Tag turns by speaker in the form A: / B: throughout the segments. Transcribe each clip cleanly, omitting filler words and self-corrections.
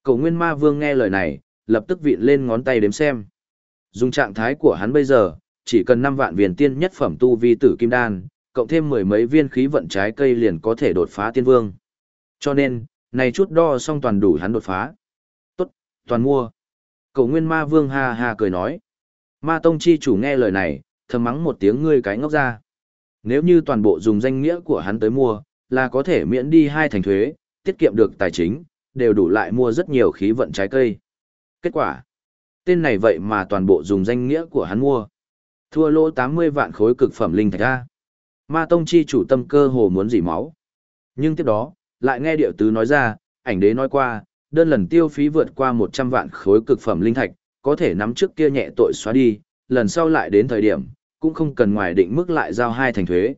A: Cổ Nguyên Ma Vương nghe lời này, lập tức vịn lên ngón tay đếm xem. Dùng trạng thái của hắn bây giờ, chỉ cần 5 vạn viên tiên nhất phẩm tu vi tử kim đan, cộng thêm mười mấy viên khí vận trái cây liền có thể đột phá tiên vương. Cho nên, này chút đo xong toàn đủ hắn đột phá. Tốt, toàn mua. Cổ Nguyên Ma Vương ha ha cười nói. Ma Tông chi chủ nghe lời này, thầm mắng một tiếng ngươi cái ngốc ra. Nếu như toàn bộ dùng danh nghĩa của hắn tới mua, là có thể miễn đi 2 thành thuế, tiết kiệm được tài chính, đều đủ lại mua rất nhiều khí vận trái cây. Kết quả, tên này vậy mà toàn bộ dùng danh nghĩa của hắn mua. Thua lỗ 80 vạn khối cực phẩm linh thạch ra. Ma Tông chi chủ tâm cơ hồ muốn rỉ máu. Nhưng tiếp đó, lại nghe điệu tứ nói ra, ảnh đế nói qua, đơn lần tiêu phí vượt qua 100 vạn khối cực phẩm linh thạch, có thể nắm trước kia nhẹ tội xóa đi, lần sau lại đến thời điểm, cũng không cần ngoài định mức lại giao 2 thành thuế.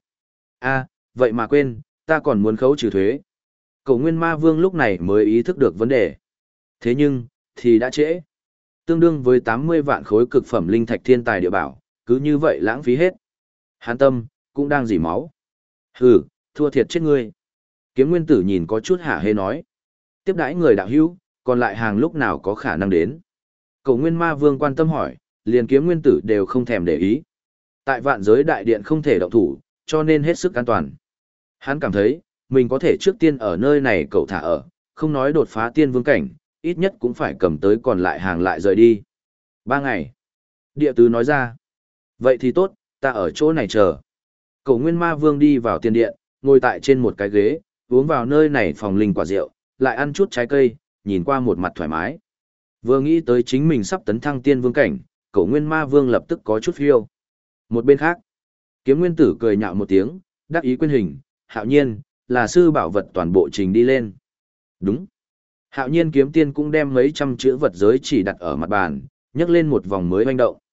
A: Vậy mà quên, ta còn muốn khấu trừ thuế. Cổ Nguyên Ma Vương lúc này mới ý thức được vấn đề. Thế nhưng, thì đã trễ. Tương đương với 80 vạn khối cực phẩm linh thạch thiên tài địa bảo, cứ như vậy lãng phí hết. Hán tâm, cũng đang dỉ máu. Hừ, thua thiệt chết ngươi. Kiếm Nguyên Tử nhìn có chút hả hê nói. Tiếp đãi người đạo hữu, còn lại hàng lúc nào có khả năng đến. Cổ Nguyên Ma Vương quan tâm hỏi, liền Kiếm Nguyên Tử đều không thèm để ý. Tại vạn giới đại điện không thể động thủ, cho nên hết sức an toàn. Hắn cảm thấy, mình có thể trước tiên ở nơi này cậu thả ở, không nói đột phá tiên vương cảnh, ít nhất cũng phải cầm tới còn lại hàng lại rời đi. 3 ngày. Địa tứ nói ra. Vậy thì tốt, ta ở chỗ này chờ. Cổ Nguyên Ma Vương đi vào tiên điện, ngồi tại trên một cái ghế, uống vào nơi này phòng linh quả rượu, lại ăn chút trái cây, nhìn qua một mặt thoải mái. Vừa nghĩ tới chính mình sắp tấn thăng tiên vương cảnh, Cổ Nguyên Ma Vương lập tức có chút phiêu. Một bên khác, Kiếm Nguyên Tử cười nhạo một tiếng, đắc ý quyên hình, Hạo Nhiên, là sư bảo vật toàn bộ trình đi lên. Đúng. Hạo Nhiên kiếm tiên cũng đem mấy trăm chữ vật giới chỉ đặt ở mặt bàn, nhấc lên một vòng mới hoành động.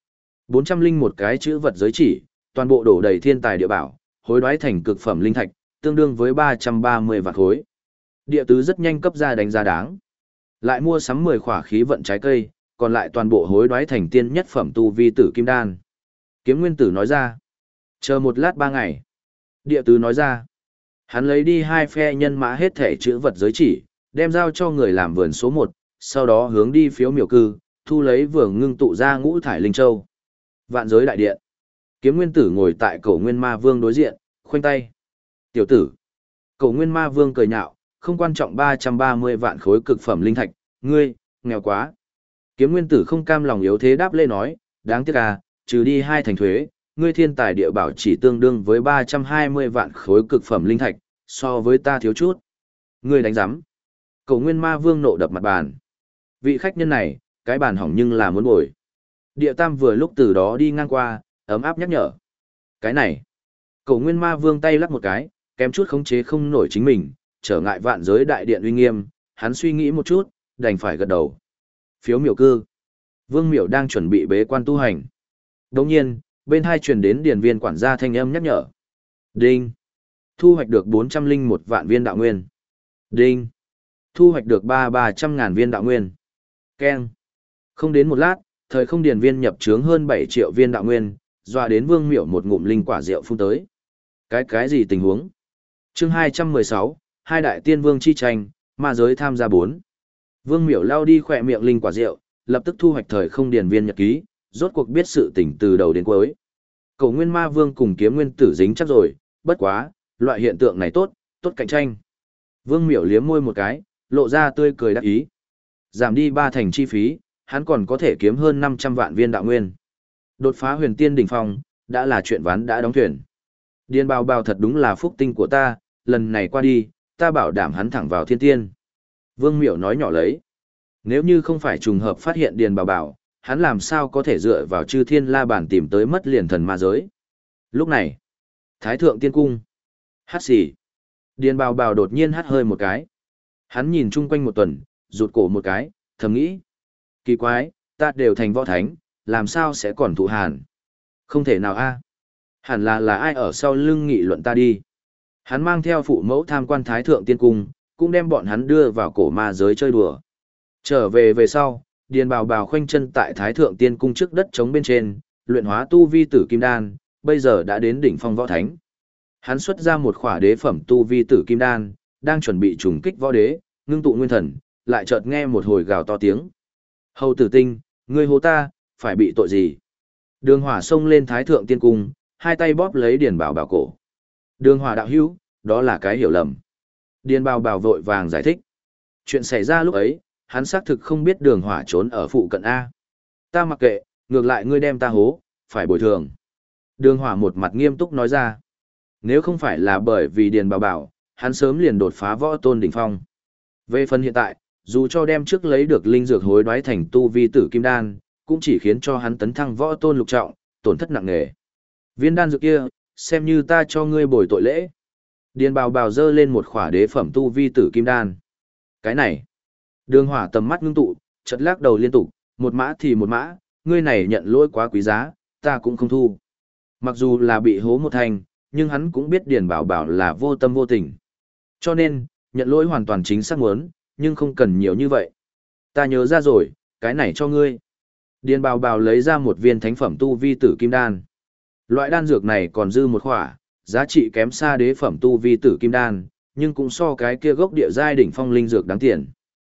A: 401 cái chữ vật giới chỉ, toàn bộ đổ đầy thiên tài địa bảo, hối đoái thành cực phẩm linh thạch, tương đương với 330 vạn khối. Địa tứ rất nhanh cấp ra đánh giá đáng. Lại mua sắm 10 khỏa khí vận trái cây, còn lại toàn bộ hối đoái thành tiên nhất phẩm tu vi tử kim đan. Kiếm Nguyên Tử nói ra. Chờ một lát 3 ngày. Địa tứ nói ra. Hắn lấy đi 2 phe nhân mã hết thể chữ vật giới chỉ, đem giao cho người làm vườn số 1, sau đó hướng đi phiếu miểu cư, thu lấy vừa ngưng tụ ra ngũ thải linh châu. Vạn giới đại điện. Kiếm Nguyên Tử ngồi tại Cổ Nguyên Ma Vương đối diện, khoanh tay. Tiểu tử. Cổ Nguyên Ma Vương cười nhạo, không quan trọng 330 vạn khối cực phẩm linh thạch, ngươi, nghèo quá. Kiếm Nguyên Tử không cam lòng yếu thế đáp lê nói, đáng tiếc à, trừ đi 2 thành thuế, ngươi thiên tài địa bảo chỉ tương đương với 320 vạn khối cực phẩm linh thạch, so với ta thiếu chút. Ngươi đánh giám. Cổ Nguyên Ma Vương nộ đập mặt bàn. Vị khách nhân này, cái bàn hỏng nhưng là muốn bồi. Địa Tam vừa lúc từ đó đi ngang qua, ấm áp nhắc nhở. Cái này. Cổ Nguyên Ma Vương tay lắc một cái, kém chút khống chế không nổi chính mình, trở ngại vạn giới đại điện uy nghiêm, hắn suy nghĩ một chút, đành phải gật đầu. Phiếu miểu cư. Vương Miểu đang chuẩn bị bế quan tu hành. Đồng nhiên, bên hai truyền đến điển viên quản gia thanh âm nhắc nhở. Đinh. Thu hoạch được 401 vạn viên đạo nguyên. Đinh. Thu hoạch được 300.000 viên đạo nguyên. Keng. Không đến một lát, thời không điển viên nhập trướng hơn 7 triệu viên đạo nguyên, dọa đến Vương Miểu một ngụm linh quả rượu phun tới. Cái gì tình huống? Chương 216, hai đại tiên vương chi tranh, ma giới tham gia 4. Vương Miểu lao đi khỏe miệng linh quả rượu, lập tức thu hoạch thời không điển viên nhật ký, rốt cuộc biết sự tình từ đầu đến cuối. Cổ Nguyên Ma Vương cùng Kiếm Nguyên Tử dính chắc rồi, bất quá, loại hiện tượng này tốt, tốt cạnh tranh. Vương Miểu liếm môi một cái, lộ ra tươi cười đắc ý. Giảm đi 3 thành chi phí, hắn còn có thể kiếm hơn 500 vạn viên đạo nguyên. Đột phá huyền tiên đỉnh phong, đã là chuyện ván đã đóng thuyền. Điền Bào Bào thật đúng là phúc tinh của ta, lần này qua đi, ta bảo đảm hắn thẳng vào thiên tiên. Vương Miểu nói nhỏ lấy. Nếu như không phải trùng hợp phát hiện Điền Bào Bào, hắn làm sao có thể dựa vào chư thiên la bản tìm tới mất liền thần ma giới. Lúc này, Thái Thượng Tiên Cung. Hát xì. Điền Bào Bào đột nhiên hát hơi một cái. Hắn nhìn chung quanh một tuần, rụt cổ một cái, thầm nghĩ. Kỳ quái, ta đều thành võ thánh, làm sao sẽ còn thụ hàn? Không thể nào a. Hẳn là ai ở sau lưng nghị luận ta đi. Hắn mang theo phụ mẫu tham quan Thái Thượng Tiên Cung, cũng đem bọn hắn đưa vào cổ ma giới chơi đùa. Trở về sau, Điền Bào Bào khoanh chân tại Thái Thượng Tiên Cung trước đất trống bên trên, luyện hóa tu vi tử kim đan, bây giờ đã đến đỉnh phong võ thánh. Hắn xuất ra một khỏa đế phẩm tu vi tử kim đan, đang chuẩn bị trùng kích võ đế, ngưng tụ nguyên thần, lại chợt nghe một hồi gào to tiếng. Hầu tử tinh, ngươi hố ta, phải bị tội gì? Đường Hỏa xông lên Thái Thượng Tiên Cung, hai tay bóp lấy Điền Bảo Bảo cổ. Đường Hỏa đạo hữu, đó là cái hiểu lầm. Điền Bảo Bảo vội vàng giải thích. Chuyện xảy ra lúc ấy, hắn xác thực không biết Đường Hỏa trốn ở phụ cận A. Ta mặc kệ, ngược lại ngươi đem ta hố, phải bồi thường. Đường Hỏa một mặt nghiêm túc nói ra. Nếu không phải là bởi vì Điền Bảo Bảo, hắn sớm liền đột phá võ tôn đỉnh phong. Về phần hiện tại, dù cho đem trước lấy được linh dược hối đoái thành tu vi tử kim đan, cũng chỉ khiến cho hắn tấn thăng võ tôn lục trọng, tổn thất nặng nề. Viên đan dược kia, xem như ta cho ngươi bồi tội lễ. Điền Bào Bào giơ lên một khỏa đế phẩm tu vi tử kim đan. Cái này, Đường Hỏa tầm mắt ngưng tụ, chợt lắc đầu liên tục, một mã thì một mã, ngươi này nhận lỗi quá quý giá, ta cũng không thu. Mặc dù là bị hố một thành, nhưng hắn cũng biết Điền Bảo Bảo là vô tâm vô tình. Cho nên, nhận lỗi hoàn toàn chính xác muốn, nhưng không cần nhiều như vậy. Ta nhớ ra rồi, cái này cho ngươi. Điền Bảo Bảo lấy ra một viên thánh phẩm tu vi tử kim đan. Loại đan dược này còn dư một khỏa, giá trị kém xa đế phẩm tu vi tử kim đan, nhưng cũng so cái kia gốc địa giai đỉnh phong linh dược đáng tiền.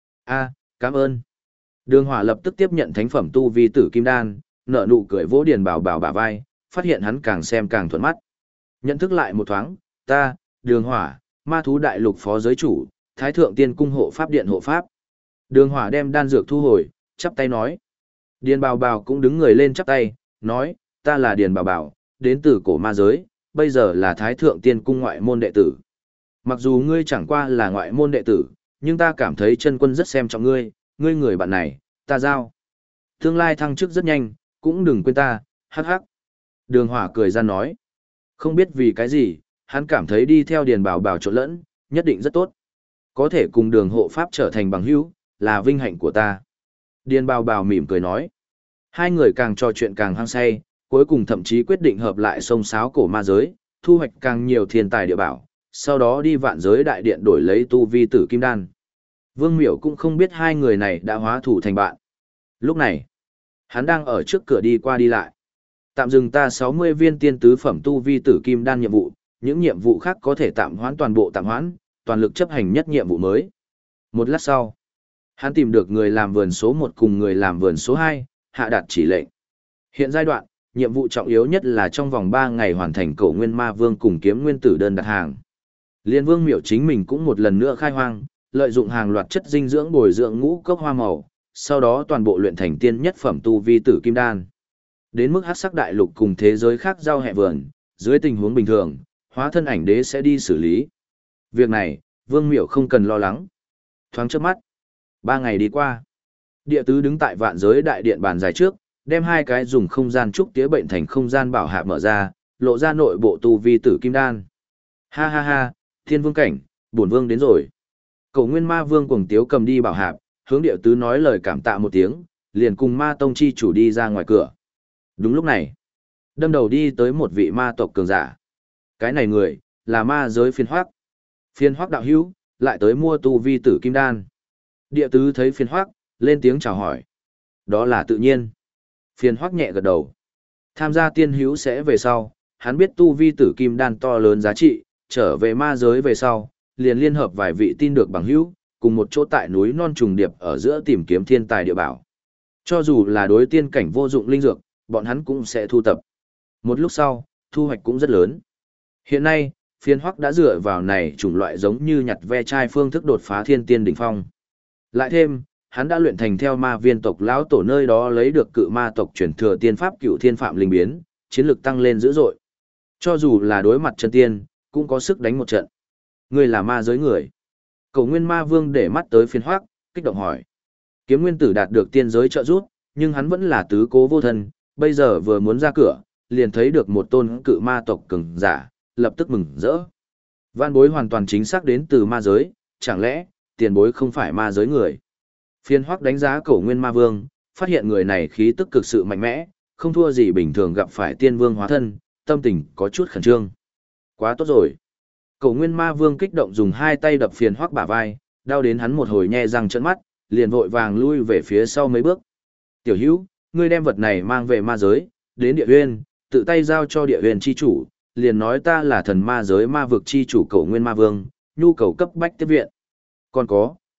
A: A, cảm ơn. Đường Hỏa lập tức tiếp nhận thánh phẩm tu vi tử kim đan, nở nụ cười vỗ Điền Bảo Bảo bả vai, phát hiện hắn càng xem càng thuận mắt. Nhận thức lại một thoáng, ta, Đường Hỏa, ma thú đại lục phó giới chủ, Thái Thượng Tiên Cung hộ pháp điện hộ pháp. Đường Hỏa đem đan dược thu hồi, chắp tay nói. Điền Bảo Bảo cũng đứng người lên chắp tay, nói, ta là Điền Bảo Bảo, đến từ cổ ma giới, bây giờ là Thái Thượng Tiên Cung ngoại môn đệ tử. Mặc dù ngươi chẳng qua là ngoại môn đệ tử, nhưng ta cảm thấy chân quân rất xem trọng ngươi, ngươi người bạn này, ta giao. Tương lai thăng chức rất nhanh, cũng đừng quên ta, hắc hắc. Đường Hỏa cười ra nói. Không biết vì cái gì, hắn cảm thấy đi theo Điền Bảo Bảo trộn lẫn, nhất định rất tốt. Có thể cùng Đường hộ pháp trở thành bằng hữu, là vinh hạnh của ta. Điền Bảo Bảo mỉm cười nói. Hai người càng trò chuyện càng hăng say, cuối cùng thậm chí quyết định hợp lại sông sáo cổ ma giới, thu hoạch càng nhiều thiên tài địa bảo, sau đó đi vạn giới đại điện đổi lấy tu vi tử kim đan. Vương Miểu cũng không biết hai người này đã hóa thủ thành bạn. Lúc này, hắn đang ở trước cửa đi qua đi lại. Tạm dừng ta 60 viên tiên tứ phẩm tu vi tử kim đan nhiệm vụ, những nhiệm vụ khác có thể tạm hoãn toàn bộ tạm hoãn, toàn lực chấp hành nhất nhiệm vụ mới. Một lát sau, hắn tìm được người làm vườn số 1 cùng người làm vườn số 2, hạ đạt chỉ lệnh. Hiện giai đoạn, nhiệm vụ trọng yếu nhất là trong vòng 3 ngày hoàn thành Cổ Nguyên Ma Vương cùng Kiếm Nguyên Tử đơn đặt hàng. Liên Vương Miểu chính mình cũng một lần nữa khai hoang, lợi dụng hàng loạt chất dinh dưỡng bồi dưỡng ngũ cốc hoa màu, sau đó toàn bộ luyện thành tiên nhất phẩm tu vi tử kim đan. Đến mức hắc sắc đại lục cùng thế giới khác giao hẹ vườn, dưới tình huống bình thường, hóa thân ảnh đế sẽ đi xử lý. Việc này, Vương Miểu không cần lo lắng. Thoáng trước mắt, 3 ngày đi qua. Địa tứ đứng tại vạn giới đại điện bàn dài trước, đem hai cái dùng không gian trúc tía bệnh thành không gian bảo hạp mở ra, lộ ra nội bộ tu vi tử kim đan. Ha ha ha, thiên vương cảnh, bổn vương đến rồi. Cổ Nguyên Ma Vương cuồng tiếu cầm đi bảo hạp, hướng địa tứ nói lời cảm tạ một tiếng, liền cùng ma tông chi chủ đi ra ngoài cửa. Đúng lúc này, đâm đầu đi tới một vị ma tộc cường giả. Cái này người, là ma giới phiên hoác. Phiên hoác đạo hữu, lại tới mua tu vi tử kim đan. Địa tứ thấy phiên hoác, lên tiếng chào hỏi. Đó là tự nhiên. Phiên hoác nhẹ gật đầu. Tham gia tiên hữu sẽ về sau, hắn biết tu vi tử kim đan to lớn giá trị, trở về ma giới về sau, liền liên hợp vài vị tin được bằng hữu, cùng một chỗ tại núi non trùng điệp ở giữa tìm kiếm thiên tài địa bảo. Cho dù là đối tiên cảnh vô dụng linh dược, bọn hắn cũng sẽ thu tập. Một lúc sau, thu hoạch cũng rất lớn. Hiện nay, phiên hoắc đã dựa vào này chủng loại giống như nhặt ve chai phương thức đột phá thiên tiên đỉnh phong. Lại thêm, hắn đã luyện thành theo ma viên tộc lão tổ nơi đó lấy được cự ma tộc chuyển thừa tiên pháp cựu thiên phạm linh biến, chiến lực tăng lên dữ dội. Cho dù là đối mặt chân tiên, cũng có sức đánh một trận. Người là ma giới người. Cổ Nguyên Ma Vương để mắt tới phiên hoắc, kích động hỏi. Kiếm Nguyên Tử đạt được tiên giới trợ giúp, nhưng hắn vẫn là tứ cố vô thân, bây giờ vừa muốn ra cửa, liền thấy được một tôn cự ma tộc cường giả, lập tức mừng rỡ. Vạn bối hoàn toàn chính xác đến từ ma giới, chẳng lẽ, tiền bối không phải ma giới người. Phiên hoắc đánh giá Cổ Nguyên Ma Vương, phát hiện người này khí tức cực sự mạnh mẽ, không thua gì bình thường gặp phải tiên vương hóa thân, tâm tình có chút khẩn trương. Quá tốt rồi. Cổ Nguyên Ma Vương kích động dùng hai tay đập phiền hoắc bả vai, đau đến hắn một hồi nhe răng trợn mắt, liền vội vàng lui về phía sau mấy bước. Tiểu hữu, ngươi đem vật này mang về ma giới, đến địa huyên, tự tay giao cho địa huyên chi chủ, liền nói ta là thần ma giới ma vực chi chủ Cổ Nguyên Ma Vương, nhu cầu cấp bách tiếp viện. Còn có,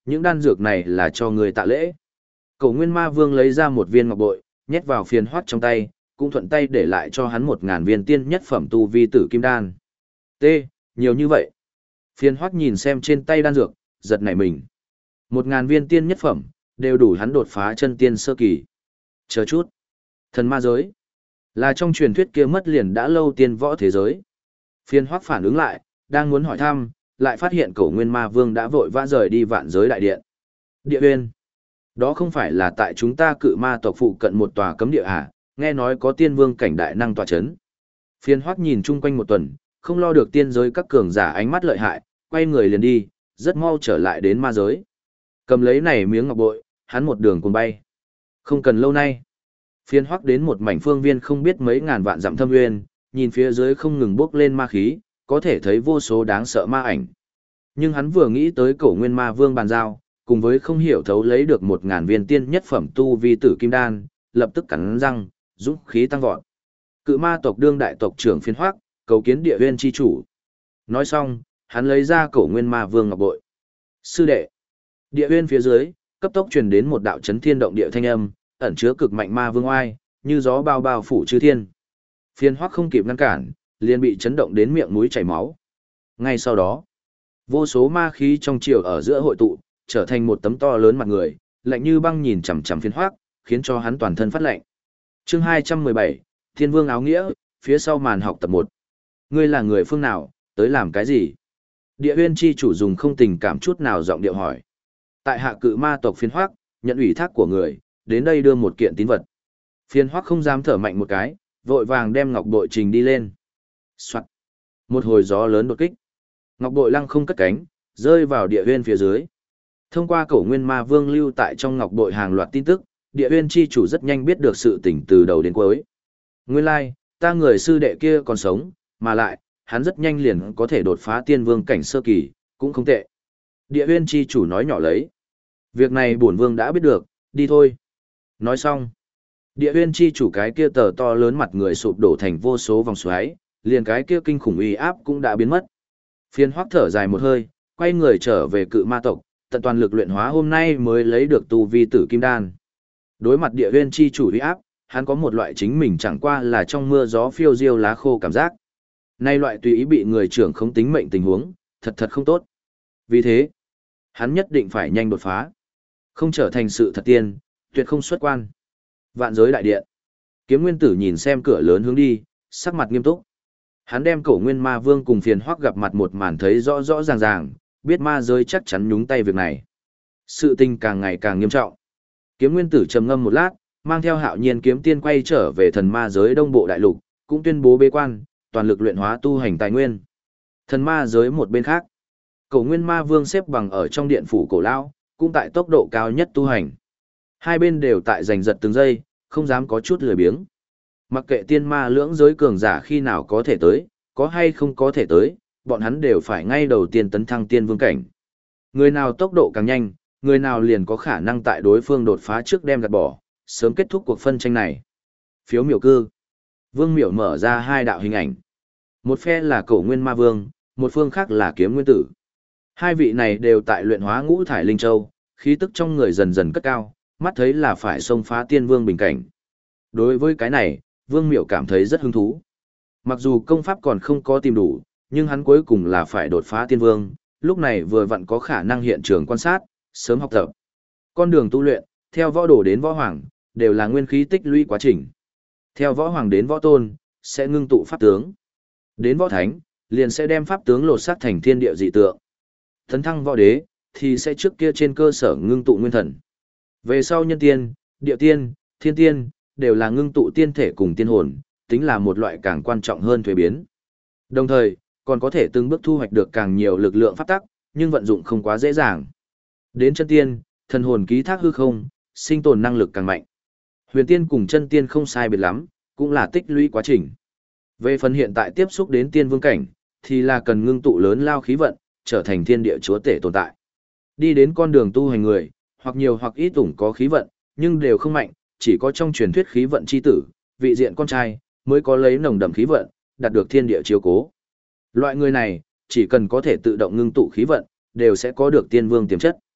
A: những đan dược này là cho người tạ lễ. Cổ Nguyên Ma Vương lấy ra một viên ngọc bội, nhét vào Phiền Hoắc trong tay, cũng thuận tay để lại cho hắn 1000 viên tiên nhất phẩm tu vi tử kim đan. T, nhiều như vậy. Phiền Hoắc nhìn xem trên tay đan dược, giật nảy mình. 1000 viên tiên nhất phẩm, đều đủ hắn đột phá chân tiên sơ kỳ. Chờ chút. Thần ma giới. Là trong truyền thuyết kia mất liền đã lâu tiên võ thế giới. Phiền Hoắc phản ứng lại, đang muốn hỏi thăm, lại phát hiện Cổ Nguyên Ma Vương đã vội vã rời đi Vạn Giới đại điện. Địa Uyên. Đó không phải là tại chúng ta Cự Ma tộc phụ cận một tòa cấm địa à, nghe nói có tiên vương cảnh đại năng tọa chấn. Phiền Hoắc nhìn chung quanh một tuần, không lo được tiên giới các cường giả ánh mắt lợi hại, quay người liền đi, rất mau trở lại đến ma giới. Cầm lấy này miếng ngọc bội, hắn một đường cùng bay. Không cần lâu nay. Phiền Hoắc đến một mảnh phương viên không biết mấy ngàn vạn dặm thâm nguyên, nhìn phía dưới không ngừng bốc lên ma khí, có thể thấy vô số đáng sợ ma ảnh. Nhưng hắn vừa nghĩ tới Cổ Nguyên Ma Vương bàn giao, cùng với không hiểu thấu lấy được 1000 viên tiên nhất phẩm tu vi tử kim đan, lập tức cắn răng, dũng khí tăng vọt. Cự Ma tộc đương đại tộc trưởng Phiền Hoắc, cầu kiến Địa Uyên chi chủ. Nói xong, hắn lấy ra Cổ Nguyên Ma Vương ngọc bội. Sư đệ. Địa Uyên phía dưới, cấp tốc truyền đến một đạo chấn thiên động địa thanh âm, ẩn chứa cực mạnh ma vương oai, như gió bao bao phủ chư thiên. Phiền Hoắc không kịp ngăn cản, liền bị chấn động đến miệng mũi chảy máu. Ngay sau đó, vô số ma khí trong chiều ở giữa hội tụ, trở thành một tấm to lớn mặt người, lạnh như băng nhìn chằm chằm Phiền Hoắc, khiến cho hắn toàn thân phát lạnh. Chương 217, Thiên Vương áo nghĩa, phía sau màn học tập 1. Ngươi là người phương nào, tới làm cái gì? Địa Uyên chi chủ dùng không tình cảm chút nào giọng điệu hỏi. Tại hạ Cự Ma tộc Phiền Hoắc, nhận ủy thác của người, đến đây đưa một kiện tín vật. Phiền Hoắc không dám thở mạnh một cái, vội vàng đem ngọc bội trình đi lên. Soạt. Một hồi gió lớn đột kích. Ngọc bội lăng không cất cánh, rơi vào Địa Uyên phía dưới. Thông qua Cổ Nguyên Ma Vương lưu tại trong ngọc bội hàng loạt tin tức, Địa Uyên chi chủ rất nhanh biết được sự tình từ đầu đến cuối. Nguyên lai, ta người sư đệ kia còn sống, mà lại, hắn rất nhanh liền có thể đột phá tiên vương cảnh sơ kỳ, cũng không tệ. Địa Uyên chi chủ nói nhỏ lấy. Việc này bổn vương đã biết được, đi thôi. Nói xong, Địa Uyên chi chủ cái kia tờ to lớn mặt người sụp đổ thành vô số vòng xoáy, liền cái kia kinh khủng uy áp cũng đã biến mất. Phiền Hoắc thở dài một hơi, quay người trở về Cự Ma tộc, tận toàn lực luyện hóa hôm nay mới lấy được tu vi tử kim đan. Đối mặt Địa Uyên chi chủ uy áp, hắn có một loại chính mình chẳng qua là trong mưa gió phiêu diêu lá khô cảm giác. Nay loại tùy ý bị người trưởng không tính mệnh tình huống, thật không tốt. Vì thế, hắn nhất định phải nhanh đột phá. Không trở thành sự thật tiên, tuyệt không xuất quan. Vạn Giới đại điện. Kiếm Nguyên Tử nhìn xem cửa lớn hướng đi, sắc mặt nghiêm túc. Hắn đem Cổ Nguyên Ma Vương cùng Phiền Hoắc gặp mặt một màn thấy rõ rõ ràng ràng, biết ma giới chắc chắn nhúng tay việc này. Sự tình càng ngày càng nghiêm trọng. Kiếm Nguyên Tử trầm ngâm một lát, mang theo Hạo Nhiên kiếm tiên quay trở về thần ma giới Đông Bộ đại lục, cũng tuyên bố bế quan, toàn lực luyện hóa tu hành tài nguyên. Thần ma giới một bên khác, Cổ Nguyên Ma Vương xếp bằng ở trong điện phủ cổ lão, cũng tại tốc độ cao nhất tu hành. Hai bên đều tại giành giật từng giây, không dám có chút lười biếng. Mặc kệ tiên ma lưỡng giới cường giả khi nào có thể tới, có hay không có thể tới, bọn hắn đều phải ngay đầu tiên tấn thăng tiên vương cảnh. Người nào tốc độ càng nhanh, người nào liền có khả năng tại đối phương đột phá trước đem gạt bỏ, sớm kết thúc cuộc phân tranh này. Phiếu miểu cư. Vương Miểu mở ra hai đạo hình ảnh. Một phe là Cổ Nguyên Ma Vương, một phương khác là Kiếm Nguyên Tử. Hai vị này đều tại luyện hóa ngũ thải linh châu, khí tức trong người dần dần cất cao, mắt thấy là phải xông phá tiên vương bình cảnh. Đối với cái này, Vương Miểu cảm thấy rất hứng thú. Mặc dù công pháp còn không có tìm đủ, nhưng hắn cuối cùng là phải đột phá tiên vương, lúc này vừa vặn có khả năng hiện trường quan sát, sớm học tập. Con đường tu luyện, theo võ đồ đến võ hoàng, đều là nguyên khí tích lũy quá trình. Theo võ hoàng đến võ tôn, sẽ ngưng tụ pháp tướng. Đến võ thánh, liền sẽ đem pháp tướng lột xác thành thiên địa dị tượng. Tấn thăng võ đế, thì sẽ trước kia trên cơ sở ngưng tụ nguyên thần. Về sau nhân tiên, địa tiên, thiên tiên, đều là ngưng tụ tiên thể cùng tiên hồn, tính là một loại càng quan trọng hơn thuế biến. Đồng thời, còn có thể từng bước thu hoạch được càng nhiều lực lượng pháp tắc, nhưng vận dụng không quá dễ dàng. Đến chân tiên, thần hồn ký thác hư không, sinh tồn năng lực càng mạnh. Huyền tiên cùng chân tiên không sai biệt lắm, cũng là tích lũy quá trình. Về phần hiện tại tiếp xúc đến tiên vương cảnh, thì là cần ngưng tụ lớn lao khí vận, trở thành thiên địa chúa tể tồn tại. Đi đến con đường tu hành người, hoặc nhiều hoặc ít ủng có khí vận, nhưng đều không mạnh, chỉ có trong truyền thuyết khí vận chi tử, vị diện con trai, mới có lấy nồng đậm khí vận, đạt được thiên địa chiếu cố. Loại người này, chỉ cần có thể tự động ngưng tụ khí vận, đều sẽ có được tiên vương tiềm chất.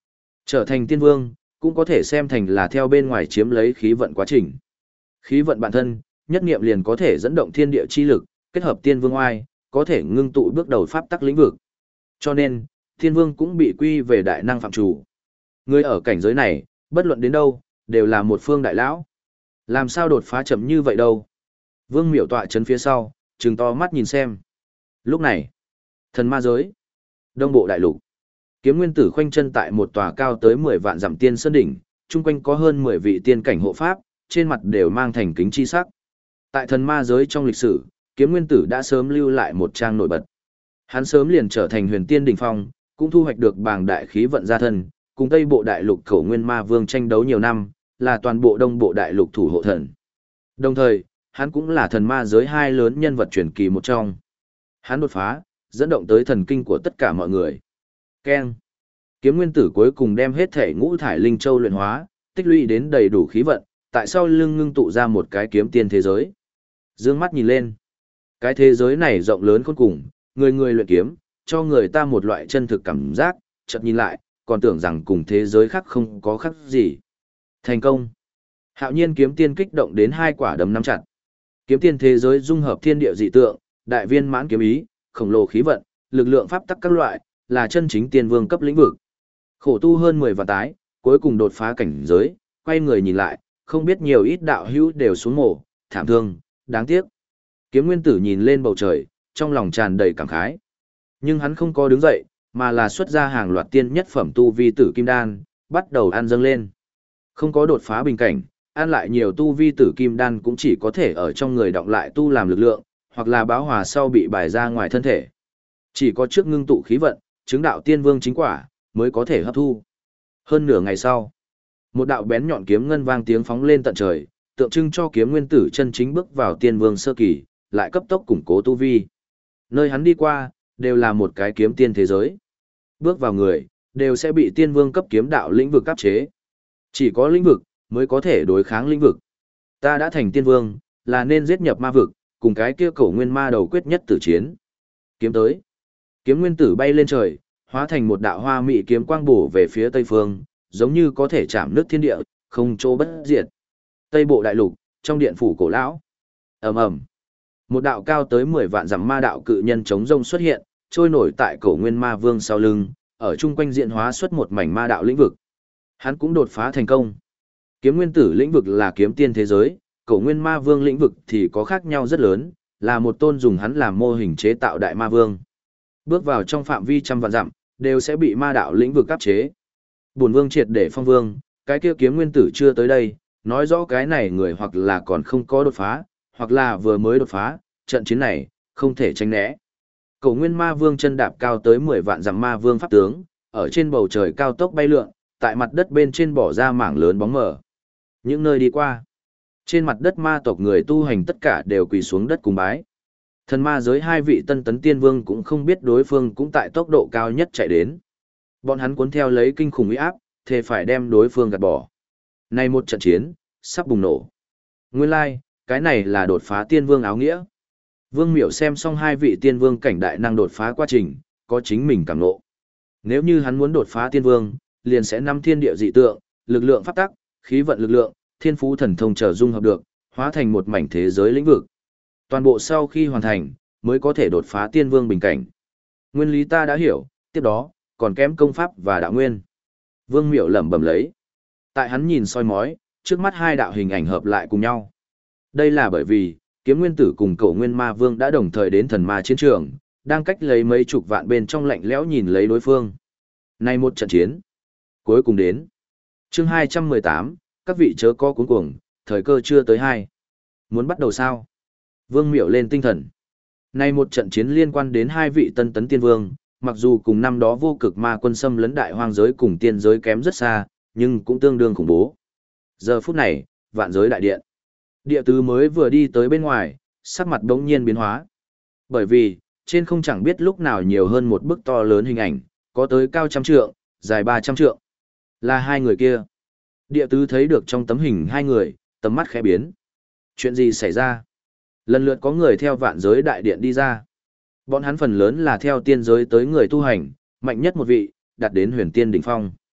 A: Trở thành tiên vương, cũng có thể xem thành là theo bên ngoài chiếm lấy khí vận quá trình. Khí vận bản thân, nhất niệm liền có thể dẫn động thiên địa chi lực, kết hợp tiên vương oai, có thể ngưng tụ bước đầu pháp tắc lĩnh vực. Cho nên, tiên vương cũng bị quy về đại năng phạm chủ. Người ở cảnh giới này, bất luận đến đâu, đều là một phương đại lão. Làm sao đột phá chậm như vậy đâu? Vương Miểu tọa chấn phía sau, trừng to mắt nhìn xem. Lúc này, thần ma giới, đông bộ đại lục, Kiếm Nguyên Tử khoanh chân tại một tòa cao tới 10 vạn dặm tiên sơn đỉnh, chung quanh có hơn 10 vị tiên cảnh hộ pháp, trên mặt đều mang thành kính chi sắc. Tại thần ma giới trong lịch sử, Kiếm Nguyên Tử đã sớm lưu lại một trang nổi bật. Hắn sớm liền trở thành huyền tiên đỉnh phong, cũng thu hoạch được bàng đại khí vận gia thân, cùng Tây bộ đại lục Cổ Nguyên Ma Vương tranh đấu nhiều năm, là toàn bộ đông bộ đại lục thủ hộ thần. Đồng thời, hắn cũng là thần ma giới hai lớn nhân vật truyền kỳ một trong. Hắn đột phá, dẫn động tới thần kinh của tất cả mọi người. Keng. Kiếm Nguyên Tử cuối cùng đem hết thể ngũ thải linh châu luyện hóa, tích lũy đến đầy đủ khí vận, tại sao lưng ngưng tụ ra một cái kiếm tiên thế giới. Dương mắt nhìn lên. Cái thế giới này rộng lớn khôn cùng, người người luyện kiếm, cho người ta một loại chân thực cảm giác, chợt nhìn lại, còn tưởng rằng cùng thế giới khác không có khác gì. Thành công. Hạo Nhiên kiếm tiên kích động đến hai quả đấm nắm chặt. Kiếm tiên thế giới dung hợp thiên địa dị tượng, đại viên mãn kiếm ý, khổng lồ khí vận, lực lượng pháp tắc các loại, là chân chính tiên vương cấp lĩnh vực. Khổ tu hơn 10 vạn tái, cuối cùng đột phá cảnh giới, quay người nhìn lại, không biết nhiều ít đạo hữu đều xuống mổ, thảm thương, đáng tiếc. Kiếm Nguyên Tử nhìn lên bầu trời, trong lòng tràn đầy cảm khái. Nhưng hắn không có đứng dậy, mà là xuất ra hàng loạt tiên nhất phẩm tu vi tử kim đan, bắt đầu ăn dâng lên. Không có đột phá bình cảnh, ăn lại nhiều tu vi tử kim đan cũng chỉ có thể ở trong người đọng lại tu làm lực lượng, hoặc là báo hòa sau bị bài ra ngoài thân thể. Chỉ có trước ngưng tụ khí vận, chứng đạo tiên vương chính quả, mới có thể hấp thu. Hơn nửa ngày sau, một đạo bén nhọn kiếm ngân vang tiếng phóng lên tận trời, tượng trưng cho Kiếm Nguyên Tử chân chính bước vào tiên vương sơ kỳ, lại cấp tốc củng cố tu vi. Nơi hắn đi qua, đều là một cái kiếm tiên thế giới. Bước vào người, đều sẽ bị tiên vương cấp kiếm đạo lĩnh vực áp chế. Chỉ có lĩnh vực, mới có thể đối kháng lĩnh vực. Ta đã thành tiên vương, là nên giết nhập ma vực, cùng cái kia Cổ Nguyên Ma đầu quyết nhất tử chiến. Kiếm tới. Kiếm Nguyên Tử bay lên trời, hóa thành một đạo hoa mỹ kiếm quang bổ về phía tây phương, giống như có thể chạm nước thiên địa, không chỗ bất diệt. Tây bộ đại lục, trong điện phủ cổ lão. Ầm ầm. Một đạo cao tới 10 vạn dặm ma đạo cự nhân chống rông xuất hiện, trôi nổi tại Cổ Nguyên Ma Vương sau lưng, ở chung quanh diện hóa xuất một mảnh ma đạo lĩnh vực. Hắn cũng đột phá thành công. Kiếm Nguyên Tử lĩnh vực là kiếm tiên thế giới, Cổ Nguyên Ma Vương lĩnh vực thì có khác nhau rất lớn, là một tôn dùng hắn làm mô hình chế tạo đại ma vương. Bước vào trong phạm vi trăm vạn dặm, đều sẽ bị ma đạo lĩnh vực áp chế. Bổn vương triệt để phong vương, cái kia Kiếm Nguyên Tử chưa tới đây, nói rõ cái này người hoặc là còn không có đột phá, hoặc là vừa mới đột phá, trận chiến này không thể tránh né. Cổ Nguyên Ma Vương chân đạp cao tới 10 vạn dặm ma vương pháp tướng, ở trên bầu trời cao tốc bay lượn, tại mặt đất bên trên bỏ ra mảng lớn bóng mờ. Những nơi đi qua, trên mặt đất ma tộc người tu hành tất cả đều quỳ xuống đất cung bái. Thần ma giới hai vị tân tấn tiên vương cũng không biết đối phương cũng tại tốc độ cao nhất chạy đến. Bọn hắn cuốn theo lấy kinh khủng uy áp, thề phải đem đối phương gạt bỏ. Nay một trận chiến, sắp bùng nổ. Nguyên lai, cái này là đột phá tiên vương áo nghĩa. Vương Miểu xem xong hai vị tiên vương cảnh đại năng đột phá quá trình, có chính mình cảm ngộ. Nếu như hắn muốn đột phá tiên vương, liền sẽ nắm thiên địa dị tượng, lực lượng pháp tắc, khí vận lực lượng, thiên phú thần thông trở dung hợp được, hóa thành một mảnh thế giới lĩnh vực. Toàn bộ sau khi hoàn thành, mới có thể đột phá tiên vương bình cảnh. Nguyên lý ta đã hiểu, tiếp đó, còn kém công pháp và đạo nguyên. Vương Miểu lẩm bẩm lấy. Tại hắn nhìn soi mói, trước mắt hai đạo hình ảnh hợp lại cùng nhau. Đây là bởi vì, Kiếm Nguyên Tử cùng Cổ Nguyên Ma Vương đã đồng thời đến thần ma chiến trường, đang cách lấy mấy chục vạn bên trong lạnh lẽo nhìn lấy đối phương. Nay một trận chiến, cuối cùng đến. Chương 218, các vị chớ có cuống cuồng, thời cơ chưa tới hai. Muốn bắt đầu sao? Vương Miểu lên tinh thần. Nay một trận chiến liên quan đến hai vị tân tấn tiên vương, mặc dù cùng năm đó vô cực ma quân xâm lấn đại hoang giới cùng tiên giới kém rất xa, nhưng cũng tương đương khủng bố. Giờ phút này, vạn giới đại điện. Địa tứ mới vừa đi tới bên ngoài, sắc mặt đống nhiên biến hóa. Bởi vì, trên không chẳng biết lúc nào nhiều hơn một bức to lớn hình ảnh, có tới cao 100 trượng, dài 300 trượng. Là hai người kia. Địa tứ thấy được trong tấm hình hai người, tầm mắt khẽ biến. Chuyện gì xảy ra? Lần lượt có người theo vạn giới đại điện đi ra. Bọn hắn phần lớn là theo tiên giới tới người tu hành, mạnh nhất một vị, đạt đến huyền tiên đỉnh phong.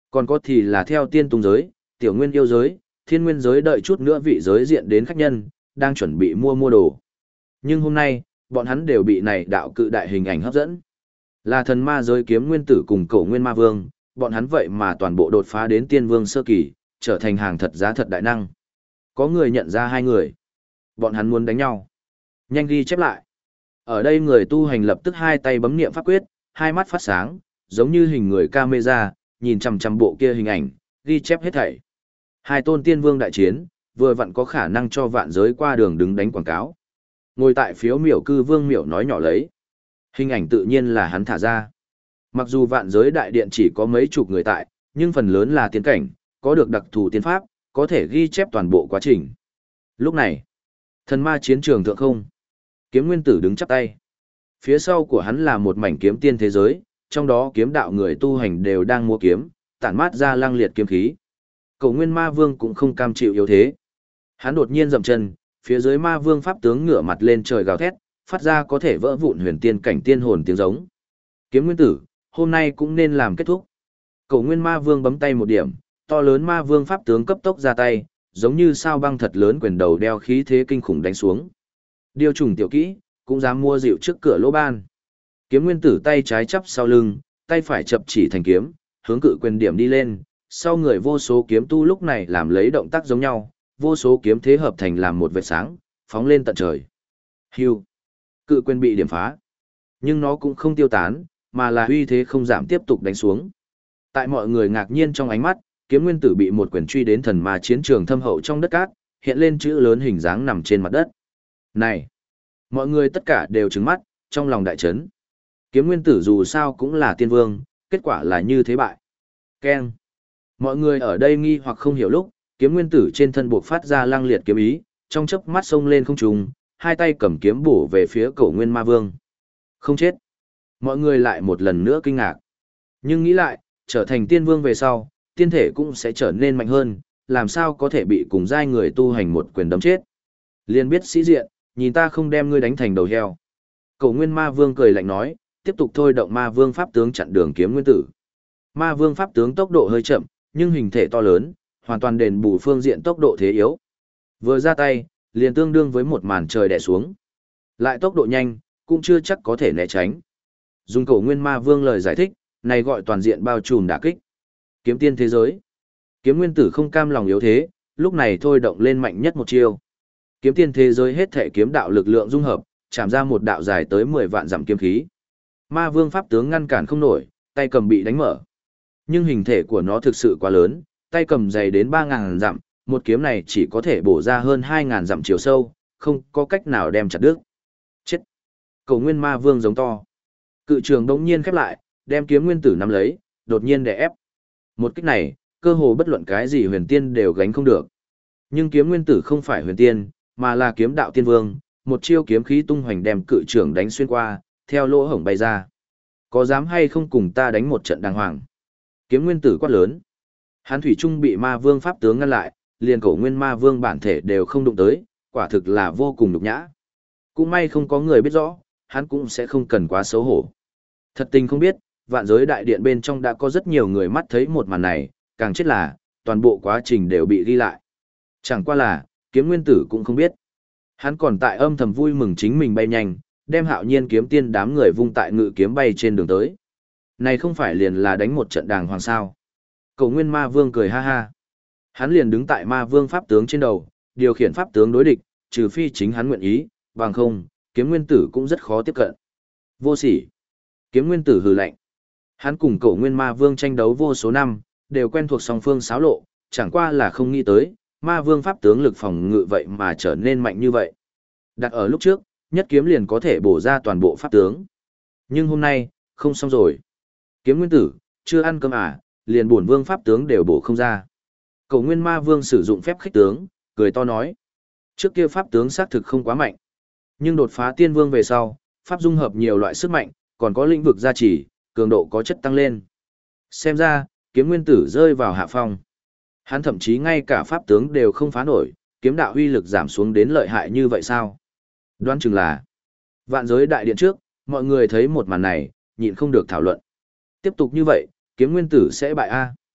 A: Còn có thì là theo tiên tung giới, tiểu nguyên yêu giới, thiên nguyên giới đợi chút nữa vị giới diện đến khách nhân, đang chuẩn bị mua đồ. Nhưng hôm nay, bọn hắn đều bị này đạo cự đại hình ảnh hấp dẫn. Là thần ma giới kiếm nguyên tử cùng cổ nguyên ma vương, bọn hắn vậy mà toàn bộ đột phá đến tiên vương sơ kỳ, trở thành hàng thật giá thật đại năng. Có người nhận ra hai người. Bọn hắn muốn đánh nhau. Nhanh ghi chép lại. Ở đây người tu hành lập tức hai tay bấm niệm pháp quyết, hai mắt phát sáng, giống như hình người camera, nhìn chằm chằm bộ kia hình ảnh, ghi chép hết thảy. Hai tôn tiên vương đại chiến, vừa vặn có khả năng cho vạn giới qua đường đứng đánh quảng cáo. Ngồi tại phiếu miểu cư vương miểu nói nhỏ lấy. Hình ảnh tự nhiên là hắn thả ra. Mặc dù vạn giới đại điện chỉ có mấy chục người tại, nhưng phần lớn là tiên cảnh, có được đặc thù tiên pháp, có thể ghi chép toàn bộ quá trình. Lúc này, thần ma chiến trường thượng không. Kiếm nguyên tử đứng chắp tay. Phía sau của hắn là một mảnh kiếm tiên thế giới, trong đó kiếm đạo người tu hành đều đang mua kiếm, tản mát ra lăng liệt kiếm khí. Cổ nguyên ma vương cũng không cam chịu yếu thế. Hắn đột nhiên dậm chân, phía dưới ma vương pháp tướng ngửa mặt lên trời gào thét, phát ra có thể vỡ vụn huyền tiên cảnh tiên hồn tiếng giống. Kiếm nguyên tử, hôm nay cũng nên làm kết thúc. Cổ nguyên ma vương bấm tay một điểm, to lớn ma vương pháp tướng cấp tốc ra tay, giống như sao băng thật lớn quyền đầu đeo khí thế kinh khủng đánh xuống. Điều trùng tiểu kỹ, cũng dám mua rượu trước cửa lỗ ban. Kiếm nguyên tử tay trái chắp sau lưng, tay phải chập chỉ thành kiếm, hướng cự quyền điểm đi lên, sau người vô số kiếm tu lúc này làm lấy động tác giống nhau, vô số kiếm thế hợp thành làm một vệt sáng, phóng lên tận trời. Hưu. Cự quyền bị điểm phá. Nhưng nó cũng không tiêu tán, mà là uy thế không giảm tiếp tục đánh xuống. Tại mọi người ngạc nhiên trong ánh mắt, kiếm nguyên tử bị một quyền truy đến thần ma chiến trường thâm hậu trong đất cát, hiện lên chữ lớn hình dáng nằm trên mặt đất. Này! Mọi người tất cả đều trừng mắt, trong lòng đại chấn. Kiếm nguyên tử dù sao cũng là tiên vương, kết quả là như thế bại. Keng! Mọi người ở đây nghi hoặc không hiểu lúc, kiếm nguyên tử trên thân buộc phát ra lăng liệt kiếm ý, trong chớp mắt xông lên không trung, hai tay cầm kiếm bổ về phía cổ nguyên ma vương. Không chết. Mọi người lại một lần nữa kinh ngạc. Nhưng nghĩ lại, trở thành tiên vương về sau, tiên thể cũng sẽ trở nên mạnh hơn, làm sao có thể bị cùng giai người tu hành một quyền đấm chết. Liên biết sĩ diện, nhìn ta không đem ngươi đánh thành đầu heo. Cổ nguyên ma vương cười lạnh nói, tiếp tục thôi động ma vương pháp tướng chặn đường kiếm nguyên tử. Ma vương pháp tướng tốc độ hơi chậm, nhưng hình thể to lớn, hoàn toàn đền bù phương diện tốc độ thế yếu. Vừa ra tay, liền tương đương với một màn trời đè xuống. Lại tốc độ nhanh, cũng chưa chắc có thể né tránh. Dùng cổ nguyên ma vương lời giải thích, này gọi toàn diện bao trùm đả kích. Kiếm tiên thế giới. Kiếm nguyên tử không cam lòng yếu thế, lúc này thôi động lên mạnh nhất một chiêu. Kiếm tiên thế giới hết thể kiếm đạo lực lượng dung hợp, chạm ra một đạo dài tới 10 vạn dặm kiếm khí. Ma vương pháp tướng ngăn cản không nổi, tay cầm bị đánh mở. Nhưng hình thể của nó thực sự quá lớn, tay cầm dày đến 3.000 dặm, một kiếm này chỉ có thể bổ ra hơn 2.000 dặm chiều sâu, không có cách nào đem chặt đứt. Chết! Cổ nguyên ma vương giống to. Cự trường đống nhiên khép lại, đem kiếm nguyên tử nắm lấy, đột nhiên đè ép. Một kích này, cơ hồ bất luận cái gì huyền tiên đều gánh không được. Nhưng kiếm nguyên tử không phải huyền tiên, mà là kiếm đạo tiên vương, một chiêu kiếm khí tung hoành đem cự trường đánh xuyên qua, theo lỗ hổng bay ra. Có dám hay không cùng ta đánh một trận đàng hoàng? Kiếm nguyên tử quát lớn. Hán thủy trung bị ma vương pháp tướng ngăn lại, liền cổ nguyên ma vương bản thể đều không đụng tới, quả thực là vô cùng nhục nhã. Cũng may không có người biết rõ, hắn cũng sẽ không cần quá xấu hổ. Thật tình không biết, vạn giới đại điện bên trong đã có rất nhiều người mắt thấy một màn này, càng chết là, toàn bộ quá trình đều bị ghi lại. Chẳng qua là, kiếm nguyên tử cũng không biết. Hắn còn tại âm thầm vui mừng chính mình bay nhanh, đem Hạo Nhiên kiếm tiên đám người vung tại ngự kiếm bay trên đường tới. Này không phải liền là đánh một trận đàng hoàng sao. Cổ nguyên ma vương cười ha ha. Hắn liền đứng tại ma vương pháp tướng trên đầu, điều khiển pháp tướng đối địch, trừ phi chính hắn nguyện ý, bằng không, kiếm nguyên tử cũng rất khó tiếp cận. Vô sỉ. Kiếm nguyên tử hừ lạnh. Hắn cùng cổ nguyên ma vương tranh đấu vô số năm, đều quen thuộc song phương xáo lộ, chẳng qua là không nghĩ tới, ma vương pháp tướng lực phòng ngự vậy mà trở nên mạnh như vậy. Đặt ở lúc trước, nhất kiếm liền có thể bổ ra toàn bộ pháp tướng. Nhưng hôm nay, không xong rồi. Kiếm nguyên tử, chưa ăn cơm à, liền bổn vương pháp tướng đều bổ không ra. Cổ nguyên ma vương sử dụng phép khích tướng, cười to nói. Trước kia pháp tướng xác thực không quá mạnh. Nhưng đột phá tiên vương về sau, pháp dung hợp nhiều loại sức mạnh, còn có lĩnh vực gia trì, cường độ có chất tăng lên. Xem ra, kiếm nguyên tử rơi vào hạ phong. Hắn thậm chí ngay cả pháp tướng đều không phá nổi, kiếm đạo uy lực giảm xuống đến lợi hại như vậy sao? Đoán chừng là vạn giới đại điện trước, mọi người thấy một màn này, nhịn không được thảo luận. Tiếp tục như vậy, kiếm nguyên tử sẽ bại A.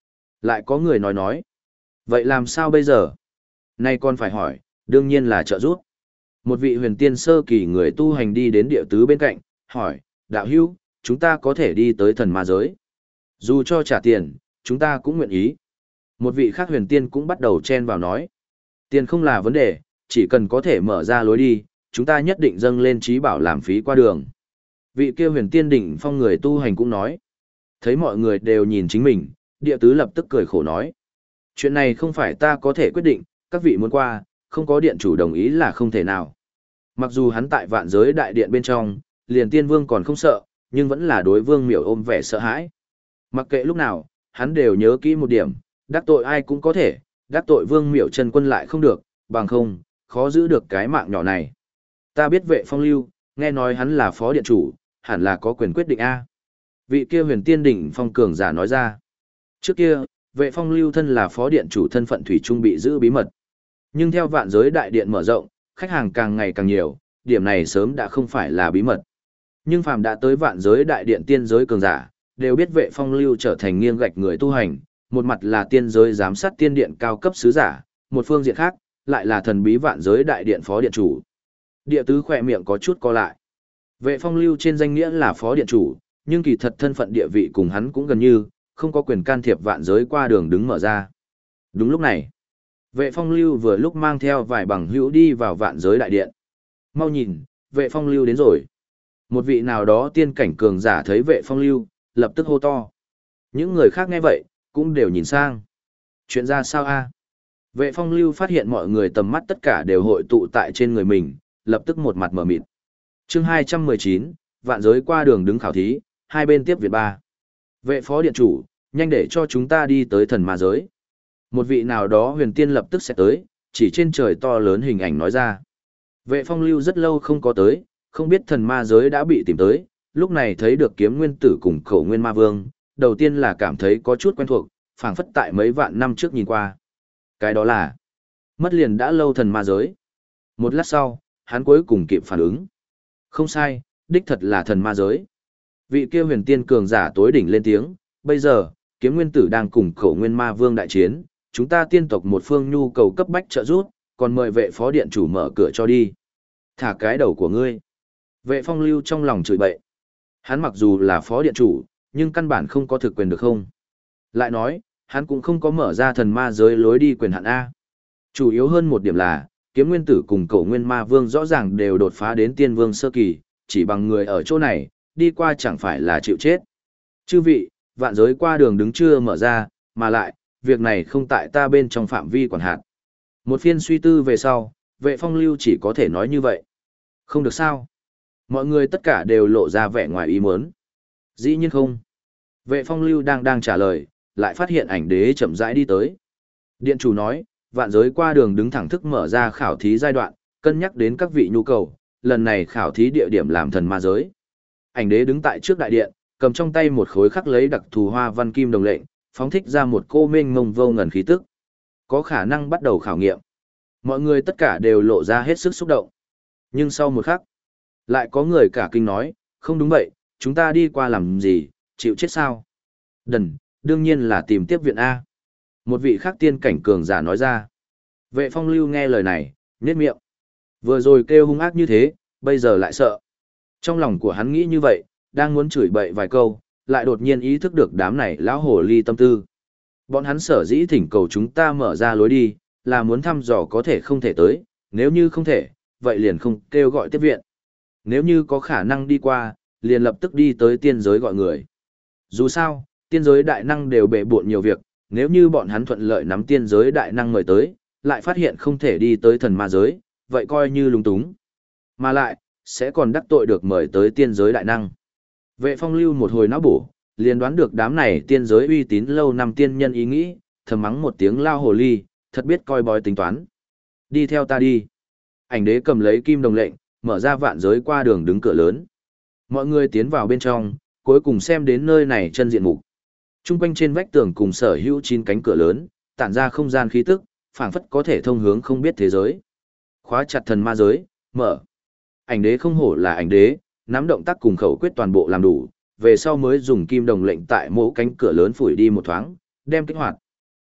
A: Lại có người nói. Vậy làm sao bây giờ? Nay còn phải hỏi, đương nhiên là trợ giúp. Một vị huyền tiên sơ kỳ người tu hành đi đến địa tứ bên cạnh, hỏi, đạo hữu, chúng ta có thể đi tới thần ma giới. Dù cho trả tiền, chúng ta cũng nguyện ý. Một vị khác huyền tiên cũng bắt đầu chen vào nói. Tiền không là vấn đề, chỉ cần có thể mở ra lối đi, chúng ta nhất định dâng lên trí bảo làm phí qua đường. Vị kia huyền tiên đỉnh phong người tu hành cũng nói. Thấy mọi người đều nhìn chính mình, địa tứ lập tức cười khổ nói. Chuyện này không phải ta có thể quyết định, các vị muốn qua, không có điện chủ đồng ý là không thể nào. Mặc dù hắn tại vạn giới đại điện bên trong, liền tiên vương còn không sợ, nhưng vẫn là đối vương miểu ôm vẻ sợ hãi. Mặc kệ lúc nào, hắn đều nhớ kỹ một điểm, đắc tội ai cũng có thể, đắc tội vương miểu chân quân lại không được, bằng không, khó giữ được cái mạng nhỏ này. Ta biết Vệ Phong Lưu, nghe nói hắn là phó điện chủ, hẳn là có quyền quyết định A. Vị kia huyền tiên đỉnh phong cường giả nói ra. Trước kia, Vệ Phong Lưu thân là phó điện chủ, thân phận thủy chung bị giữ bí mật. Nhưng theo vạn giới đại điện mở rộng, khách hàng càng ngày càng nhiều, điểm này sớm đã không phải là bí mật. Nhưng phàm đã tới vạn giới đại điện tiên giới cường giả, đều biết Vệ Phong Lưu trở thành nghiêng gạch người tu hành, một mặt là tiên giới giám sát tiên điện cao cấp sứ giả, một phương diện khác, lại là thần bí vạn giới đại điện phó điện chủ. Địa tứ khỏe miệng có chút co lại. Vệ Phong Lưu trên danh nghĩa là phó điện chủ, nhưng kỳ thật thân phận địa vị cùng hắn cũng gần như, không có quyền can thiệp vạn giới qua đường đứng mở ra. Đúng lúc này, Vệ Phong Lưu vừa lúc mang theo vài bằng hữu đi vào vạn giới đại điện. Mau nhìn, Vệ Phong Lưu đến rồi. Một vị nào đó tiên cảnh cường giả thấy Vệ Phong Lưu, lập tức hô to. Những người khác nghe vậy, cũng đều nhìn sang. Chuyện ra sao a? Vệ Phong Lưu phát hiện mọi người tầm mắt tất cả đều hội tụ tại trên người mình, lập tức một mặt mở mịt. Chương 219, vạn giới qua đường đứng khảo thí, hai bên tiếp Việt ba. Vệ phó điện chủ, nhanh để cho chúng ta đi tới thần ma giới. Một vị nào đó huyền tiên lập tức sẽ tới, chỉ trên trời to lớn hình ảnh nói ra. Vệ Phong Lưu rất lâu không có tới, không biết thần ma giới đã bị tìm tới, lúc này thấy được kiếm nguyên tử cùng khẩu nguyên ma vương, đầu tiên là cảm thấy có chút quen thuộc, phảng phất tại mấy vạn năm trước nhìn qua. Cái đó là mất liền đã lâu thần ma giới. Một lát sau, hắn cuối cùng kịp phản ứng. Không sai, đích thật là thần ma giới. Vị kia huyền tiên cường giả tối đỉnh lên tiếng, bây giờ, kiếm nguyên tử đang cùng khẩu nguyên ma vương đại chiến, chúng ta tiên tộc một phương nhu cầu cấp bách trợ giúp, còn mời vệ phó điện chủ mở cửa cho đi. Thả cái đầu của ngươi. Vệ Phong Lưu trong lòng chửi bậy. Hắn mặc dù là phó điện chủ, nhưng căn bản không có thực quyền được không. Lại nói, hắn cũng không có mở ra thần ma giới lối đi quyền hạn A. Chủ yếu hơn một điểm là, kiếm nguyên tử cùng cổ nguyên ma vương rõ ràng đều đột phá đến tiên vương sơ kỳ, chỉ bằng người ở chỗ này, đi qua chẳng phải là chịu chết. Chư vị, vạn giới qua đường đứng chưa mở ra, mà lại, việc này không tại ta bên trong phạm vi quản hạt. Một phiên suy tư về sau, Vệ Phong Lưu chỉ có thể nói như vậy. Không được sao. Mọi người tất cả đều lộ ra vẻ ngoài ý muốn. Dĩ nhiên không. Vệ Phong Lưu đang trả lời, lại phát hiện ảnh đế chậm rãi đi tới. Điện chủ nói, vạn giới qua đường đứng thẳng thức mở ra khảo thí giai đoạn, cân nhắc đến các vị nhu cầu, lần này khảo thí địa điểm làm thần ma giới. Ảnh đế đứng tại trước đại điện, cầm trong tay một khối khắc lấy đặc thù hoa văn kim đồng lệnh, phóng thích ra một cô mênh mông vô ngần khí tức. Có khả năng bắt đầu khảo nghiệm. Mọi người tất cả đều lộ ra hết sức xúc động. Nhưng sau một khắc, lại có người cả kinh nói, không đúng vậy, chúng ta đi qua làm gì, chịu chết sao? Đần, đương nhiên là tìm tiếp viện A. Một vị khác tiên cảnh cường giả nói ra. Vệ Phong Lưu nghe lời này, nhếch miệng. Vừa rồi kêu hung ác như thế, bây giờ lại sợ. Trong lòng của hắn nghĩ như vậy, đang muốn chửi bậy vài câu, lại đột nhiên ý thức được đám này lão hồ ly tâm tư. Bọn hắn sở dĩ thỉnh cầu chúng ta mở ra lối đi, là muốn thăm dò có thể không thể tới, nếu như không thể, vậy liền không kêu gọi tiếp viện. Nếu như có khả năng đi qua, liền lập tức đi tới tiên giới gọi người. Dù sao, tiên giới đại năng đều bệ bộn nhiều việc, nếu như bọn hắn thuận lợi nắm tiên giới đại năng mời tới, lại phát hiện không thể đi tới thần ma giới, vậy coi như lung túng. Mà lại, sẽ còn đắc tội được mời tới tiên giới đại năng. Vệ Phong Lưu một hồi não bổ, liền đoán được đám này tiên giới uy tín lâu năm tiên nhân ý nghĩ, thầm mắng một tiếng lao hồ ly, thật biết coi bói tính toán. Đi theo ta đi. Ảnh đế cầm lấy kim đồng lệnh, mở ra vạn giới qua đường đứng cửa lớn. Mọi người tiến vào bên trong, cuối cùng xem đến nơi này chân diện mục. Trung quanh trên vách tường cùng sở hữu 9 cánh cửa lớn, tản ra không gian khí tức, phảng phất có thể thông hướng không biết thế giới. Khóa chặt thần ma giới, mở. Ảnh đế không hổ là ảnh đế, nắm động tác cùng khẩu quyết toàn bộ làm đủ, về sau mới dùng kim đồng lệnh tại mỗi cánh cửa lớn phủi đi một thoáng, đem kích hoạt.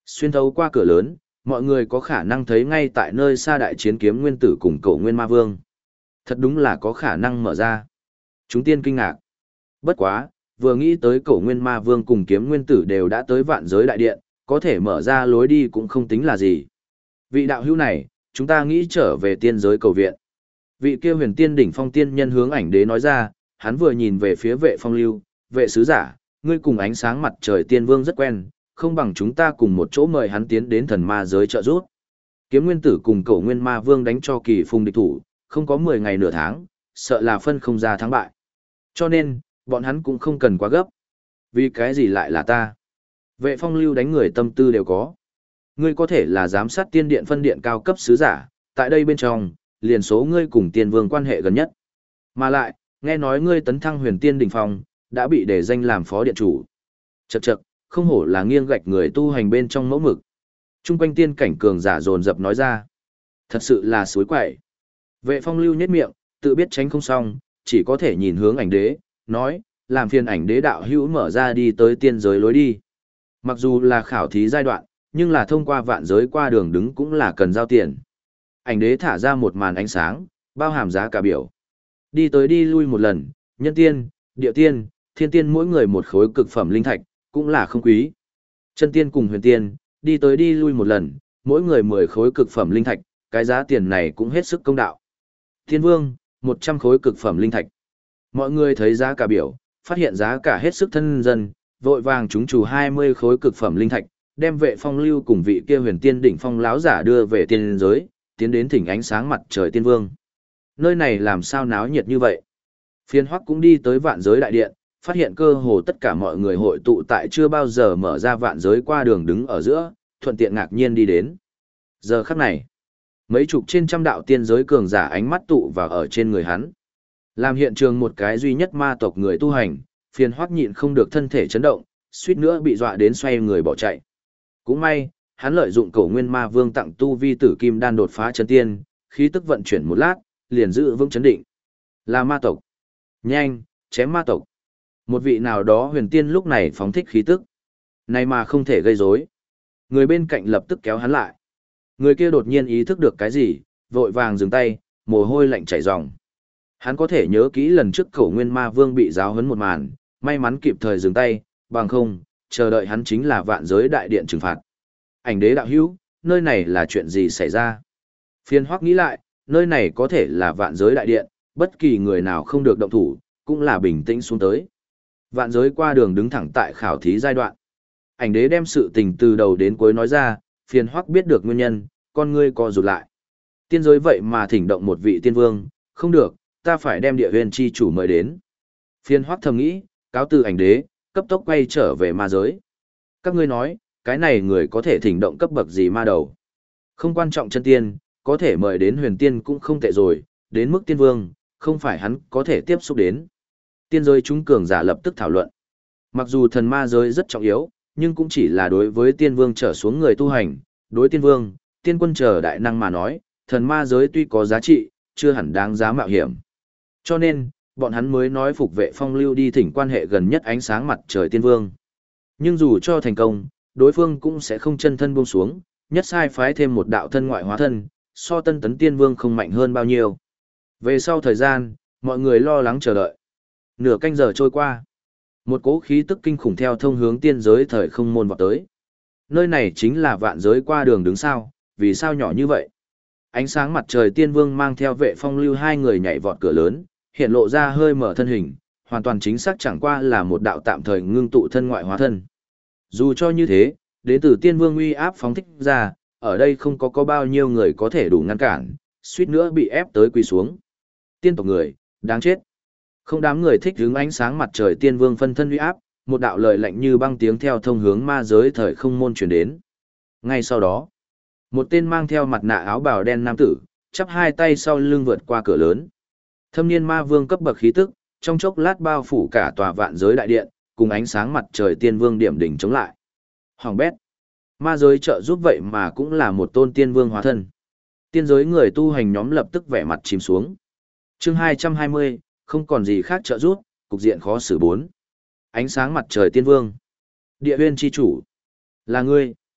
A: Xuyên thấu qua cửa lớn, mọi người có khả năng thấy ngay tại nơi xa đại chiến kiếm nguyên tử cùng Cổ Nguyên Ma Vương. Thật đúng là có khả năng mở ra. Chúng tiên kinh ngạc. Bất quá, vừa nghĩ tới Cổ Nguyên Ma Vương cùng kiếm nguyên tử đều đã tới vạn giới đại điện, có thể mở ra lối đi cũng không tính là gì. Vị đạo hữu này, chúng ta nghĩ trở về tiên giới cầu viện. Vị kia huyền tiên đỉnh phong tiên nhân hướng ảnh đế nói ra, hắn vừa nhìn về phía vệ phong lưu, vệ sứ giả, ngươi cùng ánh sáng mặt trời tiên vương rất quen, không bằng chúng ta cùng một chỗ mời hắn tiến đến thần ma giới trợ giúp. Kiếm nguyên tử cùng Cổ Nguyên Ma Vương đánh cho kỳ phùng địch thủ, không có 10 ngày nửa tháng, sợ là phân không ra thắng bại. Cho nên, bọn hắn cũng không cần quá gấp. Vì cái gì lại là ta? Vệ phong lưu đánh người tâm tư đều có. Ngươi có thể là giám sát tiên điện phân điện cao cấp sứ giả, tại đây bên trong, liền số ngươi cùng tiên vương quan hệ gần nhất. Mà lại, nghe nói ngươi tấn thăng huyền tiên đỉnh phong, đã bị đề danh làm phó điện chủ. Chậc chậc, không hổ là nghiêng gạch người tu hành bên trong mẫu mực. Trung quanh tiên cảnh cường giả dồn dập nói ra. Thật sự là suối quậy. Vệ phong lưu nhếch miệng, tự biết tránh không xong, chỉ có thể nhìn hướng ảnh đế, nói, làm phiền ảnh đế đạo hữu mở ra đi tới tiên giới lối đi. Mặc dù là khảo thí giai đoạn, nhưng là thông qua vạn giới qua đường đứng cũng là cần giao tiền. Ảnh đế thả ra một màn ánh sáng, bao hàm giá cả biểu. Đi tới đi lui một lần, nhân tiên, địa tiên, thiên tiên mỗi người một khối cực phẩm linh thạch, cũng là không quý. Chân tiên cùng huyền tiên, đi tới đi lui một lần, mỗi người 10 khối cực phẩm linh thạch, cái giá tiền này cũng hết sức công đạo. Thiên vương, 100 khối cực phẩm linh thạch. Mọi người thấy giá cả biểu, phát hiện giá cả hết sức thân dân, vội vàng chúng chủ 20 khối cực phẩm linh thạch, đem vệ phong lưu cùng vị kia huyền tiên đỉnh phong láo giả đưa về tiên giới, tiến đến thỉnh ánh sáng mặt trời tiên vương. Nơi này làm sao náo nhiệt như vậy? Phiên Hoắc cũng đi tới vạn giới đại điện, phát hiện cơ hồ tất cả mọi người hội tụ tại chưa bao giờ mở ra vạn giới qua đường đứng ở giữa, thuận tiện ngạc nhiên đi đến. Giờ khắc này, mấy chục trên trăm đạo tiên giới cường giả ánh mắt tụ vào ở trên người hắn. Làm hiện trường một cái duy nhất ma tộc người tu hành, Phiên Hoắc nhịn không được thân thể chấn động, suýt nữa bị dọa đến xoay người bỏ chạy. Cũng may, hắn lợi dụng Cổ Nguyên Ma Vương tặng tu vi tử kim đan đột phá chân tiên, khí tức vận chuyển một lát, liền giữ vững chấn định. Là ma tộc. Nhanh, chém ma tộc. Một vị nào đó huyền tiên lúc này phóng thích khí tức. Này mà không thể gây rối. Người bên cạnh lập tức kéo hắn lại. Người kia đột nhiên ý thức được cái gì, vội vàng dừng tay, mồ hôi lạnh chảy ròng. Hắn có thể nhớ kỹ lần trước Cổ Nguyên Ma Vương bị giáo huấn một màn, may mắn kịp thời dừng tay, bằng không, chờ đợi hắn chính là vạn giới đại điện trừng phạt. Ảnh đế đạo hữu, nơi này là chuyện gì xảy ra? Phiên Hoắc nghĩ lại, nơi này có thể là vạn giới đại điện, bất kỳ người nào không được động thủ, cũng là bình tĩnh xuống tới. Vạn giới qua đường đứng thẳng tại khảo thí giai đoạn. Ảnh đế đem sự tình từ đầu đến cuối nói ra, Phiên Hoắc biết được nguyên nhân, con ngươi co rụt lại. Tiên giới vậy mà thỉnh động một vị tiên vương, không được, ta phải đem địa huyền chi chủ mời đến. Phiên Hoắc thầm nghĩ, cáo từ ảnh đế, cấp tốc quay trở về ma giới. Các ngươi nói, cái này người có thể thỉnh động cấp bậc gì ma đầu? Không quan trọng chân tiên, có thể mời đến huyền tiên cũng không tệ rồi, đến mức tiên vương, không phải hắn có thể tiếp xúc đến. Tiên giới chúng cường giả lập tức thảo luận. Mặc dù thần ma giới rất trọng yếu, nhưng cũng chỉ là đối với tiên vương trở xuống người tu hành, đối tiên vương, tiên quân chờ đại năng mà nói, thần ma giới tuy có giá trị, chưa hẳn đáng giá mạo hiểm. Cho nên, bọn hắn mới nói phục vệ phong lưu đi thỉnh quan hệ gần nhất ánh sáng mặt trời tiên vương. Nhưng dù cho thành công, đối phương cũng sẽ không chân thân buông xuống, nhất sai phái thêm một đạo thân ngoại hóa thân, so tân tấn tiên vương không mạnh hơn bao nhiêu. Về sau thời gian, mọi người lo lắng chờ đợi. Nửa canh giờ trôi qua. Một cỗ khí tức kinh khủng theo thông hướng tiên giới thời không môn vọt tới. Nơi này chính là vạn giới qua đường đứng sao, vì sao nhỏ như vậy? Ánh sáng mặt trời tiên vương mang theo vệ phong lưu hai người nhảy vọt cửa lớn, hiện lộ ra hơi mở thân hình, hoàn toàn chính xác chẳng qua là một đạo tạm thời ngưng tụ thân ngoại hóa thân. Dù cho như thế, đến từ tiên vương uy áp phóng thích ra, ở đây không có bao nhiêu người có thể đủ ngăn cản, suýt nữa bị ép tới quỳ xuống. Tiên tộc người, đáng chết. Không đám người thích hướng ánh sáng mặt trời tiên vương phân thân uy áp, một đạo lời lạnh như băng tiếng theo thông hướng ma giới thời không môn truyền đến. Ngay sau đó, một tên mang theo mặt nạ áo bào đen nam tử, chắp hai tay sau lưng vượt qua cửa lớn. Thâm niên ma vương cấp bậc khí tức, trong chốc lát bao phủ cả tòa vạn giới đại điện, cùng ánh sáng mặt trời tiên vương điểm đỉnh chống lại. Hoàng bét. Ma giới trợ giúp vậy mà cũng là một tôn tiên vương hóa thân. Tiên giới người tu hành nhóm lập tức vẻ mặt chìm xuống. Chương 220, không còn gì khác trợ giúp, cục diện khó xử 4. Ánh sáng mặt trời tiên vương. Địa huyên chi chủ. Là ngươi.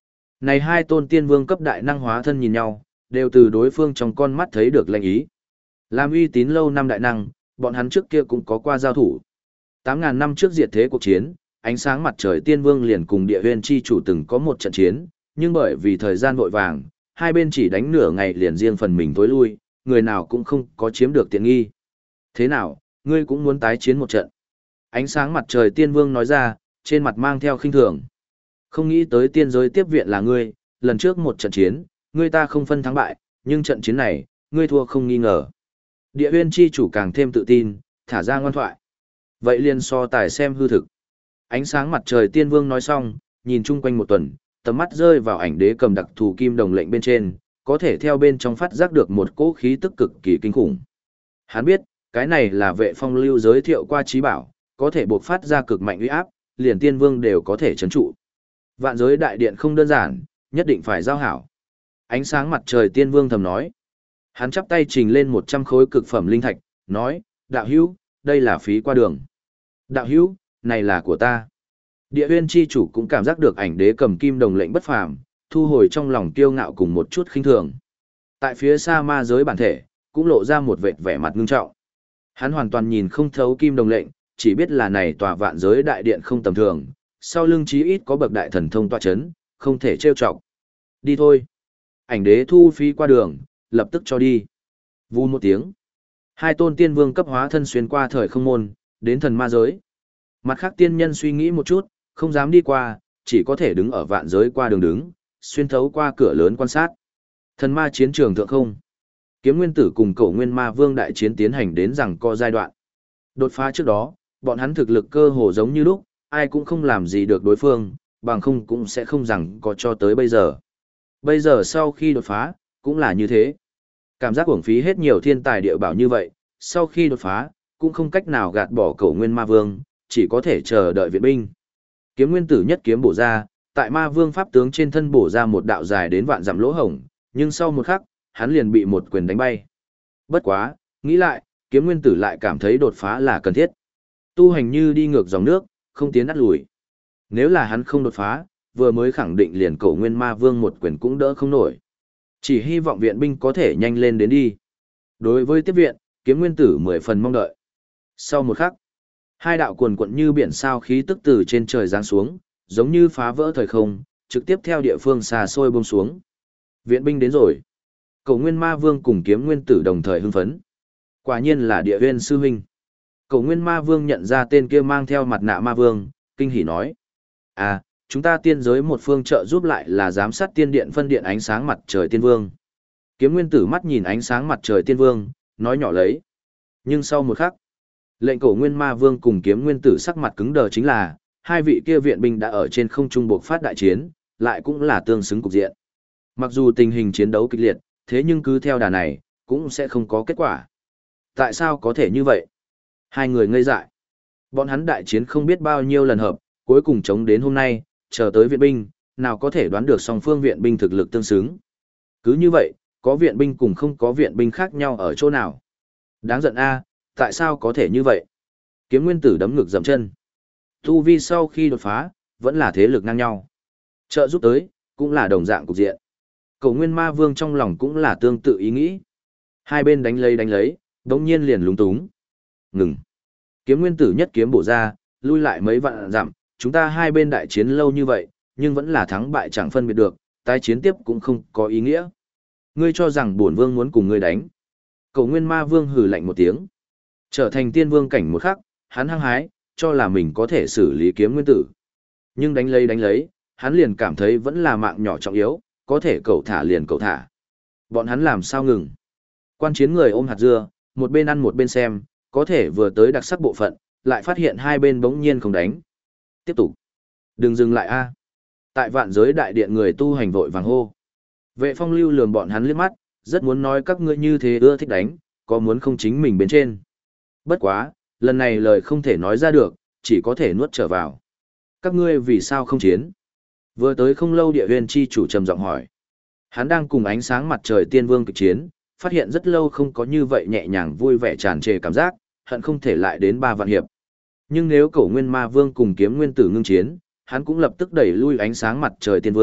A: Này hai tôn tiên vương cấp đại năng hóa thân nhìn nhau, đều từ đối phương trong con mắt thấy được lệnh ý. Làm uy tín lâu năm đại năng, bọn hắn trước kia cũng có qua giao thủ. 8.000 năm trước diệt thế cuộc chiến, ánh sáng mặt trời tiên vương liền cùng địa huyền chi chủ từng có một trận chiến, nhưng bởi vì thời gian vội vàng, hai bên chỉ đánh nửa ngày liền riêng phần mình tối lui, người nào cũng không có chiếm được tiện nghi. Thế nào, ngươi cũng muốn tái chiến một trận? Ánh sáng mặt trời tiên vương nói ra, trên mặt mang theo khinh thường. Không nghĩ tới tiên giới tiếp viện là ngươi, lần trước một trận chiến, ngươi ta không phân thắng bại, nhưng trận chiến này, ngươi thua không nghi ngờ. Địa huyên chi chủ càng thêm tự tin, thả ra ngoan thoại. Vậy liền so tài xem hư thực. Ánh sáng mặt trời tiên vương nói xong, nhìn chung quanh một tuần, tầm mắt rơi vào ảnh đế cầm đặc thù kim đồng lệnh bên trên, có thể theo bên trong phát giác được một cỗ khí tức cực kỳ kinh khủng. Hắn biết, cái này là vệ phong lưu giới thiệu qua trí bảo, có thể bộc phát ra cực mạnh uy áp, liền tiên vương đều có thể chấn trụ. Vạn giới đại điện không đơn giản, nhất định phải giao hảo. Ánh sáng mặt trời tiên vương thầm nói. Hắn chắp tay trình lên 100 khối cực phẩm linh thạch, nói, đạo hữu, đây là phí qua đường. Đạo hữu, này là của ta. Địa huyên chi chủ cũng cảm giác được ảnh đế cầm kim đồng lệnh bất phàm, thu hồi trong lòng kiêu ngạo cùng một chút khinh thường. Tại phía xa ma giới bản thể, cũng lộ ra một vệt vẻ mặt ngưng trọng. Hắn hoàn toàn nhìn không thấu kim đồng lệnh, chỉ biết là này tòa vạn giới đại điện không tầm thường, sau lưng chí ít có bậc đại thần thông tọa chấn, không thể trêu chọc. Đi thôi. Ảnh đế thu phí qua đường, lập tức cho đi. Vù một tiếng. Hai tôn tiên vương cấp hóa thân xuyên qua thời không môn, đến thần ma giới. Mặt khác tiên nhân suy nghĩ một chút, không dám đi qua, chỉ có thể đứng ở vạn giới qua đường đứng, xuyên thấu qua cửa lớn quan sát. Thần ma chiến trường thượng không. Kiếm nguyên tử cùng Cổ Nguyên Ma Vương đại chiến tiến hành đến rằng co giai đoạn. Đột phá trước đó, bọn hắn thực lực cơ hồ giống như lúc, ai cũng không làm gì được đối phương, bằng không cũng sẽ không rằng có cho tới bây giờ. Bây giờ sau khi đột phá, cũng là như thế. Cảm giác uổng phí hết nhiều thiên tài địa bảo như vậy, sau khi đột phá, cũng không cách nào gạt bỏ Cổ Nguyên Ma Vương, chỉ có thể chờ đợi viện binh. Kiếm nguyên tử nhất kiếm bổ ra, tại Ma Vương pháp tướng trên thân bổ ra một đạo dài đến vạn dặm lỗ hổng, nhưng sau một khắc, hắn liền bị một quyền đánh bay. Bất quá, nghĩ lại, kiếm nguyên tử lại cảm thấy đột phá là cần thiết. Tu hành như đi ngược dòng nước, không tiến ắt lùi. Nếu là hắn không đột phá, vừa mới khẳng định liền Cổ Nguyên Ma Vương một quyền cũng đỡ không nổi. Chỉ hy vọng viện binh có thể nhanh lên đến đi. Đối với tiếp viện, kiếm nguyên tử 10 phần mong đợi. Sau một khắc, hai đạo cuồn cuộn như biển sao khí tức từ trên trời giáng xuống, giống như phá vỡ thời không, trực tiếp theo địa phương xa xôi buông xuống. Viện binh đến rồi. Cổ Nguyên Ma Vương cùng kiếm nguyên tử đồng thời hưng phấn. Quả nhiên là địa huyên sư huynh. Cổ Nguyên Ma Vương nhận ra tên kia mang theo mặt nạ Ma Vương, kinh hỉ nói. À, chúng ta tiên giới một phương trợ giúp lại là giám sát tiên điện phân điện ánh sáng mặt trời tiên vương. Kiếm nguyên tử mắt nhìn ánh sáng mặt trời tiên vương, nói nhỏ lấy. Nhưng sau một khắc, lệnh Cổ Nguyên Ma Vương cùng kiếm nguyên tử sắc mặt cứng đờ chính là, hai vị kia viện binh đã ở trên không trung buộc phát đại chiến, lại cũng là tương xứng cục diện. Mặc dù tình hình chiến đấu kịch liệt, thế nhưng cứ theo đà này, cũng sẽ không có kết quả. Tại sao có thể như vậy? Hai người ngây dại. Bọn hắn đại chiến không biết bao nhiêu lần hợp, cuối cùng chống đến hôm nay, chờ tới viện binh, nào có thể đoán được song phương viện binh thực lực tương xứng. Cứ như vậy, có viện binh cùng không có viện binh khác nhau ở chỗ nào. Đáng giận a, tại sao có thể như vậy? Kiếm nguyên tử đấm ngực dậm chân. Tu vi sau khi đột phá, vẫn là thế lực ngang nhau. Trợ giúp tới, cũng là đồng dạng cục diện. Cổ Nguyên Ma Vương trong lòng cũng là tương tự ý nghĩ. Hai bên đánh lấy, đống nhiên liền lúng túng. Ngừng. Kiếm nguyên tử nhất kiếm bổ ra, lui lại mấy vạn dặm, chúng ta hai bên đại chiến lâu như vậy, nhưng vẫn là thắng bại chẳng phân biệt được, tái chiến tiếp cũng không có ý nghĩa. Ngươi cho rằng bổn vương muốn cùng ngươi đánh. Cổ Nguyên Ma Vương hừ lạnh một tiếng. Trở thành tiên vương cảnh một khắc, hắn hăng hái, cho là mình có thể xử lý kiếm nguyên tử. Nhưng đánh lấy, hắn liền cảm thấy vẫn là mạng nhỏ trọng yếu, có thể cậu thả liền cậu thả. Bọn hắn làm sao ngừng? Quan chiến người ôm hạt dưa, một bên ăn một bên xem, có thể vừa tới đặc sắc bộ phận, lại phát hiện hai bên bỗng nhiên không đánh. Tiếp tục. Đừng dừng lại a. Tại vạn giới đại điện người tu hành vội vàng hô. Vệ phong lưu lườm bọn hắn liếc mắt, rất muốn nói các ngươi như thế ưa thích đánh, có muốn không chính mình bên trên. Bất quá, lần này lời không thể nói ra được, chỉ có thể nuốt trở vào. Các ngươi vì sao không chiến? Vừa tới không lâu địa huyền chi chủ trầm giọng hỏi. Hắn đang cùng ánh sáng mặt trời tiên vương kịch chiến, phát hiện rất lâu không có như vậy nhẹ nhàng vui vẻ tràn trề cảm giác, hận không thể lại đến 3 vạn hiệp. Nhưng nếu Cổ Nguyên Ma Vương cùng kiếm nguyên tử ngưng chiến, hắn cũng lập tức đẩy lui ánh sáng mặt trời tiên vương,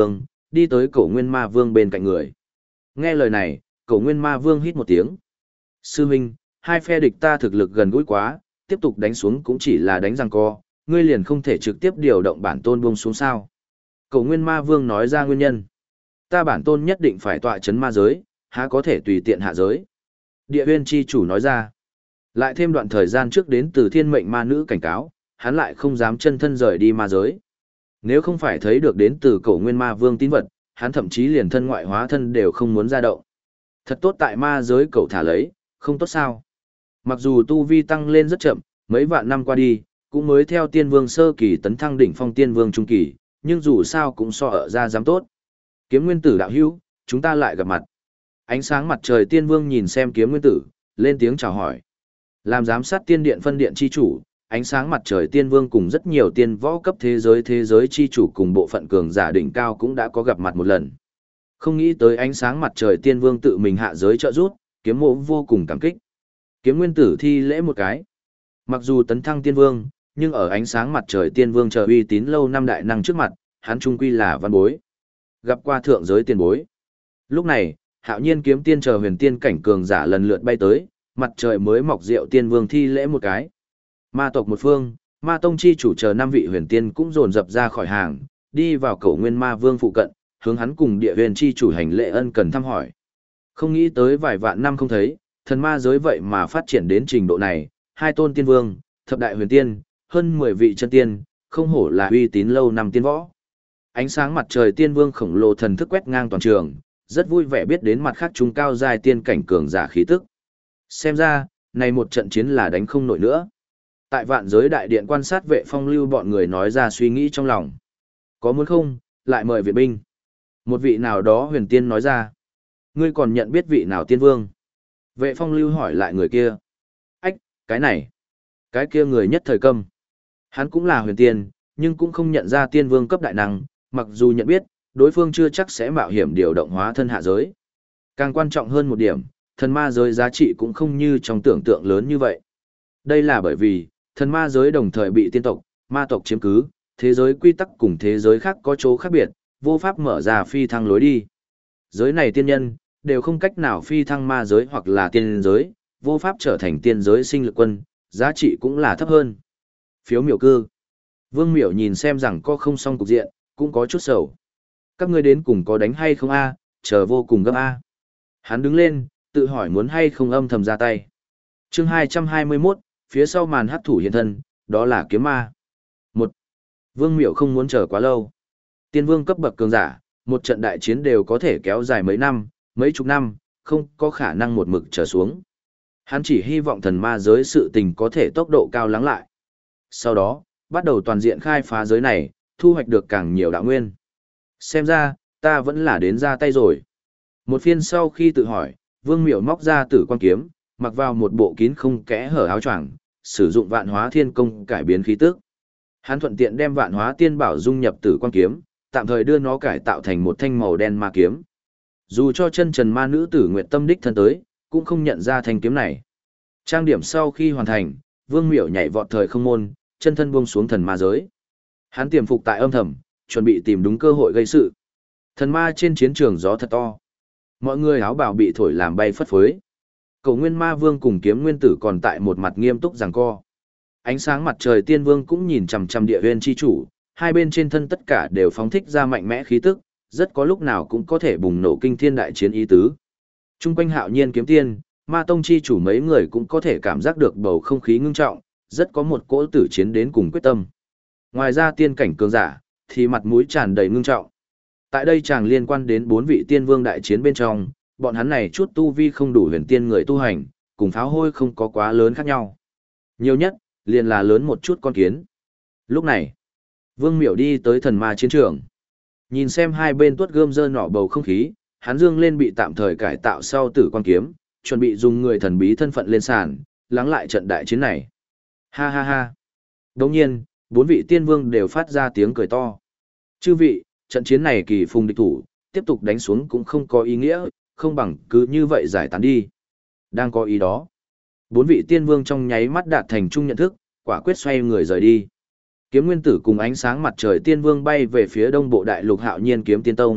A: đi tới Cổ Nguyên Ma Vương bên cạnh người. Nghe lời này, Cổ Nguyên Ma Vương hít một tiếng. Sư huynh, hai phe địch ta thực lực gần gũi quá, tiếp tục đánh xuống cũng chỉ là đánh giằng co, ngươi liền không thể trực tiếp điều động bản tôn buông xuống sao. Cổ Nguyên Ma Vương nói ra nguyên nhân. Ta bản tôn nhất định phải tọa chấn ma giới, há có thể tùy tiện hạ giới. Địa Huyên chi chủ nói ra. Lại thêm đoạn thời gian trước đến từ thiên mệnh ma nữ cảnh cáo, hắn lại không dám chân thân rời đi ma giới. Nếu không phải thấy được đến từ Cổ Nguyên Ma Vương tín vật, hắn thậm chí liền thân ngoại hóa thân đều không muốn ra động. Thật tốt tại ma giới cậu thả lấy, không tốt sao. Mặc dù tu vi tăng lên rất chậm, mấy vạn năm qua đi, cũng mới theo tiên vương sơ kỳ tấn thăng đỉnh phong tiên vương trung kỳ, nhưng dù sao cũng so ở ra dám tốt. Kiếm nguyên tử đạo hữu, chúng ta lại gặp mặt. Ánh sáng mặt trời tiên vương nhìn xem kiếm nguyên tử, lên tiếng chào hỏi. Làm giám sát tiên điện phân điện chi chủ, ánh sáng mặt trời tiên vương cùng rất nhiều tiên võ cấp thế giới chi chủ cùng bộ phận cường giả đỉnh cao cũng đã có gặp mặt một lần. Không nghĩ tới ánh sáng mặt trời tiên vương tự mình hạ giới trợ giúp, kiếm mộ vô cùng cảm kích. Kiếm nguyên tử thi lễ một cái. Mặc dù tấn thăng tiên vương, nhưng ở ánh sáng mặt trời tiên vương chờ uy tín lâu năm đại năng trước mặt, hắn trung quy là văn bối. Gặp qua thượng giới tiền bối. Lúc này, Hạo Nhiên kiếm tiên chờ huyền tiên cảnh cường giả lần lượt bay tới, mặt trời mới mọc rượu tiên vương thi lễ một cái. Ma tộc một phương, ma tông chi chủ chờ 5 vị huyền tiên cũng dồn dập ra khỏi hàng, đi vào Cổ Nguyên Ma Vương phụ cận, hướng hắn cùng địa huyền chi chủ hành lễ ân cần thăm hỏi. Không nghĩ tới vài vạn năm không thấy, thần ma giới vậy mà phát triển đến trình độ này, 2 tôn tiên vương, thập đại huyền tiên, hơn 10 vị chân tiên, không hổ là uy tín lâu năm tiên võ. Ánh sáng mặt trời tiên vương khổng lồ thần thức quét ngang toàn trường, rất vui vẻ biết đến mặt khác chúng cao giai tiên cảnh cường giả khí tức. Xem ra, này một trận chiến là đánh không nổi nữa. Tại vạn giới đại điện quan sát Vệ Phong lưu bọn người nói ra suy nghĩ trong lòng. Có muốn không, lại mời viện binh. Một vị nào đó huyền tiên nói ra. Ngươi còn nhận biết vị nào tiên vương? Vệ Phong lưu hỏi lại người kia. Ách, cái này. Cái kia người nhất thời câm. Hắn cũng là huyền tiên, nhưng cũng không nhận ra tiên vương cấp đại năng, mặc dù nhận biết, đối phương chưa chắc sẽ mạo hiểm điều động hóa thân hạ giới. Càng quan trọng hơn một điểm, thần ma giới giá trị cũng không như trong tưởng tượng lớn như vậy. Đây là bởi vì, thần ma giới đồng thời bị tiên tộc, ma tộc chiếm cứ, thế giới quy tắc cùng thế giới khác có chỗ khác biệt, vô pháp mở ra phi thăng lối đi. Giới này tiên nhân, đều không cách nào phi thăng ma giới hoặc là tiên giới, vô pháp trở thành tiên giới sinh lực quân, giá trị cũng là thấp hơn. Phiếu miểu cư. Vương miểu nhìn xem rằng có không xong cục diện, cũng có chút sầu. Các ngươi đến cùng có đánh hay không a? Chờ vô cùng gấp a. Hắn đứng lên, tự hỏi muốn hay không âm thầm ra tay. Chương 221, phía sau màn hắc thủ hiện thân, đó là kiếm ma. 1. Vương miểu không muốn chờ quá lâu. Tiên vương cấp bậc cường giả, một trận đại chiến đều có thể kéo dài mấy năm, mấy chục năm, không có khả năng một mực trở xuống. Hắn chỉ hy vọng thần ma giới sự tình có thể tốc độ cao lắng lại. Sau đó, bắt đầu toàn diện khai phá giới này, thu hoạch được càng nhiều đạo nguyên. Xem ra, ta vẫn là đến ra tay rồi. Một phiên sau khi tự hỏi, Vương Miểu móc ra Tử Quan kiếm, mặc vào một bộ kín không kẽ hở áo choàng, sử dụng Vạn Hóa Thiên Công cải biến khí tức. Hắn thuận tiện đem Vạn Hóa Tiên Bảo dung nhập Tử Quan kiếm, tạm thời đưa nó cải tạo thành một thanh màu đen ma kiếm. Dù cho chân trần ma nữ Tử Nguyệt Tâm đích thân tới, cũng không nhận ra thanh kiếm này. Trang điểm sau khi hoàn thành, Vương Miểu nhảy vọt thời không môn, chân thân buông xuống thần ma giới. Hắn tiềm phục tại âm thầm, chuẩn bị tìm đúng cơ hội gây sự. Thần ma trên chiến trường gió thật to. Mọi người áo bào bị thổi làm bay phất phới. Cổ Nguyên Ma Vương cùng Kiếm Nguyên Tử còn tại một mặt nghiêm túc giằng co. Ánh sáng mặt trời tiên vương cũng nhìn chằm chằm địa huyền chi chủ, hai bên trên thân tất cả đều phóng thích ra mạnh mẽ khí tức, rất có lúc nào cũng có thể bùng nổ kinh thiên đại chiến ý tứ. Trung quanh Hạo Nhiên kiếm tiên, Ma tông chi chủ mấy người cũng có thể cảm giác được bầu không khí ngưng trọng, rất có một cỗ tử chiến đến cùng quyết tâm. Ngoài ra tiên cảnh cường giả, thì mặt mũi tràn đầy ngưng trọng. Tại đây chàng liên quan đến 4 vị tiên vương đại chiến bên trong, bọn hắn này chút tu vi không đủ huyền tiên người tu hành, cùng pháo hôi không có quá lớn khác nhau. Nhiều nhất, liền là lớn một chút con kiến. Lúc này, Vương Miểu đi tới thần ma chiến trường. Nhìn xem hai bên tuốt gươm rơ nỏ bầu không khí, hắn dương lên bị tạm thời cải tạo sau Tử Quan kiếm, chuẩn bị dùng người thần bí thân phận lên sàn, lắng lại trận đại chiến này. Ha ha ha. Đồng nhiên, 4 vị tiên vương đều phát ra tiếng cười to. Chư vị, trận chiến này kỳ phùng địch thủ, tiếp tục đánh xuống cũng không có ý nghĩa, không bằng cứ như vậy giải tán đi. Đang có ý đó. 4 vị tiên vương trong nháy mắt đạt thành chung nhận thức, quả quyết xoay người rời đi. Kiếm Nguyên Tử cùng ánh sáng mặt trời tiên vương bay về phía đông bộ đại lục Hạo Nhiên kiếm tiên tông,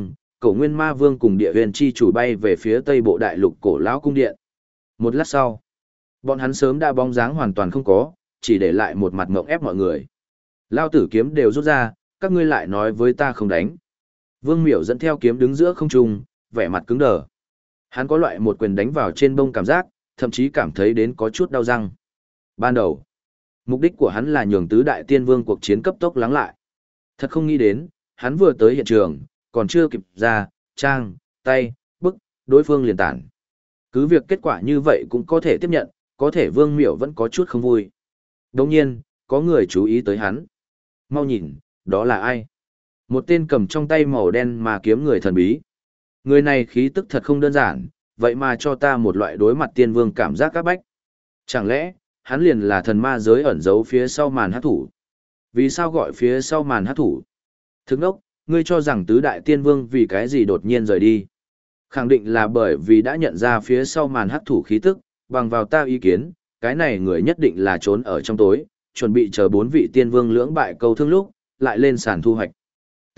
A: Cổ Nguyên Ma Vương cùng Địa Huyền chi chủ bay về phía Tây Bộ Đại Lục cổ lão cung điện. Một lát sau, bọn hắn sớm đã bóng dáng hoàn toàn không có, chỉ để lại một mặt ngộng ép mọi người. Lao tử kiếm đều rút ra, các ngươi lại nói với ta không đánh. Vương Miểu dẫn theo kiếm đứng giữa không trung, vẻ mặt cứng đờ. Hắn có loại một quyền đánh vào trên bông cảm giác, thậm chí cảm thấy đến có chút đau răng. Ban đầu, mục đích của hắn là nhường tứ đại tiên vương cuộc chiến cấp tốc lắng lại. Thật không nghĩ đến, hắn vừa tới hiện trường, còn chưa kịp ra, trang, tay, bức, đối phương liền tản. Cứ việc kết quả như vậy cũng có thể tiếp nhận, có thể Vương Miểu vẫn có chút không vui. Đồng nhiên, có người chú ý tới hắn. Mau nhìn, đó là ai? Một tên cầm trong tay màu đen mà kiếm người thần bí. Người này khí tức thật không đơn giản, vậy mà cho ta một loại đối mặt tiên vương cảm giác các bách. Chẳng lẽ, hắn liền là thần ma giới ẩn giấu phía sau màn hát thủ? Vì sao gọi phía sau màn hát thủ? Thức đốc, ngươi cho rằng tứ đại tiên vương vì cái gì đột nhiên rời đi? Khẳng định là bởi vì đã nhận ra phía sau màn hát thủ khí tức, bằng vào ta ý kiến, cái này người nhất định là trốn ở trong tối, chuẩn bị chờ 4 vị tiên vương lưỡng bại câu thương lúc, lại lên sàn thu hoạch. T.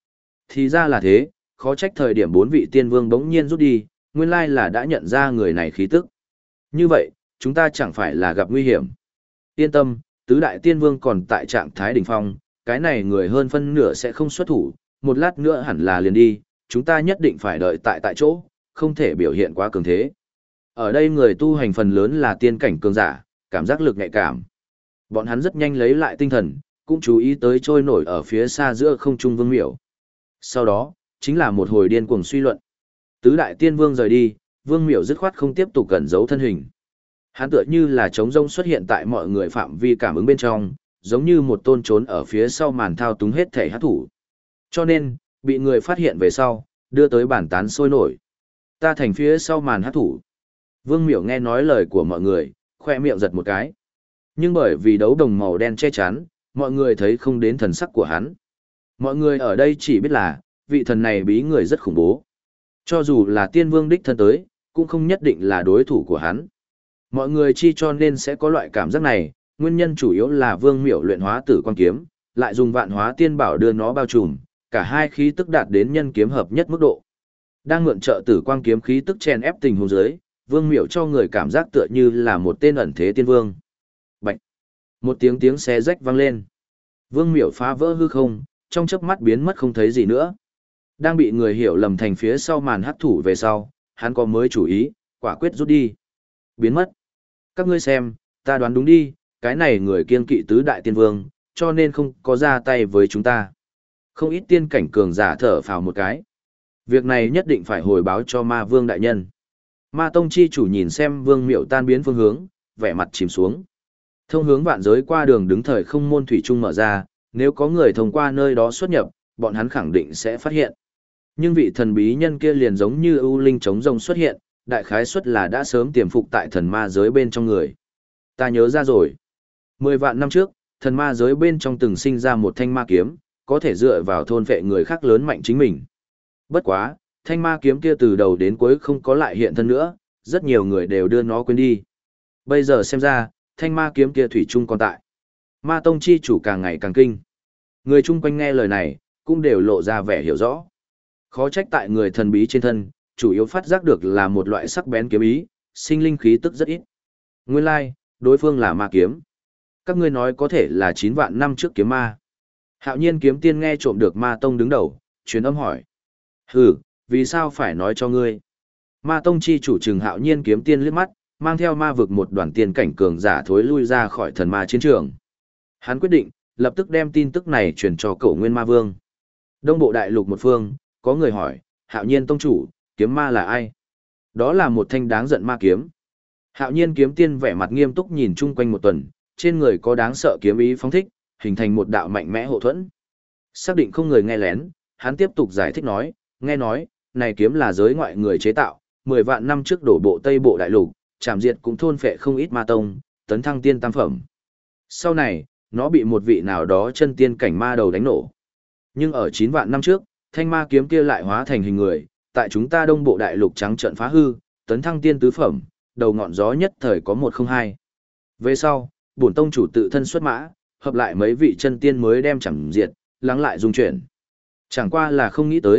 A: Thì ra là thế, khó trách thời điểm 4 vị tiên vương bỗng nhiên rút đi, nguyên lai là đã nhận ra người này khí tức. Như vậy, chúng ta chẳng phải là gặp nguy hiểm. Yên tâm, tứ đại tiên vương còn tại trạng thái đỉnh phong, cái này người hơn phân nửa sẽ không xuất thủ, một lát nữa hẳn là liền đi, chúng ta nhất định phải đợi tại chỗ, không thể biểu hiện quá cường thế. Ở đây người tu hành phần lớn là tiên cảnh cường giả, cảm giác lực nhạy cảm. Bọn hắn rất nhanh lấy lại tinh thần, cũng chú ý tới trôi nổi ở phía xa giữa không trung Vương Miểu. Sau đó, chính là một hồi điên cuồng suy luận. Tứ đại tiên vương rời đi, Vương Miểu dứt khoát không tiếp tục cẩn giấu thân hình. Hắn tựa như là trống rông xuất hiện tại mọi người phạm vi cảm ứng bên trong, giống như một tôn trốn ở phía sau màn thao túng hết thể hát thủ. Cho nên, bị người phát hiện về sau, đưa tới bản tán sôi nổi. Ta thành phía sau màn hát thủ. Vương Miểu nghe nói lời của mọi người, khoe miệng giật một cái. Nhưng bởi vì đấu đồng màu đen che chắn, mọi người thấy không đến thần sắc của hắn. Mọi người ở đây chỉ biết là, vị thần này bí người rất khủng bố. Cho dù là tiên vương đích thân tới, cũng không nhất định là đối thủ của hắn. Mọi người chi cho nên sẽ có loại cảm giác này, nguyên nhân chủ yếu là Vương Miểu luyện hóa tử quang kiếm, lại dùng vạn hóa tiên bảo đưa nó bao trùm, cả hai khí tức đạt đến nhân kiếm hợp nhất mức độ. Đang mượn trợ tử quang kiếm khí tức chèn ép tình huống dưới, Vương Miểu cho người cảm giác tựa như là một tên ẩn thế tiên vương. Bạch. Một tiếng xé rách vang lên. Vương Miểu phá vỡ hư không, trong chớp mắt biến mất không thấy gì nữa. Đang bị người hiểu lầm thành phía sau màn hắc thủ về sau, hắn có mới chủ ý, quả quyết rút đi. Biến mất. Các ngươi xem, ta đoán đúng đi, cái này người kiên kỵ tứ đại tiên vương, cho nên không có ra tay với chúng ta. Không ít tiên cảnh cường giả thở phào một cái. Việc này nhất định phải hồi báo cho ma vương đại nhân. Ma tông chi chủ nhìn xem Vương Miểu tan biến phương hướng, vẻ mặt chìm xuống. Thông hướng vạn giới qua đường đứng thời không môn thủy trung mở ra, nếu có người thông qua nơi đó xuất nhập, bọn hắn khẳng định sẽ phát hiện. Nhưng vị thần bí nhân kia liền giống như ưu linh chống rồng xuất hiện, đại khái suất là đã sớm tiềm phục tại thần ma giới bên trong người. Ta nhớ ra rồi. 10 vạn năm trước, thần ma giới bên trong từng sinh ra một thanh ma kiếm, có thể dựa vào thôn vệ người khác lớn mạnh chính mình. Bất quá, thanh ma kiếm kia từ đầu đến cuối không có lại hiện thân nữa, rất nhiều người đều đưa nó quên đi. Bây giờ xem ra, thanh ma kiếm kia thủy chung còn tại. Ma tông chi chủ càng ngày càng kinh. Người chung quanh nghe lời này, cũng đều lộ ra vẻ hiểu rõ. Khó trách tại người thần bí trên thân, chủ yếu phát giác được là một loại sắc bén kiếm ý, sinh linh khí tức rất ít. Nguyên lai, đối phương là ma kiếm. Các ngươi nói có thể là 9 vạn năm trước kiếm ma. Hạo nhiên kiếm tiên nghe trộm được ma tông đứng đầu, truyền âm hỏi. Hừ, vì sao phải nói cho ngươi? Ma tông chi chủ trừng hạo nhiên kiếm tiên liếc mắt, mang theo ma vực một đoàn tiên cảnh cường giả thối lui ra khỏi thần ma chiến trường. Hắn quyết định, lập tức đem tin tức này truyền cho Cổ Nguyên Ma Vương. Đông bộ đại lục một phương, có người hỏi, hạo nhiên tông chủ, kiếm ma là ai? Đó là một thanh đáng giận ma kiếm. Hạo nhiên kiếm tiên vẻ mặt nghiêm túc nhìn chung quanh một tuần, trên người có đáng sợ kiếm ý phóng thích, hình thành một đạo mạnh mẽ hộ thuẫn. Xác định không người nghe lén, hắn tiếp tục giải thích nói, nghe nói, này kiếm là giới ngoại người chế tạo, 10 vạn năm trước đổ bộ Tây Bộ đại lục, chảm diệt cũng thôn phệ không ít ma tông, tấn thăng tiên tam phẩm. Sau này, nó bị một vị nào đó chân tiên cảnh ma đầu đánh nổ. Nhưng ở 9 vạn năm trước, thanh ma kiếm kia lại hóa thành hình người, tại chúng ta Đông Bộ đại lục trắng trợn phá hư, tấn thăng tiên tứ phẩm, đầu ngọn gió nhất thời có 102. Về sau, bổn tông chủ tự thân xuất mã, hợp lại mấy vị chân tiên mới đem chẳng diệt, lắng lại dung chuyển. Chẳng qua là không nghĩ tới,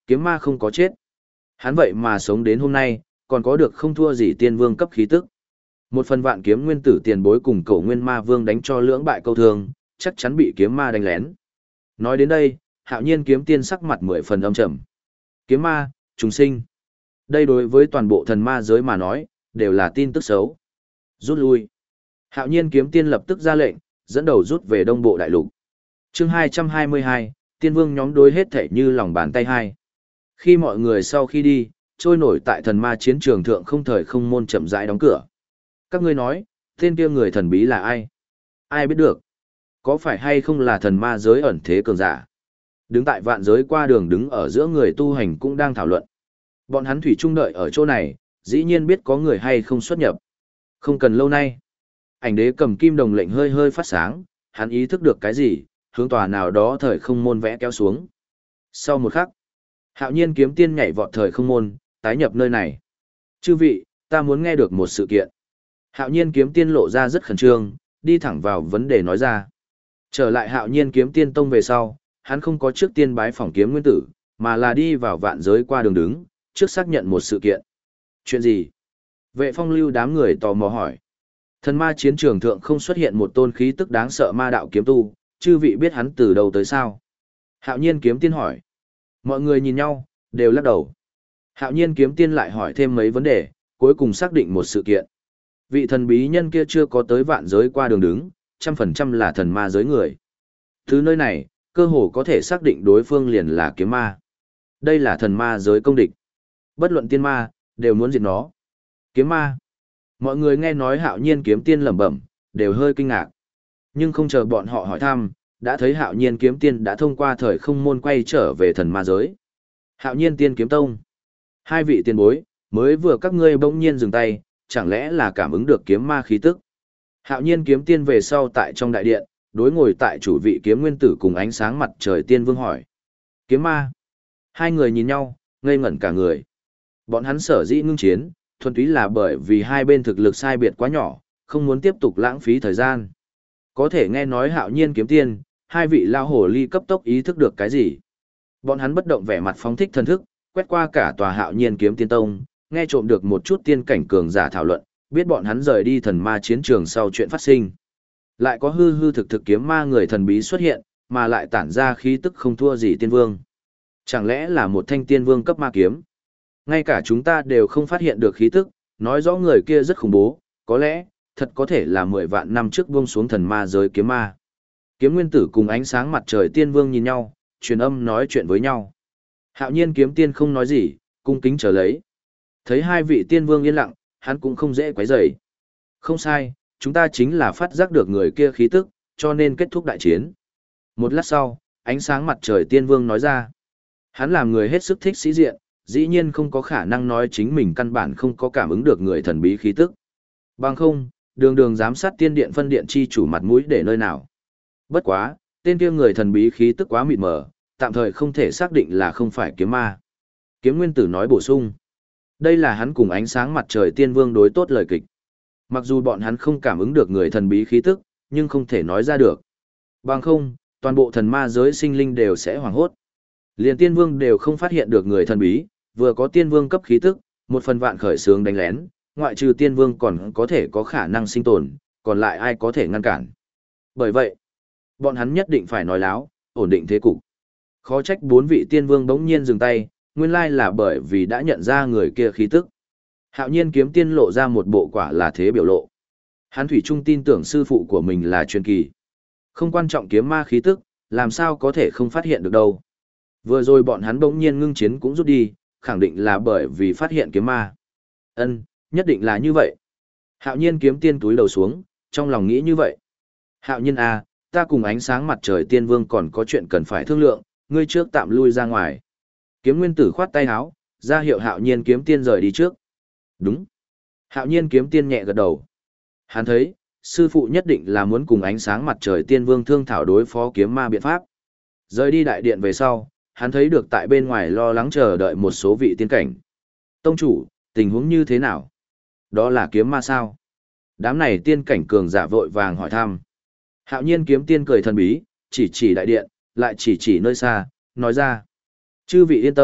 A: Kiếm ma không có chết. Hắn vậy mà sống đến hôm nay, còn có được không thua gì tiên vương cấp khí tức. Một phần vạn kiếm nguyên tử tiền bối cùng Cổ Nguyên Ma Vương đánh cho lưỡng bại câu thương, chắc chắn bị kiếm ma đánh lén. Nói đến đây, Hạo Nhiên kiếm tiên sắc mặt 10 phần âm trầm. Kiếm ma, trùng sinh. Đây đối với toàn bộ thần ma giới mà nói, đều là tin tức xấu. Rút lui. Hạo Nhiên kiếm tiên lập tức ra lệnh, dẫn đầu rút về Đông Bộ đại lục. Chương 222, tiên vương nhóm đối hết thể như lòng bàn tay hai. Khi mọi người sau khi đi, trôi nổi tại thần ma chiến trường thượng không thời không môn chậm rãi đóng cửa. Các ngươi nói, tên kia người thần bí là ai? Ai biết được? Có phải hay không là thần ma giới ẩn thế cường giả? Đứng tại vạn giới qua đường đứng ở giữa người tu hành cũng đang thảo luận. Bọn hắn thủy chung đợi ở chỗ này, dĩ nhiên biết có người hay không xuất nhập. Không cần lâu nay. Ảnh đế cầm kim đồng lệnh hơi hơi phát sáng, hắn ý thức được cái gì, hướng tòa nào đó thời không môn vẽ kéo xuống. Sau một khắc, Hạo Nhiên kiếm tiên nhảy vọt thời không môn, tái nhập nơi này. Chư vị, ta muốn nghe được một sự kiện. Hạo Nhiên kiếm tiên lộ ra rất khẩn trương, đi thẳng vào vấn đề nói ra. Trở lại Hạo Nhiên kiếm tiên tông về sau, hắn không có trước tiên bái phỏng kiếm nguyên tử, mà là đi vào vạn giới qua đường đứng, trước xác nhận một sự kiện. Chuyện gì? Vệ phong lưu đám người tò mò hỏi. Thần ma chiến trường thượng không xuất hiện một tôn khí tức đáng sợ ma đạo kiếm tu, chư vị biết hắn từ đâu tới sao? Hạo Nhiên kiếm tiên hỏi. Mọi người nhìn nhau, đều lắc đầu. Hạo Nhiên kiếm tiên lại hỏi thêm mấy vấn đề, cuối cùng xác định một sự kiện. Vị thần bí nhân kia chưa có tới vạn giới qua đường đứng, 100% là thần ma giới người. Từ nơi này, cơ hồ có thể xác định đối phương liền là kiếm ma. Đây là thần ma giới công địch. Bất luận tiên ma, đều muốn diệt nó. Kiếm ma. Mọi người nghe nói Hạo Nhiên kiếm tiên lẩm bẩm, đều hơi kinh ngạc. Nhưng không chờ bọn họ hỏi thăm, đã thấy Hạo Nhiên kiếm tiên đã thông qua thời không môn quay trở về thần ma giới. Hạo Nhiên tiên kiếm tông. Hai vị tiền bối, mới vừa các ngươi bỗng nhiên dừng tay, chẳng lẽ là cảm ứng được kiếm ma khí tức. Hạo Nhiên kiếm tiên về sau tại trong đại điện, đối ngồi tại chủ vị kiếm nguyên tử cùng ánh sáng mặt trời tiên vương hỏi. Kiếm ma. Hai người nhìn nhau, ngây ngẩn cả người. Bọn hắn sở dĩ ngưng chiến, thuần túy là bởi vì hai bên thực lực sai biệt quá nhỏ, không muốn tiếp tục lãng phí thời gian. Có thể nghe nói Hạo Nhiên kiếm tiên, hai vị lao hồ ly cấp tốc ý thức được cái gì. Bọn hắn bất động vẻ mặt phóng thích thần thức, quét qua cả tòa Hạo Nhiên kiếm tiên tông, nghe trộm được một chút tiên cảnh cường giả thảo luận, biết bọn hắn rời đi thần ma chiến trường sau chuyện phát sinh. Lại có hư hư thực thực kiếm ma người thần bí xuất hiện, mà lại tản ra khí tức không thua gì tiên vương. Chẳng lẽ là một thanh tiên vương cấp ma kiếm? Ngay cả chúng ta đều không phát hiện được khí tức, nói rõ người kia rất khủng bố, có lẽ, thật có thể là 10 vạn năm trước buông xuống thần ma giới kiếm ma. Kiếm nguyên tử cùng ánh sáng mặt trời tiên vương nhìn nhau, truyền âm nói chuyện với nhau. Hạo Nhiên kiếm tiên không nói gì, cung kính chờ lấy. Thấy hai vị tiên vương yên lặng, hắn cũng không dễ quấy rầy. Không sai, chúng ta chính là phát giác được người kia khí tức, cho nên kết thúc đại chiến. Một lát sau, ánh sáng mặt trời tiên vương nói ra. Hắn làm người hết sức thích sĩ diện, dĩ nhiên không có khả năng nói chính mình căn bản không có cảm ứng được người thần bí khí tức. Bằng không, đường đường giám sát tiên điện phân điện chi chủ mặt mũi để nơi nào. Bất quá, tên kia người thần bí khí tức quá mịt mờ, tạm thời không thể xác định là không phải kiếm ma. Kiếm nguyên tử nói bổ sung. Đây là hắn cùng ánh sáng mặt trời tiên vương đối tốt lời kịch. Mặc dù bọn hắn không cảm ứng được người thần bí khí tức, nhưng không thể nói ra được. Bằng không, toàn bộ thần ma giới sinh linh đều sẽ hoảng hốt. Liền tiên vương đều không phát hiện được người thần bí, vừa có tiên vương cấp khí tức, một phần vạn khởi sướng đánh lén, ngoại trừ tiên vương còn có thể có khả năng sinh tồn, còn lại ai có thể ngăn cản. Bởi vậy, bọn hắn nhất định phải nói láo, ổn định thế cục. Khó trách bốn vị tiên vương bỗng nhiên dừng tay, nguyên lai là bởi vì đã nhận ra người kia khí tức. Hạo Nhiên kiếm tiên lộ ra một bộ quả là thế biểu lộ. Hắn thủy trung tin tưởng sư phụ của mình là truyền kỳ. Không quan trọng kiếm ma khí tức, làm sao có thể không phát hiện được đâu. Vừa rồi bọn hắn bỗng nhiên ngưng chiến cũng rút đi, khẳng định là bởi vì phát hiện kiếm ma. Ân, nhất định là như vậy. Hạo Nhiên kiếm tiên túi đầu xuống, trong lòng nghĩ như vậy. Hạo Nhiên à, ta cùng ánh sáng mặt trời tiên vương còn có chuyện cần phải thương lượng, ngươi trước tạm lui ra ngoài. Kiếm nguyên tử khoát tay áo, ra hiệu Hạo Nhiên kiếm tiên rời đi trước. Đúng. Hạo Nhiên kiếm tiên nhẹ gật đầu. Hắn thấy, sư phụ nhất định là muốn cùng ánh sáng mặt trời tiên vương thương thảo đối phó kiếm ma biện pháp. Rời đi đại điện về sau, hắn thấy được tại bên ngoài lo lắng chờ đợi một số vị tiên cảnh. Tông chủ, tình huống như thế nào? Đó là kiếm ma sao? Đám này tiên cảnh cường giả vội vàng hỏi thăm. Hạo Nhiên kiếm tiên cười thần bí, chỉ đại điện, lại chỉ nơi xa, nói ra. Chư vị yên tâm,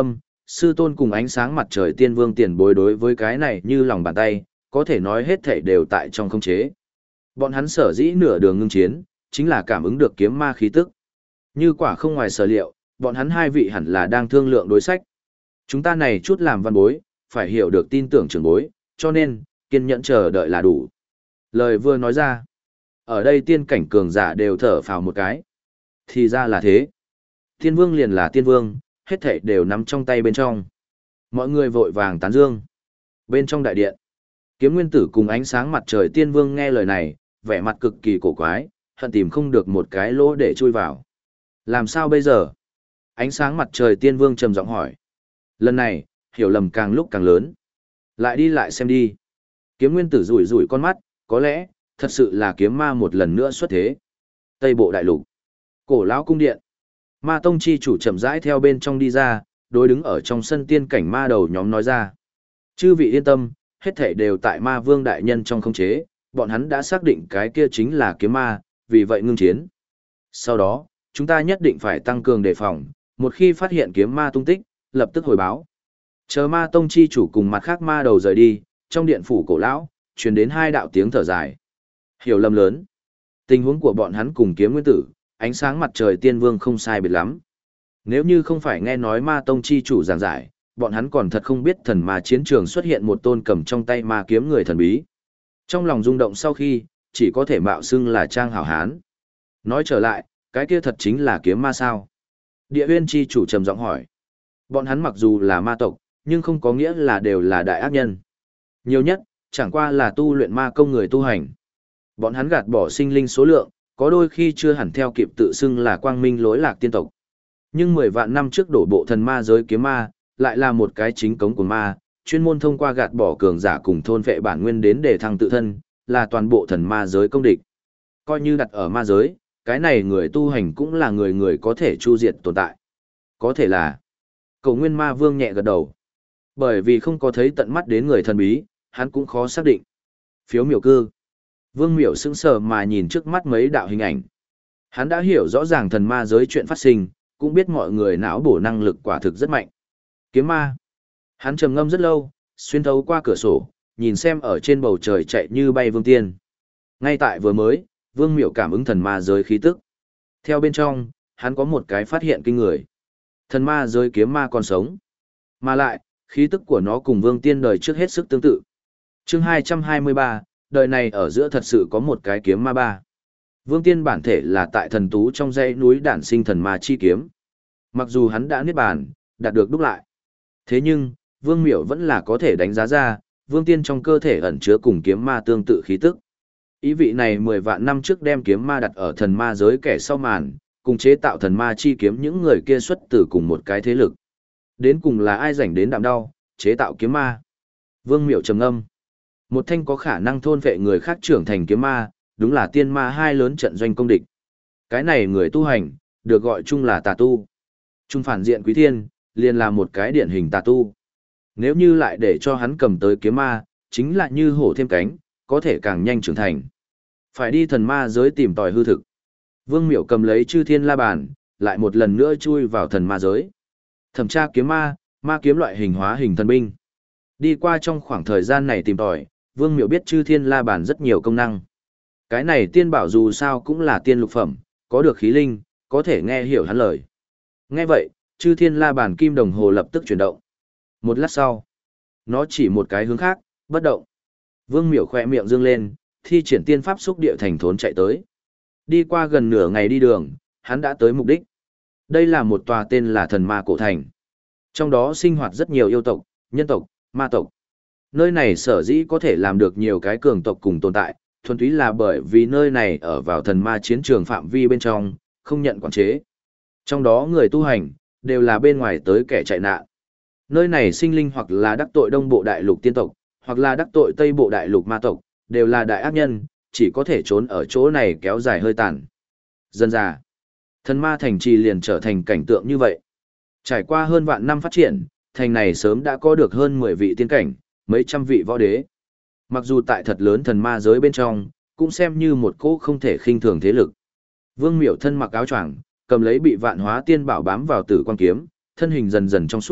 A: sư tôn cùng ánh sáng mặt trời tiên vương tiền bối đối với cái này như lòng bàn tay, có thể nói hết thảy đều tại trong khống chế. Bọn hắn sở dĩ nửa đường ngưng chiến, chính là cảm ứng được kiếm ma khí tức. Như quả không ngoài sở liệu, bọn hắn hai vị hẳn là đang thương lượng đối sách. Chúng ta này chút làm văn bối, phải hiểu được tin tưởng trưởng bối, cho nên, kiên nhẫn chờ đợi là đủ. Lời vừa nói ra, ở đây tiên cảnh cường giả đều thở phào một cái. Thì ra là thế. Tiên vương liền là tiên vương, hết thảy đều nắm trong tay bên trong. Mọi người vội vàng tán dương. Bên trong đại điện, Kiếm Nguyên Tử cùng ánh sáng mặt trời tiên vương nghe lời này, vẻ mặt cực kỳ cổ quái, hận tìm không được một cái lỗ để chui vào. Làm sao bây giờ? Ánh sáng mặt trời tiên vương trầm giọng hỏi. Lần này, hiểu lầm càng lúc càng lớn. Lại đi lại xem đi. Kiếm Nguyên Tử rủi rủi con mắt, có lẽ, thật sự là kiếm ma một lần nữa xuất thế. Tây Bộ Đại Lục, Cổ Lão Cung Điện. Ma Tông chi chủ chậm rãi theo bên trong đi ra, đối đứng ở trong sân tiên cảnh ma đầu nhóm nói ra. Chư vị yên tâm, hết thảy đều tại ma vương đại nhân trong khống chế, bọn hắn đã xác định cái kia chính là kiếm ma, vì vậy ngưng chiến. Sau đó, chúng ta nhất định phải tăng cường đề phòng, một khi phát hiện kiếm ma tung tích, lập tức hồi báo. Chờ ma tông chi chủ cùng mặt khác ma đầu rời đi, trong điện phủ cổ lão, truyền đến hai đạo tiếng thở dài. Hiểu lầm lớn. Tình huống của bọn hắn cùng kiếm nguyên tử, ánh sáng mặt trời tiên vương không sai biệt lắm. Nếu như không phải nghe nói ma tông chi chủ giảng giải, bọn hắn còn thật không biết thần ma chiến trường xuất hiện một tôn cầm trong tay ma kiếm người thần bí. Trong lòng rung động sau khi, chỉ có thể mạo xưng là trang hảo hán. Nói trở lại, cái kia thật chính là kiếm ma sao? Địa huyên chi chủ trầm giọng hỏi. Bọn hắn mặc dù là ma tộc, nhưng không có nghĩa là đều là đại ác nhân. Nhiều nhất, chẳng qua là tu luyện ma công người tu hành. Bọn hắn gạt bỏ sinh linh số lượng, có đôi khi chưa hẳn theo kịp tự xưng là quang minh lỗi lạc tiên tộc. Nhưng 10 vạn năm trước đổ bộ thần ma giới kiếm ma, lại là một cái chính cống của ma, chuyên môn thông qua gạt bỏ cường giả cùng thôn vệ bản nguyên đến để thăng tự thân, là toàn bộ thần ma giới công địch. Coi như đặt ở ma giới, cái này người tu hành cũng là người người có thể chu diệt tồn tại. Có thể là Cầu Nguyên Ma Vương nhẹ gật đầu. Bởi vì không có thấy tận mắt đến người thần bí, hắn cũng khó xác định. Phiếu miểu cư. Vương miểu sững sờ mà nhìn trước mắt mấy đạo hình ảnh. Hắn đã hiểu rõ ràng thần ma giới chuyện phát sinh, cũng biết mọi người não bổ năng lực quả thực rất mạnh. Kiếm ma. Hắn trầm ngâm rất lâu, xuyên thấu qua cửa sổ, nhìn xem ở trên bầu trời chạy như bay Vương Tiên. Ngay tại vừa mới, Vương miểu cảm ứng thần ma giới khí tức. Theo bên trong, hắn có một cái phát hiện kinh người. Thần ma giới kiếm ma còn sống. Mà lại, khí tức của nó cùng Vương Tiên đời trước hết sức tương tự. Chương 223, đời này ở giữa thật sự có một cái kiếm ma ba. Vương Tiên bản thể là tại thần tú trong dãy núi đản sinh thần ma chi kiếm. Mặc dù hắn đã niết bàn, đạt được đúc lại. Thế nhưng, Vương Miểu vẫn là có thể đánh giá ra, Vương Tiên trong cơ thể ẩn chứa cùng kiếm ma tương tự khí tức. Ý vị này 10 vạn năm trước đem kiếm ma đặt ở thần ma giới kẻ sau màn, cùng chế tạo thần ma chi kiếm những người kia xuất từ cùng một cái thế lực. Đến cùng là ai rảnh đến đạm đau, chế tạo kiếm ma. Vương Miểu trầm ngâm. Một thanh có khả năng thôn vệ người khác trưởng thành kiếm ma, đúng là tiên ma hai lớn trận doanh công địch. Cái này người tu hành, được gọi chung là tà tu. Trung phản diện quý thiên, liền là một cái điển hình tà tu. Nếu như lại để cho hắn cầm tới kiếm ma, chính là như hổ thêm cánh, có thể càng nhanh trưởng thành. Phải đi thần ma giới tìm tòi hư thực. Vương Miểu cầm lấy chư thiên la bàn, lại một lần nữa chui vào thần ma giới. Thẩm tra kiếm ma, ma kiếm loại hình hóa hình thần binh. Đi qua trong khoảng thời gian này tìm tòi, Vương Miểu biết chư thiên la bàn rất nhiều công năng. Cái này tiên bảo dù sao cũng là tiên lục phẩm, có được khí linh, có thể nghe hiểu hắn lời. Nghe vậy, chư thiên la bàn kim đồng hồ lập tức chuyển động. Một lát sau, nó chỉ một cái hướng khác, bất động. Vương Miểu khỏe miệng dương lên, thi triển tiên pháp xúc địa thành thốn chạy tới. Đi qua gần nửa ngày đi đường, hắn đã tới mục đích. Đây là một tòa tên là thần ma cổ thành. Trong đó sinh hoạt rất nhiều yêu tộc, nhân tộc, ma tộc. Nơi này sở dĩ có thể làm được nhiều cái cường tộc cùng tồn tại, thuần túy là bởi vì nơi này ở vào thần ma chiến trường phạm vi bên trong, không nhận quản chế. Trong đó người tu hành, đều là bên ngoài tới kẻ chạy nạn. Nơi này sinh linh hoặc là đắc tội đông bộ đại lục tiên tộc, hoặc là đắc tội tây bộ đại lục ma tộc, đều là đại ác nhân, chỉ có thể trốn ở chỗ này kéo dài hơi tàn. Dần dà, thần ma thành trì liền trở thành cảnh tượng như vậy. Trải qua hơn vạn năm phát triển, thành này sớm đã có được hơn 10 vị tiên cảnh, mấy trăm vị võ đế. Mặc dù tại thật lớn thần ma giới bên trong, cũng xem như một cỗ không thể khinh thường thế lực. Vương Miểu thân mặc áo choàng, cầm lấy bị vạn hóa tiên bảo bám vào tử quan kiếm, thân hình dần dần trong suốt,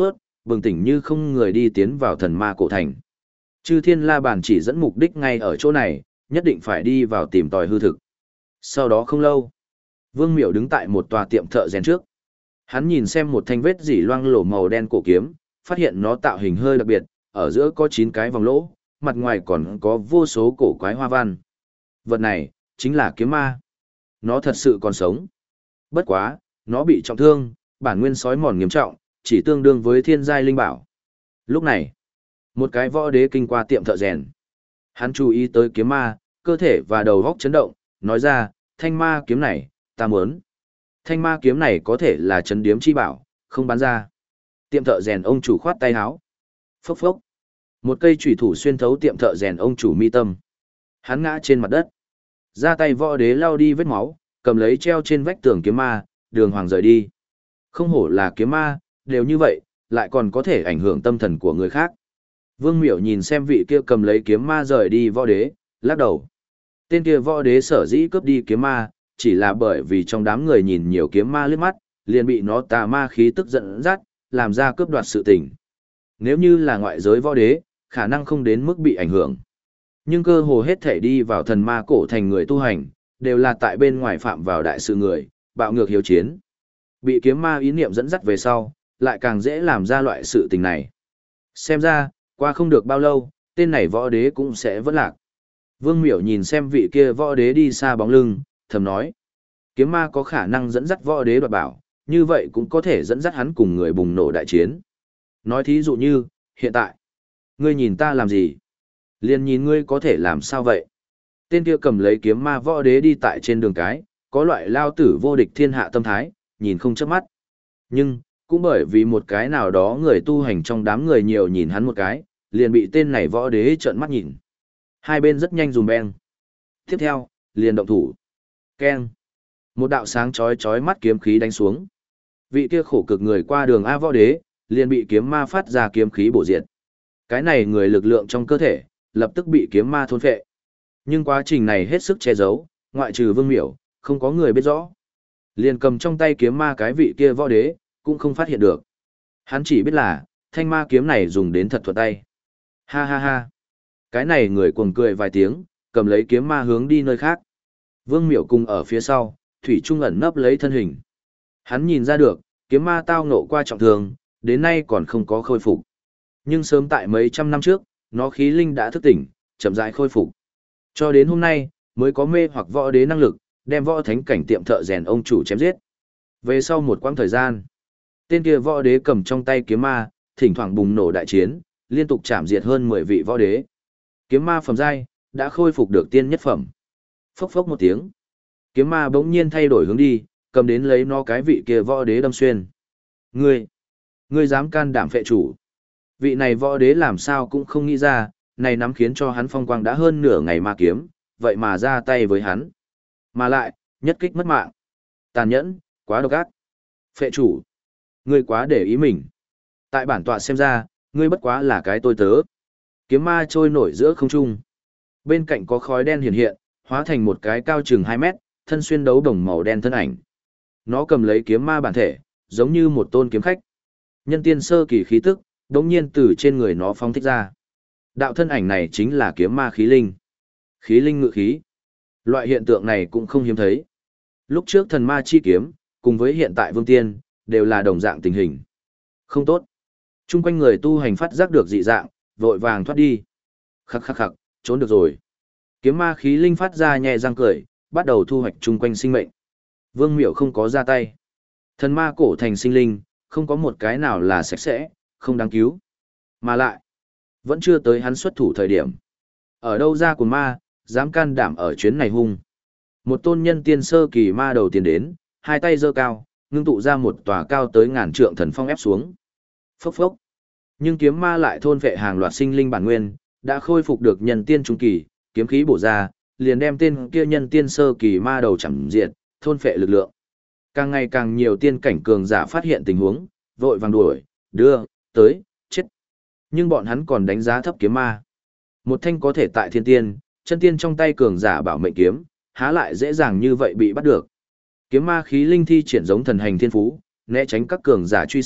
A: bừng tỉnh như không người đi tiến vào thần ma cổ thành. Chư Thiên La Bàn chỉ dẫn mục đích ngay ở chỗ này, nhất định phải đi vào tìm tòi hư thực. Sau đó không lâu, Vương Miểu đứng tại một tòa tiệm thợ rèn trước. Hắn nhìn xem một thanh vết dỉ loang lổ màu đen cổ kiếm, phát hiện nó tạo hình hơi đặc biệt, ở giữa có 9 cái vòng lỗ, mặt ngoài còn có vô số cổ quái hoa văn. Vật này, chính là kiếm ma. Nó thật sự còn sống. Bất quá, nó bị trọng thương, bản nguyên sói mòn nghiêm trọng, chỉ tương đương với thiên giai linh bảo. Lúc này, một cái võ đế kinh qua tiệm thợ rèn. Hắn chú ý tới kiếm ma, cơ thể và đầu góc chấn động, nói ra, thanh ma kiếm này, ta muốn. Thanh ma kiếm này có thể là trấn điếm chi bảo, không bán ra. Tiệm thợ rèn ông chủ khoát tay áo. Phốc phốc. Một cây chủy thủ xuyên thấu tiệm thợ rèn ông chủ mi tâm. Hắn ngã trên mặt đất. Ra tay võ đế lao đi vết máu, cầm lấy treo trên vách tường kiếm ma, đường hoàng rời đi. Không hổ là kiếm ma, đều như vậy, lại còn có thể ảnh hưởng tâm thần của người khác. Vương Miểu nhìn xem vị kia cầm lấy kiếm ma rời đi võ đế, lắc đầu. Tên kia võ đế sở dĩ cướp đi kiếm ma, chỉ là bởi vì trong đám người nhìn nhiều kiếm ma liếc mắt, liền bị nó tà ma khí tức giận dắt, làm ra cướp đoạt sự tình. Nếu như là ngoại giới võ đế, khả năng không đến mức bị ảnh hưởng. Nhưng cơ hồ hết thể đi vào thần ma cổ thành người tu hành, đều là tại bên ngoài phạm vào đại sự người, bạo ngược hiếu chiến. Bị kiếm ma ý niệm dẫn dắt về sau, lại càng dễ làm ra loại sự tình này. Xem ra, qua không được bao lâu, tên này võ đế cũng sẽ vỡ lạc. Vương Miểu nhìn xem vị kia võ đế đi xa bóng lưng, thầm nói. Kiếm ma có khả năng dẫn dắt võ đế đoạt bảo, như vậy cũng có thể dẫn dắt hắn cùng người bùng nổ đại chiến. Nói thí dụ như, hiện tại, ngươi nhìn ta làm gì? Liền nhìn ngươi có thể làm sao vậy? Tên kia cầm lấy kiếm ma võ đế đi tại trên đường cái, có loại lao tử vô địch thiên hạ tâm thái, nhìn không chớp mắt. Nhưng, cũng bởi vì một cái nào đó người tu hành trong đám người nhiều nhìn hắn một cái, liền bị tên này võ đế trợn mắt nhìn. Hai bên rất nhanh dùm beng. Tiếp theo, liền động thủ. Keng. Một đạo sáng chói chói mắt kiếm khí đánh xuống. Vị kia khổ cực người qua đường A võ đế, liền bị kiếm ma phát ra kiếm khí bổ diệt. Cái này người lực lượng trong cơ thể, lập tức bị kiếm ma thôn phệ. Nhưng quá trình này hết sức che giấu, ngoại trừ Vương Miểu, không có người biết rõ. Liền cầm trong tay kiếm ma cái vị kia võ đế, cũng không phát hiện được. Hắn chỉ biết là, thanh ma kiếm này dùng đến thật thuận tay. Ha ha ha. Cái này người cuồng cười vài tiếng, cầm lấy kiếm ma hướng đi nơi khác. Vương Miểu cùng ở phía sau, thủy trung ẩn nấp lấy thân hình. Hắn nhìn ra được, kiếm ma tao ngộ qua trọng thương, đến nay còn không có khôi phục. Nhưng sớm tại mấy trăm năm trước, nó khí linh đã thức tỉnh, chậm rãi khôi phục. Cho đến hôm nay, mới có mê hoặc võ đế năng lực, đem võ thánh cảnh tiệm thợ rèn ông chủ chém giết. Về sau một quãng thời gian, tên kia võ đế cầm trong tay kiếm ma, thỉnh thoảng bùng nổ đại chiến, liên tục chạm diệt hơn 10 vị võ đế. Kiếm ma phẩm giai đã khôi phục được tiên nhất phẩm. Phốc phốc một tiếng, kiếm ma bỗng nhiên thay đổi hướng đi, cầm đến lấy nó cái vị kia võ đế đâm xuyên. Ngươi dám can đảm phệ chủ? Vị này võ đế làm sao cũng không nghĩ ra, này nắm khiến cho hắn phong quang đã hơn nửa ngày ma kiếm, vậy mà ra tay với hắn. Mà lại, nhất kích mất mạng. Tàn nhẫn, quá độc ác. Phệ chủ, ngươi quá để ý mình. Tại bản tọa xem ra, ngươi bất quá là cái tôi tớ. Kiếm ma trôi nổi giữa không trung. Bên cạnh có khói đen hiện hiện, hóa thành một cái cao chừng 2 mét, thân xuyên đấu đồng màu đen thân ảnh. Nó cầm lấy kiếm ma bản thể, giống như một tôn kiếm khách. Nhân tiên sơ kỳ khí tức, đống nhiên từ trên người nó phóng thích ra. Đạo thân ảnh này chính là kiếm ma khí linh. Khí linh ngự khí. Loại hiện tượng này cũng không hiếm thấy. Lúc trước thần ma chi kiếm, cùng với hiện tại vương tiên, đều là đồng dạng tình hình. Không tốt. Trung quanh người tu hành phát giác được dị dạng, vội vàng thoát đi. Khắc khắc khắc, trốn được rồi. Kiếm ma khí linh phát ra nhẹ răng cười, bắt đầu thu hoạch chung quanh sinh mệnh. Vương Miểu không có ra tay. Thần ma cổ thành sinh linh, không có một cái nào là sạch sẽ, không đáng cứu. Mà lại, vẫn chưa tới hắn xuất thủ thời điểm. Ở đâu ra của ma, dám can đảm ở chuyến này hung. Một tôn nhân tiên sơ kỳ ma đầu tiên đến, hai tay giơ cao, ngưng tụ ra một tòa cao tới ngàn trượng thần phong ép xuống. Phốc phốc. Nhưng kiếm ma lại thôn vệ hàng loạt sinh linh bản nguyên, đã khôi phục được nhân tiên trung kỳ, kiếm khí bổ ra, liền đem tên kia nhân tiên sơ kỳ ma đầu chẳng diệt, thôn phệ lực lượng. Càng ngày càng nhiều tiên cảnh cường giả phát hiện tình huống, vội vàng đuổi, đưa, tới, chết. Nhưng bọn hắn còn đánh giá thấp kiếm ma. Một thanh có thể tại thiên tiên, chân tiên trong tay cường giả bảo mệnh kiếm, há lại dễ dàng như vậy bị bắt được. Kiếm ma khí linh thi triển giống thần hành thiên phú, né tránh các cường giả truy sát,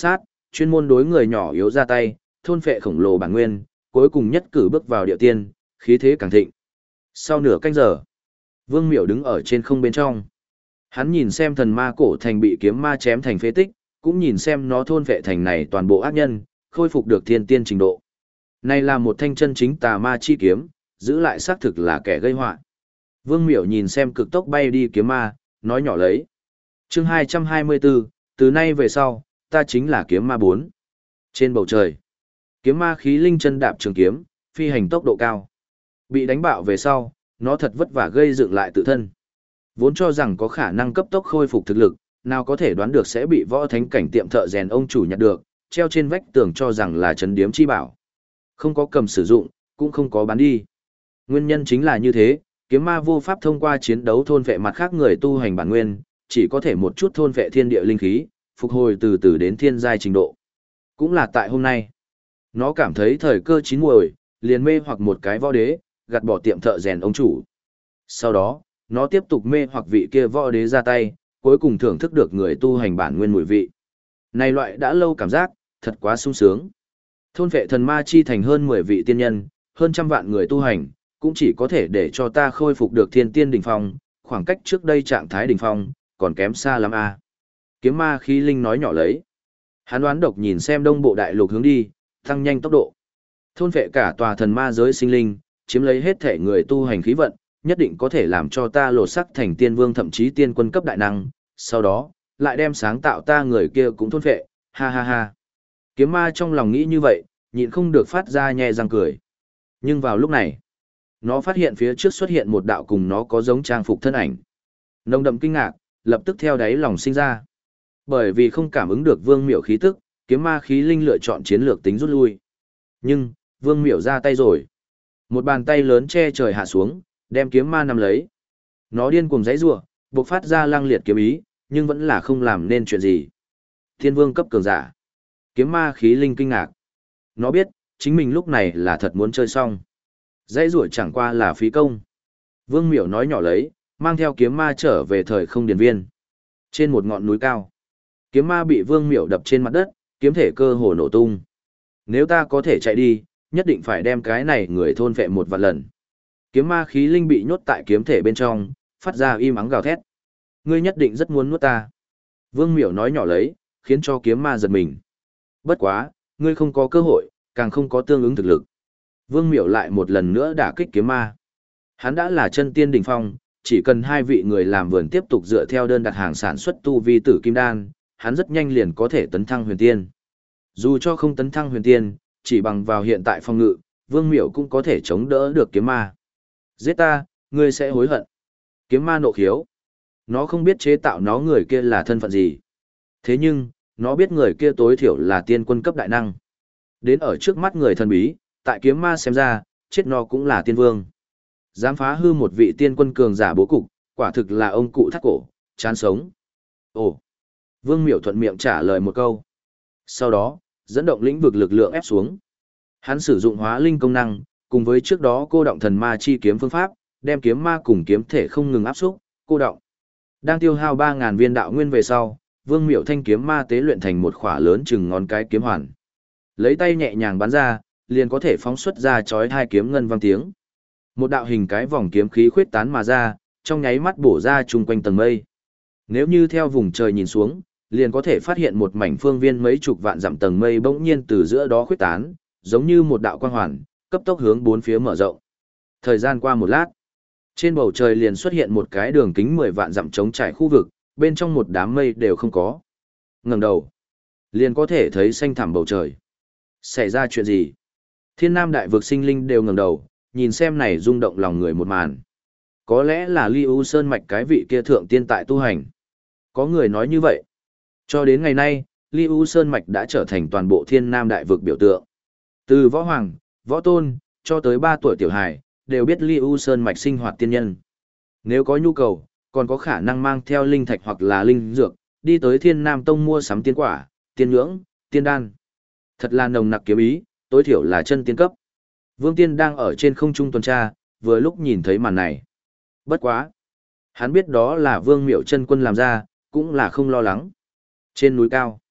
A: chuyên môn đối người nhỏ yếu ra tay, thôn phệ khổng lồ bản nguyên, cuối cùng nhất cử bước vào địa tiên, khí thế càng thịnh. Sau nửa canh giờ, Vương Miểu đứng ở trên không bên trong. Hắn nhìn xem thần ma cổ thành bị kiếm ma chém thành phế tích, cũng nhìn xem nó thôn phệ thành này toàn bộ ác nhân, khôi phục được thiên tiên trình độ. Này là một thanh chân chính tà ma chi kiếm, giữ lại xác thực là kẻ gây họa. Vương Miểu nhìn xem cực tốc bay đi kiếm ma, nói nhỏ lấy. Chương 224, từ nay về sau, ta chính là kiếm ma 4. Trên bầu trời, kiếm ma khí linh chân đạp trường kiếm, phi hành tốc độ cao. Bị đánh bạo về sau, nó thật vất vả gây dựng lại tự thân. Vốn cho rằng có khả năng cấp tốc khôi phục thực lực, nào có thể đoán được sẽ bị võ thánh cảnh tiệm thợ rèn ông chủ nhặt được, treo trên vách tường cho rằng là trấn điếm chi bảo. Không có cầm sử dụng, cũng không có bán đi. Nguyên nhân chính là như thế, kiếm ma vô pháp thông qua chiến đấu thôn vệ mặt khác người tu hành bản nguyên, chỉ có thể một chút thôn vệ thiên địa linh khí, phục hồi từ từ đến thiên giai trình độ. Cũng là tại hôm nay, nó cảm thấy thời cơ chín muồi, liền mê hoặc một cái võ đế, gạt bỏ tiệm thợ rèn ông chủ. Sau đó, nó tiếp tục mê hoặc vị kia võ đế ra tay, cuối cùng thưởng thức được người tu hành bản nguyên mùi vị. Này loại đã lâu cảm giác, thật quá sung sướng. Thôn vệ thần ma chi thành hơn 10 vị tiên nhân, hơn trăm vạn người tu hành, cũng chỉ có thể để cho ta khôi phục được thiên tiên đỉnh phong, khoảng cách trước đây trạng thái đỉnh phong, còn kém xa lắm a. Kiếm ma khí linh nói nhỏ lấy. Hắn đoán độc nhìn xem đông bộ đại lục hướng đi, tăng nhanh tốc độ. Thôn vệ cả tòa thần ma giới sinh linh, chiếm lấy hết thể người tu hành khí vận, nhất định có thể làm cho ta lột sắc thành tiên vương thậm chí tiên quân cấp đại năng, sau đó, lại đem sáng tạo ta người kia cũng thôn vệ, ha ha ha. Kiếm ma trong lòng nghĩ như vậy, nhịn không được phát ra nhẹ răng cười. Nhưng vào lúc này, nó phát hiện phía trước xuất hiện một đạo cùng nó có giống trang phục thân ảnh. Nồng đậm kinh ngạc, lập tức theo đáy lòng sinh ra. Bởi vì không cảm ứng được Vương Miểu khí tức, kiếm ma khí linh lựa chọn chiến lược tính rút lui. Nhưng, Vương Miểu ra tay rồi. Một bàn tay lớn che trời hạ xuống, đem kiếm ma nắm lấy. Nó điên cuồng giãy giụa, bộc phát ra lăng liệt kiếm ý, nhưng vẫn là không làm nên chuyện gì. Thiên vương cấp cường giả. Kiếm ma khí linh kinh ngạc. Nó biết, chính mình lúc này là thật muốn chơi xong. Giãy giụa chẳng qua là phí công. Vương Miểu nói nhỏ lấy, mang theo kiếm ma trở về thời không điền viên. Trên một ngọn núi cao, kiếm ma bị Vương Miểu đập trên mặt đất, kiếm thể cơ hồ nổ tung. Nếu ta có thể chạy đi, nhất định phải đem cái này người thôn phệ một vạn lần. Kiếm ma khí linh bị nhốt tại kiếm thể bên trong, phát ra im ắng gào thét. Ngươi nhất định rất muốn nuốt ta. Vương Miểu nói nhỏ lấy, khiến cho kiếm ma giật mình. Bất quá, ngươi không có cơ hội, càng không có tương ứng thực lực. Vương Miểu lại một lần nữa đả kích kiếm ma. Hắn đã là chân tiên đỉnh phong, chỉ cần hai vị người làm vườn tiếp tục dựa theo đơn đặt hàng sản xuất tu vi tử kim đan, hắn rất nhanh liền có thể tấn thăng huyền tiên. Dù cho không tấn thăng huyền tiên, chỉ bằng vào hiện tại phong ngự, Vương Miểu cũng có thể chống đỡ được kiếm ma. Giết ta, ngươi sẽ hối hận. Kiếm ma nộ khiếu. Nó không biết chế tạo nó người kia là thân phận gì. Thế nhưng, nó biết người kia tối thiểu là tiên quân cấp đại năng. Đến ở trước mắt người thần bí, tại kiếm ma xem ra, chết nó cũng là tiên vương. Dám phá hư một vị tiên quân cường giả bố cục, quả thực là ông cụ thắt cổ, chán sống. Ồ! Vương Miểu thuận miệng trả lời một câu. Sau đó, dẫn động lĩnh vực lực lượng ép xuống. Hắn sử dụng hóa linh công năng, cùng với trước đó cô động thần ma chi kiếm phương pháp, đem kiếm ma cùng kiếm thể không ngừng áp xúc, cô động. Đang tiêu hao 3000 viên đạo nguyên về sau, Vương Miểu thanh kiếm ma tế luyện thành một khỏa lớn chừng ngón cái kiếm hoàn. Lấy tay nhẹ nhàng bắn ra, liền có thể phóng xuất ra chói hai kiếm ngân vang tiếng. Một đạo hình cái vòng kiếm khí khuyết tán mà ra, trong nháy mắt bổ ra chung quanh tầng mây. Nếu như theo vùng trời nhìn xuống, liền có thể phát hiện một mảnh phương viên mấy chục vạn dặm tầng mây bỗng nhiên từ giữa đó khuyết tán, giống như một đạo quang hoàn, cấp tốc hướng bốn phía mở rộng. Thời gian qua một lát, trên bầu trời liền xuất hiện một cái đường kính 10 vạn dặm trống trải khu vực, bên trong một đám mây đều không có. Ngẩng đầu, liền có thể thấy xanh thẳm bầu trời. Xảy ra chuyện gì? Thiên Nam đại vực sinh linh đều ngẩng đầu, nhìn xem này rung động lòng người một màn. Có lẽ là Ly U Sơn mạch cái vị kia thượng tiên tại tu hành. Có người nói như vậy. Cho đến ngày nay, Ly U Sơn mạch đã trở thành toàn bộ Thiên Nam đại vực biểu tượng. Từ võ hoàng, võ tôn, cho tới 3 tuổi tiểu hài, đều biết Ly U Sơn mạch sinh hoạt tiên nhân. Nếu có nhu cầu, còn có khả năng mang theo linh thạch hoặc là linh dược, đi tới Thiên Nam Tông mua sắm tiên quả, tiên nhưỡng, tiên đan. Thật là nồng nặc kiếm ý, tối thiểu là chân tiên cấp. Vương Tiên đang ở trên không trung tuần tra, vừa lúc nhìn thấy màn này. Bất quá. Hắn biết đó là Vương Miểu chân quân làm ra, cũng là không lo lắng. Trên núi cao,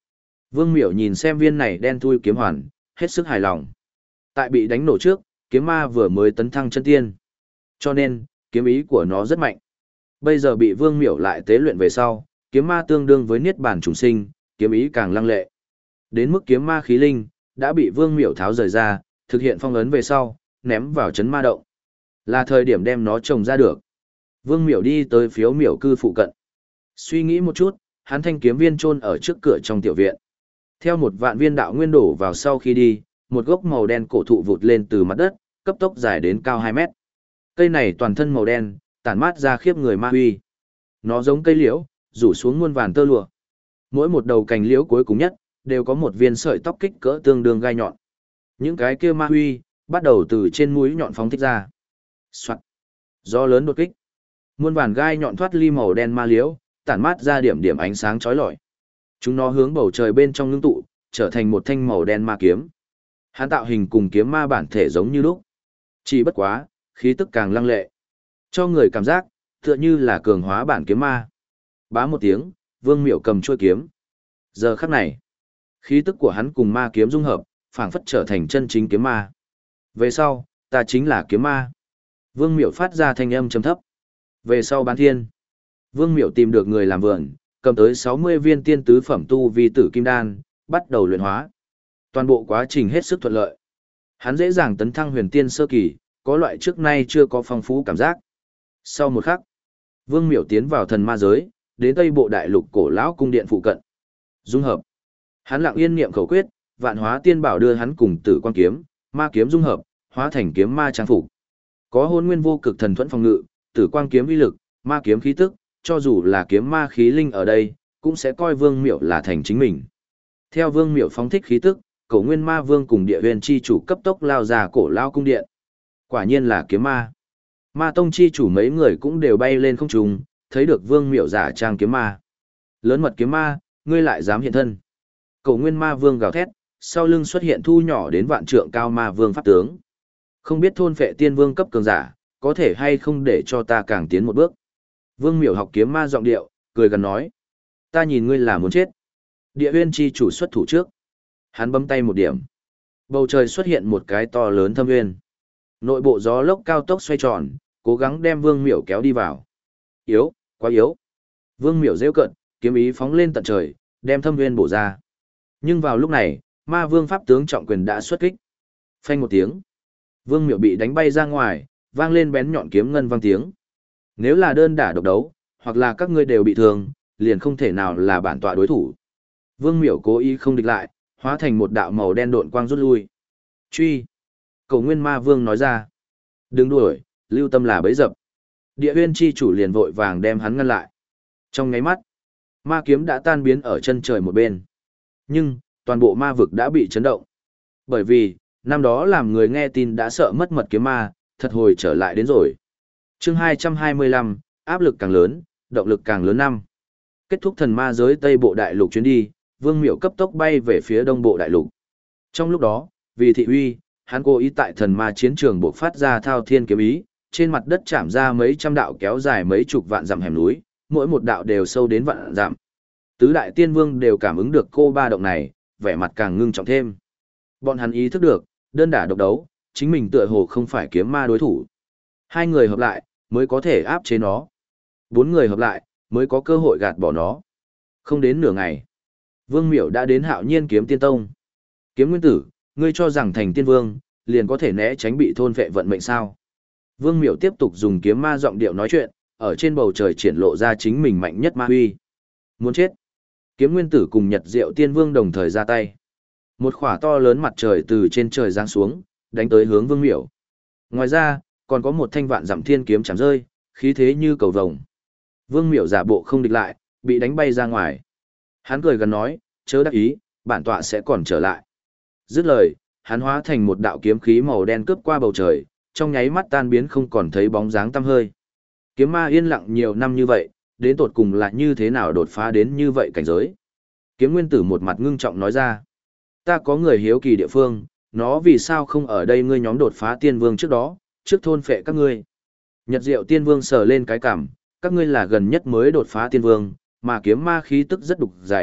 A: Vương Miểu nhìn xem viên này đen thui kiếm hoàn, hết sức hài lòng. Tại bị đánh nổ trước, kiếm ma vừa mới tấn thăng chân tiên. Cho nên, kiếm ý của nó rất mạnh. Bây giờ bị Vương Miểu lại tế luyện về sau, kiếm ma tương đương với niết bàn trùng sinh, kiếm ý càng lăng lệ. Đến mức kiếm ma khí linh, đã bị Vương Miểu tháo rời ra, thực hiện phong ấn về sau, ném vào chấn ma động. Là thời điểm đem nó trồng ra được. Vương Miểu đi tới phiếu miểu cư phụ cận. Suy nghĩ một chút, hắn thanh kiếm viên chôn ở trước cửa trong tiểu viện. Theo một vạn viên đạo nguyên đổ vào sau khi đi, một gốc màu đen cổ thụ vụt lên từ mặt đất, cấp tốc dài đến cao 2 mét. Cây này toàn thân màu đen, tản mát ra khiếp người ma huy. Nó giống cây liễu, rủ xuống muôn vàn tơ lụa. Mỗi một đầu cành liễu cuối cùng nhất, đều có một viên sợi tóc kích cỡ tương đương gai nhọn. Những cái kia ma huy, bắt đầu từ trên mũi nhọn phóng thích ra. Soạt. Gió lớn đột kích. Muôn vàn gai nhọn thoát ly màu đen ma liễu, tản mát ra điểm điểm ánh sáng chói lọi. Chúng nó hướng bầu trời bên trong ngưng tụ, trở thành một thanh màu đen ma kiếm. Hắn tạo hình cùng kiếm ma bản thể giống như lúc. Chỉ bất quá, khí tức càng lăng lệ. Cho người cảm giác, tựa như là cường hóa bản kiếm ma. Bá một tiếng, Vương Miểu cầm chuôi kiếm. Giờ khắc này, khí tức của hắn cùng ma kiếm dung hợp, phảng phất trở thành chân chính kiếm ma. Về sau, ta chính là kiếm ma. Vương Miểu phát ra thanh âm trầm thấp. Về sau bán thiên, Vương Miểu tìm được người làm vườn, cầm tới 60 viên tiên tứ phẩm tu vi tử kim đan, bắt đầu luyện hóa. Toàn bộ quá trình hết sức thuận lợi. Hắn dễ dàng tấn thăng huyền tiên sơ kỳ, có loại trước nay chưa có phong phú cảm giác. Sau một khắc, Vương Miểu tiến vào thần ma giới, đến Tây Bộ Đại Lục cổ lão cung điện phụ cận. Dung hợp. Hắn lặng yên niệm khẩu quyết, vạn hóa tiên bảo đưa hắn cùng tử quan kiếm, ma kiếm dung hợp, hóa thành kiếm ma trang phục. Có hôn nguyên vô cực thần thuẫn phòng ngự, tử quang kiếm uy lực, ma kiếm khí tức, cho dù là kiếm ma khí linh ở đây, cũng sẽ coi Vương Miểu là thành chính mình. Theo Vương Miểu phóng thích khí tức, Cổ Nguyên Ma Vương cùng Địa Huyền chi chủ cấp tốc lao ra cổ lao cung điện. Quả nhiên là kiếm ma. Ma tông chi chủ mấy người cũng đều bay lên không trung, thấy được Vương Miểu giả trang kiếm ma. Lớn mật kiếm ma, ngươi lại dám hiện thân. Cổ Nguyên Ma Vương gào thét, sau lưng xuất hiện thu nhỏ đến vạn trượng cao ma vương pháp tướng. Không biết thôn phệ tiên vương cấp cường giả, có thể hay không để cho ta càng tiến một bước. Vương Miểu học kiếm ma giọng điệu, cười gần nói. Ta nhìn ngươi là muốn chết. Địa Huyên chi chủ xuất thủ trước. Hắn bấm tay một điểm. Bầu trời xuất hiện một cái to lớn thâm nguyên. Nội bộ gió lốc cao tốc xoay tròn, cố gắng đem Vương Miểu kéo đi vào. Yếu, quá yếu. Vương Miểu rêu cận, kiếm ý phóng lên tận trời, đem thâm nguyên bổ ra. Nhưng vào lúc này, ma vương pháp tướng trọng quyền đã xuất kích. Phanh một tiếng. Vương Miểu bị đánh bay ra ngoài, vang lên bén nhọn kiếm ngân vang tiếng. Nếu là đơn đả độc đấu, hoặc là các ngươi đều bị thương, liền không thể nào là bản tọa đối thủ. Vương Miểu cố ý không địch lại, hóa thành một đạo màu đen độn quang rút lui. Truy. Cổ Nguyên Ma Vương nói ra. Đừng đuổi, lưu tâm là bấy dập. Địa Huyên chi chủ liền vội vàng đem hắn ngăn lại. Trong nháy mắt, ma kiếm đã tan biến ở chân trời một bên. Nhưng, toàn bộ ma vực đã bị chấn động. Bởi vì, năm đó làm người nghe tin đã sợ mất mật kiếm ma, thật hồi trở lại đến rồi. Chương 225, áp lực càng lớn, động lực càng lớn năm. Kết thúc thần ma giới Tây Bộ Đại Lục chuyến đi, Vương Miểu cấp tốc bay về phía Đông Bộ Đại Lục. Trong lúc đó, vì thị uy, hắn cố ý tại thần ma chiến trường buộc phát ra thao thiên kiếm ý, trên mặt đất chạm ra mấy trăm đạo kéo dài mấy chục vạn dặm hẻm núi, mỗi một đạo đều sâu đến vạn dặm. Tứ đại tiên vương đều cảm ứng được cô ba động này, vẻ mặt càng ngưng trọng thêm. Bọn hắn ý thức được, đơn đả độc đấu, chính mình tựa hồ không phải kiếm ma đối thủ. Hai người hợp lại, mới có thể áp chế nó. Bốn người hợp lại, mới có cơ hội gạt bỏ nó. Không đến nửa ngày, Vương Miểu đã đến Hạo Nhiên Kiếm Tiên Tông. Kiếm Nguyên Tử, ngươi cho rằng thành tiên vương, liền có thể né tránh bị thôn vệ vận mệnh sao? Vương Miểu tiếp tục dùng kiếm ma giọng điệu nói chuyện, ở trên bầu trời triển lộ ra chính mình mạnh nhất ma huy. Muốn chết? Kiếm Nguyên Tử cùng Nhật Diệu Tiên Vương đồng thời ra tay. Một khỏa to lớn mặt trời từ trên trời giáng xuống, đánh tới hướng Vương Miểu. Ngoài ra, còn có một thanh vạn dặm thiên kiếm chạm rơi, khí thế như cầu vồng. Vương Miểu giả bộ không địch lại, bị đánh bay ra ngoài. Hắn cười gần nói, chớ đắc ý, bản tọa sẽ còn trở lại. Dứt lời, hắn hóa thành một đạo kiếm khí màu đen cướp qua bầu trời, trong nháy mắt tan biến không còn thấy bóng dáng tăm hơi. Kiếm ma yên lặng nhiều năm như vậy, đến tột cùng là như thế nào đột phá đến như vậy cảnh giới. Kiếm Nguyên Tử một mặt ngưng trọng nói ra, ta có người hiếu kỳ địa phương, nó vì sao không ở đây ngươi nhóm đột phá tiên vương trước đó, trước thôn phệ các ngươi. Nhật Diệu Tiên Vương sờ lên cái cằm, các ngươi là gần nhất mới đột phá tiên vương, mà kiếm ma khí tức rất đục dày,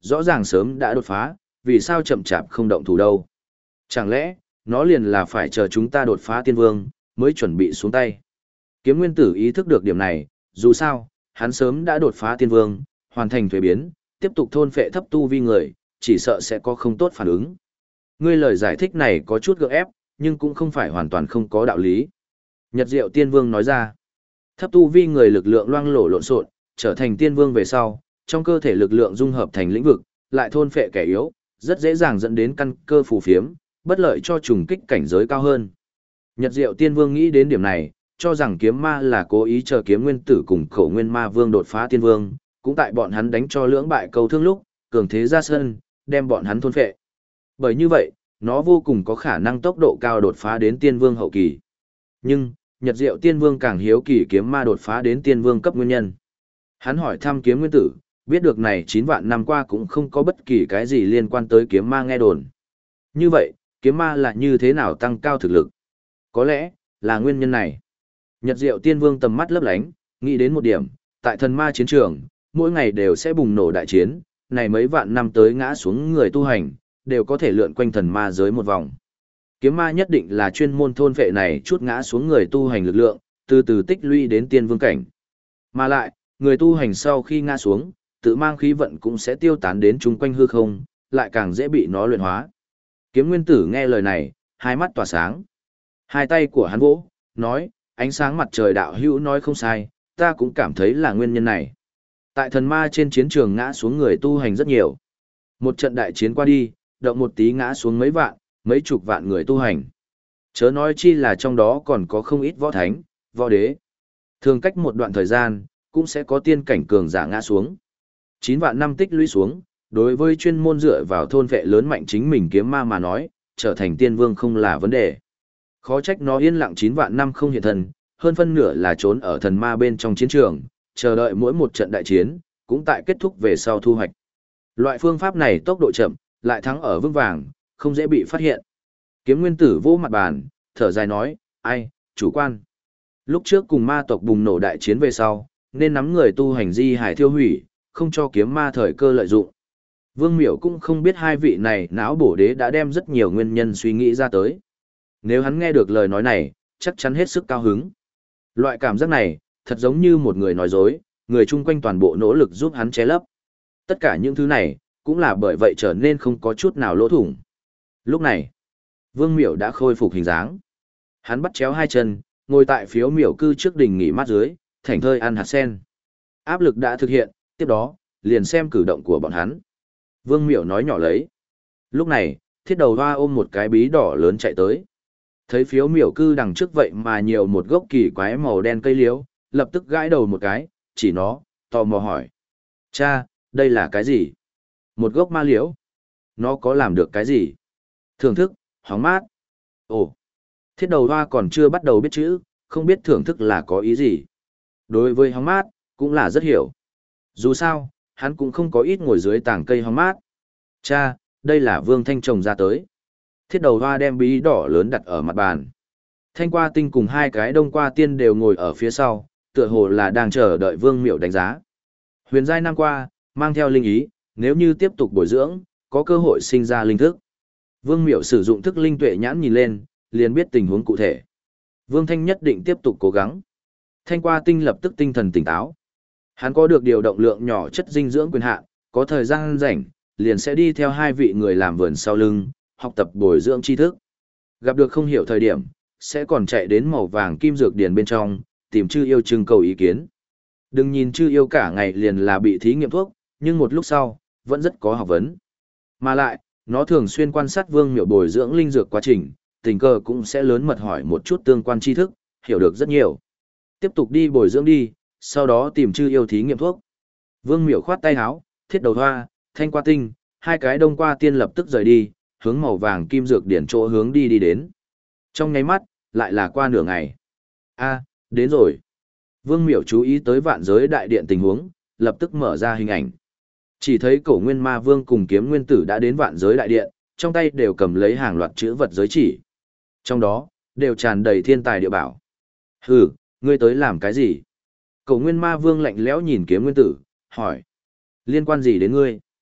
A: rõ ràng sớm đã đột phá, vì sao chậm chạp không động thủ đâu? Chẳng lẽ, nó liền là phải chờ chúng ta đột phá tiên vương, mới chuẩn bị xuống tay? Kiếm nguyên tử ý thức được điểm này, dù sao, hắn sớm đã đột phá tiên vương, hoàn thành thuế biến, tiếp tục thôn phệ thấp tu vi người, chỉ sợ sẽ có không tốt phản ứng. Ngươi lời giải thích này có chút gượng ép, nhưng cũng không phải hoàn toàn không có đạo lý. Nhật Diệu Tiên Vương nói ra, thấp tu vi người lực lượng loang lổ lộn xộn, trở thành tiên vương về sau, trong cơ thể lực lượng dung hợp thành lĩnh vực, lại thôn phệ kẻ yếu, rất dễ dàng dẫn đến căn cơ phù phiếm, bất lợi cho trùng kích cảnh giới cao hơn. Nhật Diệu Tiên Vương nghĩ đến điểm này, cho rằng kiếm ma là cố ý chờ kiếm nguyên tử cùng Khẩu Nguyên Ma Vương đột phá tiên vương, cũng tại bọn hắn đánh cho lưỡng bại câu thương lúc, cường thế ra sân, đem bọn hắn thôn phệ. Bởi như vậy, nó vô cùng có khả năng tốc độ cao đột phá đến tiên vương hậu kỳ. Nhưng, Nhật Diệu Tiên Vương càng hiếu kỳ kiếm ma đột phá đến tiên vương cấp nguyên nhân. Hắn hỏi thăm kiếm nguyên tử, biết được này 9 vạn năm qua cũng không có bất kỳ cái gì liên quan tới kiếm ma nghe đồn. Như vậy, kiếm ma là như thế nào tăng cao thực lực? Có lẽ, là nguyên nhân này. Nhật Diệu Tiên Vương tầm mắt lấp lánh, nghĩ đến một điểm, tại thần ma chiến trường, mỗi ngày đều sẽ bùng nổ đại chiến, này mấy vạn năm tới ngã xuống người tu hành, đều có thể lượn quanh thần ma giới một vòng. Kiếm ma nhất định là chuyên môn thôn vệ này chút ngã xuống người tu hành lực lượng, từ từ tích lũy đến tiên vương cảnh. Mà lại, người tu hành sau khi ngã xuống, tự mang khí vận cũng sẽ tiêu tán đến chung quanh hư không, lại càng dễ bị nó luyện hóa. Kiếm nguyên tử nghe lời này, hai mắt tỏa sáng. Hai tay của hắn vỗ, nói, ánh sáng mặt trời đạo hữu nói không sai, ta cũng cảm thấy là nguyên nhân này. Tại thần ma trên chiến trường ngã xuống người tu hành rất nhiều. Một trận đại chiến qua đi, động một tí ngã xuống mấy vạn, mấy chục vạn người tu hành. Chớ nói chi là trong đó còn có không ít võ thánh, võ đế. Thường cách một đoạn thời gian, cũng sẽ có tiên cảnh cường giả ngã xuống. 9 vạn năm tích lũy xuống, đối với chuyên môn dựa vào thôn vệ lớn mạnh chính mình kiếm ma mà nói, trở thành tiên vương không là vấn đề. Khó trách nó yên lặng 9 vạn năm không hiện thần, hơn phân nửa là trốn ở thần ma bên trong chiến trường, chờ đợi mỗi một trận đại chiến, cũng tại kết thúc về sau thu hoạch. Loại phương pháp này tốc độ chậm, lại thắng ở vững vàng, không dễ bị phát hiện. Kiếm nguyên tử vỗ mặt bàn, thở dài nói, ai, chủ quan. Lúc trước cùng ma tộc bùng nổ đại chiến về sau, nên nắm người tu hành di hải thiêu hủy, không cho kiếm ma thời cơ lợi dụng. Vương Miểu cũng không biết hai vị này não bổ đế đã đem rất nhiều nguyên nhân suy nghĩ ra tới. Nếu hắn nghe được lời nói này, chắc chắn hết sức cao hứng. Loại cảm giác này, thật giống như một người nói dối, người chung quanh toàn bộ nỗ lực giúp hắn che lấp. Tất cả những thứ này, cũng là bởi vậy trở nên không có chút nào lỗ thủng. Lúc này, Vương Miểu đã khôi phục hình dáng. Hắn bắt chéo hai chân, ngồi tại phiếu miểu cư trước đình nghỉ mát dưới, thảnh thơi ăn hạt sen. Áp lực đã thực hiện, tiếp đó, liền xem cử động của bọn hắn. Vương Miểu nói nhỏ lấy. Lúc này, thiết đầu hoa ôm một cái bí đỏ lớn chạy tới. Thấy phiếu miểu cư đằng trước vậy mà nhiều một gốc kỳ quái màu đen cây liễu, lập tức gãi đầu một cái, chỉ nó, tò mò hỏi. Cha, đây là cái gì? Một gốc ma liễu. Nó có làm được cái gì? Thưởng thức, hóng mát. Ồ, thiết đầu hoa còn chưa bắt đầu biết chữ, không biết thưởng thức là có ý gì. Đối với hóng mát, cũng là rất hiểu. Dù sao, hắn cũng không có ít ngồi dưới tảng cây hóng mát. Cha, đây là Vương Thanh trồng ra tới. Thiết đầu hoa đem bí đỏ lớn đặt ở mặt bàn. Thanh qua tinh cùng hai cái đông qua tiên đều ngồi ở phía sau, tựa hồ là đang chờ đợi Vương Miểu đánh giá. Huyền giai năm qua, mang theo linh ý, nếu như tiếp tục bồi dưỡng, có cơ hội sinh ra linh thức. Vương Miểu sử dụng thức linh tuệ nhãn nhìn lên, liền biết tình huống cụ thể. Vương Thanh nhất định tiếp tục cố gắng. Thanh qua tinh lập tức tinh thần tỉnh táo. Hắn có được điều động lượng nhỏ chất dinh dưỡng quyền hạn, có thời gian rảnh, liền sẽ đi theo hai vị người làm vườn sau lưng, học tập bồi dưỡng tri thức. Gặp được không hiểu thời điểm, sẽ còn chạy đến màu vàng kim dược điền bên trong, tìm chư yêu trưng cầu ý kiến. Đừng nhìn chư yêu cả ngày liền là bị thí nghiệm thuốc, nhưng một lúc sau, vẫn rất có học vấn. Mà lại, nó thường xuyên quan sát Vương Miểu bồi dưỡng linh dược quá trình, tình cờ cũng sẽ lớn mật hỏi một chút tương quan tri thức, hiểu được rất nhiều. Tiếp tục đi bồi dưỡng đi, sau đó tìm chư yêu thí nghiệm thuốc. Vương Miểu khoát tay áo, thiết đầu hoa, thanh qua tinh, hai cái đông qua tiên lập tức rời đi, hướng màu vàng kim dược điển chỗ hướng đi đến. Trong nháy mắt, lại là qua nửa ngày. A, đến rồi. Vương Miểu chú ý tới vạn giới đại điện tình huống, lập tức mở ra hình ảnh. Chỉ thấy Cổ Nguyên Ma Vương cùng Kiếm Nguyên Tử đã đến vạn giới đại điện, trong tay đều cầm lấy hàng loạt chữ vật giới chỉ. Trong đó, đều tràn đầy thiên tài địa bảo. Hừ, ngươi tới làm cái gì? Cổ Nguyên Ma Vương lạnh lẽo nhìn Kiếm Nguyên Tử, hỏi. Liên quan gì đến ngươi?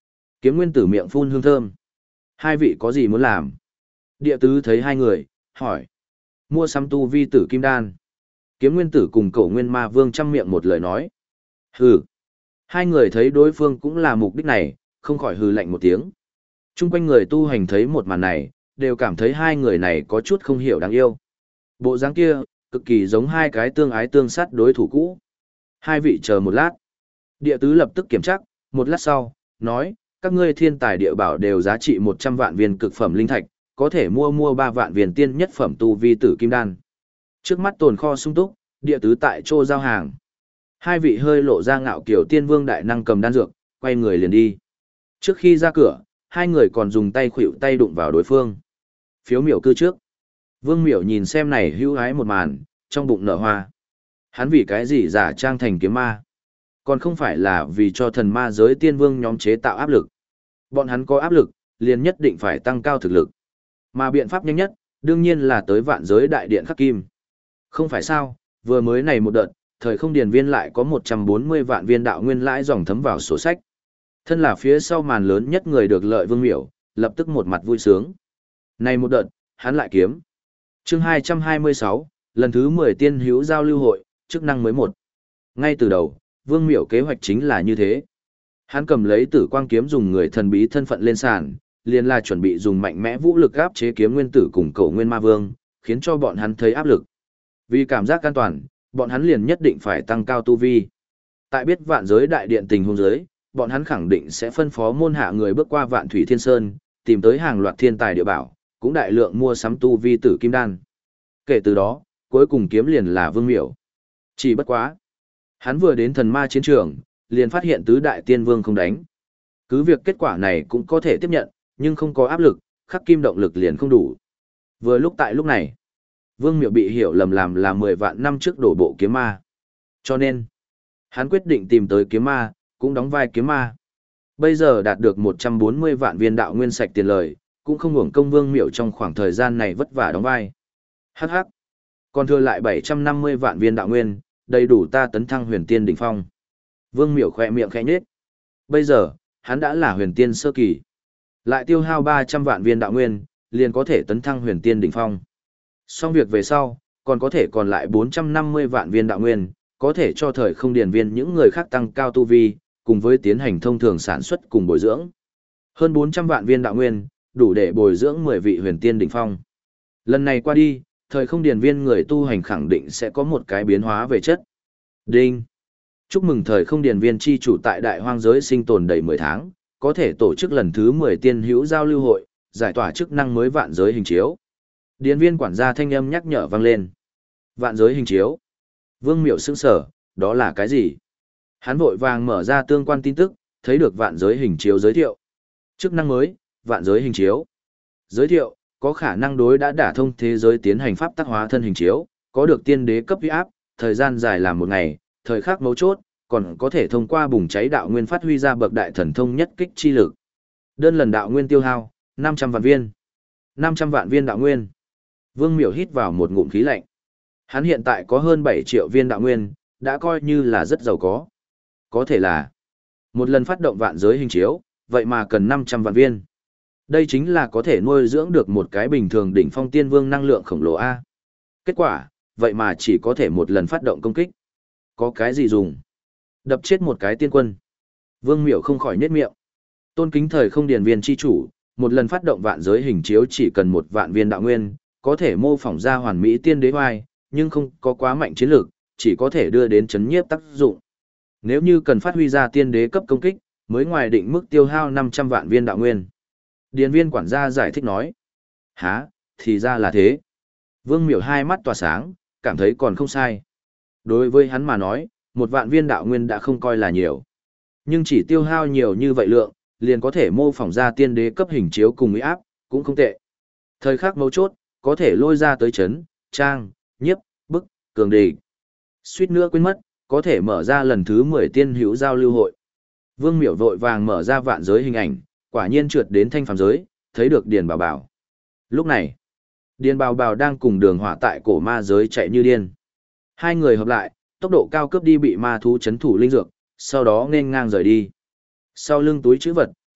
A: Kiếm nguyên tử miệng phun hương thơm. Hai vị có gì muốn làm? Địa tứ thấy hai người, hỏi. Mua sắm tu vi tử kim đan. Kiếm nguyên tử cùng Cổ Nguyên Ma Vương chăm miệng một lời nói. Hừ. Hai người thấy đối phương cũng là mục đích này, không khỏi hừ lạnh một tiếng. Trung quanh người tu hành thấy một màn này, đều cảm thấy hai người này có chút không hiểu đáng yêu. Bộ dáng kia, cực kỳ giống hai cái tương ái tương sát đối thủ cũ. Hai vị chờ một lát. Địa tứ lập tức kiểm tra, một lát sau, nói, các ngươi thiên tài địa bảo đều giá trị 100 vạn viên cực phẩm linh thạch, có thể mua 3 vạn viên tiên nhất phẩm tu vi tử kim đan. Trước mắt tồn kho sung túc, địa tứ tại chỗ giao hàng. Hai vị hơi lộ ra ngạo kiểu tiên vương đại năng cầm đan dược, quay người liền đi. Trước khi ra cửa, hai người còn dùng tay khuỵu tay đụng vào đối phương. Phiếu miểu cư trước. Vương miểu nhìn xem này hữu hái một màn, trong bụng nở hoa. Hắn vì cái gì giả trang thành kiếm ma? Còn không phải là vì cho thần ma giới tiên vương nhóm chế tạo áp lực. Bọn hắn có áp lực, liền nhất định phải tăng cao thực lực. Mà biện pháp nhanh nhất, đương nhiên là tới vạn giới đại điện khắc kim. Không phải sao, vừa mới này một đợt, thời không điền viên lại có 140 vạn viên đạo nguyên lãi dòng thấm vào sổ sách. Thân là phía sau màn lớn nhất người được lợi Vương Miểu, lập tức một mặt vui sướng. Này một đợt, hắn lại kiếm. Chương 226, lần thứ 10 tiên hữu giao lưu hội, chức năng mới 1. Ngay từ đầu, Vương Miểu kế hoạch chính là như thế. Hắn cầm lấy Tử Quang kiếm dùng người thần bí thân phận lên sàn, liền là chuẩn bị dùng mạnh mẽ vũ lực áp chế kiếm nguyên tử cùng Cổ Nguyên Ma Vương, khiến cho bọn hắn thấy áp lực. Vì cảm giác an toàn, bọn hắn liền nhất định phải tăng cao tu vi. Tại biết vạn giới đại điện tình huống giới, bọn hắn khẳng định sẽ phân phó môn hạ người bước qua Vạn Thủy Thiên Sơn, tìm tới hàng loạt thiên tài địa bảo, cũng đại lượng mua sắm tu vi tử kim đan. Kể từ đó, cuối cùng kiếm liền là Vương Miểu. Chỉ bất quá, hắn vừa đến thần ma chiến trường, liền phát hiện tứ đại tiên vương không đánh. Cứ việc kết quả này cũng có thể tiếp nhận, nhưng không có áp lực, khắc kim động lực liền không đủ. Vừa lúc tại lúc này, Vương Miểu bị hiểu lầm làm là 10 vạn năm trước đổ bộ kiếm ma. Cho nên, hắn quyết định tìm tới kiếm ma, cũng đóng vai kiếm ma. Bây giờ đạt được 140 vạn viên đạo nguyên sạch tiền lời, cũng không hưởng công Vương Miểu trong khoảng thời gian này vất vả đóng vai. Hắc hắc. Còn thừa lại 750 vạn viên đạo nguyên, đầy đủ ta tấn thăng huyền tiên đỉnh phong. Vương Miểu khẽ miệng khẽ nhếch. Bây giờ, hắn đã là huyền tiên sơ kỳ. Lại tiêu hao 300 vạn viên đạo nguyên, liền có thể tấn thăng huyền tiên đỉnh phong. Xong việc về sau, còn có thể còn lại 450 vạn viên đạo nguyên, có thể cho thời không điền viên những người khác tăng cao tu vi, cùng với tiến hành thông thường sản xuất cùng bồi dưỡng. Hơn 400 vạn viên đạo nguyên, đủ để bồi dưỡng 10 vị huyền tiên đỉnh phong. Lần này qua đi, thời không điền viên người tu hành khẳng định sẽ có một cái biến hóa về chất. Đinh! Chúc mừng thời không điền viên chi chủ tại đại hoang giới sinh tồn đầy 10 tháng, có thể tổ chức lần thứ 10 tiên hữu giao lưu hội, giải tỏa chức năng mới vạn giới hình chiếu. Điền viên quản gia thanh âm nhắc nhở vang lên. Vạn giới hình chiếu. Vương Miểu sững sở, đó là cái gì? Hắn vội vàng mở ra tương quan tin tức, thấy được vạn giới hình chiếu giới thiệu. Chức năng mới, vạn giới hình chiếu. Giới thiệu, có khả năng đối đã đả thông thế giới tiến hành pháp tác hóa thân hình chiếu, có được tiên đế cấp huy áp, thời gian dài làm một ngày, thời khắc mấu chốt, còn có thể thông qua bùng cháy đạo nguyên phát huy ra bậc đại thần thông nhất kích chi lực. Đơn lần đạo nguyên tiêu hao, 500 vạn viên. 500 vạn viên đạo nguyên. Vương Miểu hít vào một ngụm khí lạnh. Hắn hiện tại có hơn 7 triệu viên đạo nguyên, đã coi như là rất giàu có. Có thể là một lần phát động vạn giới hình chiếu, vậy mà cần 500 vạn viên. Đây chính là có thể nuôi dưỡng được một cái bình thường đỉnh phong tiên vương năng lượng khổng lồ A. Kết quả, vậy mà chỉ có thể một lần phát động công kích. Có cái gì dùng? Đập chết một cái tiên quân. Vương Miểu không khỏi nhếch miệng. Tôn kính thời không điền viên chi chủ, một lần phát động vạn giới hình chiếu chỉ cần 1 vạn viên đạo nguyên, có thể mô phỏng ra hoàn mỹ tiên đế hoài, nhưng không có quá mạnh chiến lược, chỉ có thể đưa đến chấn nhiếp tác dụng. Nếu như cần phát huy ra tiên đế cấp công kích, mới ngoài định mức tiêu hao 500 vạn viên đạo nguyên. Điền viên quản gia giải thích nói. Hả, thì ra là thế. Vương Miểu hai mắt tỏa sáng, cảm thấy còn không sai. Đối với hắn mà nói, 1 vạn viên đạo nguyên đã không coi là nhiều. Nhưng chỉ tiêu hao nhiều như vậy lượng, liền có thể mô phỏng ra tiên đế cấp hình chiếu cùng uy áp, cũng không tệ. Thời khắc mấu chốt, có thể lôi ra tới chấn, trang, nhiếp, bức, cường địch. Suýt nữa quên mất, có thể mở ra lần thứ 10 tiên hữu giao lưu hội. Vương Miểu vội vàng mở ra vạn giới hình ảnh, quả nhiên trượt đến thanh phàm giới, thấy được Điền Bảo Bảo. Lúc này, Điền Bảo Bảo đang cùng Đường Hỏa tại cổ ma giới chạy như điên. Hai người hợp lại, tốc độ cao cướp đi bị ma thú chấn thủ linh dược, sau đó nên ngang rời đi. Sau lưng túi trữ vật,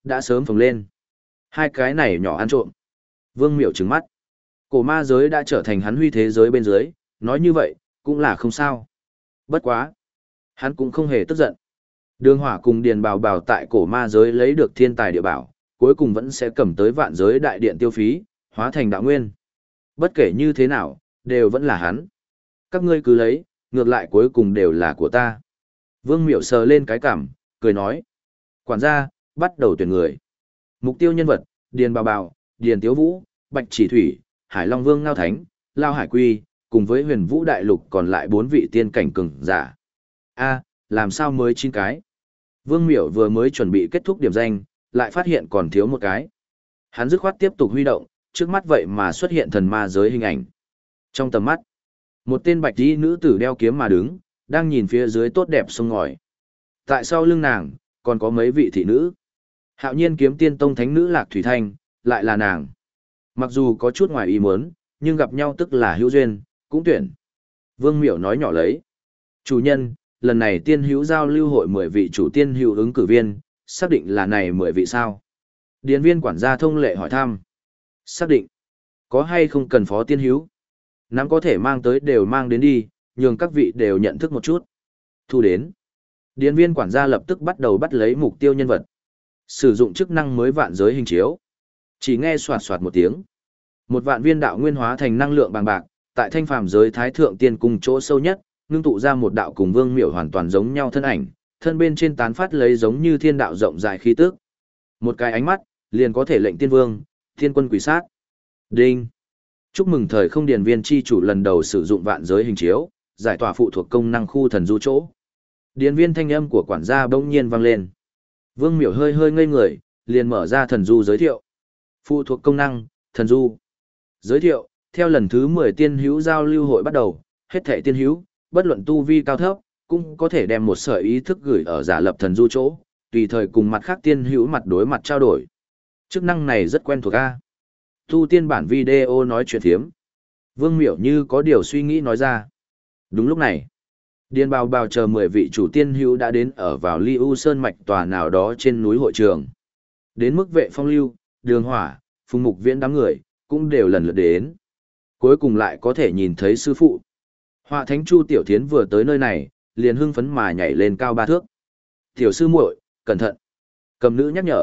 A: đã sớm phồng lên. Hai cái này nhỏ ăn trộm. Vương Miểu trừng mắt. Cổ ma giới đã trở thành hắn huy thế giới bên dưới, nói như vậy, cũng là không sao. Bất quá. Hắn cũng không hề tức giận. Đường Hỏa cùng Điền Bào Bào tại cổ ma giới lấy được thiên tài địa bảo, cuối cùng vẫn sẽ cầm tới vạn giới đại điện tiêu phí, hóa thành đạo nguyên. Bất kể như thế nào, đều vẫn là hắn. Các ngươi cứ lấy, ngược lại cuối cùng đều là của ta. Vương Miểu sờ lên cái cằm, cười nói. Quản gia, bắt đầu tuyển người. Mục tiêu nhân vật, Điền Bào Bào, Điền Tiếu Vũ, Bạch Chỉ Thủy, Hải Long Vương Ngao Thánh, Lao Hải Quy, cùng với Huyền Vũ Đại Lục còn lại 4 vị tiên cảnh cường giả. A, làm sao mới 9 cái? Vương Miểu vừa mới chuẩn bị kết thúc điểm danh, lại phát hiện còn thiếu một cái. Hắn dứt khoát tiếp tục huy động, trước mắt vậy mà xuất hiện thần ma giới hình ảnh. Trong tầm mắt, một tên bạch y nữ tử đeo kiếm mà đứng, đang nhìn phía dưới tốt đẹp sông ngòi. Tại sau lưng nàng, còn có mấy vị thị nữ. Hạo Nhiên Kiếm Tiên Tông thánh nữ Lạc Thủy Thanh, lại là nàng. Mặc dù có chút ngoài ý muốn, nhưng gặp nhau tức là hữu duyên, cũng tuyển. Vương Miểu nói nhỏ lấy. Chủ nhân, lần này tiên hữu giao lưu hội 10 vị chủ tiên hữu ứng cử viên, xác định là này 10 vị sao? Điền viên quản gia thông lệ hỏi thăm. Xác định. Có hay không cần phó tiên hữu? Nắm có thể mang tới đều mang đến đi, nhường các vị đều nhận thức một chút. Thu đến. Điền viên quản gia lập tức bắt đầu bắt lấy mục tiêu nhân vật. Sử dụng chức năng mới vạn giới hình chiếu. Chỉ nghe soạt soạt một tiếng. Một vạn viên đạo nguyên hóa thành năng lượng bằng bạc, tại thanh phàm giới thái thượng tiên cung chỗ sâu nhất, ngưng tụ ra một đạo cùng Vương Miểu hoàn toàn giống nhau thân ảnh, thân bên trên tán phát lấy giống như thiên đạo rộng dài khí tức. Một cái ánh mắt, liền có thể lệnh tiên vương, thiên quân quỷ sát. Đinh. Chúc mừng thời không điền viên chi chủ lần đầu sử dụng vạn giới hình chiếu, giải tỏa phụ thuộc công năng khu thần du chỗ. Điền viên thanh âm của quản gia bỗng nhiên vang lên. Vương Miểu hơi hơi ngây người, liền mở ra thần du giới thiệu. Phụ thuộc công năng, thần du. Giới thiệu, theo lần thứ 10 tiên hữu giao lưu hội bắt đầu, hết thảy tiên hữu, bất luận tu vi cao thấp, cũng có thể đem một sợi ý thức gửi ở giả lập thần du chỗ, tùy thời cùng mặt khác tiên hữu mặt đối mặt trao đổi. Chức năng này rất quen thuộc a. Tu tiên bản video nói chuyện thiếm. Vương Miểu như có điều suy nghĩ nói ra. Đúng lúc này, Điền Bào Bào chờ 10 vị chủ tiên hữu đã đến ở vào Ly U Sơn mạch tòa nào đó trên núi hội trường. Đến mức Vệ Phong Lưu, Đường Hỏa, Phùng Mục Viễn đám người, cũng đều lần lượt đến. Cuối cùng lại có thể nhìn thấy sư phụ. Họa Thánh Chu Tiểu Thiến vừa tới nơi này, liền hưng phấn mà nhảy lên cao 3 thước. Tiểu sư muội, cẩn thận. Cầm nữ nhắc nhở.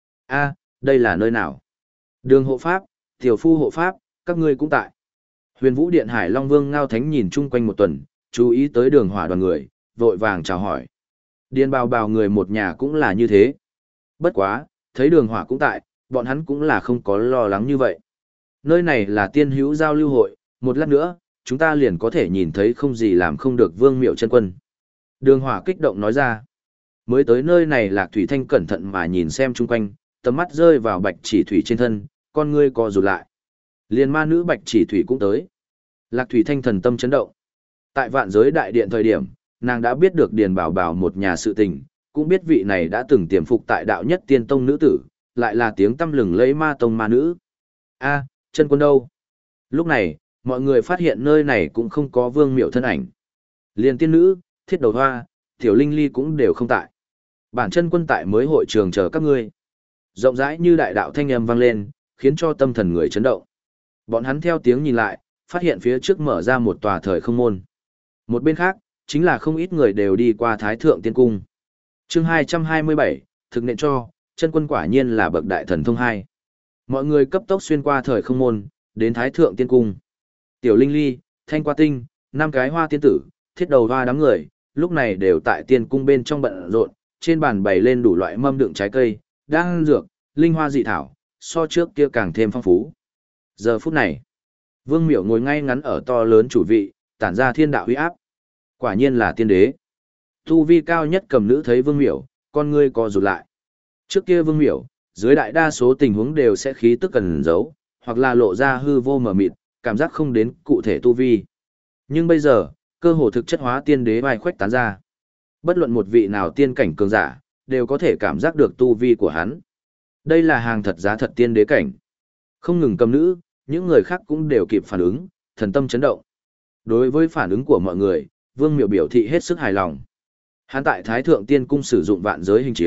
A: A, đây là nơi nào? Đường hộ pháp, Tiểu Phu hộ pháp, các ngươi cũng tại. Huyền Vũ Điện Hải Long Vương Ngao Thánh nhìn chung quanh một tuần, chú ý tới Đường Hỏa đoàn người, vội vàng chào hỏi. Điền Bào Bào người một nhà cũng là như thế. Bất quá, thấy Đường Hỏa cũng tại, bọn hắn cũng là không có lo lắng như vậy. Nơi này là tiên hữu giao lưu hội, một lát nữa, chúng ta liền có thể nhìn thấy không gì làm không được Vương Miểu chân quân. Đường Hỏa kích động nói ra. Mới tới nơi này Lạc Thủy Thanh cẩn thận mà nhìn xem chung quanh, tầm mắt rơi vào Bạch Chỉ Thủy trên thân, con ngươi co rụt lại. Liền ma nữ Bạch Chỉ Thủy cũng tới. Lạc Thủy Thanh thần tâm chấn động. Tại vạn giới đại điện thời điểm, nàng đã biết được Điền Bảo Bảo một nhà sự tình, cũng biết vị này đã từng tiềm phục tại đạo nhất tiên tông nữ tử, lại là tiếng tăm lừng lấy ma tông ma nữ. A, chân quân đâu? Lúc này, mọi người phát hiện nơi này cũng không có Vương Miểu thân ảnh. Liền tiên nữ, thiết đầu hoa, tiểu linh ly cũng đều không tại. Bản chân quân tại mới hội trường chờ các ngươi. Rộng rãi như đại đạo thanh âm vang lên, khiến cho tâm thần người chấn động. Bọn hắn theo tiếng nhìn lại, phát hiện phía trước mở ra một tòa thời không môn. Một bên khác, chính là không ít người đều đi qua Thái Thượng Tiên Cung. Chương 227, thực nện cho, chân quân quả nhiên là bậc đại thần thông 2. Mọi người cấp tốc xuyên qua thời không môn, đến Thái Thượng Tiên Cung. Tiểu Linh Ly, Thanh Qua Tinh, 5 cái hoa tiên tử, thiết đầu hoa đám người, lúc này đều tại tiên cung bên trong bận rộn, trên bàn bày lên đủ loại mâm đựng trái cây, đan dược, linh hoa dị thảo, so trước kia càng thêm phong phú. Giờ phút này, Vương Miểu ngồi ngay ngắn ở to lớn chủ vị, tản ra thiên đạo uy áp. Quả nhiên là tiên đế. Tu vi cao nhất cầm nữ thấy Vương Miểu, con ngươi co rụt lại. Trước kia Vương Miểu, dưới đại đa số tình huống đều sẽ khí tức cần giấu, hoặc là lộ ra hư vô mờ mịt, cảm giác không đến cụ thể tu vi. Nhưng bây giờ, cơ hồ thực chất hóa tiên đế vai khuếch tán ra. Bất luận một vị nào tiên cảnh cường giả, đều có thể cảm giác được tu vi của hắn. Đây là hàng thật giá thật tiên đế cảnh. Không ngừng cầm nữ, những người khác cũng đều kịp phản ứng, thần tâm chấn động. Đối với phản ứng của mọi người, Vương Miểu biểu thị hết sức hài lòng. Hắn tại Thái Thượng Tiên Cung sử dụng vạn giới hình chiếu,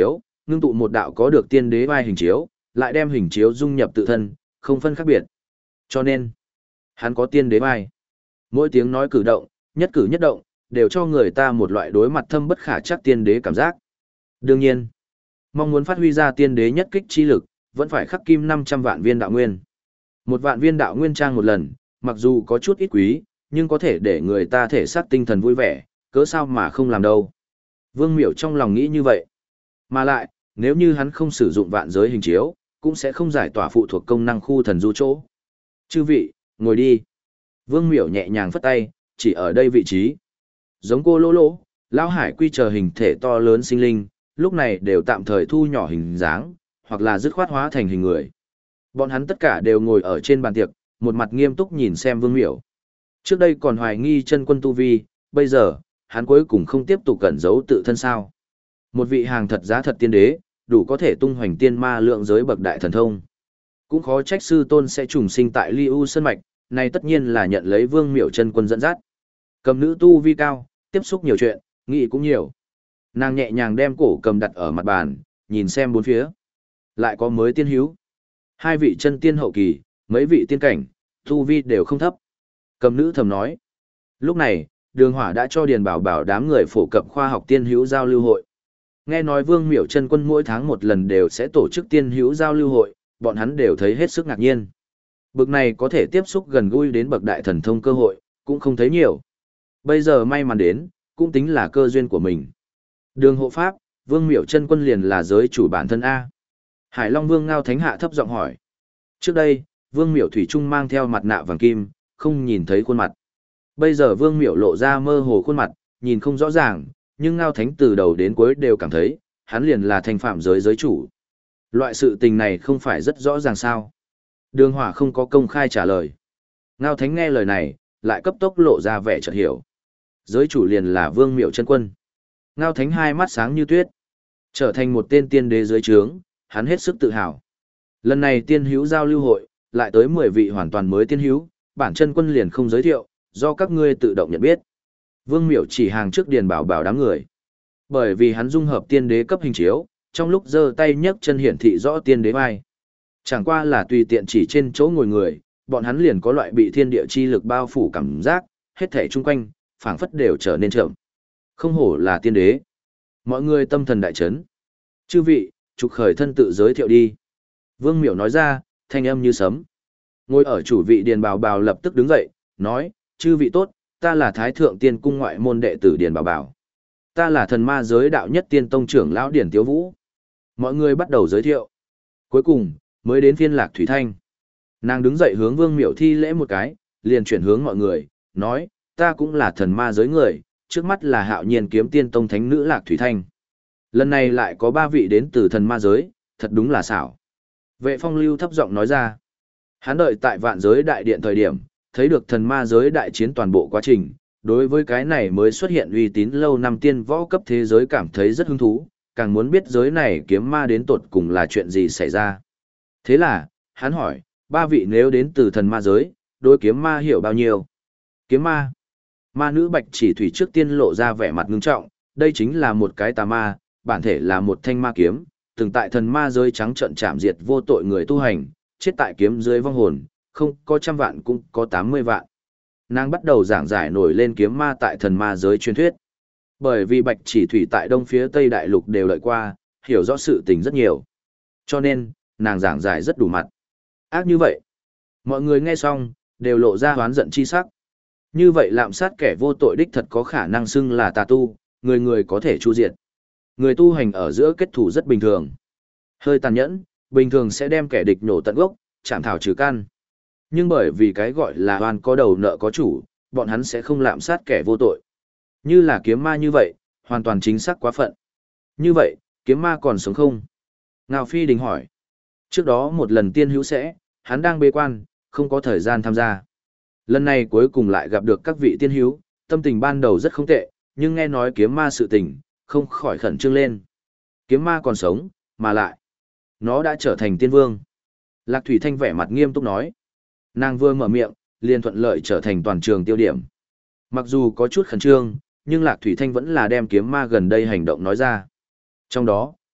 A: ngưng tụ một đạo có được tiên đế vai hình chiếu, lại đem hình chiếu dung nhập tự thân, không phân khác biệt. Cho nên, hắn có tiên đế vai. Mỗi tiếng nói cử động, nhất cử nhất động, đều cho người ta một loại đối mặt thâm bất khả chắc tiên đế cảm giác. Đương nhiên, mong muốn phát huy ra tiên đế nhất kích chi lực, vẫn phải khắc kim 500 vạn viên đạo nguyên. Một vạn viên đạo nguyên trang một lần, mặc dù có chút ít quý, nhưng có thể để người ta thể xác tinh thần vui vẻ, cớ sao mà không làm đâu. Vương Miểu trong lòng nghĩ như vậy. Mà lại, nếu như hắn không sử dụng vạn giới hình chiếu, cũng sẽ không giải tỏa phụ thuộc công năng khu thần du chỗ. Chư vị, ngồi đi. Vương Miểu nhẹ nhàng phất tay, chỉ ở đây vị trí. Giống cô lỗ lỗ, Lão Hải quy chờ hình thể to lớn sinh linh, lúc này đều tạm thời thu nhỏ hình dáng, hoặc là dứt khoát hóa thành hình người. Bọn hắn tất cả đều ngồi ở trên bàn tiệc, một mặt nghiêm túc nhìn xem Vương Miểu. Trước đây còn hoài nghi chân quân tu vi, bây giờ, hắn cuối cùng không tiếp tục cẩn giấu tự thân sao. Một vị hàng thật giá thật tiên đế, đủ có thể tung hoành tiên ma lượng giới bậc đại thần thông. Cũng khó trách sư tôn sẽ trùng sinh tại Ly U Sơn Mạch, này tất nhiên là nhận lấy Vương Miểu chân quân dẫn dắt. Cầm nữ tu vi cao, tiếp xúc nhiều chuyện, nghĩ cũng nhiều. Nàng nhẹ nhàng đem cổ cầm đặt ở mặt bàn, nhìn xem bốn phía. Lại có mới tiên hữu. Hai vị chân tiên hậu kỳ, mấy vị tiên cảnh, tu vi đều không thấp. Cầm nữ thầm nói. Lúc này, Đường Hỏa đã cho Điền Bảo Bảo đám người phổ cập khoa học tiên hữu giao lưu hội. Nghe nói Vương Miểu chân quân mỗi tháng một lần đều sẽ tổ chức tiên hữu giao lưu hội, bọn hắn đều thấy hết sức ngạc nhiên. Bực này có thể tiếp xúc gần gũi đến bậc đại thần thông cơ hội, cũng không thấy nhiều. Bây giờ may mắn đến, cũng tính là cơ duyên của mình. Đường hộ pháp, Vương Miểu chân quân liền là giới chủ bản thân A. Hải Long Vương Ngao Thánh Hạ thấp giọng hỏi. Trước đây, Vương Miểu thủy chung mang theo mặt nạ vàng kim, không nhìn thấy khuôn mặt. Bây giờ Vương Miểu lộ ra mơ hồ khuôn mặt, nhìn không rõ ràng, nhưng Ngao Thánh từ đầu đến cuối đều cảm thấy, hắn liền là thanh phạm giới giới chủ. Loại sự tình này không phải rất rõ ràng sao. Đường Hỏa không có công khai trả lời. Ngao Thánh nghe lời này, lại cấp tốc lộ ra vẻ chợt hiểu. Giới chủ liền là Vương Miểu chân quân. Ngao Thánh hai mắt sáng như tuyết. Trở thành một tên tiên đế dưới trướng, hắn hết sức tự hào. Lần này tiên hữu giao lưu hội, lại tới 10 vị hoàn toàn mới tiên hữu, bản chân quân liền không giới thiệu, do các ngươi tự động nhận biết. Vương Miểu chỉ hàng trước Điền Bảo Bảo đám người. Bởi vì hắn dung hợp tiên đế cấp hình chiếu, trong lúc giơ tay nhấc chân hiển thị rõ tiên đế vai. Chẳng qua là tùy tiện chỉ trên chỗ ngồi người, bọn hắn liền có loại bị thiên địa chi lực bao phủ cảm giác, hết thảy chung quanh, phảng phất đều trở nên chậm. Không hổ là tiên đế. Mọi người tâm thần đại chấn. Chư vị, trục khởi thân tự giới thiệu đi. Vương Miểu nói ra, thanh âm như sấm. Ngồi ở chủ vị Điền Bảo Bảo lập tức đứng dậy, nói, chư vị tốt, ta là Thái Thượng Tiên Cung ngoại môn đệ tử Điền Bảo Bảo. Ta là thần ma giới đạo nhất tiên tông trưởng lão Điền Tiếu Vũ. Mọi người bắt đầu giới thiệu. Cuối cùng, mới đến phiên Lạc Thủy Thanh. Nàng đứng dậy hướng Vương Miểu thi lễ một cái, liền chuyển hướng mọi người, nói, ta cũng là thần ma giới người, trước mắt là Hạo Nhiên Kiếm Tiên Tông thánh nữ Lạc Thủy Thanh. Lần này lại có 3 vị đến từ thần ma giới, thật đúng là xảo. Vệ Phong Lưu thấp giọng nói ra. Hắn đợi tại vạn giới đại điện thời điểm, thấy được thần ma giới đại chiến toàn bộ quá trình, đối với cái này mới xuất hiện uy tín lâu năm tiên võ cấp thế giới cảm thấy rất hứng thú, càng muốn biết giới này kiếm ma đến tột cùng là chuyện gì xảy ra. Thế là, hắn hỏi, 3 vị nếu đến từ thần ma giới, đối kiếm ma hiểu bao nhiêu? Kiếm ma. Ma nữ Bạch Chỉ Thủy trước tiên lộ ra vẻ mặt ngưng trọng, đây chính là một cái tà ma, bản thể là một thanh ma kiếm, từng tại thần ma giới trắng trợn chạm diệt vô tội người tu hành, chết tại kiếm dưới vong hồn, không có 100 vạn cũng có 80 vạn. Nàng bắt đầu giảng giải nổi lên kiếm ma tại thần ma giới truyền thuyết. Bởi vì Bạch Chỉ Thủy tại đông phía Tây Đại Lục đều lợi qua, hiểu rõ sự tình rất nhiều. Cho nên, nàng giảng giải rất đủ mặt. Ác như vậy. Mọi người nghe xong, đều lộ ra hoán giận chi sắc. Như vậy lạm sát kẻ vô tội đích thật có khả năng xưng là tà tu, người người có thể chu diệt. Người tu hành ở giữa kết thủ rất bình thường. Hơi tàn nhẫn, bình thường sẽ đem kẻ địch nổ tận gốc, chạm thảo trừ căn. Nhưng bởi vì cái gọi là oan có đầu nợ có chủ, bọn hắn sẽ không lạm sát kẻ vô tội. Như là kiếm ma như vậy, hoàn toàn chính xác quá phận. Như vậy, kiếm ma còn sống không? Ngao Phi Đình hỏi. Trước đó một lần tiên hữu sẽ, hắn đang bế quan, không có thời gian tham gia. Lần này cuối cùng lại gặp được các vị tiên hữu, tâm tình ban đầu rất không tệ, nhưng nghe nói kiếm ma sự tình, không khỏi khẩn trương lên. Kiếm ma còn sống, mà lại, nó đã trở thành tiên vương. Lạc Thủy Thanh vẻ mặt nghiêm túc nói. Nàng vừa mở miệng, liền thuận lợi trở thành toàn trường tiêu điểm. Mặc dù có chút khẩn trương, nhưng Lạc Thủy Thanh vẫn là đem kiếm ma gần đây hành động nói ra. Trong đó,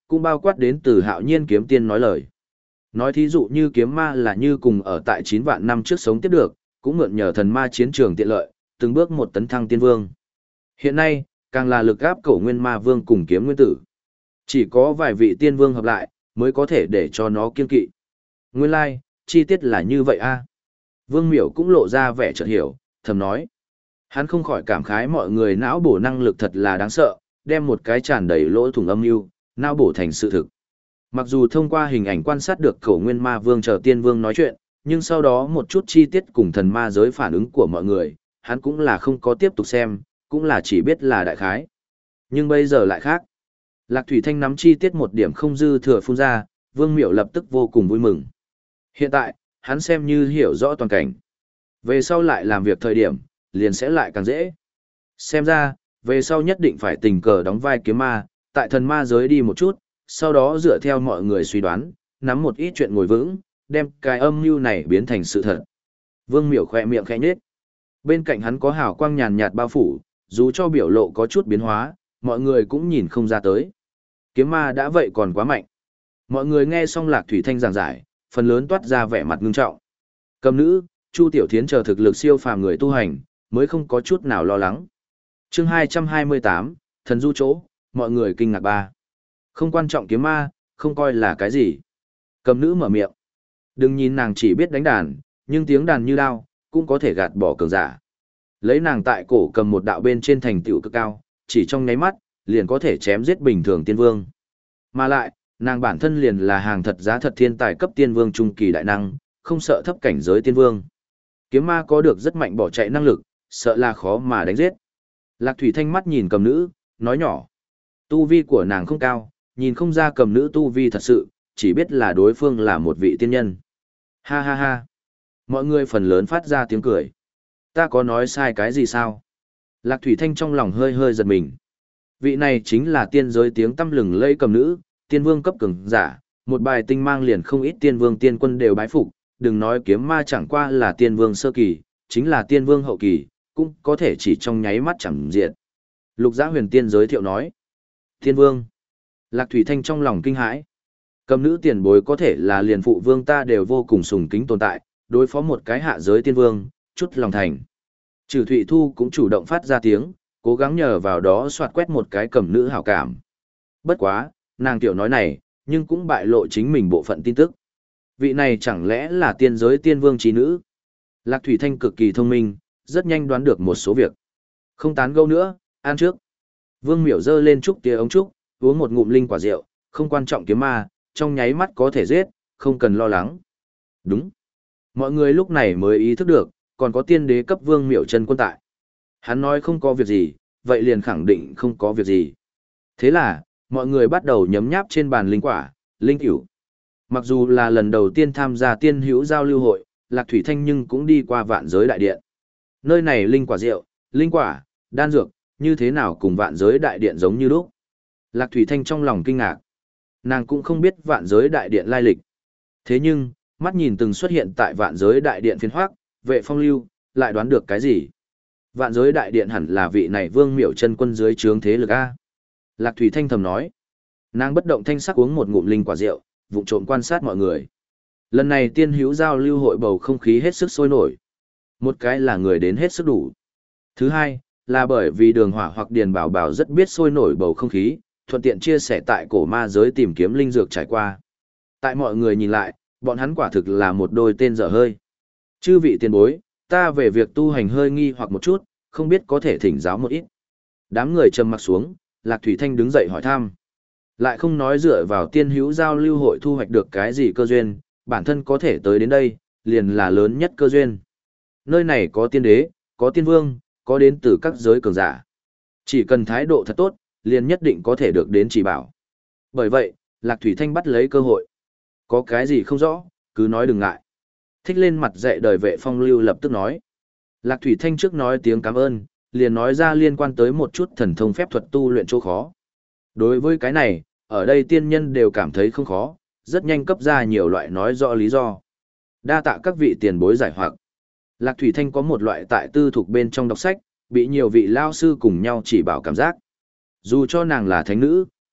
A: cũng bao quát đến từ Hạo Nhiên kiếm tiên nói lời. Nói thí dụ như kiếm ma là như cùng ở tại 9 vạn năm trước sống tiếp được, cũng mượn nhờ thần ma chiến trường tiện lợi, từng bước một tấn thăng tiên vương. Hiện nay, càng là lực áp Cổ Nguyên Ma Vương cùng Kiếm Nguyên Tử. Chỉ có vài vị tiên vương hợp lại, mới có thể để cho nó kiên kỵ. Nguyên lai, chi tiết là như vậy a. Vương Miểu cũng lộ ra vẻ chợt hiểu, thầm nói. Hắn không khỏi cảm khái mọi người não bổ năng lực thật là đáng sợ, đem một cái tràn đầy lỗ thủng âm mưu, não bổ thành sự thực. Mặc dù thông qua hình ảnh quan sát được Cổ Nguyên Ma Vương chờ tiên vương nói chuyện, nhưng sau đó một chút chi tiết cùng thần ma giới phản ứng của mọi người, hắn cũng là không có tiếp tục xem, cũng là chỉ biết là đại khái. Nhưng bây giờ lại khác. Lạc Thủy Thanh nắm chi tiết một điểm không dư thừa phun ra, Vương Miểu lập tức vô cùng vui mừng. Hiện tại, hắn xem như hiểu rõ toàn cảnh. Về sau lại làm việc thời điểm, liền sẽ lại càng dễ. Xem ra, về sau nhất định phải tình cờ đóng vai kiếm ma, tại thần ma giới đi một chút, sau đó dựa theo mọi người suy đoán, nắm một ít chuyện ngồi vững, đem cái âm mưu này biến thành sự thật. Vương Miểu khỏe miệng khẽ nhếch. Bên cạnh hắn có hào quang nhàn nhạt bao phủ, dù cho biểu lộ có chút biến hóa, mọi người cũng nhìn không ra tới. Kiếm ma đã vậy còn quá mạnh. Mọi người nghe xong Lạc Thủy Thanh giảng giải, phần lớn toát ra vẻ mặt ngưng trọng. Cầm nữ, Chu Tiểu Thiến chờ thực lực siêu phàm người tu hành, mới không có chút nào lo lắng. Chương 228, Thần Du chỗ, mọi người kinh ngạc ba. Không quan trọng kiếm ma, không coi là cái gì. Cầm nữ mở miệng. Đừng nhìn nàng chỉ biết đánh đàn, nhưng tiếng đàn như đao, cũng có thể gạt bỏ cường giả. Lấy nàng tại cổ cầm một đạo bên trên thành tựu cực cao, chỉ trong nháy mắt, liền có thể chém giết bình thường tiên vương. Mà lại, nàng bản thân liền là hàng thật giá thật thiên tài cấp tiên vương trung kỳ đại năng, không sợ thấp cảnh giới tiên vương. Kiếm ma có được rất mạnh bỏ chạy năng lực, sợ là khó mà đánh giết. Lạc Thủy Thanh mắt nhìn cầm nữ, nói nhỏ. Tu vi của nàng không cao, nhìn không ra cầm nữ tu vi thật sự, chỉ biết là đối phương là một vị tiên nhân. Ha ha ha. Mọi người phần lớn phát ra tiếng cười. Ta có nói sai cái gì sao? Lạc Thủy Thanh trong lòng hơi hơi giật mình. Vị này chính là tiên giới tiếng tăm lừng lẫy cầm nữ, tiên vương cấp cường giả, một bài tinh mang liền không ít tiên vương tiên quân đều bái phục, đừng nói kiếm ma chẳng qua là tiên vương sơ kỳ, chính là tiên vương hậu kỳ, cũng có thể chỉ trong nháy mắt chẳng diệt. Lục Giá Huyền Tiên giới thiệu nói. Tiên vương. Lạc Thủy Thanh trong lòng kinh hãi. Cầm nữ tiền bối có thể là liền phụ vương ta đều vô cùng sùng kính tồn tại, đối phó một cái hạ giới tiên vương, chút lòng thành. Trừ Thụy Thu cũng chủ động phát ra tiếng, cố gắng nhờ vào đó soạt quét một cái cầm nữ hảo cảm. Bất quá, nàng tiểu nói này, nhưng cũng bại lộ chính mình bộ phận tin tức. Vị này chẳng lẽ là tiên giới tiên vương trí nữ? Lạc Thủy Thanh cực kỳ thông minh, rất nhanh đoán được một số việc. Không tán gẫu nữa, ăn trước. Vương Miểu giơ lên trúc tía ống trúc, uống một ngụm linh quả rượu, không quan trọng kiếm ma, trong nháy mắt có thể giết, không cần lo lắng. Đúng. Mọi người lúc này mới ý thức được, còn có tiên đế cấp Vương Miểu chân quân tại. Hắn nói không có việc gì, vậy liền khẳng định không có việc gì. Thế là, mọi người bắt đầu nhấm nháp trên bàn linh quả, linh cửu. Mặc dù là lần đầu tiên tham gia tiên hữu giao lưu hội, Lạc Thủy Thanh nhưng cũng đi qua vạn giới đại điện. Nơi này linh quả rượu, linh quả, đan dược, như thế nào cùng vạn giới đại điện giống như lúc. Lạc Thủy Thanh trong lòng kinh ngạc. Nàng cũng không biết vạn giới đại điện lai lịch. Thế nhưng, mắt nhìn từng xuất hiện tại vạn giới đại điện phiến hoác, vệ phong lưu, lại đoán được cái gì. Vạn giới đại điện hẳn là vị này Vương Miểu chân quân dưới trướng thế lực A. Lạc Thủy Thanh thầm nói. Nàng bất động thanh sắc uống một ngụm linh quả rượu, vụng trộm quan sát mọi người. Lần này tiên hữu giao lưu hội bầu không khí hết sức sôi nổi. Một cái là người đến hết sức đủ. Thứ hai, là bởi vì Đường Hỏa hoặc Điền Bảo Bảo rất biết sôi nổi bầu không khí, thuận tiện chia sẻ tại cổ ma giới tìm kiếm linh dược trải qua. Tại mọi người nhìn lại, bọn hắn quả thực là một đôi tên dở hơi. Chư vị tiền bối, ta về việc tu hành hơi nghi hoặc một chút, không biết có thể thỉnh giáo một ít. Đám người trầm mặc xuống, Lạc Thủy Thanh đứng dậy hỏi thăm. Lại không nói dựa vào tiên hữu giao lưu hội thu hoạch được cái gì cơ duyên, bản thân có thể tới đến đây, liền là lớn nhất cơ duyên. Nơi này có tiên đế, có tiên vương, có đến từ các giới cường giả. Chỉ cần thái độ thật tốt, liền nhất định có thể được đến chỉ bảo. Bởi vậy, Lạc Thủy Thanh bắt lấy cơ hội. Có cái gì không rõ, cứ nói đừng ngại. Thích lên mặt dạy đời vệ phong lưu lập tức nói. Lạc Thủy Thanh trước nói tiếng cảm ơn, liền nói ra liên quan tới một chút thần thông phép thuật tu luyện chỗ khó. Đối với cái này, ở đây tiên nhân đều cảm thấy không khó, rất nhanh cấp ra nhiều loại nói rõ lý do. Đa tạ các vị tiền bối giải hoặc. Lạc Thủy Thanh có một loại tại tư thuộc bên trong đọc sách, bị nhiều vị lao sư cùng nhau chỉ bảo cảm giác. Dù cho nàng là thánh nữ,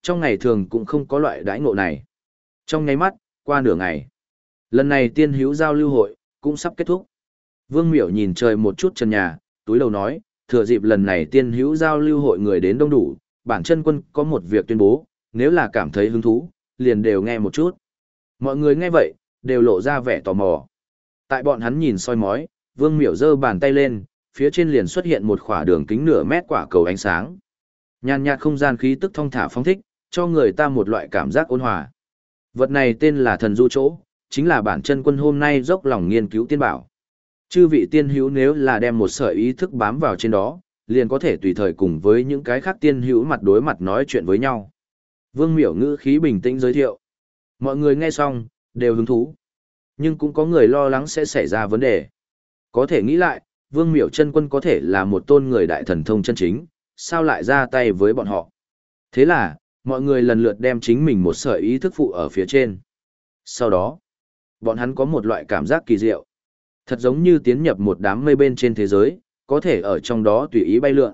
A: trong ngày thường cũng không có loại đãi ngộ này. Trong nháy mắt, qua nửa ngày. Lần này tiên hữu giao lưu hội, cũng sắp kết thúc. Vương Miểu nhìn trời một chút trần nhà, túi đầu nói, thừa dịp lần này tiên hữu giao lưu hội người đến đông đủ, bản chân quân có một việc tuyên bố, nếu là cảm thấy hứng thú, liền đều nghe một chút. Mọi người nghe vậy, đều lộ ra vẻ tò mò. Tại bọn hắn nhìn soi mói, Vương Miểu giơ bàn tay lên, phía trên liền xuất hiện một khỏa đường kính nửa mét quả cầu ánh sáng. Nhàn nhạt không gian khí tức thong thả phóng thích, cho người ta một loại cảm giác ôn hòa. Vật này tên là thần du chỗ, chính là bản chân quân hôm nay dốc lòng nghiên cứu tiên bảo. Chư vị tiên hữu nếu là đem một sợi ý thức bám vào trên đó, liền có thể tùy thời cùng với những cái khác tiên hữu mặt đối mặt nói chuyện với nhau. Vương Miểu ngữ khí bình tĩnh giới thiệu. Mọi người nghe xong, đều hứng thú. Nhưng cũng có người lo lắng sẽ xảy ra vấn đề. Có thể nghĩ lại, Vương Miểu chân quân có thể là một tôn người đại thần thông chân chính, sao lại ra tay với bọn họ. Thế là, mọi người lần lượt đem chính mình một sợi ý thức phụ ở phía trên. Sau đó, bọn hắn có một loại cảm giác kỳ diệu. Thật giống như tiến nhập một đám mây bên trên thế giới, có thể ở trong đó tùy ý bay lượn.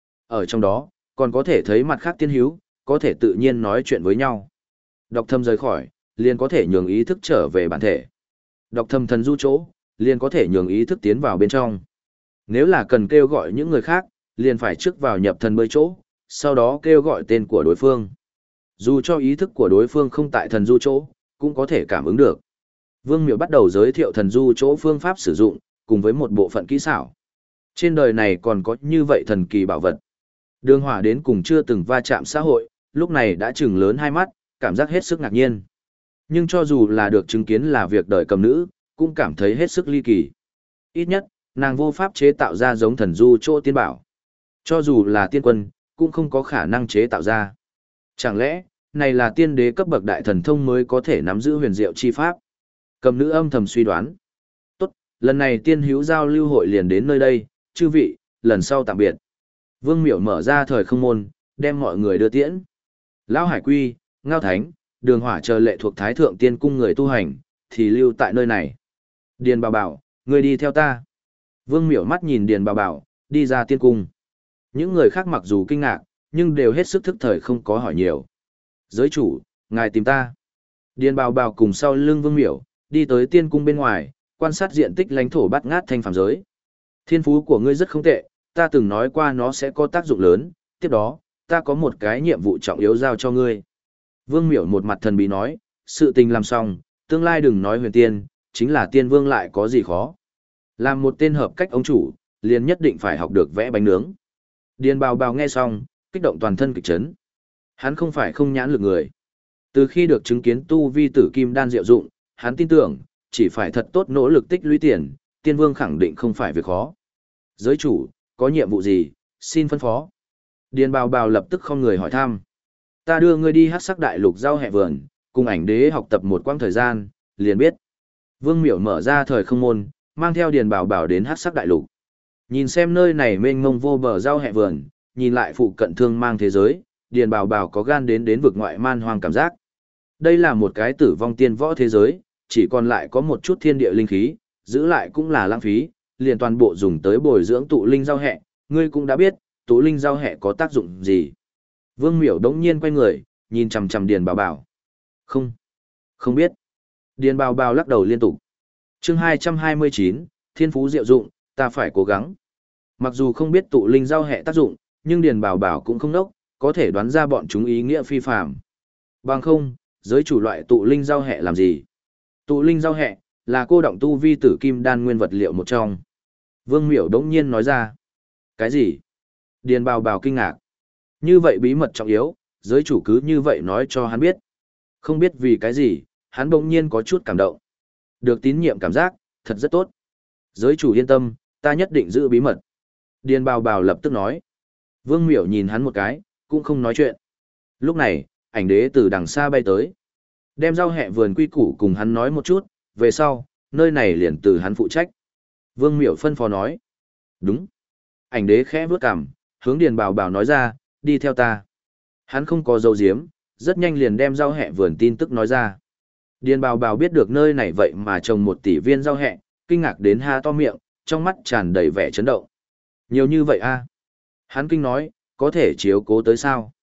A: Ở trong đó, còn có thể thấy mặt khác tiên hữu, có thể tự nhiên nói chuyện với nhau. Đọc thầm rời khỏi, liền có thể nhường ý thức trở về bản thể. Đọc thầm thần du chỗ, liền có thể nhường ý thức tiến vào bên trong. Nếu là cần kêu gọi những người khác, liền phải trước vào nhập thần bơi chỗ, sau đó kêu gọi tên của đối phương. Dù cho ý thức của đối phương không tại thần du chỗ, cũng có thể cảm ứng được. Vương Miểu bắt đầu giới thiệu thần du chỗ phương pháp sử dụng, cùng với một bộ phận kỹ xảo. Trên đời này còn có như vậy thần kỳ bảo vật. Đường Hỏa đến cùng chưa từng va chạm xã hội, lúc này đã trừng lớn hai mắt, cảm giác hết sức ngạc nhiên. Nhưng cho dù là được chứng kiến là việc đời cầm nữ, cũng cảm thấy hết sức ly kỳ. Ít nhất, nàng vô pháp chế tạo ra giống thần du chỗ tiên bảo. Cho dù là tiên quân, cũng không có khả năng chế tạo ra. Chẳng lẽ, này là tiên đế cấp bậc đại thần thông mới có thể nắm giữ huyền diệu chi pháp? Cầm nữ âm thầm suy đoán. Tốt, lần này tiên hữu giao lưu hội liền đến nơi đây, chư vị, lần sau tạm biệt. Vương Miểu mở ra thời không môn, đem mọi người đưa tiễn. Lão Hải Quy, Ngao Thánh, Đường Hỏa chờ lệ thuộc Thái Thượng Tiên Cung người tu hành, thì lưu tại nơi này. Điền Bảo Bảo, người đi theo ta. Vương Miểu mắt nhìn Điền Bảo Bảo, đi ra tiên cung. Những người khác mặc dù kinh ngạc, nhưng đều hết sức thức thời không có hỏi nhiều. Giới chủ, ngài tìm ta. Điền Bảo Bảo cùng sau lưng Vương Miểu, đi tới tiên cung bên ngoài, quan sát diện tích lãnh thổ bát ngát thanh phàm giới. Thiên phú của ngươi rất không tệ, ta từng nói qua nó sẽ có tác dụng lớn, tiếp đó, ta có một cái nhiệm vụ trọng yếu giao cho ngươi. Vương Miểu một mặt thần bí nói, sự tình làm xong, tương lai đừng nói huyền tiên, chính là tiên vương lại có gì khó. Làm một tên hợp cách ông chủ, liền nhất định phải học được vẽ bánh nướng. Điền Bào Bào nghe xong, kích động toàn thân kịch chấn. Hắn không phải không nhãn lực người. Từ khi được chứng kiến tu vi tử kim đan diệu dụng, hắn tin tưởng, chỉ phải thật tốt nỗ lực tích lũy tiền, tiên vương khẳng định không phải việc khó. Giới chủ, có nhiệm vụ gì, xin phân phó. Điền Bào Bào lập tức không người hỏi thăm. Ta đưa ngươi đi Hắc Sắc Đại Lục giao hẹ vườn, cùng ảnh đế học tập một quãng thời gian, liền biết. Vương Miểu mở ra thời không môn, mang theo Điền Bảo Bảo đến Hắc Sắc Đại Lục. Nhìn xem nơi này mênh mông vô bờ giao hẹ vườn, nhìn lại phụ cận thương mang thế giới, Điền Bảo Bảo có gan đến vực ngoại man hoang cảm giác. Đây là một cái tử vong tiên võ thế giới, chỉ còn lại có một chút thiên địa linh khí, giữ lại cũng là lãng phí, liền toàn bộ dùng tới bồi dưỡng tụ linh giao hẹ, ngươi cũng đã biết, tụ linh giao hẹ có tác dụng gì. Vương Miểu đống nhiên quay người, nhìn chằm chằm Điền Bảo Bảo. Không biết. Điền Bảo Bảo lắc đầu liên tục. Chương 229, Thiên phú diệu dụng, ta phải cố gắng. Mặc dù không biết tụ linh giao hẹ tác dụng, nhưng Điền Bảo Bảo cũng không đốc, có thể đoán ra bọn chúng ý nghĩa phi phàm. Bằng không, giới chủ loại tụ linh giao hẹ làm gì? Tụ linh giao hẹ là cô động tu vi tử kim đan nguyên vật liệu một trong. Vương Miểu đống nhiên nói ra. Cái gì? Điền Bảo Bảo kinh ngạc. Như vậy bí mật trọng yếu, giới chủ cứ như vậy nói cho hắn biết. Không biết vì cái gì, hắn bỗng nhiên có chút cảm động. Được tín nhiệm cảm giác, thật rất tốt. Giới chủ yên tâm, ta nhất định giữ bí mật. Điền Bảo Bảo lập tức nói. Vương Miểu nhìn hắn một cái, cũng không nói chuyện. Lúc này, ảnh đế từ đằng xa bay tới. Đem giao hẹ vườn quy củ cùng hắn nói một chút, về sau, nơi này liền từ hắn phụ trách. Vương Miểu phân phó nói. Đúng. Ảnh đế khẽ vuốt cằm, hướng Điền Bảo Bảo nói ra, đi theo ta. Hắn không có dấu diếm, rất nhanh liền đem giao hẹ vườn tin tức nói ra. Điền Bảo Bảo biết được nơi này vậy mà trồng 1 tỷ viên giao hẹ, kinh ngạc đến ha to miệng, trong mắt tràn đầy vẻ chấn động. Nhiều như vậy a? Hắn kinh nói, có thể chiếu cố tới sao?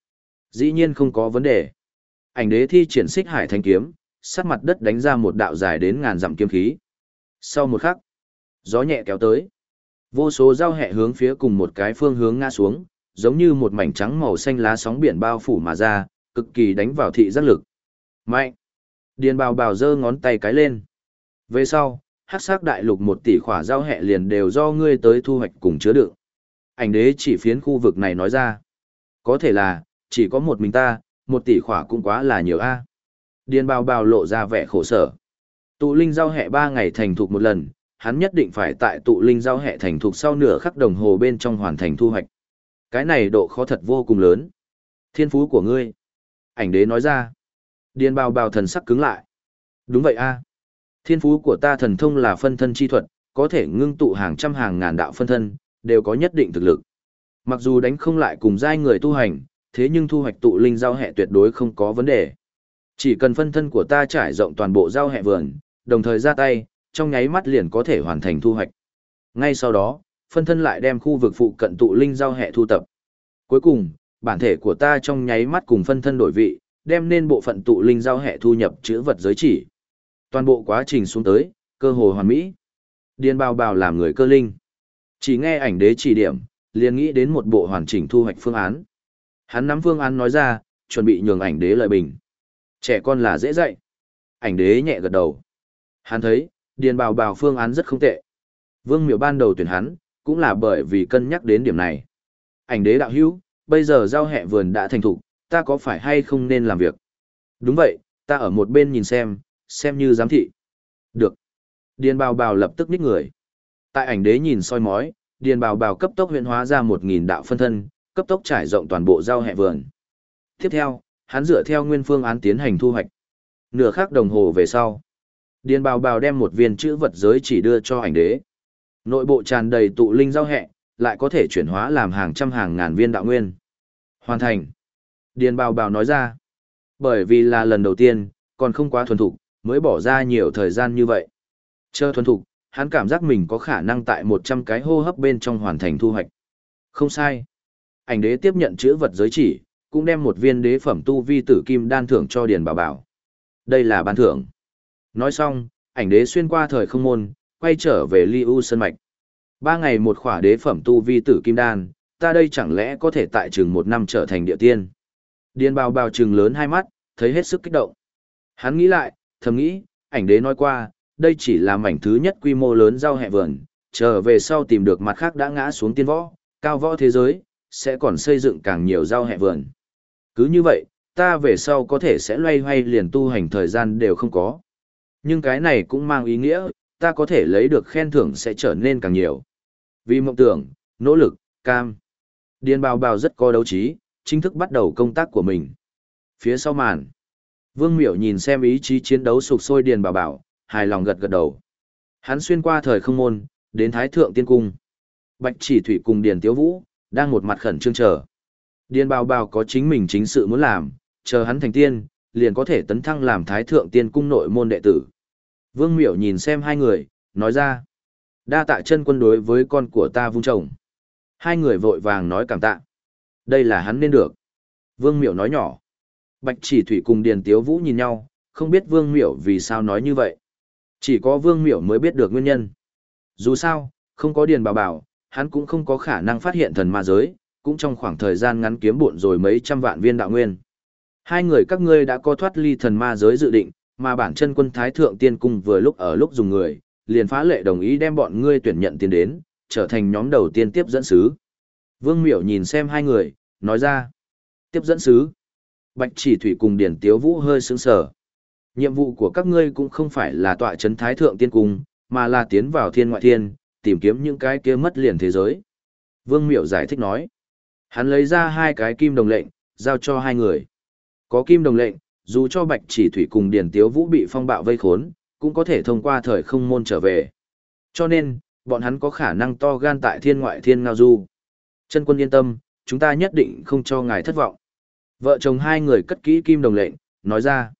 A: Dĩ nhiên không có vấn đề. Ảnh đế thi triển xích hải thanh kiếm, sát mặt đất đánh ra một đạo dài đến ngàn dặm kiếm khí. Sau một khắc, gió nhẹ kéo tới. Vô số dao hẹ hướng phía cùng một cái phương hướng ngã xuống, giống như một mảnh trắng màu xanh lá sóng biển bao phủ mà ra, cực kỳ đánh vào thị giác lực. Mạnh! Điền bào bào giơ ngón tay cái lên. Về sau, hắc sắc đại lục 1 tỷ khỏa dao hẹ liền đều do ngươi tới thu hoạch cùng chứa đựng. Ảnh đế chỉ phiến khu vực này nói ra. Có thể là, chỉ có một mình ta, 1 tỷ khỏa cũng quá là nhiều a. Điền bào bào lộ ra vẻ khổ sở. Tụ linh dao hẹ 3 ngày thành thục một lần, hắn nhất định phải tại tụ linh dao hẹ thành thục sau nửa khắc đồng hồ bên trong hoàn thành thu hoạch. Cái này độ khó thật vô cùng lớn. Thiên phú của ngươi. Ảnh đế nói ra. Điền bào bào thần sắc cứng lại. Đúng vậy a. Thiên phú của ta thần thông là phân thân chi thuật, có thể ngưng tụ hàng trăm hàng ngàn đạo phân thân, đều có nhất định thực lực. Mặc dù đánh không lại cùng giai người tu hành, thế nhưng thu hoạch tụ linh giao hẹ tuyệt đối không có vấn đề. Chỉ cần phân thân của ta trải rộng toàn bộ giao hẹ vườn, đồng thời ra tay, trong nháy mắt liền có thể hoàn thành thu hoạch. Ngay sau đó, phân thân lại đem khu vực phụ cận tụ linh giao hẹ thu tập. Cuối cùng, bản thể của ta trong nháy mắt cùng phân thân đổi vị, đem nên bộ phận tụ linh giao hẹ thu nhập chữ vật giới chỉ. Toàn bộ quá trình xuống tới, cơ hồ hoàn mỹ. Điền bào bào làm người cơ linh. Chỉ nghe ảnh đế chỉ điểm, liền nghĩ đến một bộ hoàn chỉnh thu hoạch phương án. Hắn nắm phương án nói ra, chuẩn bị nhường ảnh đế lợi bình. Trẻ con là dễ dạy. Ảnh đế nhẹ gật đầu. Hắn thấy, điền bào bào phương án rất không tệ. Vương Miểu ban đầu tuyển hắn, cũng là bởi vì cân nhắc đến điểm này. Ảnh đế đạo hữu, bây giờ giao hẹ vườn đã thành thục, ta có phải hay không nên làm việc? Đúng vậy, ta ở một bên nhìn xem như giám thị. Được. Điền bào bào lập tức nhích người. Tại ảnh đế nhìn soi mói, điền bào bào cấp tốc huyễn hóa ra 1000 đạo phân thân, cấp tốc trải rộng toàn bộ giao hẹ vườn. Tiếp theo, hắn dựa theo nguyên phương án tiến hành thu hoạch. Nửa khắc đồng hồ về sau, điền bào bào đem một viên chữ vật giới chỉ đưa cho ảnh đế. Nội bộ tràn đầy tụ linh giao hẹ, lại có thể chuyển hóa làm hàng trăm hàng ngàn viên đạo nguyên. Hoàn thành. Điền bào bào nói ra. Bởi vì là lần đầu tiên, còn không quá thuần thục, mới bỏ ra nhiều thời gian như vậy. Chờ thuần thục, hắn cảm giác mình có khả năng tại 100 cái hô hấp bên trong hoàn thành thu hoạch. Không sai. Ảnh đế tiếp nhận chữ vật giới chỉ, cũng đem một viên đế phẩm tu vi tử kim đan thưởng cho Điền Bảo Bảo. Đây là ban thưởng. Nói xong, ảnh đế xuyên qua thời không môn, quay trở về Ly U Sơn Mạch. 3 ngày một khỏa đế phẩm tu vi tử kim đan, ta đây chẳng lẽ có thể tại chừng 1 năm trở thành địa tiên. Điền Bảo Bảo trừng lớn hai mắt, thấy hết sức kích động. Hắn nghĩ lại, thầm nghĩ, ảnh đế nói qua, đây chỉ là mảnh thứ nhất quy mô lớn giao hẹ vườn, trở về sau tìm được mặt khác đã ngã xuống tiên võ, cao võ thế giới, sẽ còn xây dựng càng nhiều giao hẹ vườn. Cứ như vậy, ta về sau có thể sẽ loay hoay liền tu hành thời gian đều không có. Nhưng cái này cũng mang ý nghĩa, ta có thể lấy được khen thưởng sẽ trở nên càng nhiều. Vì mộng tưởng, nỗ lực, cam. Điền Bào Bào rất có đấu trí, chính thức bắt đầu công tác của mình. Phía sau màn, Vương Miểu nhìn xem ý chí chiến đấu sục sôi Điền Bào Bào, hài lòng gật gật đầu. Hắn xuyên qua thời không môn, đến Thái Thượng Tiên Cung. Bạch Chỉ Thủy cùng Điền Tiếu Vũ, đang một mặt khẩn trương chờ. Điền Bào Bào có chính mình chính sự muốn làm, chờ hắn thành tiên, liền có thể tấn thăng làm Thái Thượng Tiên Cung nội môn đệ tử. Vương Miểu nhìn xem hai người, nói ra. Đa tạ chân quân đối với con của ta vung trồng. Hai người vội vàng nói cảm tạ. Đây là hắn nên được. Vương Miểu nói nhỏ. Bạch Chỉ Thủy cùng Điền Tiếu Vũ nhìn nhau, không biết Vương Miểu vì sao nói như vậy. Chỉ có Vương Miểu mới biết được nguyên nhân. Dù sao, không có Điền Bảo Bảo, hắn cũng không có khả năng phát hiện thần ma giới, cũng trong khoảng thời gian ngắn kiếm bộn rồi mấy trăm vạn viên đạo nguyên. Hai người các ngươi đã có thoát ly thần ma giới dự định, mà bản chân quân Thái Thượng Tiên Cung vừa lúc ở lúc dùng người, liền phá lệ đồng ý đem bọn ngươi tuyển nhận tiền đến, trở thành nhóm đầu tiên tiếp dẫn sứ. Vương Miểu nhìn xem hai người, nói ra. Tiếp dẫn sứ. Bạch Chỉ Thủy cùng Điền Tiếu Vũ hơi sững sờ. Nhiệm vụ của các ngươi cũng không phải là tọa trấn Thái Thượng Tiên Cung, mà là tiến vào thiên ngoại thiên, tìm kiếm những cái kia mất liền thế giới. Vương Miểu giải thích nói. Hắn lấy ra 2 cái kim đồng lệnh, giao cho 2 người. Có kim đồng lệnh, dù cho Bạch Chỉ Thủy cùng Điền Tiếu Vũ bị phong bạo vây khốn, cũng có thể thông qua thời không môn trở về. Cho nên, bọn hắn có khả năng to gan tại thiên ngoại thiên ngao du. Chân quân yên tâm, chúng ta nhất định không cho ngài thất vọng. Vợ chồng 2 người cất kỹ kim đồng lệnh, nói ra.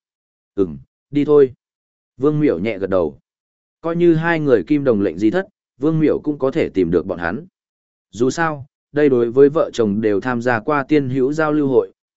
A: Đi thôi. Vương Miểu nhẹ gật đầu. Coi như 2 người kim đồng lệnh di thất, Vương Miểu cũng có thể tìm được bọn hắn. Dù sao, đây đối với vợ chồng đều tham gia qua tiên hữu giao lưu hội,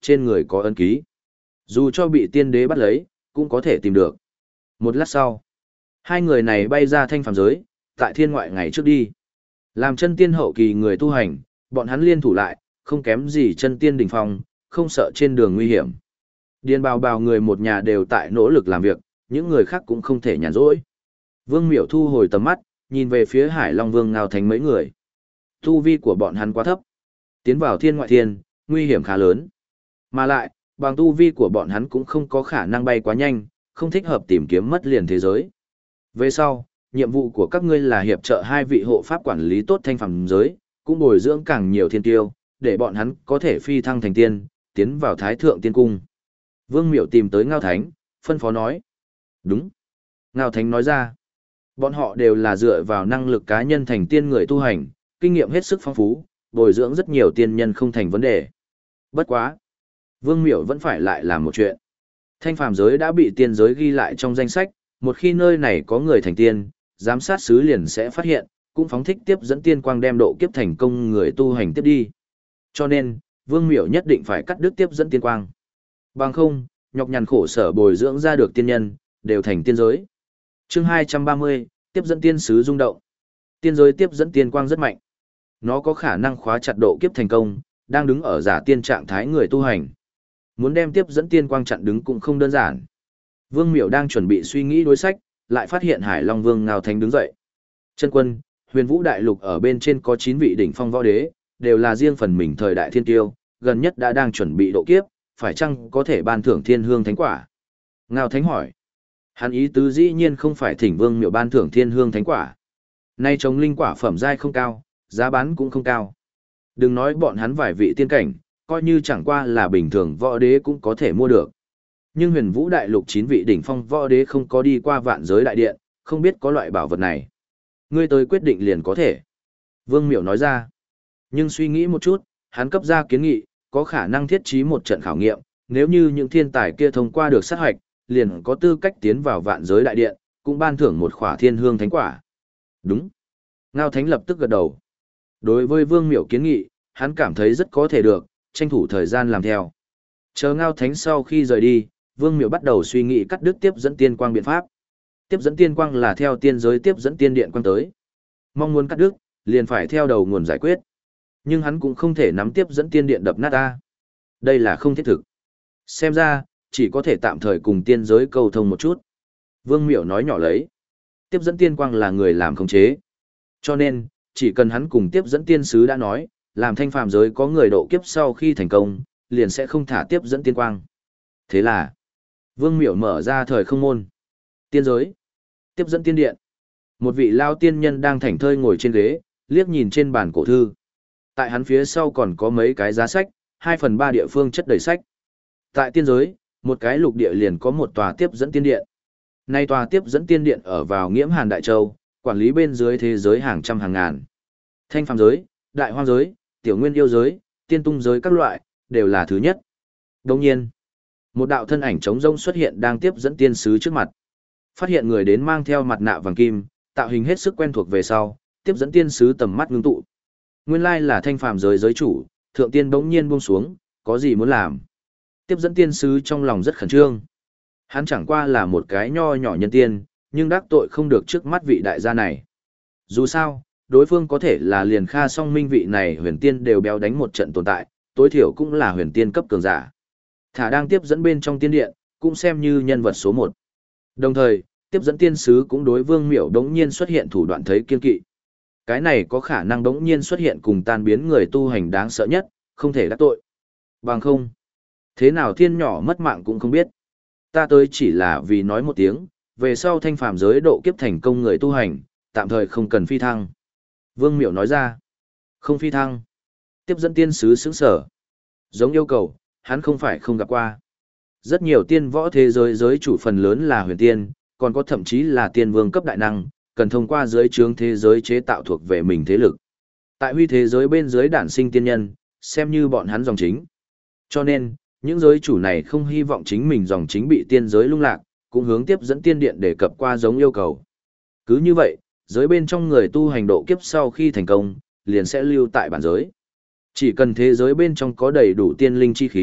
A: trên người có ấn ký. Dù cho bị tiên đế bắt lấy, cũng có thể tìm được. Một lát sau, hai người này bay ra thanh phàm giới, tại thiên ngoại ngày trước đi. Làm chân tiên hậu kỳ người tu hành, bọn hắn liên thủ lại, không kém gì chân tiên đỉnh phong, không sợ trên đường nguy hiểm. Điền bào bào người một nhà đều tại nỗ lực làm việc, những người khác cũng không thể nhàn rỗi. Vương Miểu thu hồi tầm mắt, nhìn về phía Hải Long Vương Ngao Thánh mấy người. Tu vi của bọn hắn quá thấp. Tiến vào thiên ngoại thiên, nguy hiểm khá lớn. Mà lại, bằng tu vi của bọn hắn cũng không có khả năng bay quá nhanh, không thích hợp tìm kiếm mất liền thế giới. Về sau, nhiệm vụ của các ngươi là hiệp trợ hai vị hộ pháp quản lý tốt thanh phàm giới, cũng bồi dưỡng càng nhiều thiên tiêu, để bọn hắn có thể phi thăng thành tiên, tiến vào thái thượng tiên cung. Vương Miểu tìm tới Ngao Thánh, phân phó nói. Đúng. Ngao Thánh nói ra. Bọn họ đều là dựa vào năng lực cá nhân thành tiên người tu hành, kinh nghiệm hết sức phong phú, bồi dưỡng rất nhiều tiên nhân không thành vấn đề. Bất quá. Vương Miểu vẫn phải lại làm một chuyện. Thanh phàm giới đã bị tiên giới ghi lại trong danh sách, một khi nơi này có người thành tiên, giám sát sứ liền sẽ phát hiện, cũng phóng thích tiếp dẫn tiên quang đem độ kiếp thành công người tu hành tiếp đi. Cho nên, Vương Miểu nhất định phải cắt đứt tiếp dẫn tiên quang. Bằng không, nhọc nhằn khổ sở bồi dưỡng ra được tiên nhân, đều thành tiên giới. Chương 230, tiếp dẫn tiên sứ rung động. Tiên giới tiếp dẫn tiên quang rất mạnh. Nó có khả năng khóa chặt độ kiếp thành công, đang đứng ở giả tiên trạng thái người tu hành. Muốn đem tiếp dẫn tiên quang chặn đứng cũng không đơn giản. Vương Miểu đang chuẩn bị suy nghĩ đối sách, lại phát hiện Hải Long Vương Ngao Thánh đứng dậy. Chân quân, Huyền Vũ Đại Lục ở bên trên có 9 vị đỉnh phong võ đế, đều là riêng phần mình thời đại thiên tiêu, gần nhất đã đang chuẩn bị độ kiếp, phải chăng có thể ban thưởng thiên hương thánh quả? Ngao Thánh hỏi. Hắn ý tứ dĩ nhiên không phải thỉnh Vương Miểu ban thưởng thiên hương thánh quả. Nay trồng linh quả phẩm giai không cao, giá bán cũng không cao. Đừng nói bọn hắn vài vị tiên cảnh, coi như chẳng qua là bình thường võ đế cũng có thể mua được. Nhưng Huyền Vũ Đại Lục 9 vị đỉnh phong võ đế không có đi qua vạn giới đại điện, không biết có loại bảo vật này. Ngươi tới quyết định liền có thể. Vương Miểu nói ra. Nhưng suy nghĩ một chút, hắn cấp ra kiến nghị, có khả năng thiết trí một trận khảo nghiệm, nếu như những thiên tài kia thông qua được sát hoạch, liền có tư cách tiến vào vạn giới đại điện, cũng ban thưởng một khỏa thiên hương thánh quả. Đúng. Ngao Thánh lập tức gật đầu. Đối với Vương Miểu kiến nghị, hắn cảm thấy rất có thể được, tranh thủ thời gian làm theo. Chờ Ngao Thánh sau khi rời đi, Vương Miểu bắt đầu suy nghĩ cắt đứt tiếp dẫn tiên quang biện pháp. Tiếp dẫn tiên quang là theo tiên giới tiếp dẫn tiên điện quang tới. Mong muốn cắt đứt, liền phải theo đầu nguồn giải quyết. Nhưng hắn cũng không thể nắm tiếp dẫn tiên điện đập nát ta. Đây là không thiết thực. Xem ra, chỉ có thể tạm thời cùng tiên giới cầu thông một chút. Vương Miểu nói nhỏ lấy. Tiếp dẫn tiên quang là người làm khống chế. Cho nên, chỉ cần hắn cùng tiếp dẫn tiên sứ đã nói, làm thanh phàm giới có người độ kiếp sau khi thành công, liền sẽ không thả tiếp dẫn tiên quang. Thế là, Vương Miểu mở ra thời không môn. Tiên giới. Tiếp dẫn tiên điện. Một vị lao tiên nhân đang thảnh thơi ngồi trên ghế, liếc nhìn trên bàn cổ thư. Tại hắn phía sau còn có mấy cái giá sách, 2/3 địa phương chất đầy sách. Tại tiên giới, một cái lục địa liền có một tòa tiếp dẫn tiên điện. Nay tòa tiếp dẫn tiên điện ở vào Nghiễm Hàn Đại Châu, quản lý bên dưới thế giới hàng trăm hàng ngàn. Thanh phàm giới, đại hoang giới, tiểu nguyên yêu giới, tiên tung giới các loại, đều là thứ nhất. Đồng nhiên, một đạo thân ảnh trống rông xuất hiện đang tiếp dẫn tiên sứ trước mặt. Phát hiện người đến mang theo mặt nạ vàng kim, tạo hình hết sức quen thuộc về sau, tiếp dẫn tiên sứ tầm mắt ngưng tụ. Nguyên lai là thanh phàm giới giới chủ, thượng tiên bỗng nhiên buông xuống, có gì muốn làm. Tiếp dẫn tiên sứ trong lòng rất khẩn trương. Hắn chẳng qua là một cái nho nhỏ nhân tiên, nhưng đắc tội không được trước mắt vị đại gia này. Dù sao, đối phương có thể là liền Kha Song Minh vị này huyền tiên đều béo đánh một trận tồn tại, tối thiểu cũng là huyền tiên cấp cường giả. Thả đang tiếp dẫn bên trong tiên điện, cũng xem như nhân vật số 1. Đồng thời, tiếp dẫn tiên sứ cũng đối Vương Miểu đống nhiên xuất hiện thủ đoạn thấy kiên kỵ. Cái này có khả năng đống nhiên xuất hiện cùng tan biến người tu hành đáng sợ nhất, không thể đắc tội. Bằng không, thế nào thiên nhỏ mất mạng cũng không biết. Ta tới chỉ là vì nói một tiếng, về sau thanh phàm giới độ kiếp thành công người tu hành, tạm thời không cần phi thăng. Vương Miểu nói ra, không phi thăng. Tiếp dẫn tiên sứ sững sở. Giống yêu cầu, hắn không phải không gặp qua. Rất nhiều tiên võ thế giới giới chủ phần lớn là huyền tiên, còn có thậm chí là tiên vương cấp đại năng, cần thông qua giới trướng thế giới chế tạo thuộc về mình thế lực. Tại huy thế giới bên dưới đản sinh tiên nhân, xem như bọn hắn dòng chính. Cho nên, những giới chủ này không hy vọng chính mình dòng chính bị tiên giới lung lạc, cũng hướng tiếp dẫn tiên điện để cập qua giống yêu cầu. Cứ như vậy, giới bên trong người tu hành độ kiếp sau khi thành công, liền sẽ lưu tại bản giới. Chỉ cần thế giới bên trong có đầy đủ tiên linh chi khí,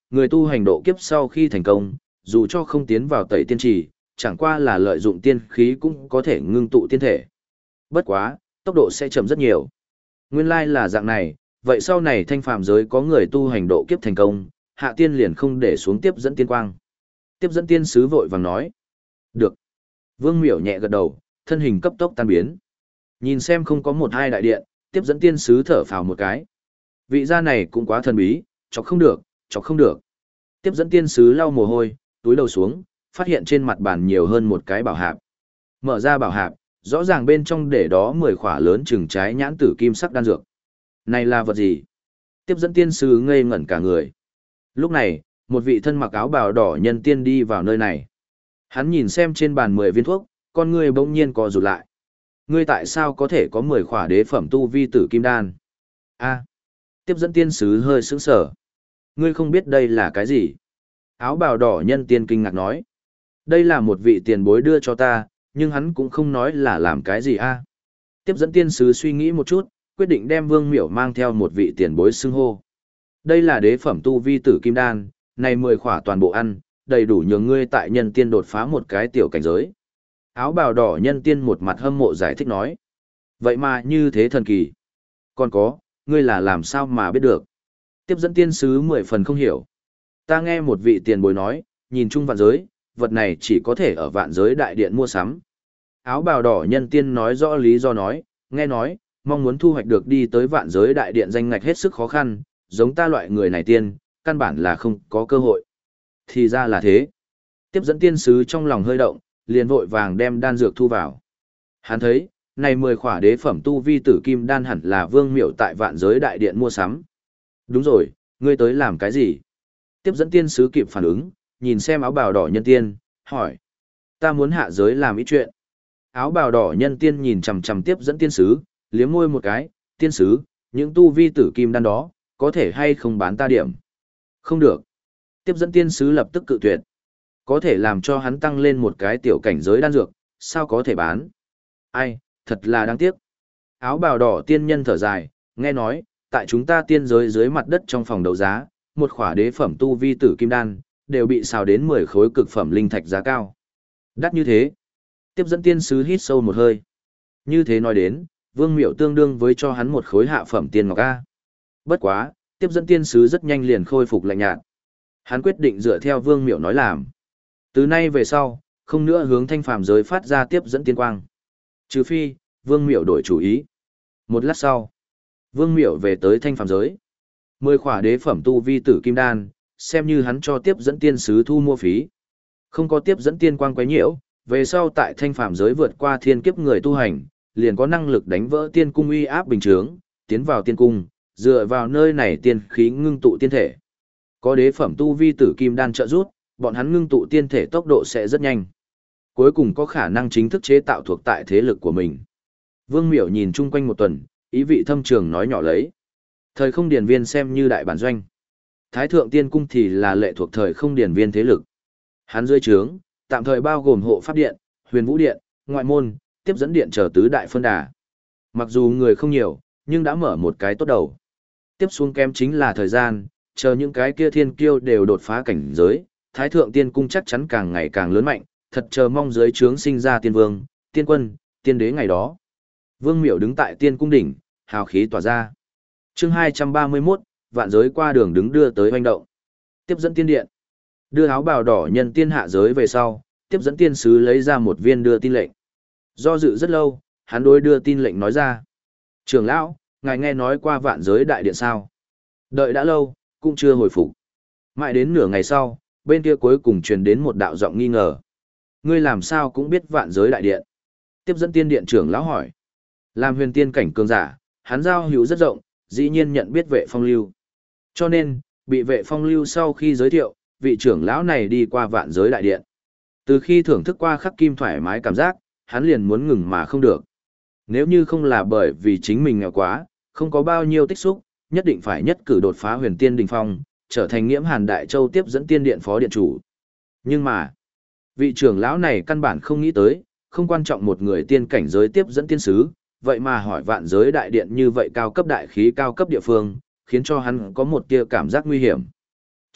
A: người tu hành độ kiếp sau khi thành công, dù cho không tiến vào tẩy tiên trì, chẳng qua là lợi dụng tiên khí cũng có thể ngưng tụ tiên thể. Bất quá, tốc độ sẽ chậm rất nhiều. Nguyên lai là dạng này, vậy sau này thanh phàm giới có người tu hành độ kiếp thành công, hạ tiên liền không để xuống tiếp dẫn tiên quang. Tiếp dẫn tiên sứ vội vàng nói. Được. Vương Miểu nhẹ gật đầu, thân hình cấp tốc tan biến. Nhìn xem không có một hai đại điện, tiếp dẫn tiên sứ thở phào một cái. Vị gia này cũng quá thần bí, chọc không được, chọc không được. Tiếp dẫn tiên sứ lau mồ hôi, túi đầu xuống, phát hiện trên mặt bàn nhiều hơn một cái bảo hạp. Mở ra bảo hạp, rõ ràng bên trong để đó 10 khỏa lớn chừng trái nhãn tử kim sắc đan dược. Này là vật gì? Tiếp dẫn tiên sứ ngây ngẩn cả người. Lúc này, một vị thân mặc áo bào đỏ nhân tiên đi vào nơi này. Hắn nhìn xem trên bàn 10 viên thuốc, con người bỗng nhiên co rụt lại. Ngươi tại sao có thể có 10 khỏa đế phẩm tu vi tử kim đan? A. Tiếp dẫn tiên sứ hơi sững sờ. Ngươi không biết đây là cái gì? Áo bào đỏ nhân tiên kinh ngạc nói. Đây là một vị tiền bối đưa cho ta, nhưng hắn cũng không nói là làm cái gì a. Tiếp dẫn tiên sứ suy nghĩ một chút, quyết định đem Vương Miểu mang theo một vị tiền bối xưng hô. Đây là đế phẩm tu vi tử kim đan, này 10 khỏa toàn bộ ăn, đầy đủ nhường ngươi tại nhân tiên đột phá một cái tiểu cảnh giới. Áo bào đỏ nhân tiên một mặt hâm mộ giải thích nói. Vậy mà như thế thần kỳ. Còn có, ngươi là làm sao mà biết được? Tiếp dẫn tiên sứ 10 phần không hiểu. Ta nghe một vị tiền bối nói, nhìn chung vạn giới, vật này chỉ có thể ở vạn giới đại điện mua sắm. Áo bào đỏ nhân tiên nói rõ lý do nói, nghe nói, mong muốn thu hoạch được đi tới vạn giới đại điện danh ngạch hết sức khó khăn, giống ta loại người này tiên, căn bản là không có cơ hội. Thì ra là thế. Tiếp dẫn tiên sứ trong lòng hơi động, liền vội vàng đem đan dược thu vào. Hắn thấy, này 10 khỏa đế phẩm tu vi tử kim đan hẳn là Vương Miểu tại vạn giới đại điện mua sắm. Đúng rồi, ngươi tới làm cái gì? Tiếp dẫn tiên sứ kịp phản ứng, nhìn xem áo bào đỏ nhân tiên, hỏi. Ta muốn hạ giới làm ít chuyện. Áo bào đỏ nhân tiên nhìn chằm chằm tiếp dẫn tiên sứ, liếm môi một cái, tiên sứ, những tu vi tử kim đan đó, có thể hay không bán ta điểm? Không được. Tiếp dẫn tiên sứ lập tức cự tuyệt. Có thể làm cho hắn tăng lên một cái tiểu cảnh giới đan dược, sao có thể bán? Ai, thật là đáng tiếc. Áo bào đỏ tiên nhân thở dài, nghe nói, tại chúng ta tiên giới dưới mặt đất trong phòng đấu giá, một khỏa đế phẩm tu vi tử kim đan, đều bị xào đến 10 khối cực phẩm linh thạch giá cao. Đắt như thế. Tiếp dẫn tiên sứ hít sâu một hơi. Như thế nói đến, Vương Miểu tương đương với cho hắn một khối hạ phẩm tiên ngọc A. Bất quá, tiếp dẫn tiên sứ rất nhanh liền khôi phục lạnh nhạt. Hắn quyết định dựa theo Vương Miểu nói làm. Từ nay về sau, không nữa hướng thanh phàm giới phát ra tiếp dẫn tiên quang. Trừ phi, Vương Miểu đổi chủ ý. Một lát sau, Vương Miểu về tới thanh phàm giới. 10 khỏa đế phẩm tu vi tử kim đan, xem như hắn cho tiếp dẫn tiên sứ thu mua phí. Không có tiếp dẫn tiên quang quấy nhiễu, về sau tại thanh phàm giới vượt qua thiên kiếp người tu hành, liền có năng lực đánh vỡ tiên cung uy áp bình chướng, tiến vào tiên cung, dựa vào nơi này tiên khí ngưng tụ tiên thể. Có đế phẩm tu vi tử kim đan trợ giúp, bọn hắn ngưng tụ tiên thể tốc độ sẽ rất nhanh. Cuối cùng có khả năng chính thức chế tạo thuộc tại thế lực của mình. Vương Miểu nhìn chung quanh một tuần, ý vị thâm trường nói nhỏ lấy. Thời không điển viên xem như đại bản doanh. Thái thượng tiên cung thì là lệ thuộc thời không điển viên thế lực. Hắn dưới trướng, tạm thời bao gồm hộ pháp điện, huyền vũ điện, ngoại môn, tiếp dẫn điện chờ tứ đại phân đà. Mặc dù người không nhiều, nhưng đã mở một cái tốt đầu. Tiếp xuống kém chính là thời gian, chờ những cái kia thiên kiêu đều đột phá cảnh giới, thái thượng tiên cung chắc chắn càng ngày càng lớn mạnh, thật chờ mong dưới trướng sinh ra tiên vương, tiên quân, tiên đế ngày đó. Vương Miểu đứng tại tiên cung đỉnh, hào khí tỏa ra. Chương 231, vạn giới qua đường đứng đưa tới hoành động. Tiếp dẫn tiên điện. Đưa áo bào đỏ nhân tiên hạ giới về sau, tiếp dẫn tiên sứ lấy ra một viên đưa tin lệnh. Do dự rất lâu, hắn đối đưa tin lệnh nói ra. Trưởng lão, ngài nghe nói qua vạn giới đại điện sao? Đợi đã lâu, cũng chưa hồi phục. Mãi đến nửa ngày sau, bên kia cuối cùng truyền đến một đạo giọng nghi ngờ. Ngươi làm sao cũng biết vạn giới đại điện? Tiếp dẫn tiên điện trưởng lão hỏi. Làm huyền tiên cảnh cường giả, hắn giao hữu rất rộng, dĩ nhiên nhận biết vệ phong lưu. Cho nên, bị vệ phong lưu sau khi giới thiệu, vị trưởng lão này đi qua vạn giới đại điện. Từ khi thưởng thức qua khắc kim thoải mái cảm giác, hắn liền muốn ngừng mà không được. Nếu như không là bởi vì chính mình nghèo quá, không có bao nhiêu tích xúc, nhất định phải nhất cử đột phá huyền tiên đỉnh phong, trở thành nghiễm hàn đại châu tiếp dẫn tiên điện phó điện chủ. Nhưng mà, vị trưởng lão này căn bản không nghĩ tới, không quan trọng một người tiên cảnh giới tiếp dẫn tiên sứ, vậy mà hỏi vạn giới đại điện như vậy cao cấp đại khí cao cấp địa phương, khiến cho hắn có một tia cảm giác nguy hiểm.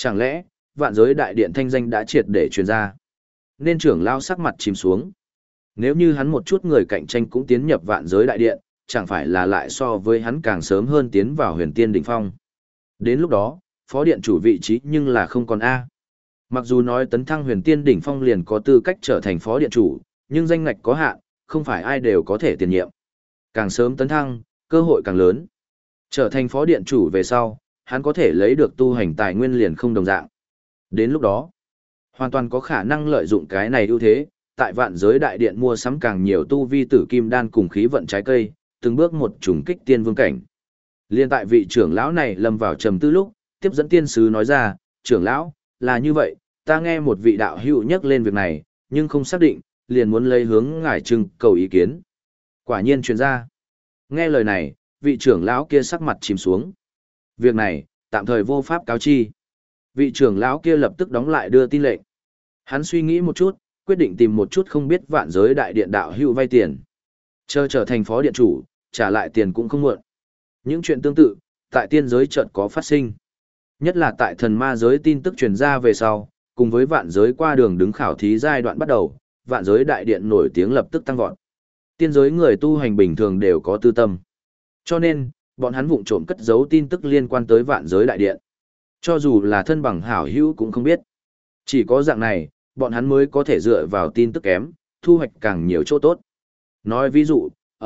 A: Chẳng lẽ, vạn giới đại điện thanh danh đã triệt để truyền ra? Nên trưởng lão sắc mặt chìm xuống. Nếu như hắn một chút người cạnh tranh cũng tiến nhập vạn giới đại điện, chẳng phải là lại so với hắn càng sớm hơn tiến vào huyền tiên đỉnh phong. Đến lúc đó, phó điện chủ vị trí nhưng là không còn A. Mặc dù nói tấn thăng huyền tiên đỉnh phong liền có tư cách trở thành phó điện chủ, nhưng danh ngạch có hạn, không phải ai đều có thể tiền nhiệm. Càng sớm tấn thăng, cơ hội càng lớn. Trở thành phó điện chủ về sau, hắn có thể lấy được tu hành tài nguyên liền không đồng dạng. Đến lúc đó, hoàn toàn có khả năng lợi dụng cái này ưu thế, tại vạn giới đại điện mua sắm càng nhiều tu vi tử kim đan cùng khí vận trái cây, từng bước một trùng kích tiên vương cảnh. Liên tại vị trưởng lão này lâm vào trầm tư lúc, tiếp dẫn tiên sứ nói ra, trưởng lão, là như vậy, ta nghe một vị đạo hữu nhắc lên việc này, nhưng không xác định, liền muốn lấy hướng ngài trưng cầu ý kiến. Quả nhiên truyền ra. Nghe lời này, vị trưởng lão kia sắc mặt chìm xuống. Việc này, tạm thời vô pháp cáo chi. Vị trưởng lão kia lập tức đóng lại đưa tin lệnh. Hắn suy nghĩ một chút, quyết định tìm một chút không biết vạn giới đại điện đạo hữu vay tiền. Chờ trở thành phó điện chủ, trả lại tiền cũng không muộn. Những chuyện tương tự, tại tiên giới chợt có phát sinh. Nhất là tại thần ma giới tin tức truyền ra về sau, cùng với vạn giới qua đường đứng khảo thí giai đoạn bắt đầu, vạn giới đại điện nổi tiếng lập tức tăng vọt. Tiên giới người tu hành bình thường đều có tư tâm. Cho nên, bọn hắn vụng trộm cất giấu tin tức liên quan tới vạn giới đại điện. Cho dù là thân bằng hảo hữu cũng không biết. Chỉ có dạng này, bọn hắn mới có thể dựa vào tin tức kém, thu hoạch càng nhiều chỗ tốt. Nói ví dụ,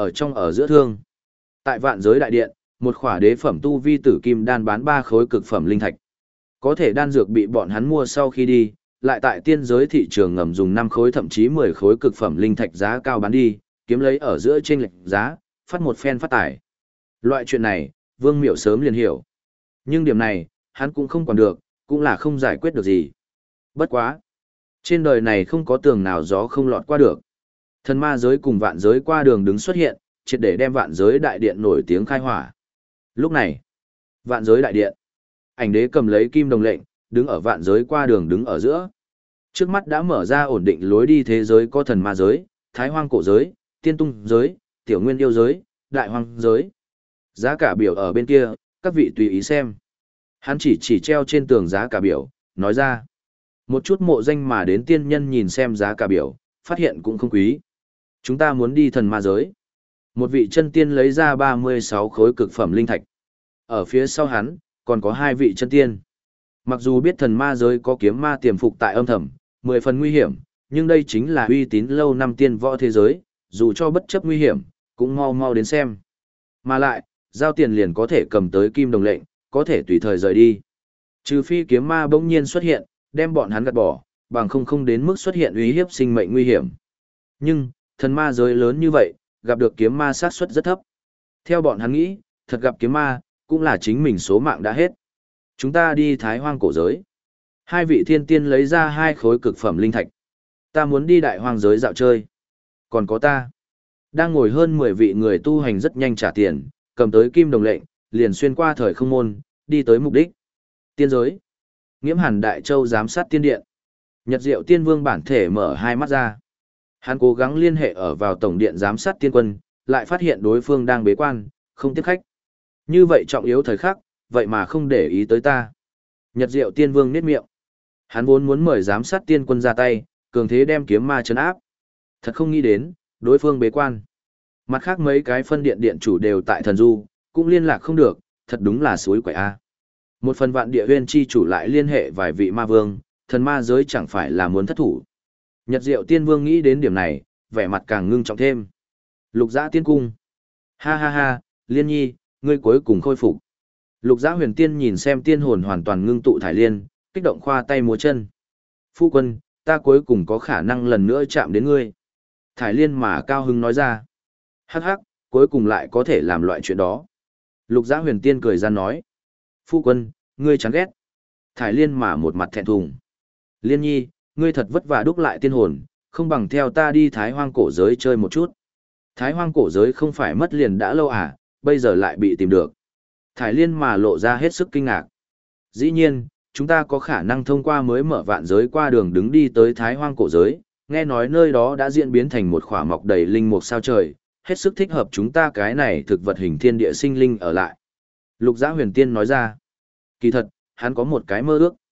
A: ở giữa thương. Tại vạn giới đại điện, một khỏa đế phẩm tu vi tử kim đan bán 3 khối cực phẩm linh thạch. Có thể đan dược bị bọn hắn mua sau khi đi, lại tại tiên giới thị trường ngầm dùng 5 khối thậm chí 10 khối cực phẩm linh thạch giá cao bán đi, kiếm lấy ở giữa chênh lệch giá, phát một phen phát tài. Loại chuyện này, Vương Miểu sớm liền hiểu. Nhưng điểm này, hắn cũng không quản được, cũng là không giải quyết được gì. Bất quá. Trên đời này không có tường nào gió không lọt qua được. Thần ma giới cùng vạn giới qua đường đứng xuất hiện, triệt để đem vạn giới đại điện nổi tiếng khai hỏa. Lúc này, vạn giới đại điện, ảnh đế cầm lấy kim đồng lệnh, đứng ở vạn giới qua đường đứng ở giữa. Trước mắt đã mở ra ổn định lối đi thế giới có thần ma giới, thái hoang cổ giới, tiên tung giới, tiểu nguyên yêu giới, đại hoang giới. Giá cả biểu ở bên kia, các vị tùy ý xem. Hắn chỉ treo trên tường giá cả biểu, nói ra. Một chút mộ danh mà đến tiên nhân nhìn xem giá cả biểu, phát hiện cũng không quý. Chúng ta muốn đi thần ma giới. Một vị chân tiên lấy ra 36 khối cực phẩm linh thạch. Ở phía sau hắn, còn có 2 vị chân tiên. Mặc dù biết thần ma giới có kiếm ma tiềm phục tại âm thầm, 10 phần nguy hiểm, nhưng đây chính là uy tín lâu năm tiên võ thế giới, dù cho bất chấp nguy hiểm, cũng mau mau đến xem. Mà lại, giao tiền liền có thể cầm tới kim đồng lệnh, có thể tùy thời rời đi. Trừ phi kiếm ma bỗng nhiên xuất hiện, đem bọn hắn gạt bỏ, bằng không đến mức xuất hiện uy hiếp sinh mệnh nguy hiểm. Nhưng, thần ma giới lớn như vậy, gặp được kiếm ma xác suất rất thấp. Theo bọn hắn nghĩ, thật gặp kiếm ma, cũng là chính mình số mạng đã hết. Chúng ta đi thái hoang cổ giới. 2 vị thiên tiên lấy ra 2 khối cực phẩm linh thạch. Ta muốn đi đại hoang giới dạo chơi. Còn có ta. Đang ngồi hơn 10 vị người tu hành rất nhanh trả tiền, cầm tới kim đồng lệnh, liền xuyên qua thời không môn, đi tới mục đích. Tiên giới. Nghiễm Hàn Đại Châu giám sát tiên điện. Nhật Diệu Tiên Vương bản thể mở hai mắt ra. Hắn cố gắng liên hệ ở vào tổng điện giám sát tiên quân, lại phát hiện đối phương đang bế quan, không tiếp khách. Như vậy trọng yếu thời khắc, vậy mà không để ý tới ta. Nhật Diệu Tiên Vương niết miệng. Hắn vốn muốn mời giám sát tiên quân ra tay, cường thế đem kiếm ma trấn áp. Thật không nghĩ đến, đối phương bế quan. Mặt khác mấy cái phân điện điện chủ đều tại thần du, cũng liên lạc không được, thật đúng là suối quậy a. Một phần vạn địa huyên chi chủ lại liên hệ vài vị ma vương, thần ma giới chẳng phải là muốn thất thủ. Nhật Diệu Tiên Vương nghĩ đến điểm này, vẻ mặt càng ngưng trọng thêm. Lục Giã Tiên Cung. Ha ha ha, Liên Nhi, ngươi cuối cùng khôi phục. Lục Giã Huyền Tiên nhìn xem tiên hồn hoàn toàn ngưng tụ thải liên, kích động khoa tay múa chân. Phu quân, ta cuối cùng có khả năng lần nữa chạm đến ngươi. Thải liên mà cao hứng nói ra. Hắc hắc, cuối cùng lại có thể làm loại chuyện đó. Lục Giã Huyền Tiên cười ra nói. Phu quân, ngươi chán ghét. Thải liên mà một mặt thẹn thùng. Liên Nhi, ngươi thật vất vả đúc lại tiên hồn, không bằng theo ta đi Thái Hoang cổ giới chơi một chút. Thái Hoang cổ giới không phải mất liền đã lâu à, bây giờ lại bị tìm được. Thải liên mà lộ ra hết sức kinh ngạc. Dĩ nhiên, chúng ta có khả năng thông qua mới mở vạn giới qua đường đứng đi tới Thái Hoang cổ giới, nghe nói nơi đó đã diễn biến thành một khỏa mọc đầy linh mục sao trời, hết sức thích hợp chúng ta cái này thực vật hình thiên địa sinh linh ở lại. Lục Giã Huyền Tiên nói ra. Kỳ thật, hắn có một cái mơ ước.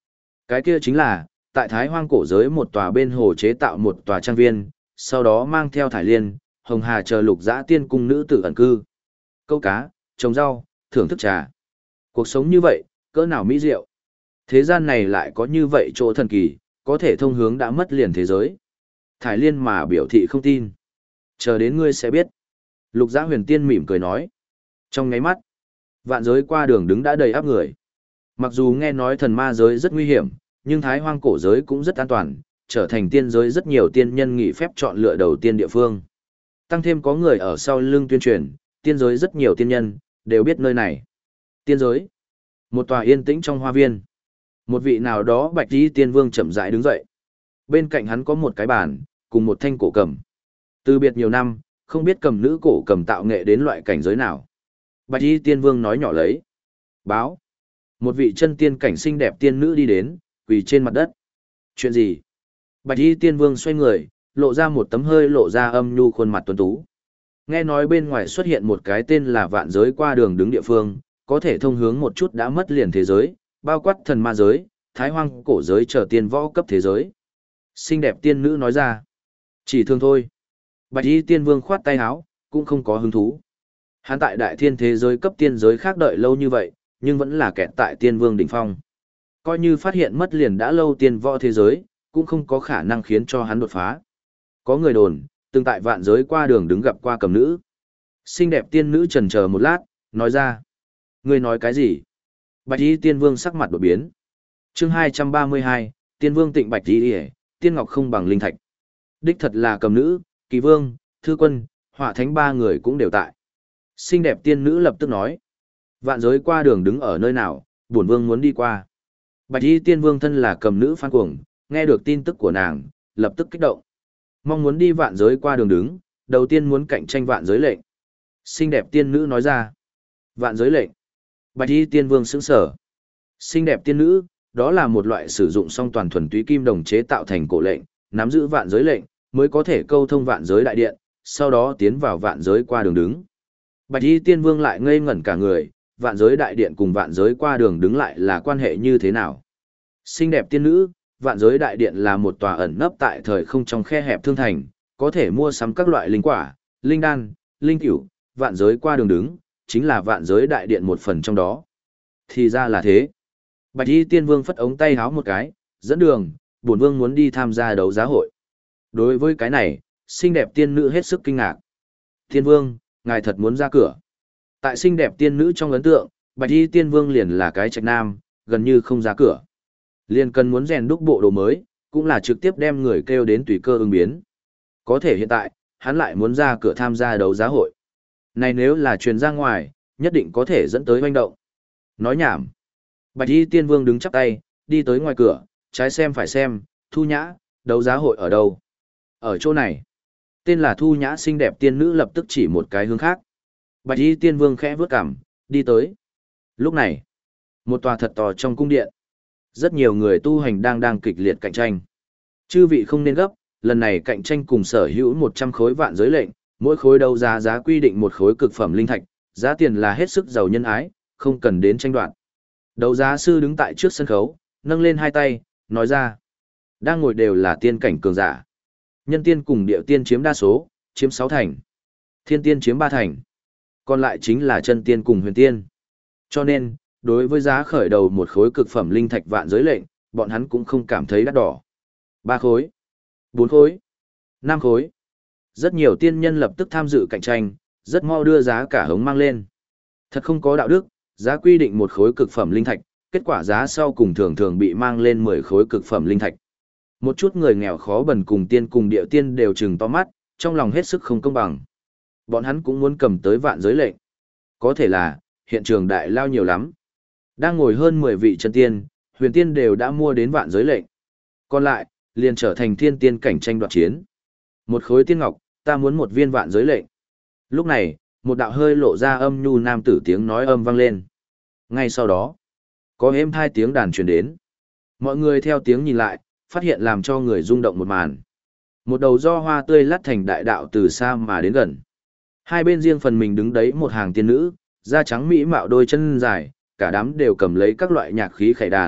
A: Cái kia chính là, tại Thái Hoang cổ giới một tòa bên hồ chế tạo một tòa trang viên, sau đó mang theo thải liên, hồng hà chờ lục dã tiên cung nữ tử ẩn cư. Câu cá, trồng rau, thưởng thức trà. Cuộc sống như vậy, cỡ nào mỹ diệu. Thế gian này lại có như vậy chỗ thần kỳ, có thể thông hướng đã mất liền thế giới. Thải liên mà biểu thị không tin. Chờ đến ngươi sẽ biết. Lục dã huyền tiên mỉm cười nói. Trong ngáy mắt, vạn giới qua đường đứng đã đầy áp người. Mặc dù nghe nói thần ma giới rất nguy hiểm, nhưng Thái Hoang cổ giới cũng rất an toàn, trở thành tiên giới rất nhiều tiên nhân nghỉ phép chọn lựa đầu tiên địa phương. Tăng thêm có người ở sau lưng tuyên truyền, tiên giới rất nhiều tiên nhân, đều biết nơi này. Tiên giới. Một tòa yên tĩnh trong hoa viên. Một vị nào đó bạch y tiên vương chậm rãi đứng dậy. Bên cạnh hắn có một cái bàn, cùng một thanh cổ cầm. Từ biệt nhiều năm, không biết cầm nữ cổ cầm tạo nghệ đến loại cảnh giới nào. Bạch y tiên vương nói nhỏ lấy. Báo. Một vị chân tiên cảnh xinh đẹp tiên nữ đi đến, quỳ trên mặt đất. Chuyện gì? Bạch y tiên vương xoay người, lộ ra một tấm hơi lộ ra âm nhu khuôn mặt tuấn tú. Nghe nói bên ngoài xuất hiện một cái tên là vạn giới qua đường đứng địa phương, có thể thông hướng một chút đã mất liền thế giới, bao quát thần ma giới, Thái Hoang cổ giới trở tiên võ cấp thế giới. Xinh đẹp tiên nữ nói ra. Chỉ thương thôi. Bạch y tiên vương khoát tay áo, cũng không có hứng thú. Hắn tại đại thiên thế giới cấp tiên giới khác đợi lâu như vậy, nhưng vẫn là kẹt tại tiên vương đỉnh phong. Coi như phát hiện mất liền đã lâu tiên võ thế giới, cũng không có khả năng khiến cho hắn đột phá. Có người đồn, từng tại vạn giới qua đường đứng gặp qua cầm nữ. Xinh đẹp tiên nữ chần chờ một lát, nói ra. Ngươi nói cái gì? Bạch y tiên vương sắc mặt đột biến. Chương 232, tiên vương tịnh bạch y, tiên ngọc không bằng linh thạch. Đích thật là cầm nữ, kỳ vương, thư quân, họa thánh ba người cũng đều tại. Xinh đẹp tiên nữ lập tức nói. Vạn giới qua đường đứng ở nơi nào, bổn vương muốn đi qua. Bạch y tiên vương thân là cầm nữ phan cuồng, nghe được tin tức của nàng, lập tức kích động. Mong muốn đi vạn giới qua đường đứng, đầu tiên muốn cạnh tranh vạn giới lệnh. Xinh đẹp tiên nữ nói ra. Vạn giới lệnh. Bạch y tiên vương sững sở. Xinh đẹp tiên nữ, đó là một loại sử dụng song toàn thuần túy kim đồng chế tạo thành cổ lệnh, nắm giữ vạn giới lệnh, mới có thể câu thông vạn giới đại điện, sau đó tiến vào vạn giới qua đường đứng. Bạch y tiên vương lại ngây ngẩn cả người, vạn giới đại điện cùng vạn giới qua đường đứng lại là quan hệ như thế nào? Xinh đẹp tiên nữ, vạn giới đại điện là một tòa ẩn nấp tại thời không trong khe hẹp thương thành, có thể mua sắm các loại linh quả, linh đan, linh cửu, vạn giới qua đường đứng, chính là vạn giới đại điện một phần trong đó. Thì ra là thế. Bạch y tiên vương phất ống tay háo một cái, dẫn đường, bổn vương muốn đi tham gia đấu giá hội. Đối với cái này, xinh đẹp tiên nữ hết sức kinh ngạc. Tiên vương, ngài thật muốn ra cửa. Tại xinh đẹp tiên nữ trong ấn tượng, bạch y tiên vương liền là cái trạch nam, gần như không ra cửa. Liền cần muốn rèn đúc bộ đồ mới, cũng là trực tiếp đem người kêu đến tùy cơ ứng biến. Có thể hiện tại, hắn lại muốn ra cửa tham gia đấu giá hội. Này nếu là truyền ra ngoài, nhất định có thể dẫn tới hoành động. Nói nhảm. Bạch y tiên vương đứng chắp tay, đi tới ngoài cửa, trái xem phải xem, Thu Nhã, đấu giá hội ở đâu? Ở chỗ này. Tên là Thu Nhã xinh đẹp tiên nữ lập tức chỉ một cái hướng khác. Bạch y tiên vương khẽ vướt cằm, đi tới. Lúc này, một tòa thật to trong cung điện. Rất nhiều người tu hành đang kịch liệt cạnh tranh. Chư vị không nên gấp, lần này cạnh tranh cùng sở hữu 100 khối vạn giới lệnh, mỗi khối đấu giá quy định một khối cực phẩm linh thạch, giá tiền là hết sức giàu nhân ái, không cần đến tranh đoạt. Đấu giá sư đứng tại trước sân khấu, nâng lên hai tay, nói ra. Đang ngồi đều là tiên cảnh cường giả. Nhân tiên cùng địa tiên chiếm đa số, chiếm 6 thành. Thiên tiên chiếm 3 thành. Còn lại chính là chân tiên cùng huyền tiên. Cho nên, đối với giá khởi đầu một khối cực phẩm linh thạch vạn giới lệnh, bọn hắn cũng không cảm thấy đắt đỏ. 3 khối, 4 khối, 5 khối. Rất nhiều tiên nhân lập tức tham dự cạnh tranh, rất mau đưa giá cả hống mang lên. Thật không có đạo đức, giá quy định một khối cực phẩm linh thạch, kết quả giá sau cùng thường thường bị mang lên 10 khối cực phẩm linh thạch. Một chút người nghèo khó bần cùng tiên cùng địa tiên đều trừng to mắt, trong lòng hết sức không công bằng. Bọn hắn cũng muốn cầm tới vạn giới lệnh. Có thể là, hiện trường đại lao nhiều lắm. Đang ngồi hơn 10 vị chân tiên, huyền tiên đều đã mua đến vạn giới lệnh. Còn lại, liền trở thành thiên tiên cảnh tranh đoạt chiến. Một khối tiên ngọc, ta muốn một viên vạn giới lệnh. Lúc này, một đạo hơi lộ ra âm nhu nam tử tiếng nói âm vang lên. Ngay sau đó, có êm hai tiếng đàn truyền đến. Mọi người theo tiếng nhìn lại, phát hiện làm cho người rung động một màn. Một đầu do hoa tươi lát thành đại đạo từ xa mà đến gần. Hai bên riêng phần mình đứng đấy một hàng tiên nữ, da trắng mỹ mạo đôi chân dài, cả đám đều cầm lấy các loại nhạc khí khải đàn,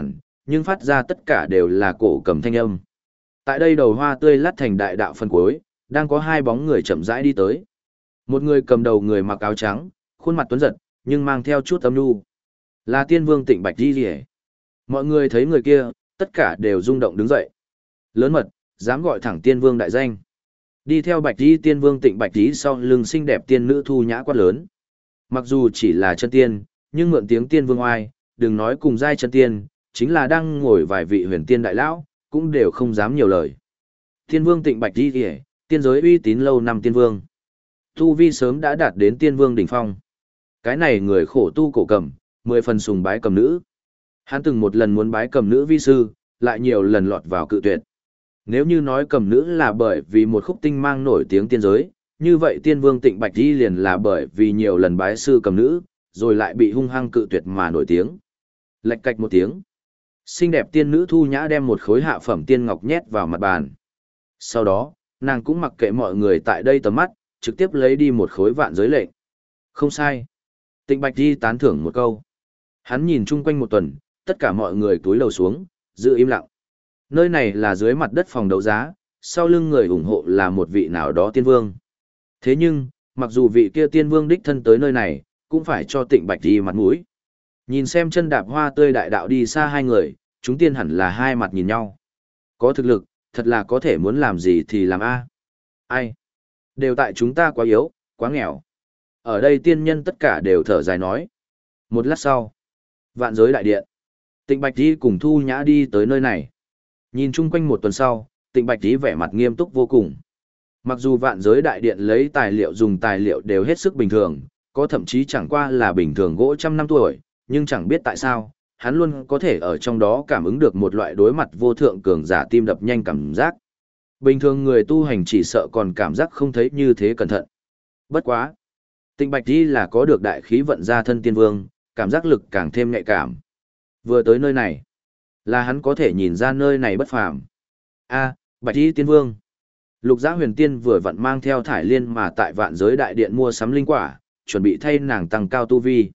A: nhưng phát ra tất cả đều là cổ cầm thanh âm. Tại đây đầu hoa tươi lát thành đại đạo phân cuối, đang có hai bóng người chậm rãi đi tới. Một người cầm đầu người mặc áo trắng, khuôn mặt tuấn giật, nhưng mang theo chút âm nhu. Là Tiên Vương Tịnh Bạch Di Liễu. Mọi người thấy người kia, tất cả đều rung động đứng dậy. Lớn mật, dám gọi thẳng Tiên Vương đại danh. Đi theo Bạch Di Tiên Vương Tịnh Bạch Di sau lưng xinh đẹp tiên nữ Thu Nhã quát lớn. Mặc dù chỉ là chân tiên, nhưng mượn tiếng Tiên Vương oai, đừng nói cùng giai chân tiên, chính là đang ngồi vài vị huyền tiên đại lão, cũng đều không dám nhiều lời. Tiên Vương Tịnh Bạch Di Liễu, tiên giới uy tín lâu năm tiên vương. Tu vi sớm đã đạt đến tiên vương đỉnh phong. Cái này người khổ tu cổ cầm, 10 phần sùng bái cầm nữ. Hắn từng một lần muốn bái cầm nữ vi sư, lại nhiều lần lọt vào cự tuyệt. Nếu như nói cầm nữ là bởi vì một khúc tinh mang nổi tiếng tiên giới, như vậy Tiên Vương Tịnh Bạch Di liền là bởi vì nhiều lần bái sư cầm nữ, rồi lại bị hung hăng cự tuyệt mà nổi tiếng. Lạch cạch một tiếng. Xinh đẹp tiên nữ Thu Nhã đem một khối hạ phẩm tiên ngọc nhét vào mặt bàn. Sau đó, nàng cũng mặc kệ mọi người tại đây tầm mắt, trực tiếp lấy đi một khối vạn giới lệnh. Không sai. Tịnh Bạch Di tán thưởng một câu. Hắn nhìn chung quanh một tuần, tất cả mọi người túi lầu xuống, giữ im lặng. Nơi này là dưới mặt đất phòng đấu giá, sau lưng người ủng hộ là một vị nào đó tiên vương. Thế nhưng, mặc dù vị kia tiên vương đích thân tới nơi này, cũng phải cho Tịnh Bạch Di mặt mũi. Nhìn xem chân đạp hoa tươi đại đạo đi xa hai người, chúng tiên hẳn là hai mặt nhìn nhau. Có thực lực, thật là có thể muốn làm gì thì làm a. Ai? Đều tại chúng ta quá yếu, quá nghèo. Ở đây tiên nhân tất cả đều thở dài nói. Một lát sau, vạn giới đại điện. Tịnh Bạch Di cùng Thu Nhã đi tới nơi này. Nhìn chung quanh một tuần sau, Tịnh Bạch Di vẻ mặt nghiêm túc vô cùng. Mặc dù vạn giới đại điện lấy tài liệu dùng tài liệu đều hết sức bình thường, có thậm chí chẳng qua là bình thường gỗ trăm năm tuổi, nhưng chẳng biết tại sao, hắn luôn có thể ở trong đó cảm ứng được một loại đối mặt vô thượng cường giả tim đập nhanh cảm giác. Bình thường người tu hành chỉ sợ còn cảm giác không thấy như thế cẩn thận. Bất quá. Tịnh Bạch Di là có được đại khí vận ra thân tiên vương, cảm giác lực càng thêm nhạy cảm. Vừa tới nơi này, là hắn có thể nhìn ra nơi này bất phàm. A, Bạch Di tiên vương. Lục Giá Huyền Tiên vừa vặn mang theo Thải Liên mà tại vạn giới đại điện mua sắm linh quả, chuẩn bị thay nàng tăng cao tu vi.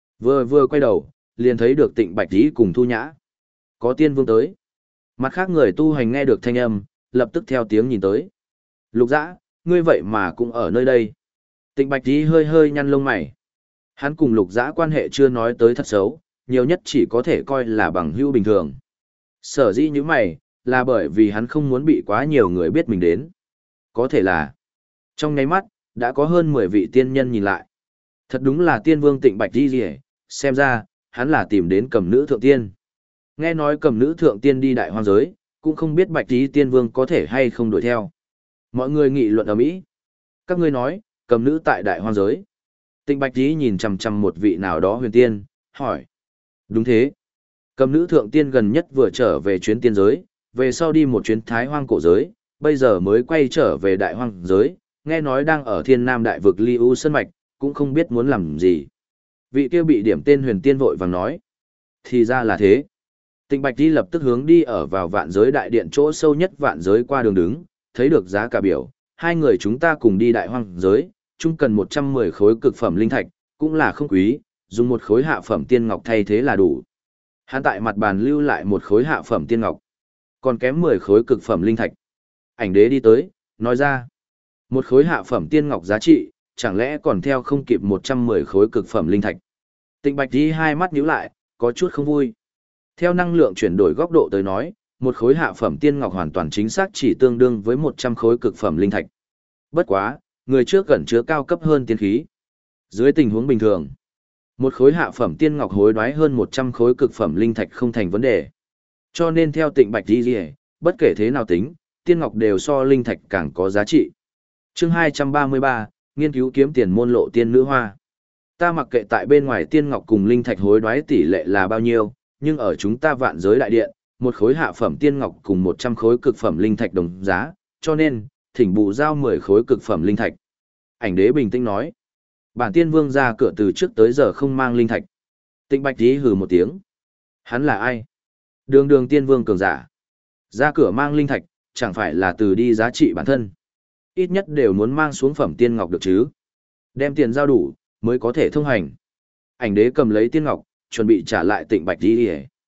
A: Vừa quay đầu, liền thấy được Tịnh Bạch Di cùng Thu Nhã. Có tiên vương tới. Mặt khác người tu hành nghe được thanh âm, lập tức theo tiếng nhìn tới. Lục Dã, ngươi vậy mà cũng ở nơi đây. Tịnh Bạch Di hơi hơi nhăn lông mày. Hắn cùng Lục Dã quan hệ chưa nói tới thật xấu, nhiều nhất chỉ có thể coi là bằng hữu bình thường. Sở dĩ như mày, là bởi vì hắn không muốn bị quá nhiều người biết mình đến. Có thể là, trong nháy mắt, đã có hơn 10 vị tiên nhân nhìn lại. Thật đúng là tiên vương Tịnh Bạch Di gì, xem ra, hắn là tìm đến cầm nữ thượng tiên. Nghe nói cầm nữ thượng tiên đi đại hoang giới, cũng không biết Bạch Di tiên vương có thể hay không đuổi theo. Mọi người nghị luận ở mỹ. Các ngươi nói, cầm nữ tại đại hoang giới. Tịnh Bạch Di nhìn chằm chằm một vị nào đó huyền tiên, hỏi. Đúng thế. Cầm nữ thượng tiên gần nhất vừa trở về chuyến tiên giới, về sau đi một chuyến thái hoang cổ giới, bây giờ mới quay trở về đại hoang giới, nghe nói đang ở thiên nam đại vực Ly U Sơn Mạch, cũng không biết muốn làm gì. Vị kia bị điểm tên huyền tiên vội vàng nói. Thì ra là thế. Tịnh Bạch Di lập tức hướng đi ở vào vạn giới đại điện chỗ sâu nhất vạn giới qua đường đứng, thấy được giá cả biểu, hai người chúng ta cùng đi đại hoang giới, chung cần 110 khối cực phẩm linh thạch, cũng là không quý, dùng một khối hạ phẩm tiên ngọc thay thế là đủ. Hắn tại mặt bàn lưu lại một khối hạ phẩm tiên ngọc, còn kém 10 khối cực phẩm linh thạch. Ảnh đế đi tới, nói ra, một khối hạ phẩm tiên ngọc giá trị, chẳng lẽ còn theo không kịp 110 khối cực phẩm linh thạch. Tịnh Bạch Di hai mắt nhíu lại, có chút không vui. Theo năng lượng chuyển đổi góc độ tới nói, một khối hạ phẩm tiên ngọc hoàn toàn chính xác chỉ tương đương với 100 khối cực phẩm linh thạch. Bất quá, người trước gần chứa cao cấp hơn tiên khí. Dưới tình huống bình thường, một khối hạ phẩm tiên ngọc hối đoái hơn 100 khối cực phẩm linh thạch không thành vấn đề. Cho nên theo Tịnh Bạch Di, bất kể thế nào tính, tiên ngọc đều so linh thạch càng có giá trị. Chương 233, nghiên cứu kiếm tiền môn lộ tiên nữ hoa. Ta mặc kệ tại bên ngoài tiên ngọc cùng linh thạch hối đoái tỷ lệ là bao nhiêu, nhưng ở chúng ta vạn giới đại điện, một khối hạ phẩm tiên ngọc cùng 100 khối cực phẩm linh thạch đồng giá, cho nên, thỉnh bù giao 10 khối cực phẩm linh thạch. Ảnh đế bình tĩnh nói. Bản tiên vương ra cửa từ trước tới giờ không mang linh thạch. Tịnh Bạch Di hừ một tiếng. Hắn là ai? Đường tiên vương cường giả. Ra cửa mang linh thạch, chẳng phải là từ đi giá trị bản thân. Ít nhất đều muốn mang xuống phẩm tiên ngọc được chứ. Đem tiền giao đủ, mới có thể thông hành. Ảnh đế cầm lấy tiên ngọc, chuẩn bị trả lại Tịnh Bạch Di.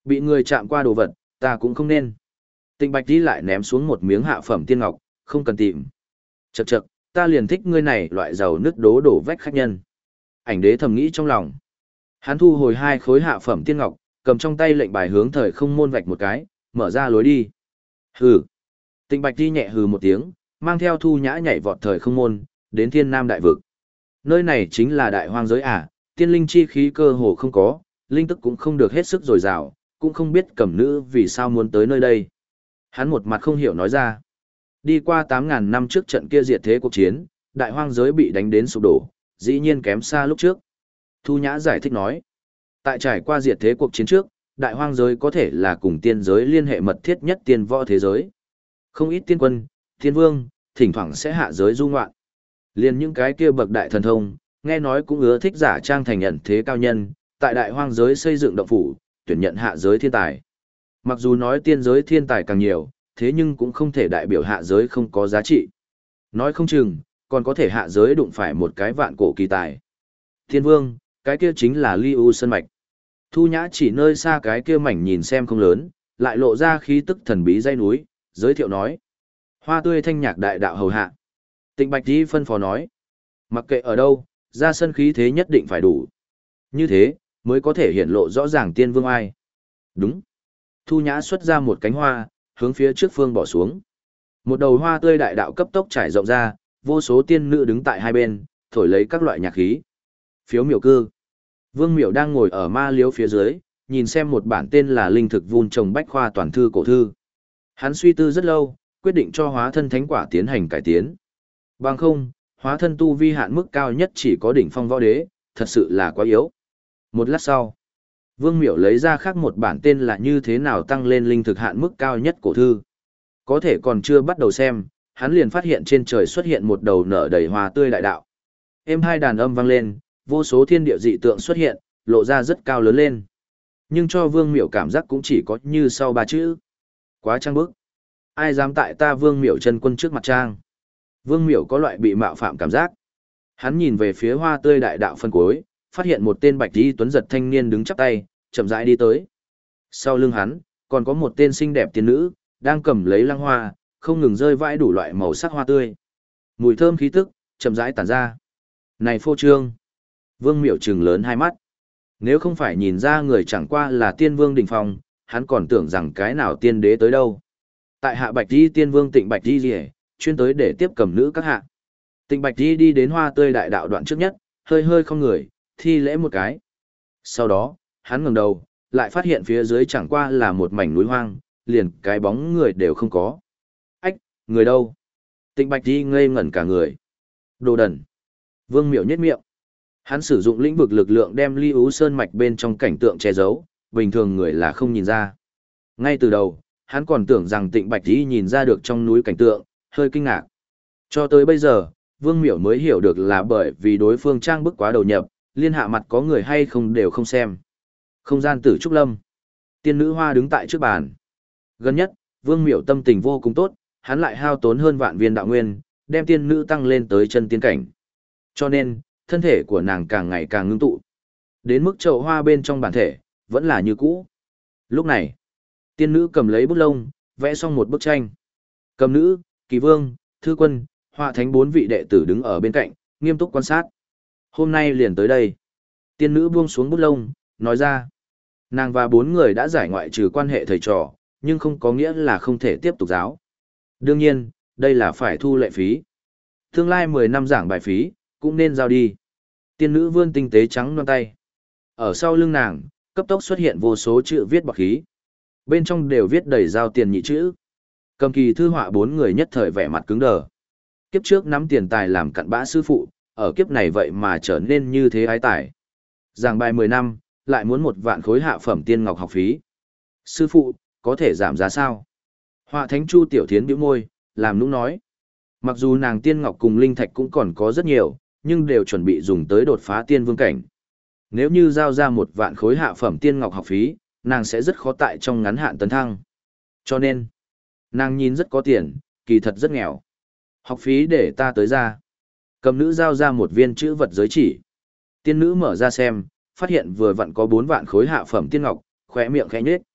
A: Bị người chạm qua đồ vật, ta cũng không nên. Tịnh Bạch Di lại ném xuống một miếng hạ phẩm tiên ngọc, không cần tìm. Chậc chậc, ta liền thích ngươi này loại giàu nứt đố đổ vách khách nhân. Ảnh đế thầm nghĩ trong lòng. Hắn thu hồi 2 khối hạ phẩm tiên ngọc, cầm trong tay lệnh bài hướng thời không môn vạch một cái, mở ra lối đi. Hừ. Tịnh Bạch Di nhẹ hừ một tiếng, mang theo Thu Nhã nhảy vọt thời không môn, đến Thiên Nam đại vực. Nơi này chính là đại hoang giới à, tiên linh chi khí cơ hồ không có, linh tức cũng không được hết sức dồi dào, cũng không biết cẩm nữ vì sao muốn tới nơi đây. Hắn một mặt không hiểu nói ra. Đi qua 8.000 năm trước trận kia diệt thế cuộc chiến, đại hoang giới bị đánh đến sụp đổ, dĩ nhiên kém xa lúc trước. Thu Nhã giải thích nói. Tại trải qua diệt thế cuộc chiến trước, đại hoang giới có thể là cùng tiên giới liên hệ mật thiết nhất tiên võ thế giới. Không ít tiên quân, tiên vương, thỉnh thoảng sẽ hạ giới du ngoạn. Liên những cái kia bậc đại thần thông, nghe nói cũng ưa thích giả trang thành nhận thế cao nhân, tại đại hoang giới xây dựng động phủ, tuyển nhận hạ giới thiên tài. Mặc dù nói tiên giới thiên tài càng nhiều, thế nhưng cũng không thể đại biểu hạ giới không có giá trị. Nói không chừng, còn có thể hạ giới đụng phải một cái vạn cổ kỳ tài. Thiên vương, cái kia chính là Ly U Sơn Mạch. Thu Nhã chỉ nơi xa cái kia mảnh nhìn xem không lớn, lại lộ ra khí tức thần bí dãy núi, giới thiệu nói. Hoa tươi thanh nhạc đại đạo hầu hạ. Tịnh Bạch Di phân phó nói. Mặc kệ ở đâu, ra sân khí thế nhất định phải đủ. Như thế, mới có thể hiện lộ rõ ràng tiên vương ai. Đúng. Thu Nhã xuất ra một cánh hoa, hướng phía trước phương bỏ xuống. Một đầu hoa tươi đại đạo cấp tốc trải rộng ra, vô số tiên nữ đứng tại hai bên, thổi lấy các loại nhạc khí. Phiếu miểu cư. Vương Miểu đang ngồi ở ma liếu phía dưới, nhìn xem một bản tên là Linh thực vun trồng bách khoa toàn thư cổ thư. Hắn suy tư rất lâu, quyết định cho hóa thân thánh quả tiến hành cải tiến. Bằng không, hóa thân tu vi hạn mức cao nhất chỉ có đỉnh phong võ đế, thật sự là quá yếu. Một lát sau, Vương Miểu lấy ra khác một bản tên là như thế nào tăng lên linh thực hạn mức cao nhất cổ thư. Có thể còn chưa bắt đầu xem, hắn liền phát hiện trên trời xuất hiện một đầu nở đầy hoa tươi đại đạo. Êm hai đàn âm vang lên, vô số thiên địa dị tượng xuất hiện, lộ ra rất cao lớn lên. Nhưng cho Vương Miểu cảm giác cũng chỉ có như sau 3 chữ. Quá trang bức. Ai dám tại ta Vương Miểu chân quân trước mặt trang. Vương Miểu có loại bị mạo phạm cảm giác. Hắn nhìn về phía hoa tươi đại đạo phân cuối, phát hiện một tên bạch y tuấn giật thanh niên đứng chắp tay, chậm rãi đi tới. Sau lưng hắn, còn có một tên xinh đẹp tiên nữ, đang cầm lấy lăng hoa, không ngừng rơi vãi đủ loại màu sắc hoa tươi. Mùi thơm khí tức, chậm rãi tản ra. Này phô trương. Vương Miểu trừng lớn hai mắt. Nếu không phải nhìn ra người chẳng qua là tiên vương đỉnh phong, hắn còn tưởng rằng cái nào tiên đế tới đâu. Tại hạ bạch y tiên vương Tịnh Bạch Di rỉa, chuyên tới để tiếp cầm nữ các hạ. Tịnh Bạch Di đi đến hoa tươi đại đạo đoạn trước nhất, hơi hơi không người, thi lễ một cái. Sau đó, hắn ngẩng đầu, lại phát hiện phía dưới chẳng qua là một mảnh núi hoang, liền cái bóng người đều không có. Ách, người đâu? Tịnh Bạch Di ngây ngẩn cả người. Đồ đần. Vương Miểu nhếch miệng. Hắn sử dụng lĩnh vực lực lượng đem Ly Ú Sơn mạch bên trong cảnh tượng che giấu, bình thường người là không nhìn ra. Ngay từ đầu, hắn còn tưởng rằng Tịnh Bạch Di nhìn ra được trong núi cảnh tượng, hơi kinh ngạc. Cho tới bây giờ, Vương Miểu mới hiểu được là bởi vì đối phương trang bức quá đầu nhập, liên hạ mặt có người hay không đều không xem. Không gian tử trúc lâm. Tiên nữ hoa đứng tại trước bàn. Gần nhất, Vương Miểu tâm tình vô cùng tốt, hắn lại hao tốn hơn vạn viên đạo nguyên, đem tiên nữ tăng lên tới chân tiên cảnh. Cho nên, thân thể của nàng càng ngày càng ngưng tụ. Đến mức chậu hoa bên trong bản thể, vẫn là như cũ. Lúc này, tiên nữ cầm lấy bút lông, vẽ xong một bức tranh. Cầm nữ, kỳ vương, thư quân, họa thánh 4 vị đệ tử đứng ở bên cạnh, nghiêm túc quan sát. Hôm nay liền tới đây. Tiên nữ buông xuống bút lông, nói ra. Nàng và 4 người đã giải ngoại trừ quan hệ thầy trò, nhưng không có nghĩa là không thể tiếp tục giáo. Đương nhiên, đây là phải thu lệ phí. Tương lai 10 năm giảng bài phí, cũng nên giao đi. Tiên nữ vươn tinh tế trắng non tay. Ở sau lưng nàng, cấp tốc xuất hiện vô số chữ viết bạc khí. Bên trong đều viết đầy giao tiền nhị chữ. Cầm kỳ thư họa 4 người nhất thời vẻ mặt cứng đờ. Kiếp trước nắm tiền tài làm cặn bã sư phụ, ở kiếp này vậy mà trở nên như thế ái tài. Giảng bài 10 năm, lại muốn 1 vạn khối hạ phẩm tiên ngọc học phí. Sư phụ, có thể giảm giá sao? Họa thánh Chu Tiểu Thiến bĩu môi, làm nũng nói. Mặc dù nàng tiên ngọc cùng linh thạch cũng còn có rất nhiều, nhưng đều chuẩn bị dùng tới đột phá tiên vương cảnh. Nếu như giao ra 1 vạn khối hạ phẩm tiên ngọc học phí, nàng sẽ rất khó tại trong ngắn hạn tấn thăng. Cho nên, nàng nhìn rất có tiền, kỳ thật rất nghèo. Học phí để ta tới ra. Cầm nữ giao ra một viên chữ vật giới chỉ. Tiên nữ mở ra xem, phát hiện vừa vặn có 4 vạn khối hạ phẩm tiên ngọc, khóe miệng khẽ nhếch.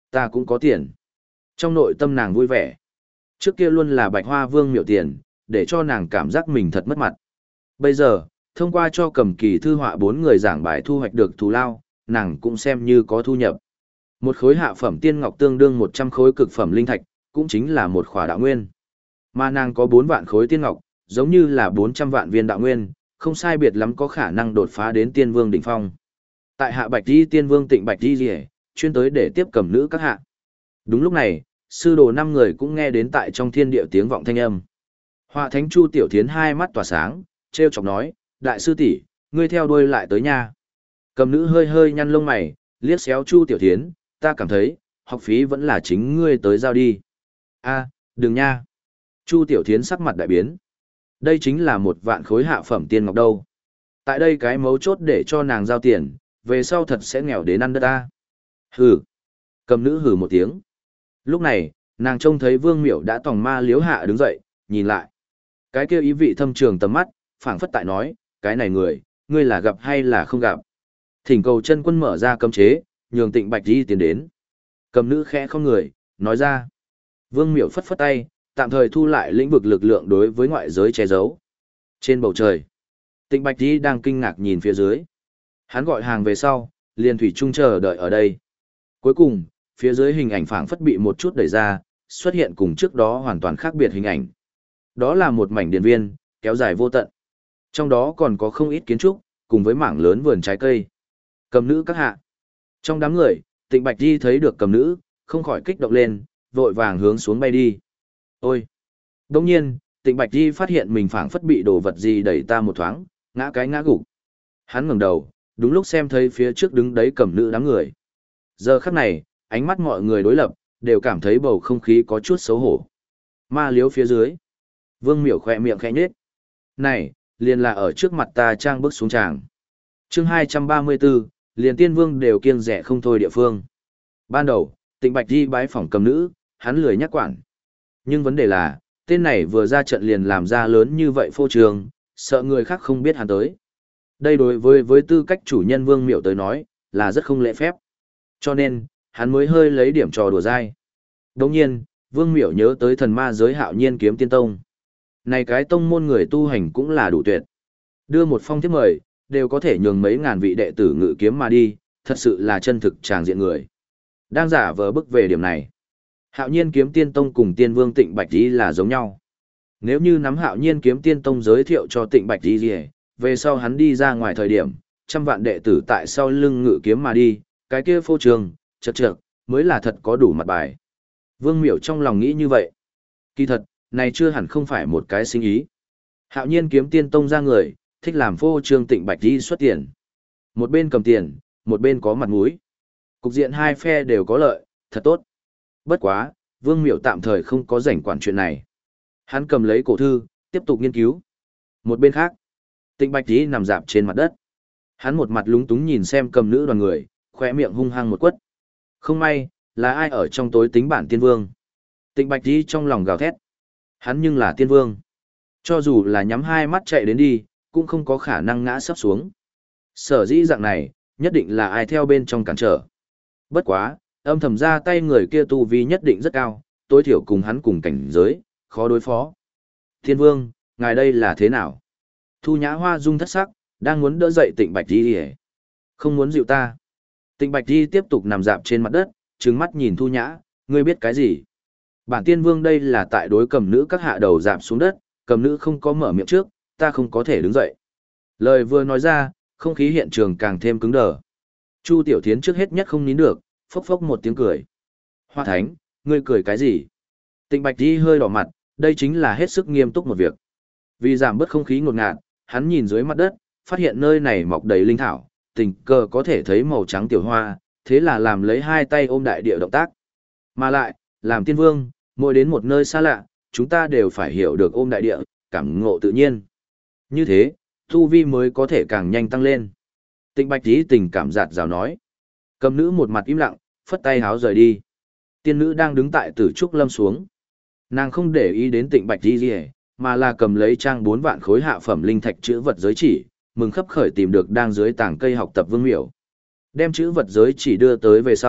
A: Ta cũng có tiền. Trong nội tâm nàng vui vẻ. Trước kia luôn là Bạch Hoa Vương miểu tiền, để cho nàng cảm giác mình thật mất mặt. Bây giờ, thông qua cho Cầm Kỳ thư họa 4 người giảng bài thu hoạch được thù lao, nàng cũng xem như có thu nhập. Một khối hạ phẩm tiên ngọc tương đương 100 khối cực phẩm linh thạch, cũng chính là một khỏa đạo nguyên. Mà nàng có 4 vạn khối tiên ngọc, giống như là 400 vạn viên đạo nguyên, không sai biệt lắm có khả năng đột phá đến tiên vương đỉnh phong. Tại hạ Bạch Di tiên vương Tịnh Bạch Di Liễu, chuyên tới để tiếp cầm nữ các hạ. Đúng lúc này, sư đồ 5 người cũng nghe đến tại trong thiên địa tiếng vọng thanh âm. Họa Thánh Chu Tiểu Thiến hai mắt tỏa sáng, trêu chọc nói, đại sư tỷ, ngươi theo đuôi lại tới nha. Cầm nữ hơi hơi nhăn lông mày, liếc xéo Chu Tiểu Thiến, ta cảm thấy, học phí vẫn là chính ngươi tới giao đi. A, đừng nha. Chu Tiểu Thiến sắc mặt đại biến. Đây chính là 1 vạn khối hạ phẩm tiên ngọc đâu. Tại đây cái mấu chốt để cho nàng giao tiền, về sau thật sẽ nghèo đến ăn đất ta. Hừ. Cầm nữ hừ một tiếng. Lúc này, nàng trông thấy Vương Miểu đã tòng ma liếu hạ đứng dậy, nhìn lại. Cái kia ý vị thâm trường tầm mắt, phảng phất tại nói, cái này người, ngươi là gặp hay là không gặp. Thỉnh cầu chân quân mở ra cấm chế, nhường Tịnh Bạch Di tiến đến. Cầm nữ khẽ không người, nói ra. Vương Miểu phất phất tay, tạm thời thu lại lĩnh vực lực lượng đối với ngoại giới che giấu. Trên bầu trời, Tịnh Bạch Di đang kinh ngạc nhìn phía dưới. Hắn gọi hàng về sau, liền thủy chung chờ đợi ở đây. Cuối cùng, phía dưới hình ảnh phảng phất bị một chút đẩy ra, xuất hiện cùng trước đó hoàn toàn khác biệt hình ảnh. Đó là một mảnh điện viên, kéo dài vô tận. Trong đó còn có không ít kiến trúc, cùng với mảng lớn vườn trái cây. Cầm nữ các hạ. Trong đám người, Tịnh Bạch Di thấy được cầm nữ, không khỏi kích động lên, vội vàng hướng xuống bay đi. Ôi! Đồng nhiên, Tịnh Bạch Di phát hiện mình phảng phất bị đồ vật gì đẩy ta một thoáng, ngã cái ngã gục. Hắn ngẩng đầu, đúng lúc xem thấy phía trước đứng đấy cầm nữ đám người. Giờ khắc này, ánh mắt mọi người đối lập, đều cảm thấy bầu không khí có chút xấu hổ. Ma liếu phía dưới. Vương Miểu khỏe miệng khẽ nhếch. Này, liền là ở trước mặt ta trang bước xuống tràng. Chương 234, liền tiên vương đều kiêng rẻ không thôi địa phương. Ban đầu, Tịnh Bạch Di bái phỏng cầm nữ, hắn lười nhắc quản. Nhưng vấn đề là, tên này vừa ra trận liền làm ra lớn như vậy phô trương, sợ người khác không biết hắn tới. Đây đối với tư cách chủ nhân Vương Miểu tới nói, là rất không lễ phép. Cho nên, hắn mới hơi lấy điểm trò đùa dai. Đồng nhiên, Vương Miểu nhớ tới thần ma giới Hạo Nhiên Kiếm Tiên Tông. Này cái tông môn người tu hành cũng là đủ tuyệt. Đưa một phong thiếp mời, đều có thể nhường mấy ngàn vị đệ tử ngự kiếm mà đi, thật sự là chân thực tràng diện người. Đang giả vờ bức về điểm này. Hạo Nhiên Kiếm Tiên Tông cùng Tiên Vương Tịnh Bạch Di là giống nhau. Nếu như nắm Hạo Nhiên Kiếm Tiên Tông giới thiệu cho Tịnh Bạch Di, về sau hắn đi ra ngoài thời điểm, trăm vạn đệ tử tại sau lưng ngự kiếm mà đi, cái kia phô trường, chật trược, mới là thật có đủ mặt bài. Vương Miểu trong lòng nghĩ như vậy. Kỳ thật, này chưa hẳn không phải một cái sinh ý. Hạo Nhiên Kiếm Tiên Tông ra người, thích làm phô trương Tịnh Bạch Di xuất tiền. Một bên cầm tiền, một bên có mặt mũi. Cục diện hai phe đều có lợi, thật tốt. Bất quá, Vương Miểu tạm thời không có rảnh quản chuyện này. Hắn cầm lấy cổ thư, tiếp tục nghiên cứu. Một bên khác, Tịnh Bạch Di nằm dạp trên mặt đất. Hắn một mặt lúng túng nhìn xem cầm nữ đoàn người, khóe miệng hung hăng một quất. Không may, là ai ở trong tối tính bản tiên vương. Tịnh Bạch Di trong lòng gào thét. Hắn nhưng là tiên vương. Cho dù là nhắm hai mắt chạy đến đi, cũng không có khả năng ngã sấp xuống. Sở dĩ dạng này, nhất định là ai theo bên trong cản trở. Bất quá, âm thầm ra tay người kia tu vi nhất định rất cao, tối thiểu cùng hắn cùng cảnh giới, khó đối phó. Thiên vương, ngài đây là thế nào? Thu Nhã Hoa dung thất sắc, đang muốn đỡ dậy Tịnh Bạch Di. Không muốn dịu ta. Tịnh Bạch Di tiếp tục nằm dạp trên mặt đất, trừng mắt nhìn Thu Nhã, ngươi biết cái gì? Bản tiên vương đây là tại đối cầm nữ các hạ đầu dạp xuống đất, cầm nữ không có mở miệng trước, ta không có thể đứng dậy. Lời vừa nói ra, không khí hiện trường càng thêm cứng đờ. Chu Tiểu Thiến trước hết nhất không nín được, phốc phốc một tiếng cười. Hoa Thánh, ngươi cười cái gì? Tịnh Bạch Di hơi đỏ mặt, đây chính là hết sức nghiêm túc một việc. Vì giảm bớt không khí ngột ngạt, hắn nhìn dưới mặt đất, phát hiện nơi này mọc đầy linh thảo, tình cờ có thể thấy màu trắng tiểu hoa, thế là làm lấy hai tay ôm đại địa động tác. Mà lại, làm tiên vương, mỗi đến một nơi xa lạ, chúng ta đều phải hiểu được ôm đại địa, cảm ngộ tự nhiên. Như thế, tu vi mới có thể càng nhanh tăng lên. Tịnh Bạch Di tình cảm giạt rào nói. Cầm nữ một mặt im lặng, phất tay háo rời đi. Tiên nữ đang đứng tại Tử Trúc Lâm xuống. Nàng không để ý đến Tịnh Bạch Di, mà là cầm lấy trang 4 vạn khối hạ phẩm linh thạch chữ vật giới chỉ, mừng khấp khởi tìm được đang dưới tảng cây học tập Vương Miểu. Đem chữ vật giới chỉ đưa tới về sau,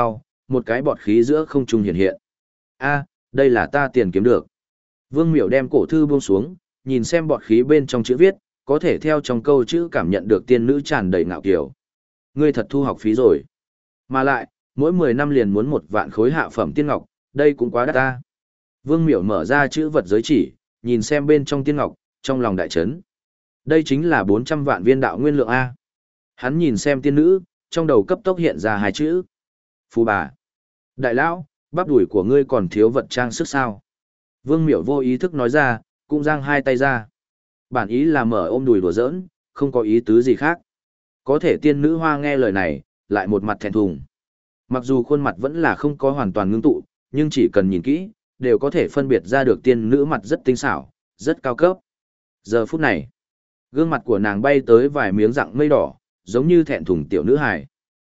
A: một cái bọt khí giữa không trung hiện hiện. A, đây là ta tiền kiếm được. Vương Miểu đem cổ thư buông xuống, nhìn xem bọt khí bên trong chữ viết, có thể theo trong câu chữ cảm nhận được tiên nữ tràn đầy ngạo kiều. Ngươi thật thu học phí rồi. Mà lại, mỗi 10 năm liền muốn 1 vạn khối hạ phẩm tiên ngọc, đây cũng quá đắt ta. Vương Miểu mở ra chữ vật giới chỉ, nhìn xem bên trong tiên ngọc, trong lòng đại chấn. Đây chính là 400 vạn viên đạo nguyên lượng A. Hắn nhìn xem tiên nữ, trong đầu cấp tốc hiện ra 2 chữ. Phú bà. Đại lão, bắp đùi của ngươi còn thiếu vật trang sức sao? Vương Miểu vô ý thức nói ra, cũng giang 2 tay ra. Bản ý là mở ôm đùi đùa giỡn, không có ý tứ gì khác. Có thể tiên nữ hoa nghe lời này, lại một mặt thẹn thùng. Mặc dù khuôn mặt vẫn là không có hoàn toàn ngưng tụ, nhưng chỉ cần nhìn kỹ, đều có thể phân biệt ra được tiên nữ mặt rất tinh xảo, rất cao cấp. Giờ phút này, gương mặt của nàng bay tới vài miếng rặng mây đỏ, giống như thẹn thùng tiểu nữ hài.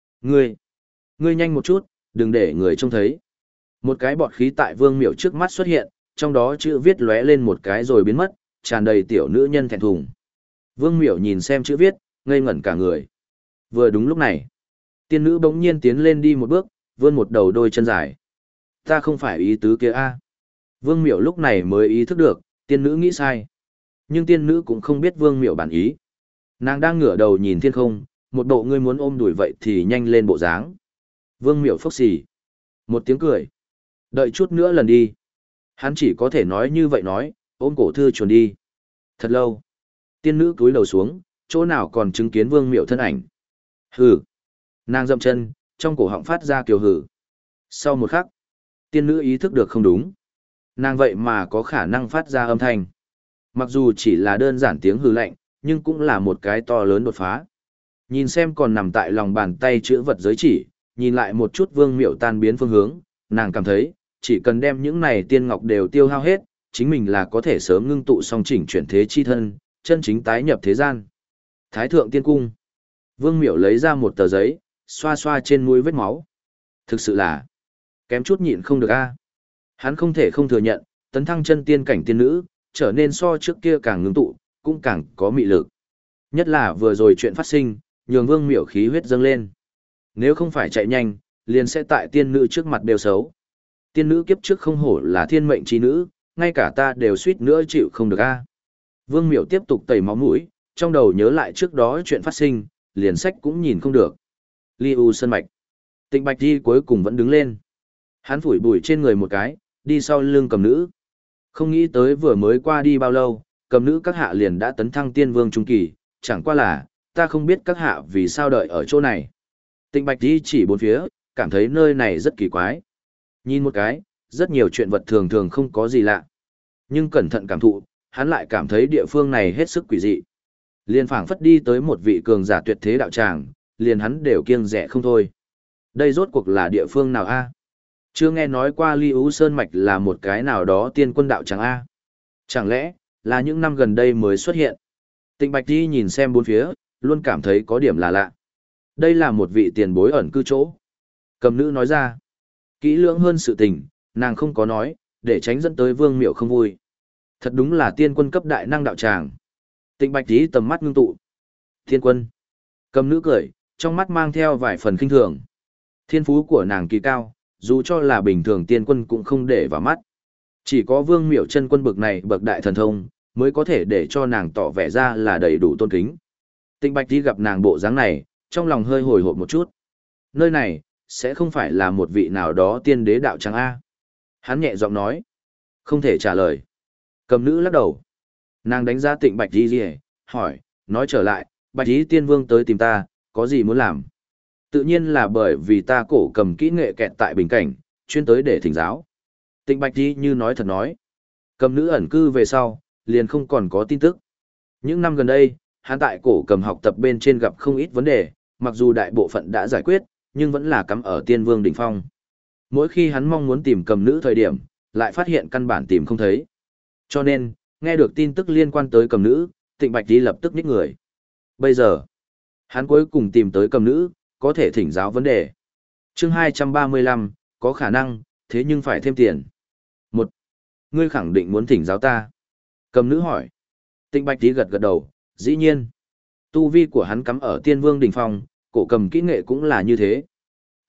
A: Ngươi nhanh một chút, đừng để người trông thấy. Một cái bọt khí tại Vương Miểu trước mắt xuất hiện, trong đó chữ viết lóe lên một cái rồi biến mất, tràn đầy tiểu nữ nhân thẹn thùng. Vương Miểu nhìn xem chữ viết, ngây ngẩn cả người. Vừa đúng lúc này, tiên nữ bỗng nhiên tiến lên đi một bước, vươn một đầu đôi chân dài. Ta không phải ý tứ kia a. Vương Miểu lúc này mới ý thức được, tiên nữ nghĩ sai. Nhưng tiên nữ cũng không biết Vương Miểu bản ý. Nàng đang ngửa đầu nhìn thiên không, một bộ ngươi muốn ôm đuổi vậy thì nhanh lên bộ dáng. Vương Miểu phốc xì. Một tiếng cười. Đợi chút nữa lần đi. Hắn chỉ có thể nói như vậy nói, ôm cổ thư chuồn đi. Thật lâu. Tiên nữ cúi đầu xuống, chỗ nào còn chứng kiến Vương Miểu thân ảnh. Hừ. Nàng dậm chân, trong cổ họng phát ra kiều hừ. Sau một khắc, tiên nữ ý thức được không đúng. Nàng vậy mà có khả năng phát ra âm thanh. Mặc dù chỉ là đơn giản tiếng hừ lạnh, nhưng cũng là một cái to lớn đột phá. Nhìn xem còn nằm tại lòng bàn tay chữ vật giới chỉ, nhìn lại một chút Vương Miểu tan biến phương hướng, nàng cảm thấy, chỉ cần đem những này tiên ngọc đều tiêu hao hết, chính mình là có thể sớm ngưng tụ song chỉnh chuyển thế chi thân, chân chính tái nhập thế gian. Thái thượng tiên cung. Vương Miểu lấy ra một tờ giấy, xoa xoa trên mũi vết máu. Thực sự là kém chút nhịn không được a. Hắn không thể không thừa nhận, tấn thăng chân tiên cảnh tiên nữ, trở nên so trước kia càng ngưng tụ, cũng càng có mị lực. Nhất là vừa rồi chuyện phát sinh, nhường Vương Miểu khí huyết dâng lên. Nếu không phải chạy nhanh, liền sẽ tại tiên nữ trước mặt đều xấu. Tiên nữ kiếp trước không hổ là thiên mệnh chi nữ, ngay cả ta đều suýt nữa chịu không được a. Vương Miểu tiếp tục tẩy máu mũi, trong đầu nhớ lại trước đó chuyện phát sinh, liền sách cũng nhìn không được. Ly U Sơn Mạch. Tịnh Bạch Di cuối cùng vẫn đứng lên. Hắn phủi bụi trên người một cái, đi sau lưng cầm nữ. Không nghĩ tới vừa mới qua đi bao lâu, cầm nữ các hạ liền đã tấn thăng tiên vương trung kỳ, chẳng qua là, ta không biết các hạ vì sao đợi ở chỗ này. Tịnh Bạch Di chỉ bốn phía, cảm thấy nơi này rất kỳ quái. Nhìn một cái, rất nhiều chuyện vật thường thường không có gì lạ. Nhưng cẩn thận cảm thụ, hắn lại cảm thấy địa phương này hết sức quỷ dị. Liền phảng phất đi tới một vị cường giả tuyệt thế đạo tràng, liền hắn đều kiêng dè không thôi. Đây rốt cuộc là địa phương nào a? Chưa nghe nói qua Ly Ú Sơn Mạch là một cái nào đó tiên quân đạo tràng a. Chẳng lẽ, là những năm gần đây mới xuất hiện? Tịnh Bạch Di nhìn xem bốn phía, luôn cảm thấy có điểm là lạ. Đây là một vị tiền bối ẩn cư chỗ. Cầm nữ nói ra. Kỹ lưỡng hơn sự tình, nàng không có nói, để tránh dẫn tới Vương Miểu không vui. Thật đúng là tiên quân cấp đại năng đạo tràng. Tịnh Bạch Di tầm mắt ngưng tụ. Thiên quân. Cầm nữ cười, trong mắt mang theo vài phần khinh thường. Thiên phú của nàng kỳ cao, dù cho là bình thường tiên quân cũng không để vào mắt. Chỉ có Vương Miểu chân quân bực này bậc đại thần thông, mới có thể để cho nàng tỏ vẻ ra là đầy đủ tôn kính. Tịnh Bạch Di gặp nàng bộ dáng này, trong lòng hơi hồi hộp một chút. Nơi này, sẽ không phải là một vị nào đó tiên đế đạo tràng A. Hắn nhẹ giọng nói. Không thể trả lời. Cầm nữ lắc đầu. Nàng đánh giá Tịnh Bạch Di hỏi, nói trở lại, Bạch Di tiên vương tới tìm ta, có gì muốn làm? Tự nhiên là bởi vì ta cổ cầm kỹ nghệ kẹt tại bình cảnh, chuyên tới để thỉnh giáo. Tịnh Bạch Di như nói thật nói. Cầm nữ ẩn cư về sau, liền không còn có tin tức. Những năm gần đây, hắn tại cổ cầm học tập bên trên gặp không ít vấn đề, mặc dù đại bộ phận đã giải quyết, nhưng vẫn là cắm ở tiên vương đỉnh phong. Mỗi khi hắn mong muốn tìm cầm nữ thời điểm, lại phát hiện căn bản tìm không thấy. Cho nên, nghe được tin tức liên quan tới cầm nữ, Tịnh Bạch Di lập tức nhích người. Bây giờ, hắn cuối cùng tìm tới cầm nữ, có thể thỉnh giáo vấn đề. Chương 235, có khả năng, thế nhưng phải thêm tiền. Một, ngươi khẳng định muốn thỉnh giáo ta. Cầm nữ hỏi. Tịnh Bạch Di gật gật đầu, dĩ nhiên. Tu vi của hắn cắm ở tiên vương đỉnh phong, cổ cầm kỹ nghệ cũng là như thế.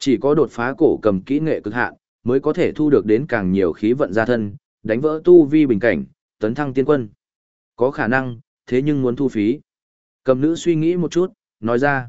A: Chỉ có đột phá cổ cầm kỹ nghệ cực hạn, mới có thể thu được đến càng nhiều khí vận gia thân, đánh vỡ tu vi bình cảnh, tấn thăng tiên quân. Có khả năng, thế nhưng muốn thu phí. Cầm nữ suy nghĩ một chút, nói ra.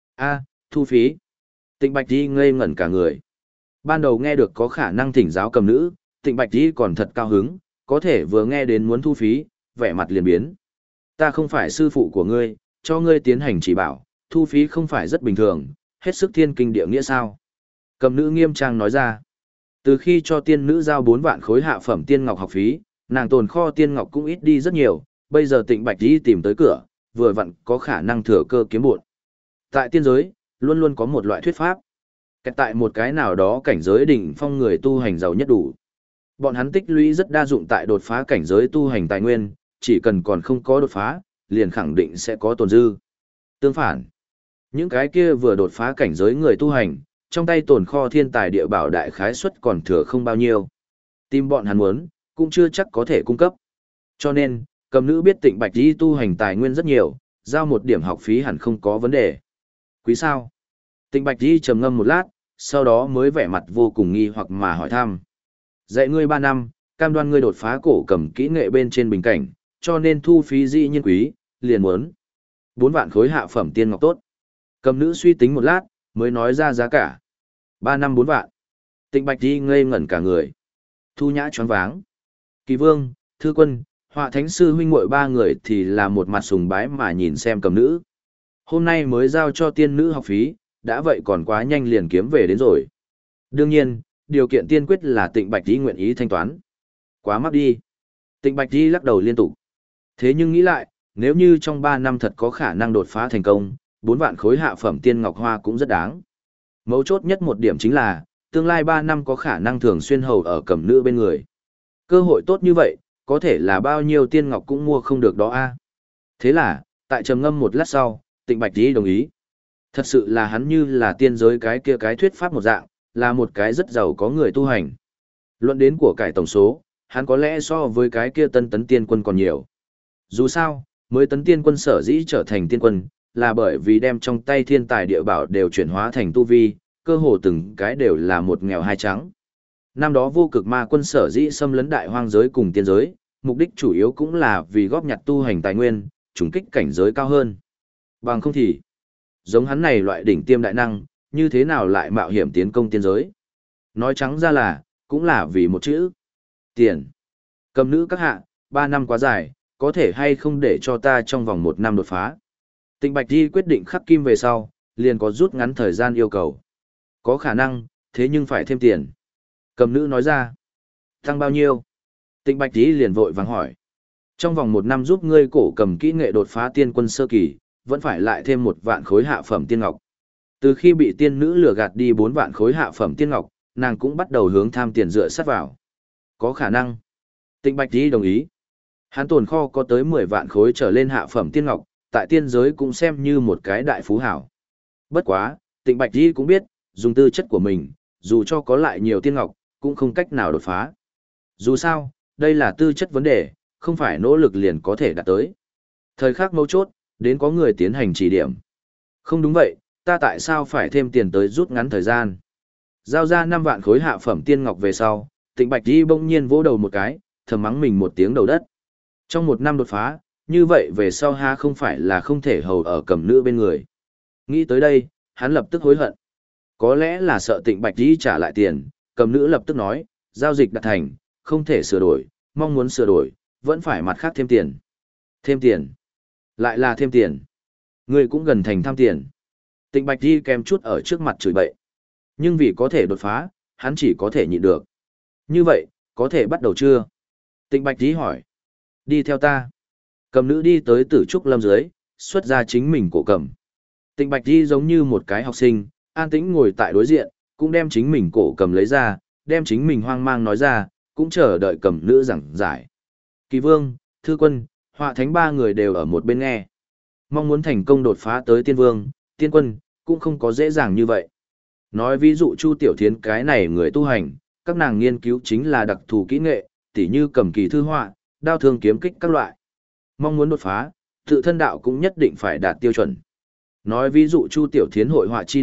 A: Thu phí. Tịnh Bạch Di ngây ngẩn cả người. Ban đầu nghe được có khả năng thỉnh giáo cầm nữ, Tịnh Bạch Di còn thật cao hứng, có thể vừa nghe đến muốn thu phí, vẻ mặt liền biến. Ta không phải sư phụ của ngươi, cho ngươi tiến hành chỉ bảo, thu phí không phải rất bình thường, hết sức thiên kinh địa nghĩa sao. Cầm nữ nghiêm trang nói ra. Từ khi cho tiên nữ giao 4 vạn khối hạ phẩm tiên ngọc học phí, nàng tồn kho tiên ngọc cũng ít đi rất nhiều, bây giờ Tịnh Bạch Di tìm tới cửa, vừa vặn có khả năng thừa cơ kiếm bộn. Tại tiên giới, luôn luôn có một loại thuyết pháp. Kẹt tại một cái nào đó cảnh giới đỉnh phong người tu hành giàu nhất đủ. Bọn hắn tích lũy rất đa dụng tại đột phá cảnh giới tu hành tài nguyên, chỉ cần còn không có đột phá, liền khẳng định sẽ có tồn dư. Tương phản, những cái kia vừa đột phá cảnh giới người tu hành, trong tay tồn kho thiên tài địa bảo đại khái suất còn thừa không bao nhiêu. Tìm bọn hắn muốn, cũng chưa chắc có thể cung cấp. Cho nên, cầm nữ biết Tịnh Bạch Di tu hành tài nguyên rất nhiều, giao một điểm học phí hẳn không có vấn đề. Quý sao? Tịnh Bạch Di trầm ngâm một lát, sau đó mới vẻ mặt vô cùng nghi hoặc mà hỏi thăm. Dạy ngươi 3 năm, cam đoan ngươi đột phá cổ cầm kỹ nghệ bên trên bình cảnh, cho nên thu phí dĩ nhiên quý, liền muốn 4 vạn khối hạ phẩm tiên ngọc tốt. Cầm nữ suy tính một lát, mới nói ra giá cả. 3 năm 4 vạn. Tịnh Bạch Di ngây ngẩn cả người. Thu Nhã choáng váng. Kỳ Vương, Thư Quân, Họa Thánh Sư huynh muội 3 người thì là một mặt sùng bái mà nhìn xem cầm nữ. Hôm nay mới giao cho tiên nữ học phí, đã vậy còn quá nhanh liền kiếm về đến rồi. Đương nhiên, điều kiện tiên quyết là Tịnh Bạch Di nguyện ý thanh toán. Quá mắc đi. Tịnh Bạch Di lắc đầu liên tục. Thế nhưng nghĩ lại, nếu như trong 3 năm thật có khả năng đột phá thành công, 4 vạn khối hạ phẩm tiên ngọc hoa cũng rất đáng. Mấu chốt nhất một điểm chính là, tương lai 3 năm có khả năng thường xuyên hầu ở cầm nữ bên người. Cơ hội tốt như vậy, có thể là bao nhiêu tiên ngọc cũng mua không được đó a. Thế là, tại trầm ngâm một lát sau, Tịnh Bạch Di đồng ý. Thật sự là hắn như là tiên giới cái kia cái thuyết pháp một dạng, là một cái rất giàu có người tu hành. Luận đến của cải tổng số, hắn có lẽ so với cái kia tân tấn tiên quân còn nhiều. Dù sao, mới tấn tiên quân sở dĩ trở thành tiên quân, là bởi vì đem trong tay thiên tài địa bảo đều chuyển hóa thành tu vi, cơ hồ từng cái đều là một nghèo hai trắng. Năm đó vô cực ma quân sở dĩ xâm lấn đại hoang giới cùng tiên giới, mục đích chủ yếu cũng là vì góp nhặt tu hành tài nguyên, trùng kích cảnh giới cao hơn. Bằng không thì, giống hắn này loại đỉnh tiêm đại năng, như thế nào lại mạo hiểm tiến công tiên giới? Nói trắng ra là, cũng là vì một chữ. Tiền. Cầm nữ các hạ, 3 năm quá dài, có thể hay không để cho ta trong vòng 1 năm đột phá. Tịnh Bạch Di quyết định khắc kim về sau, liền có rút ngắn thời gian yêu cầu. Có khả năng, thế nhưng phải thêm tiền. Cầm nữ nói ra. Tăng bao nhiêu? Tịnh Bạch Di liền vội vàng hỏi. Trong vòng 1 năm giúp ngươi cổ cầm kỹ nghệ đột phá tiên quân sơ kỳ, vẫn phải lại thêm 1 vạn khối hạ phẩm tiên ngọc. Từ khi bị tiên nữ lừa gạt đi 4 vạn khối hạ phẩm tiên ngọc, nàng cũng bắt đầu hướng tham tiền dựa sát vào. Có khả năng. Tịnh Bạch Di đồng ý. Hắn tồn kho có tới 10 vạn khối trở lên hạ phẩm tiên ngọc, tại tiên giới cũng xem như một cái đại phú hảo. Bất quá, Tịnh Bạch Di cũng biết, dùng tư chất của mình, dù cho có lại nhiều tiên ngọc, cũng không cách nào đột phá. Dù sao, đây là tư chất vấn đề, không phải nỗ lực liền có thể đạt tới. Thời khắc mấu chốt, đến có người tiến hành chỉ điểm. Không đúng vậy, ta tại sao phải thêm tiền tới rút ngắn thời gian? Giao ra 5 vạn khối hạ phẩm tiên ngọc về sau, Tịnh Bạch Di bỗng nhiên vỗ đầu một cái, thầm mắng mình một tiếng đầu đất. Trong 1 năm đột phá, như vậy về sau ha không phải là không thể hầu ở cầm nữ bên người. Nghĩ tới đây, hắn lập tức hối hận. Có lẽ là sợ Tịnh Bạch Di trả lại tiền, cầm nữ lập tức nói, giao dịch đạt thành, không thể sửa đổi, mong muốn sửa đổi, vẫn phải mặt khác thêm tiền. Thêm tiền. Lại là thêm tiền. Người cũng gần thành tham tiền. Tịnh Bạch Di kèm chút ở trước mặt chửi bậy. Nhưng vì có thể đột phá, hắn chỉ có thể nhịn được. Như vậy, có thể bắt đầu chưa? Tịnh Bạch Di hỏi. Đi theo ta. Cầm nữ đi tới Tử Trúc Lâm dưới, xuất ra chính mình cổ cầm. Tịnh Bạch Di giống như một cái học sinh, an tĩnh ngồi tại đối diện, cũng đem chính mình cổ cầm lấy ra, đem chính mình hoang mang nói ra, cũng chờ đợi cầm nữ giảng giải. Kỳ Vương, Thư Quân, Họa Thánh 3 người đều ở một bên nghe. Mong muốn thành công đột phá tới tiên vương, tiên quân, cũng không có dễ dàng như vậy. Nói ví dụ Chu Tiểu Thiến cái này người tu hành, các nàng nghiên cứu chính là đặc thù kỹ nghệ, tỉ như cầm kỳ thư họa, đao thương kiếm kích các loại. Mong muốn đột phá, tự thân đạo cũng nhất định phải đạt tiêu chuẩn. Nói ví dụ Chu Tiểu Thiến hội họa chi đạo,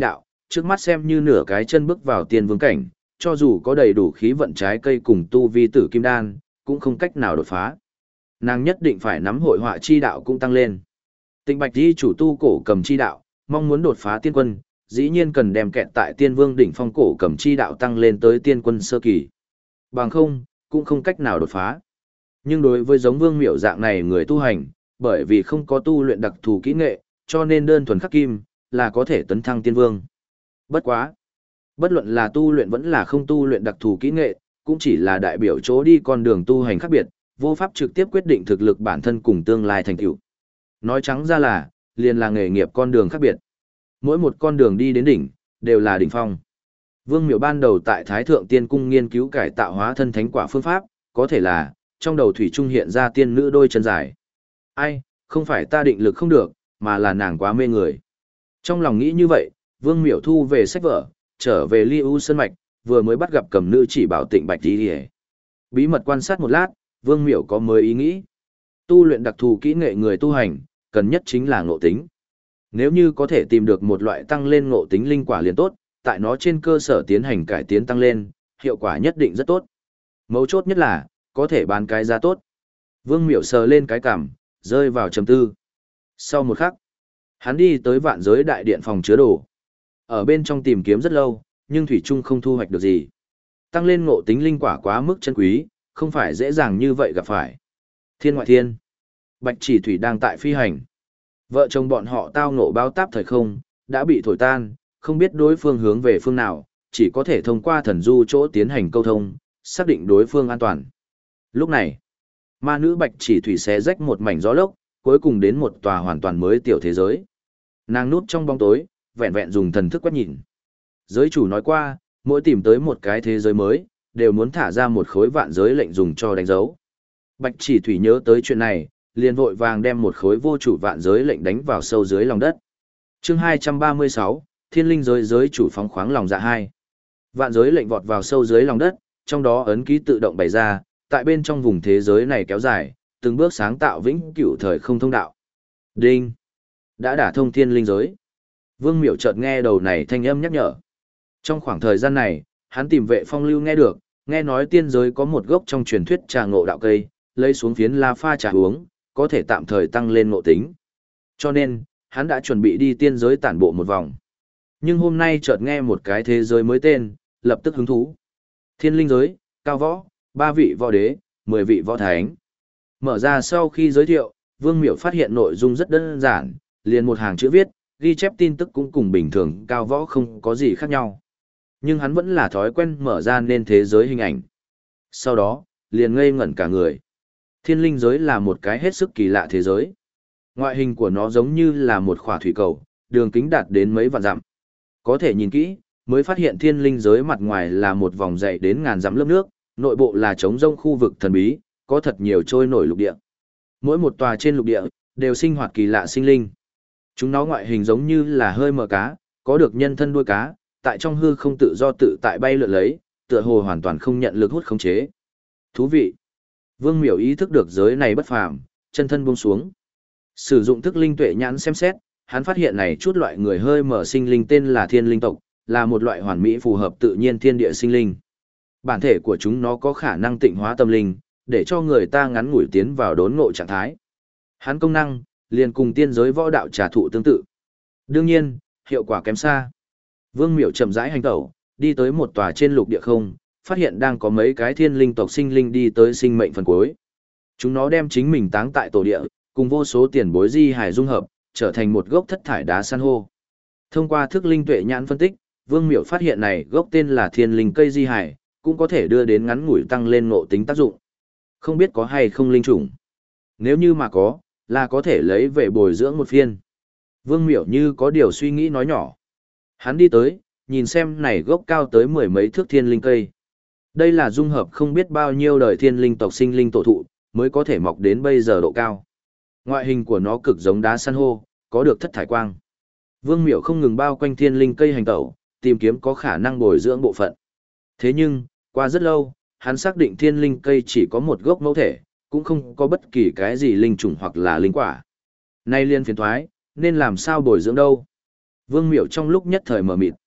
A: trước mắt xem như nửa cái chân bước vào tiên vương cảnh, cho dù có đầy đủ khí vận trái cây cùng tu vi tử kim đan, cũng không cách nào đột phá. Nàng nhất định phải nắm hội họa chi đạo cũng tăng lên. Tịnh Bạch Di chủ tu cổ cầm chi đạo, mong muốn đột phá tiên quân, dĩ nhiên cần đem kẹt tại tiên vương đỉnh phong cổ cầm chi đạo tăng lên tới tiên quân sơ kỳ. Bằng không, cũng không cách nào đột phá. Nhưng đối với giống Vương Miểu dạng này người tu hành, bởi vì không có tu luyện đặc thù kỹ nghệ, cho nên đơn thuần khắc kim, là có thể tấn thăng tiên vương. Bất quá. Bất luận là tu luyện vẫn là không tu luyện đặc thù kỹ nghệ, cũng chỉ là đại biểu chỗ đi con đường tu hành khác biệt, vô pháp trực tiếp quyết định thực lực bản thân cùng tương lai thành tựu. Nói trắng ra là, liền là nghề nghiệp con đường khác biệt. Mỗi một con đường đi đến đỉnh, đều là đỉnh phong. Vương Miểu ban đầu tại Thái Thượng Tiên Cung nghiên cứu cải tạo hóa thân thánh quả phương pháp, có thể là, trong đầu thủy trung hiện ra tiên nữ đôi chân dài. Ai, không phải ta định lực không được, mà là nàng quá mê người. Trong lòng nghĩ như vậy, Vương Miểu thu về sách vở, trở về Ly U Sơn Mạch, vừa mới bắt gặp cầm nữ chỉ bảo Tịnh Bạch Di. Bí mật quan sát một lát, Vương Miểu có mới ý nghĩ. Tu luyện đặc thù kỹ nghệ người tu hành, cần nhất chính là ngộ tính. Nếu như có thể tìm được một loại tăng lên ngộ tính linh quả liền tốt, tại nó trên cơ sở tiến hành cải tiến tăng lên, hiệu quả nhất định rất tốt. Mấu chốt nhất là, có thể bán cái giá tốt. Vương Miểu sờ lên cái cằm, rơi vào trầm tư. Sau một khắc, hắn đi tới Vạn Giới Đại Điện phòng chứa đồ. Ở bên trong tìm kiếm rất lâu, nhưng thủy chung không thu hoạch được gì. Tăng lên ngộ tính linh quả quá mức chân quý, không phải dễ dàng như vậy gặp phải. Thiên ngoại thiên, Bạch Chỉ Thủy đang tại phi hành. Vợ chồng bọn họ tao ngộ báo táp thời không, đã bị thổi tan, không biết đối phương hướng về phương nào, chỉ có thể thông qua thần du chỗ tiến hành câu thông, xác định đối phương an toàn. Lúc này, ma nữ Bạch Chỉ Thủy xé rách một mảnh gió lốc, cuối cùng đến một tòa hoàn toàn mới tiểu thế giới. Nàng núp trong bóng tối, vẹn vẹn dùng thần thức quét nhìn. Giới chủ nói qua, mỗi tìm tới một cái thế giới mới, đều muốn thả ra một khối vạn giới lệnh dùng cho đánh dấu. Bạch Chỉ Thủy nhớ tới chuyện này, liền vội vàng đem một khối vô chủ vạn giới lệnh đánh vào sâu dưới lòng đất. Chương 236, Thiên linh giới giới chủ phóng khoáng lòng dạ 2. Vạn giới lệnh vọt vào sâu dưới lòng đất, trong đó ấn ký tự động bày ra, tại bên trong vùng thế giới này kéo dài, từng bước sáng tạo vĩnh cửu thời không thông đạo. Đinh! Đã đả thông thiên linh giới. Vương Miểu chợt nghe đầu này thanh âm nhắc nhở. Trong khoảng thời gian này, hắn tìm Vệ Phong lưu nghe được, nghe nói tiên giới có một gốc trong truyền thuyết trà ngộ đạo cây, lấy xuống phiến la pha trà uống, có thể tạm thời tăng lên ngộ tính. Cho nên, hắn đã chuẩn bị đi tiên giới tản bộ một vòng. Nhưng hôm nay chợt nghe một cái thế giới mới tên, lập tức hứng thú. Thiên linh giới, cao võ, 3 vị võ đế, 10 vị võ thánh. Mở ra sau khi giới thiệu, Vương Miểu phát hiện nội dung rất đơn giản, liền một hàng chữ viết, ghi chép tin tức cũng cùng bình thường cao võ không có gì khác nhau. Nhưng hắn vẫn là thói quen mở ra nên thế giới hình ảnh. Sau đó, liền ngây ngẩn cả người. Thiên linh giới là một cái hết sức kỳ lạ thế giới. Ngoại hình của nó giống như là một khỏa thủy cầu, đường kính đạt đến mấy vạn dặm. Có thể nhìn kỹ, mới phát hiện thiên linh giới mặt ngoài là một vòng dày đến ngàn dặm lớp nước, nội bộ là trống rông khu vực thần bí, có thật nhiều trôi nổi lục địa. Mỗi một tòa trên lục địa, đều sinh hoạt kỳ lạ sinh linh. Chúng nó ngoại hình giống như là hơi mờ cá, có được nhân thân đuôi cá, tại trong hư không tự do tự tại bay lượn lấy, tựa hồ hoàn toàn không nhận lực hút khống chế. Thú vị. Vương Miểu ý thức được giới này bất phàm, chân thân buông xuống. Sử dụng thức linh tuệ nhãn xem xét, hắn phát hiện này chút loại người hơi mở sinh linh tên là thiên linh tộc, là một loại hoàn mỹ phù hợp tự nhiên thiên địa sinh linh. Bản thể của chúng nó có khả năng tịnh hóa tâm linh, để cho người ta ngắn ngủi tiến vào đốn ngộ trạng thái. Hắn công năng, liền cùng tiên giới võ đạo trà thụ tương tự. Đương nhiên, hiệu quả kém xa. Vương Miểu chậm rãi hành tẩu, đi tới một tòa trên lục địa không, phát hiện đang có mấy cái thiên linh tộc sinh linh đi tới sinh mệnh phần cuối. Chúng nó đem chính mình táng tại tổ địa, cùng vô số tiền bối di hải dung hợp, trở thành một gốc thất thải đá san hô. Thông qua thức linh tuệ nhãn phân tích, Vương Miểu phát hiện này gốc tên là thiên linh cây di hải, cũng có thể đưa đến ngắn ngủi tăng lên ngộ tính tác dụng. Không biết có hay không linh chủng. Nếu như mà có, là có thể lấy về bồi dưỡng một phiên. Vương Miểu như có điều suy nghĩ nói nhỏ. Hắn đi tới, nhìn xem này gốc cao tới 10 mấy thước thiên linh cây. Đây là dung hợp không biết bao nhiêu đời thiên linh tộc sinh linh tổ thụ, mới có thể mọc đến bây giờ độ cao. Ngoại hình của nó cực giống đá san hô, có được thất thải quang. Vương Miểu không ngừng bao quanh thiên linh cây hành tẩu, tìm kiếm có khả năng bồi dưỡng bộ phận. Thế nhưng, qua rất lâu, hắn xác định thiên linh cây chỉ có một gốc mẫu thể, cũng không có bất kỳ cái gì linh chủng hoặc là linh quả. Nay liên phiền thoái, nên làm sao bồi dưỡng đâu? Vương Miểu trong lúc nhất thời mở mịt.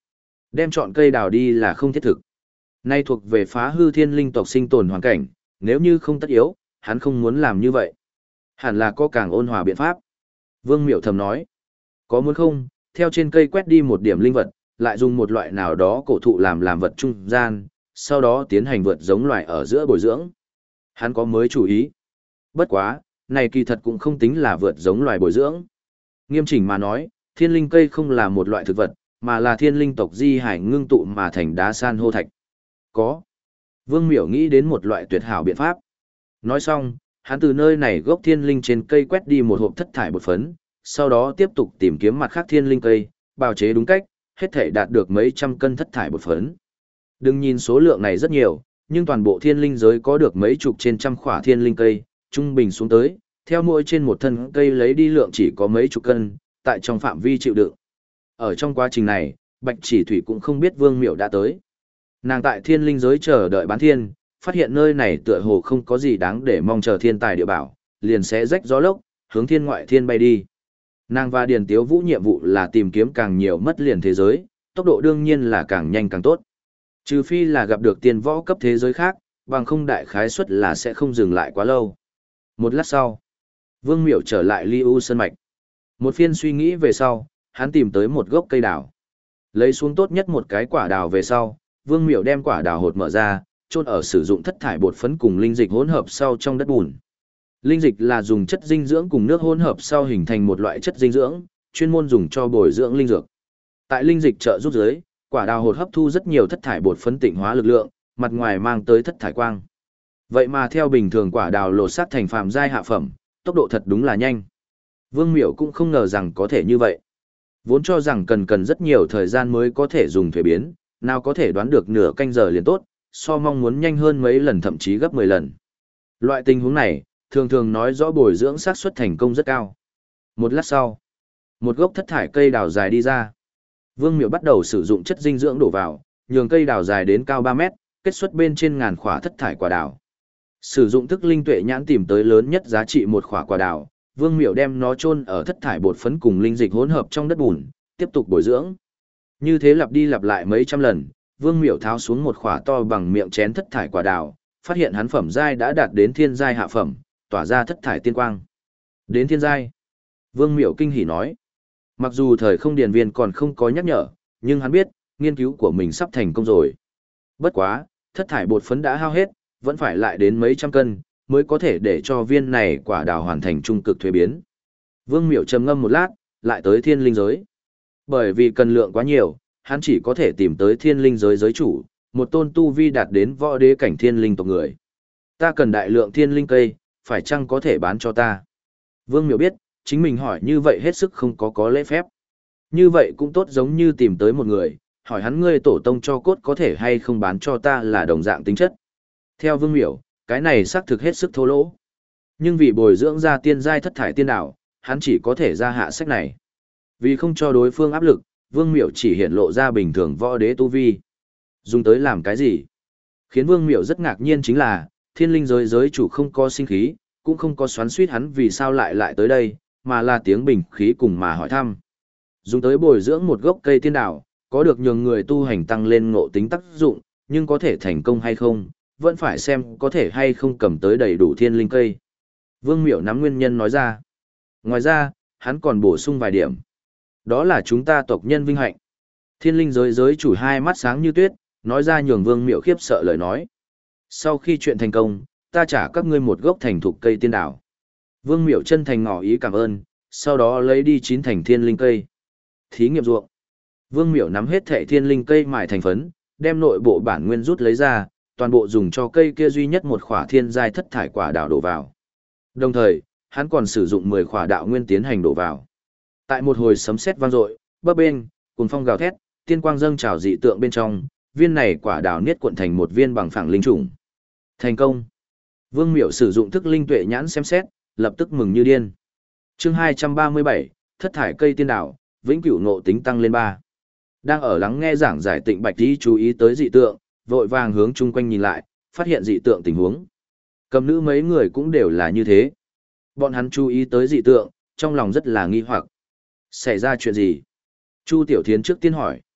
A: Đem chọn cây đào đi là không thiết thực. Nay thuộc về phá hư thiên linh tộc sinh tồn hoàn cảnh, nếu như không tất yếu, hắn không muốn làm như vậy. Hẳn là có càng ôn hòa biện pháp. Vương Miểu thầm nói, có muốn không, theo trên cây quét đi một điểm linh vật, lại dùng một loại nào đó cổ thụ làm vật trung gian, sau đó tiến hành vượt giống loài ở giữa bồi dưỡng. Hắn có mới chủ ý. Bất quá, này kỳ thật cũng không tính là vượt giống loài bồi dưỡng. Nghiêm chỉnh mà nói, thiên linh cây không là một loại thực vật, mà là thiên linh tộc di hải ngưng tụ mà thành đá san hô thạch. Có. Vương Miểu nghĩ đến một loại tuyệt hảo biện pháp. Nói xong, hắn từ nơi này gốc thiên linh trên cây quét đi một hộp thất thải bột phấn, sau đó tiếp tục tìm kiếm mặt khác thiên linh cây, bào chế đúng cách, hết thể đạt được mấy trăm cân thất thải bột phấn. Đừng nhìn số lượng này rất nhiều, nhưng toàn bộ thiên linh giới có được mấy chục trên trăm khỏa thiên linh cây, trung bình xuống tới, theo mỗi trên một thân cây lấy đi lượng chỉ có mấy chục cân, tại trong phạm vi chịu đựng. Ở trong quá trình này, Bạch Chỉ Thủy cũng không biết Vương Miểu đã tới. Nàng tại thiên linh giới chờ đợi bán thiên, phát hiện nơi này tựa hồ không có gì đáng để mong chờ thiên tài địa bảo, liền sẽ rách gió lốc, hướng thiên ngoại thiên bay đi. Nàng và Điền Tiếu Vũ nhiệm vụ là tìm kiếm càng nhiều mất liền thế giới, tốc độ đương nhiên là càng nhanh càng tốt. Trừ phi là gặp được tiên võ cấp thế giới khác, bằng không đại khái suất là sẽ không dừng lại quá lâu. Một lát sau, Vương Miểu trở lại Ly U Sơn Mạch. Một phiên suy nghĩ về sau, hắn tìm tới một gốc cây đào. Lấy xuống tốt nhất một cái quả đào về sau, Vương Miểu đem quả đào hột mở ra, chôn ở sử dụng thất thải bột phấn cùng linh dịch hỗn hợp sau trong đất bùn. Linh dịch là dùng chất dinh dưỡng cùng nước hỗn hợp sau hình thành một loại chất dinh dưỡng, chuyên môn dùng cho bồi dưỡng linh dược. Tại linh dịch trợ giúp dưới, quả đào hột hấp thu rất nhiều thất thải bột phấn tịnh hóa lực lượng, mặt ngoài mang tới thất thải quang. Vậy mà theo bình thường quả đào lột xác thành phàm giai hạ phẩm, tốc độ thật đúng là nhanh. Vương Miểu cũng không ngờ rằng có thể như vậy. Vốn cho rằng cần rất nhiều thời gian mới có thể dùng thuế biến, nào có thể đoán được nửa canh giờ liền tốt, so mong muốn nhanh hơn mấy lần thậm chí gấp 10 lần. Loại tình huống này, thường thường nói rõ bồi dưỡng xác suất thành công rất cao. Một lát sau, một gốc thất thải cây đào dài đi ra. Vương Miểu bắt đầu sử dụng chất dinh dưỡng đổ vào, nhường cây đào dài đến cao 3 mét, kết xuất bên trên ngàn khỏa thất thải quả đào. Sử dụng thức linh tuệ nhãn tìm tới lớn nhất giá trị một khỏa quả đào, Vương Miểu đem nó chôn ở thất thải bột phấn cùng linh dịch hỗn hợp trong đất bùn, tiếp tục bồi dưỡng. Như thế lặp đi lặp lại mấy trăm lần, Vương Miểu tháo xuống một khỏa to bằng miệng chén thất thải quả đào, phát hiện hắn phẩm giai đã đạt đến thiên giai hạ phẩm, tỏa ra thất thải tiên quang. Đến thiên giai. Vương Miểu kinh hỉ nói. Mặc dù thời không điền viên còn không có nhắc nhở, nhưng hắn biết, nghiên cứu của mình sắp thành công rồi. Bất quá, thất thải bột phấn đã hao hết, vẫn phải lại đến mấy trăm cân, mới có thể để cho viên này quả đào hoàn thành trung cực thuế biến. Vương Miểu trầm ngâm một lát, lại tới thiên linh giới. Bởi vì cần lượng quá nhiều, hắn chỉ có thể tìm tới thiên linh giới giới chủ, một tôn tu vi đạt đến võ đế cảnh thiên linh tộc người. Ta cần đại lượng thiên linh cây, phải chăng có thể bán cho ta? Vương Miểu biết, chính mình hỏi như vậy hết sức không có lễ phép. Như vậy cũng tốt giống như tìm tới một người, hỏi hắn ngươi tổ tông cho cốt có thể hay không bán cho ta là đồng dạng tính chất. Theo Vương Miểu, cái này xác thực hết sức thô lỗ. Nhưng vì bồi dưỡng ra tiên giai thất thải tiên đảo, hắn chỉ có thể ra hạ sách này. Vì không cho đối phương áp lực, Vương Miểu chỉ hiện lộ ra bình thường võ đế tu vi. Dùng tới làm cái gì? Khiến Vương Miểu rất ngạc nhiên chính là, thiên linh giới giới chủ không có sinh khí, cũng không có xoắn suýt hắn vì sao lại tới đây, mà là tiếng bình khí cùng mà hỏi thăm. Dùng tới bồi dưỡng một gốc cây tiên đảo, có được nhường người tu hành tăng lên ngộ tính tác dụng, nhưng có thể thành công hay không, vẫn phải xem có thể hay không cầm tới đầy đủ thiên linh cây. Vương Miểu nắm nguyên nhân nói ra. Ngoài ra, hắn còn bổ sung vài điểm. Đó là chúng ta tộc nhân vinh hạnh. Thiên linh giới giới chủ hai mắt sáng như tuyết, nói ra nhường Vương Miểu khiếp sợ lời nói. Sau khi chuyện thành công, ta trả các ngươi một gốc thành thục cây tiên đảo. Vương Miểu chân thành ngỏ ý cảm ơn, sau đó lấy đi 9 thành thiên linh cây. Thí nghiệm ruộng. Vương Miểu nắm hết thẻ thiên linh cây mài thành phấn, đem nội bộ bản nguyên rút lấy ra, toàn bộ dùng cho cây kia duy nhất một khỏa thiên giai thất thải quả đào đổ vào. Đồng thời, hắn còn sử dụng 10 khỏa đạo nguyên tiến hành đổ vào. Tại một hồi sấm sét vang dội, bấp bênh, cuồng phong gào thét, tiên quang dâng trào dị tượng bên trong, viên này quả đào niết cuộn thành một viên bằng phẳng linh trùng. Thành công. Vương Miểu sử dụng thức linh tuệ nhãn xem xét, lập tức mừng như điên. Chương 237, thất thải cây tiên đảo, vĩnh cửu ngộ tính tăng lên 3. Đang ở lắng nghe giảng giải Tịnh Bạch Tí chú ý tới dị tượng, vội vàng hướng chung quanh nhìn lại, phát hiện dị tượng tình huống. Cầm nữ mấy người cũng đều là như thế. Bọn hắn chú ý tới dị tượng, trong lòng rất là nghi hoặc. Xảy ra chuyện gì? Chu Tiểu Thiến trước tiên hỏi.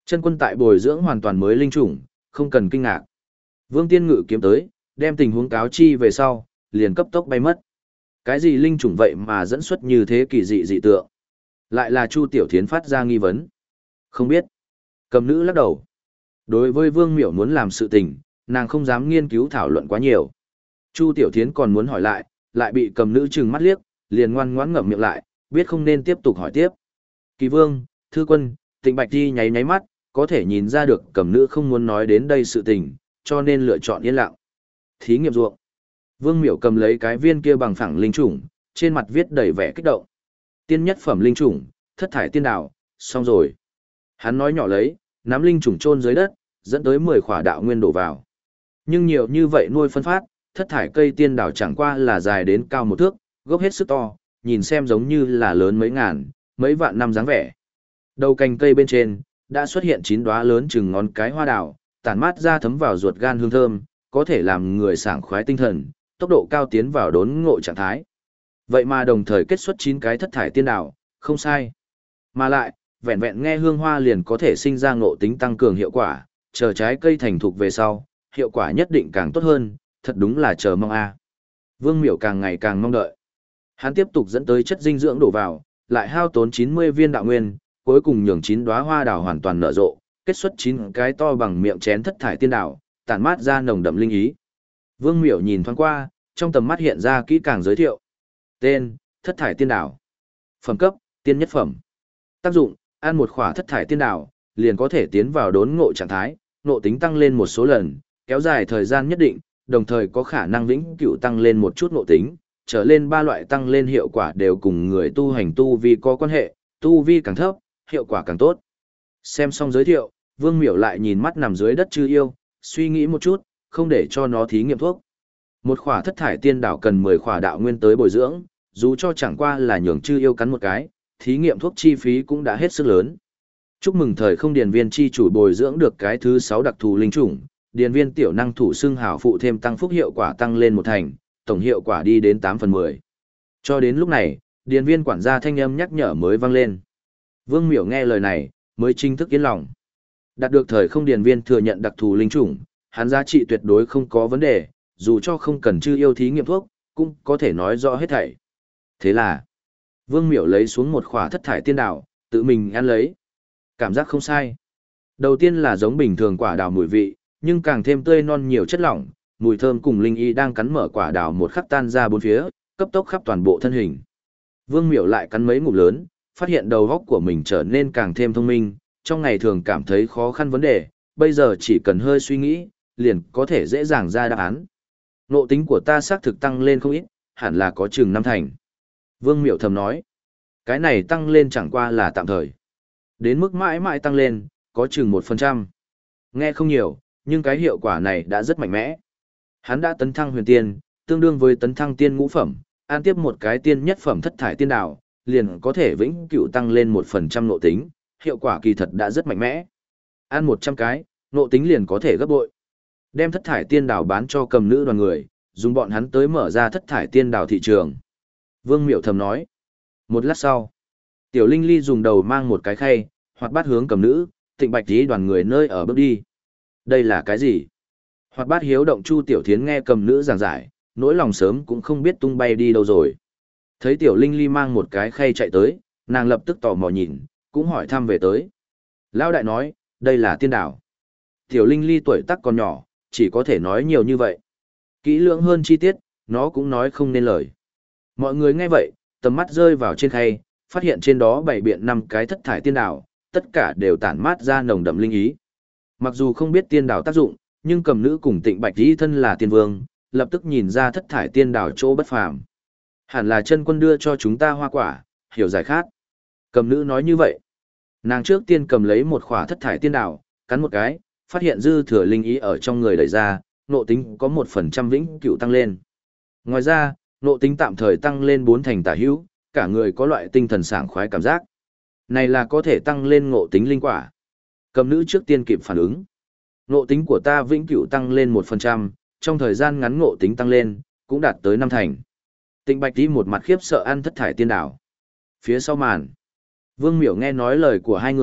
A: Chân quân tại bồi dưỡng hoàn toàn mới linh chủng, không cần kinh ngạc. Vương Tiên Ngự kiếm tới, đem tình huống cáo chi về sau, liền cấp tốc bay mất. Cái gì linh chủng vậy mà dẫn xuất như thế kỳ dị dị tượng? Lại là Chu Tiểu Thiến phát ra nghi vấn. Không biết. Cầm nữ lắc đầu. Đối với Vương Miểu muốn làm sự tình, nàng không dám nghiên cứu thảo luận quá nhiều. Chu Tiểu Thiến còn muốn hỏi lại bị cầm nữ trừng mắt liếc, liền ngoan ngoãn ngậm miệng lại, biết không nên tiếp tục hỏi tiếp. Kỳ Vương, Thư Quân, Tịnh Bạch Di nháy nháy mắt, có thể nhìn ra được cầm nữ không muốn nói đến đây sự tình, cho nên lựa chọn yên lặng. Thí nghiệm ruộng. Vương Miểu cầm lấy cái viên kia bằng phẳng linh chủng, trên mặt viết đầy vẻ kích động. Tiên nhất phẩm linh chủng, thất thải tiên đảo, xong rồi. Hắn nói nhỏ lấy, nắm linh chủng chôn dưới đất, dẫn tới 10 khỏa đạo nguyên đổ vào. Nhưng nhiều như vậy nuôi phân phát, thất thải cây tiên đảo chẳng qua là dài đến cao 1 thước, gốc hết sức to, nhìn xem giống như là lớn mấy ngàn, mấy vạn năm dáng vẻ. Đầu cành cây bên trên, đã xuất hiện 9 đóa lớn chừng ngón cái hoa đào, tản mát ra thấm vào ruột gan hương thơm, có thể làm người sảng khoái tinh thần, tốc độ cao tiến vào đốn ngộ trạng thái. Vậy mà đồng thời kết xuất 9 cái thất thải tiên đảo, không sai. Mà lại, vẹn vẹn nghe hương hoa liền có thể sinh ra ngộ tính tăng cường hiệu quả, chờ trái cây thành thục về sau, hiệu quả nhất định càng tốt hơn, thật đúng là chờ mong a. Vương Miểu càng ngày càng mong đợi. Hắn tiếp tục dẫn tới chất dinh dưỡng đổ vào, lại hao tốn 90 viên đạo nguyên, cuối cùng nhường 9 đóa hoa đào hoàn toàn nở rộ, kết xuất 9 cái to bằng miệng chén thất thải tiên đảo, tản mát ra nồng đậm linh ý. Vương Miểu nhìn thoáng qua, trong tầm mắt hiện ra kỹ càng giới thiệu. Tên: Thất thải tiên đảo. Phẩm cấp: tiên nhất phẩm. Tác dụng: ăn một khỏa thất thải tiên đảo, liền có thể tiến vào đốn ngộ trạng thái, ngộ tính tăng lên một số lần, kéo dài thời gian nhất định, đồng thời có khả năng vĩnh cửu tăng lên một chút ngộ tính, trở lên 3 loại tăng lên hiệu quả đều cùng người tu hành tu vi có quan hệ, tu vi càng thấp, hiệu quả càng tốt. Xem xong giới thiệu, Vương Miểu lại nhìn mắt nằm dưới đất Chư Yêu, suy nghĩ một chút, không để cho nó thí nghiệm thuốc. Một khỏa thất thải tiên đảo cần 10 khỏa đạo nguyên tới bồi dưỡng, dù cho chẳng qua là nhường Chư Yêu cắn một cái, thí nghiệm thuốc chi phí cũng đã hết sức lớn. Chúc mừng thời không điền viên chi chủ bồi dưỡng được cái thứ 6 đặc thù linh chủng, điền viên tiểu năng thủ xưng hảo phụ thêm tăng phúc hiệu quả tăng lên 1 thành, tổng hiệu quả đi đến 8/10. Cho đến lúc này, điền viên quản gia thanh âm nhắc nhở mới vang lên. Vương Miểu nghe lời này, mới chính thức yên lòng. Đạt được thời không điền viên thừa nhận đặc thù linh chủng, hắn giá trị tuyệt đối không có vấn đề, dù cho không cần Chư Yêu thí nghiệm thuốc, cũng có thể nói rõ hết thảy. Thế là, Vương Miểu lấy xuống một khỏa thất thải tiên đảo, tự mình ăn lấy. Cảm giác không sai. Đầu tiên là giống bình thường quả đào mùi vị, nhưng càng thêm tươi non nhiều chất lỏng, mùi thơm cùng linh y đang cắn mở quả đào một khắc tan ra bốn phía, cấp tốc khắp toàn bộ thân hình. Vương Miểu lại cắn mấy ngụm lớn, phát hiện đầu óc của mình trở nên càng thêm thông minh, trong ngày thường cảm thấy khó khăn vấn đề, bây giờ chỉ cần hơi suy nghĩ, liền có thể dễ dàng ra đáp án. Ngộ tính của ta xác thực tăng lên không ít, hẳn là có chừng 5 thành. Vương Miểu thầm nói, cái này tăng lên chẳng qua là tạm thời. Đến mức mãi mãi tăng lên, có chừng 1%. Nghe không nhiều, nhưng cái hiệu quả này đã rất mạnh mẽ. Hắn đã tấn thăng huyền tiên, tương đương với tấn thăng tiên ngũ phẩm, ăn tiếp một cái tiên nhất phẩm thất thải tiên đảo, liền có thể vĩnh cửu tăng lên 1% ngộ tính, hiệu quả kỳ thật đã rất mạnh mẽ. Ăn 100 cái, ngộ tính liền có thể gấp bội. Đem thất thải tiên đảo bán cho cầm nữ đoàn người, dùng bọn hắn tới mở ra thất thải tiên đảo thị trường. Vương Miểu thầm nói. Một lát sau, Tiểu Linh Ly dùng đầu mang một cái khay, hoạt bát hướng cầm nữ, Tịnh Bạch Tí đoàn người nơi ở bước đi. Đây là cái gì? Hoạt bát hiếu động Chu Tiểu Thiến nghe cầm nữ giảng giải, nỗi lòng sớm cũng không biết tung bay đi đâu rồi. Thấy Tiểu Linh Ly mang một cái khay chạy tới, nàng lập tức tò mò nhìn, cũng hỏi thăm về tới. Lão đại nói, đây là tiên đảo. Tiểu Linh Ly tuổi tác còn nhỏ, chỉ có thể nói nhiều như vậy. Kỹ lưỡng hơn chi tiết, nó cũng nói không nên lời. Mọi người nghe vậy, tầm mắt rơi vào trên khay, phát hiện trên đó bày biện 5 cái thất thải tiên đảo, tất cả đều tản mát ra nồng đậm linh ý. Mặc dù không biết tiên đảo tác dụng, nhưng cầm nữ cùng Tịnh Bạch Tí thân là tiên vương, lập tức nhìn ra thất thải tiên đảo chỗ bất phàm. Hẳn là chân quân đưa cho chúng ta hoa quả, hiểu giải khát. Cầm nữ nói như vậy. Nàng trước tiên cầm lấy một khỏa thất thải tiên đảo, cắn một cái, phát hiện dư thừa linh ý ở trong người đẩy ra, nộ tính có 1% vĩnh cửu tăng lên. Ngoài ra, nộ tính tạm thời tăng lên 4 thành tả hữu, cả người có loại tinh thần sảng khoái cảm giác. Này là có thể tăng lên ngộ tính linh quả. Cầm nữ trước tiên kịp phản ứng. Ngộ tính của ta vĩnh cửu tăng lên 1%, trong thời gian ngắn ngộ tính tăng lên, cũng đạt tới 5 thành. Tịnh Bạch Tí một mặt khiếp sợ ăn thất thải tiên đảo. Phía sau màn, Vương Miểu nghe nói lời của hai người,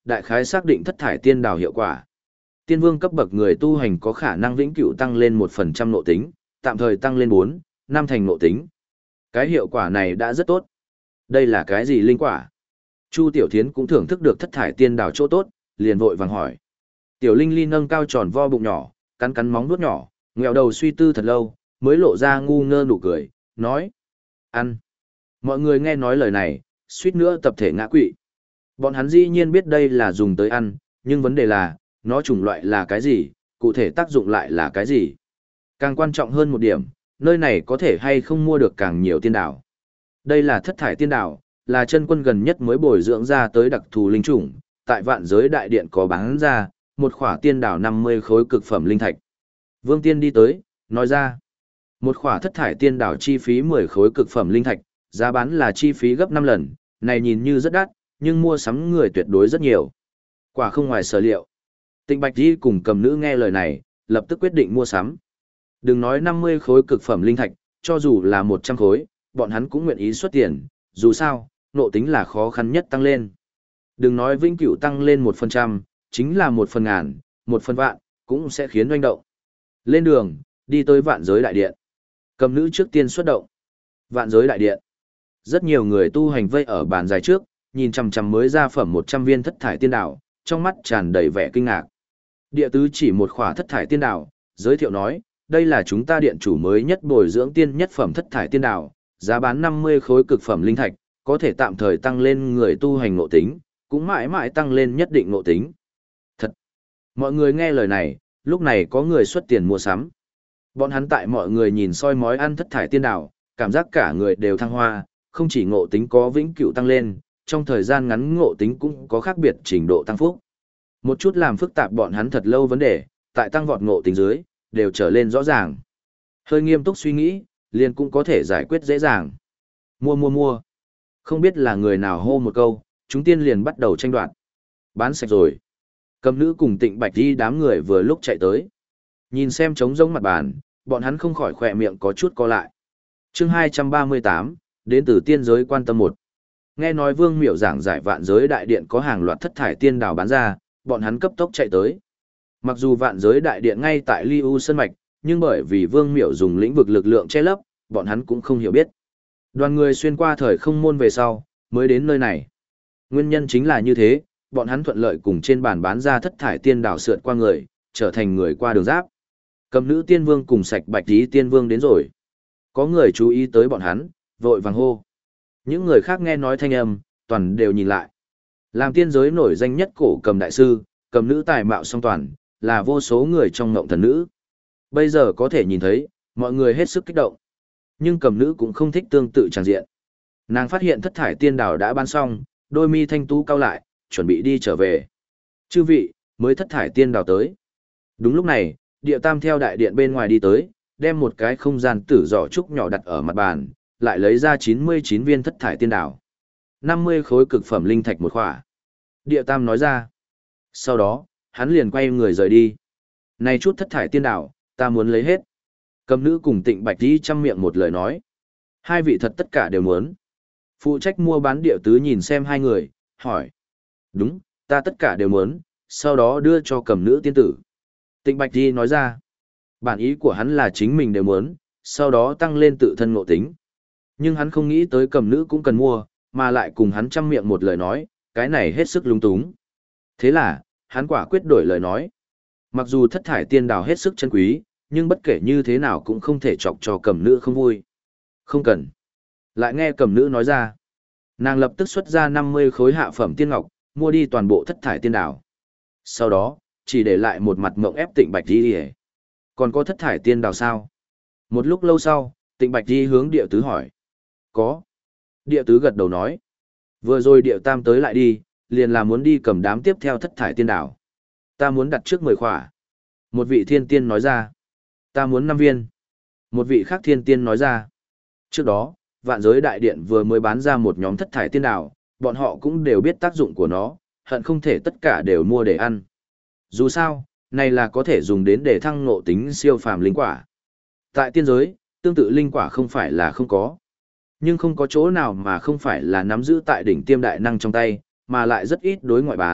A: đại khái xác định thất thải tiên đào hiệu quả. Tiên vương cấp bậc người tu hành có khả năng vĩnh cửu tăng lên 1% nộ tính, tạm thời tăng lên 4, 5 thành nộ tính. Cái hiệu quả này đã rất tốt. Đây là cái gì linh quả? Chu Tiểu Thiến cũng thưởng thức được thất thải tiên đào chỗ tốt, liền vội vàng hỏi. Tiểu Linh Ly nâng cao tròn vo bụng nhỏ, cắn cắn móng vuốt nhỏ, ngẹo đầu suy tư thật lâu, mới lộ ra ngu ngơ nụ cười, nói. Ăn. Mọi người nghe nói lời này, suýt nữa tập thể ngã quỵ. Bọn hắn dĩ nhiên biết đây là dùng tới ăn, nhưng vấn đề là, nó chủng loại là cái gì, cụ thể tác dụng lại là cái gì. Càng quan trọng hơn một điểm, nơi này có thể hay không mua được càng nhiều tiên đảo. Đây là thất thải tiên đảo, là chân quân gần nhất mới bồi dưỡng ra tới đặc thù linh chủng, tại vạn giới đại điện có bán ra, một khỏa tiên đảo 50 khối cực phẩm linh thạch. Vương Tiên đi tới, nói ra, một khỏa thất thải tiên đảo chi phí 10 khối cực phẩm linh thạch, giá bán là chi phí gấp 5 lần, này nhìn như rất đắt, nhưng mua sắm người tuyệt đối rất nhiều. Quả không ngoài sở liệu. Tịnh Bạch Di cùng Cầm Nữ nghe lời này, lập tức quyết định mua sắm. Đừng nói 50 khối cực phẩm linh thạch, cho dù là 100 khối, bọn hắn cũng nguyện ý xuất tiền, dù sao, nộ tính là khó khăn nhất tăng lên. Đừng nói vĩnh cửu tăng lên 1%, chính là 1 phần ngàn, 1 phần vạn, cũng sẽ khiến doanh động. Lên đường, đi tới vạn giới đại điện. Cầm Nữ trước tiên xuất động. Vạn giới đại điện. Rất nhiều người tu hành vây ở bàn dài trước, nhìn chằm chằm mới ra phẩm 100 viên thất thải tiên đảo, trong mắt tràn đầy vẻ kinh ngạc. Địa tứ chỉ một khỏa thất thải tiên đảo, giới thiệu nói, đây là chúng ta điện chủ mới nhất bồi dưỡng tiên nhất phẩm thất thải tiên đảo, giá bán 50 khối cực phẩm linh thạch, có thể tạm thời tăng lên người tu hành ngộ tính, cũng mãi mãi tăng lên nhất định ngộ tính. Thật! Mọi người nghe lời này, lúc này có người xuất tiền mua sắm. Bọn hắn tại mọi người nhìn soi mói ăn thất thải tiên đảo, cảm giác cả người đều thăng hoa, không chỉ ngộ tính có vĩnh cửu tăng lên, trong thời gian ngắn ngộ tính cũng có khác biệt trình độ tăng phúc. Một chút làm phức tạp bọn hắn thật lâu vấn đề, tại tăng vọt ngộ tính dưới, đều trở lên rõ ràng. Hơi nghiêm túc suy nghĩ, liền cũng có thể giải quyết dễ dàng. Mua. Không biết là người nào hô một câu, chúng tiên liền bắt đầu tranh đoạt. Bán sạch rồi. Cầm Nữ cùng Tịnh Bạch Di đám người vừa lúc chạy tới. Nhìn xem trống rỗng mặt bàn, bọn hắn không khỏi khỏe miệng có chút co lại. Chương 238, đến từ tiên giới quan tâm 1. Nghe nói Vương Miểu giảng giải vạn giới đại điện có hàng loạt thất thải tiên đào bán ra, bọn hắn cấp tốc chạy tới. Mặc dù vạn giới đại điện ngay tại Ly U Sơn Mạch, nhưng bởi vì Vương Miểu dùng lĩnh vực lực lượng che lấp, bọn hắn cũng không hiểu biết. Đoàn người xuyên qua thời không môn về sau, mới đến nơi này. Nguyên nhân chính là như thế, bọn hắn thuận lợi cùng trên bàn bán ra thất thải tiên đảo sượt qua người, trở thành người qua đường giáp. Cầm Nữ tiên vương cùng Sạch Bạch Tí tiên vương đến rồi. Có người chú ý tới bọn hắn, vội vàng hô. Những người khác nghe nói thanh âm, toàn đều nhìn lại. Làm tiên giới nổi danh nhất cổ cầm đại sư, Cầm Nữ tài mạo song toàn, là vô số người trong ngộng thần nữ. Bây giờ có thể nhìn thấy, mọi người hết sức kích động. Nhưng Cầm Nữ cũng không thích tương tự tràng diện. Nàng phát hiện thất thải tiên đảo đã bán xong, đôi mi thanh tú cau lại, chuẩn bị đi trở về. Chư vị, mới thất thải tiên đảo tới. Đúng lúc này, Điệu Tam theo đại điện bên ngoài đi tới, đem một cái không gian tử giỏ trúc nhỏ đặt ở mặt bàn, lại lấy ra 99 viên thất thải tiên đảo. 50 khối cực phẩm linh thạch một khỏa. Điệu Tam nói ra. Sau đó, hắn liền quay người rời đi. Này chút thất thải tiên đảo, ta muốn lấy hết. Cầm Nữ cùng Tịnh Bạch Di chăm miệng một lời nói. Hai vị thật tất cả đều muốn. Phụ trách mua bán Điệu Tứ nhìn xem hai người, hỏi. Đúng, ta tất cả đều muốn, sau đó đưa cho Cầm Nữ tiên tử. Tịnh Bạch Di nói ra. Bản ý của hắn là chính mình đều muốn, sau đó tăng lên tự thân ngộ tính. Nhưng hắn không nghĩ tới Cầm Nữ cũng cần mua, mà lại cùng hắn chăm miệng một lời nói, cái này hết sức lung túng. Thế là, hắn quả quyết đổi lời nói. Mặc dù thất thải tiên đào hết sức chân quý, nhưng bất kể như thế nào cũng không thể chọc cho Cầm Nữ không vui. Không cần. Lại nghe Cầm Nữ nói ra. Nàng lập tức xuất ra 50 khối hạ phẩm tiên ngọc, mua đi toàn bộ thất thải tiên đào. Sau đó, chỉ để lại một mặt mộng ép Tịnh Bạch Di. Còn có thất thải tiên đào sao? Một lúc lâu sau, Tịnh Bạch Di hướng Điệu Tứ hỏi. Có. Điệu Tứ gật đầu nói. Vừa rồi Điệu Tam tới lại đi, liền là muốn đi cầm đám tiếp theo thất thải tiên đảo. Ta muốn đặt trước 10 khỏa. Một vị thiên tiên nói ra. Ta muốn 5 viên. Một vị khác thiên tiên nói ra. Trước đó, vạn giới đại điện vừa mới bán ra một nhóm thất thải tiên đảo, bọn họ cũng đều biết tác dụng của nó, hận không thể tất cả đều mua để ăn. Dù sao, này là có thể dùng đến để thăng ngộ tính siêu phàm linh quả. Tại tiên giới, tương tự linh quả không phải là không có. Nhưng không có chỗ nào mà không phải là nắm giữ tại đỉnh tiêm đại năng trong tay, mà lại rất ít đối ngoại bán,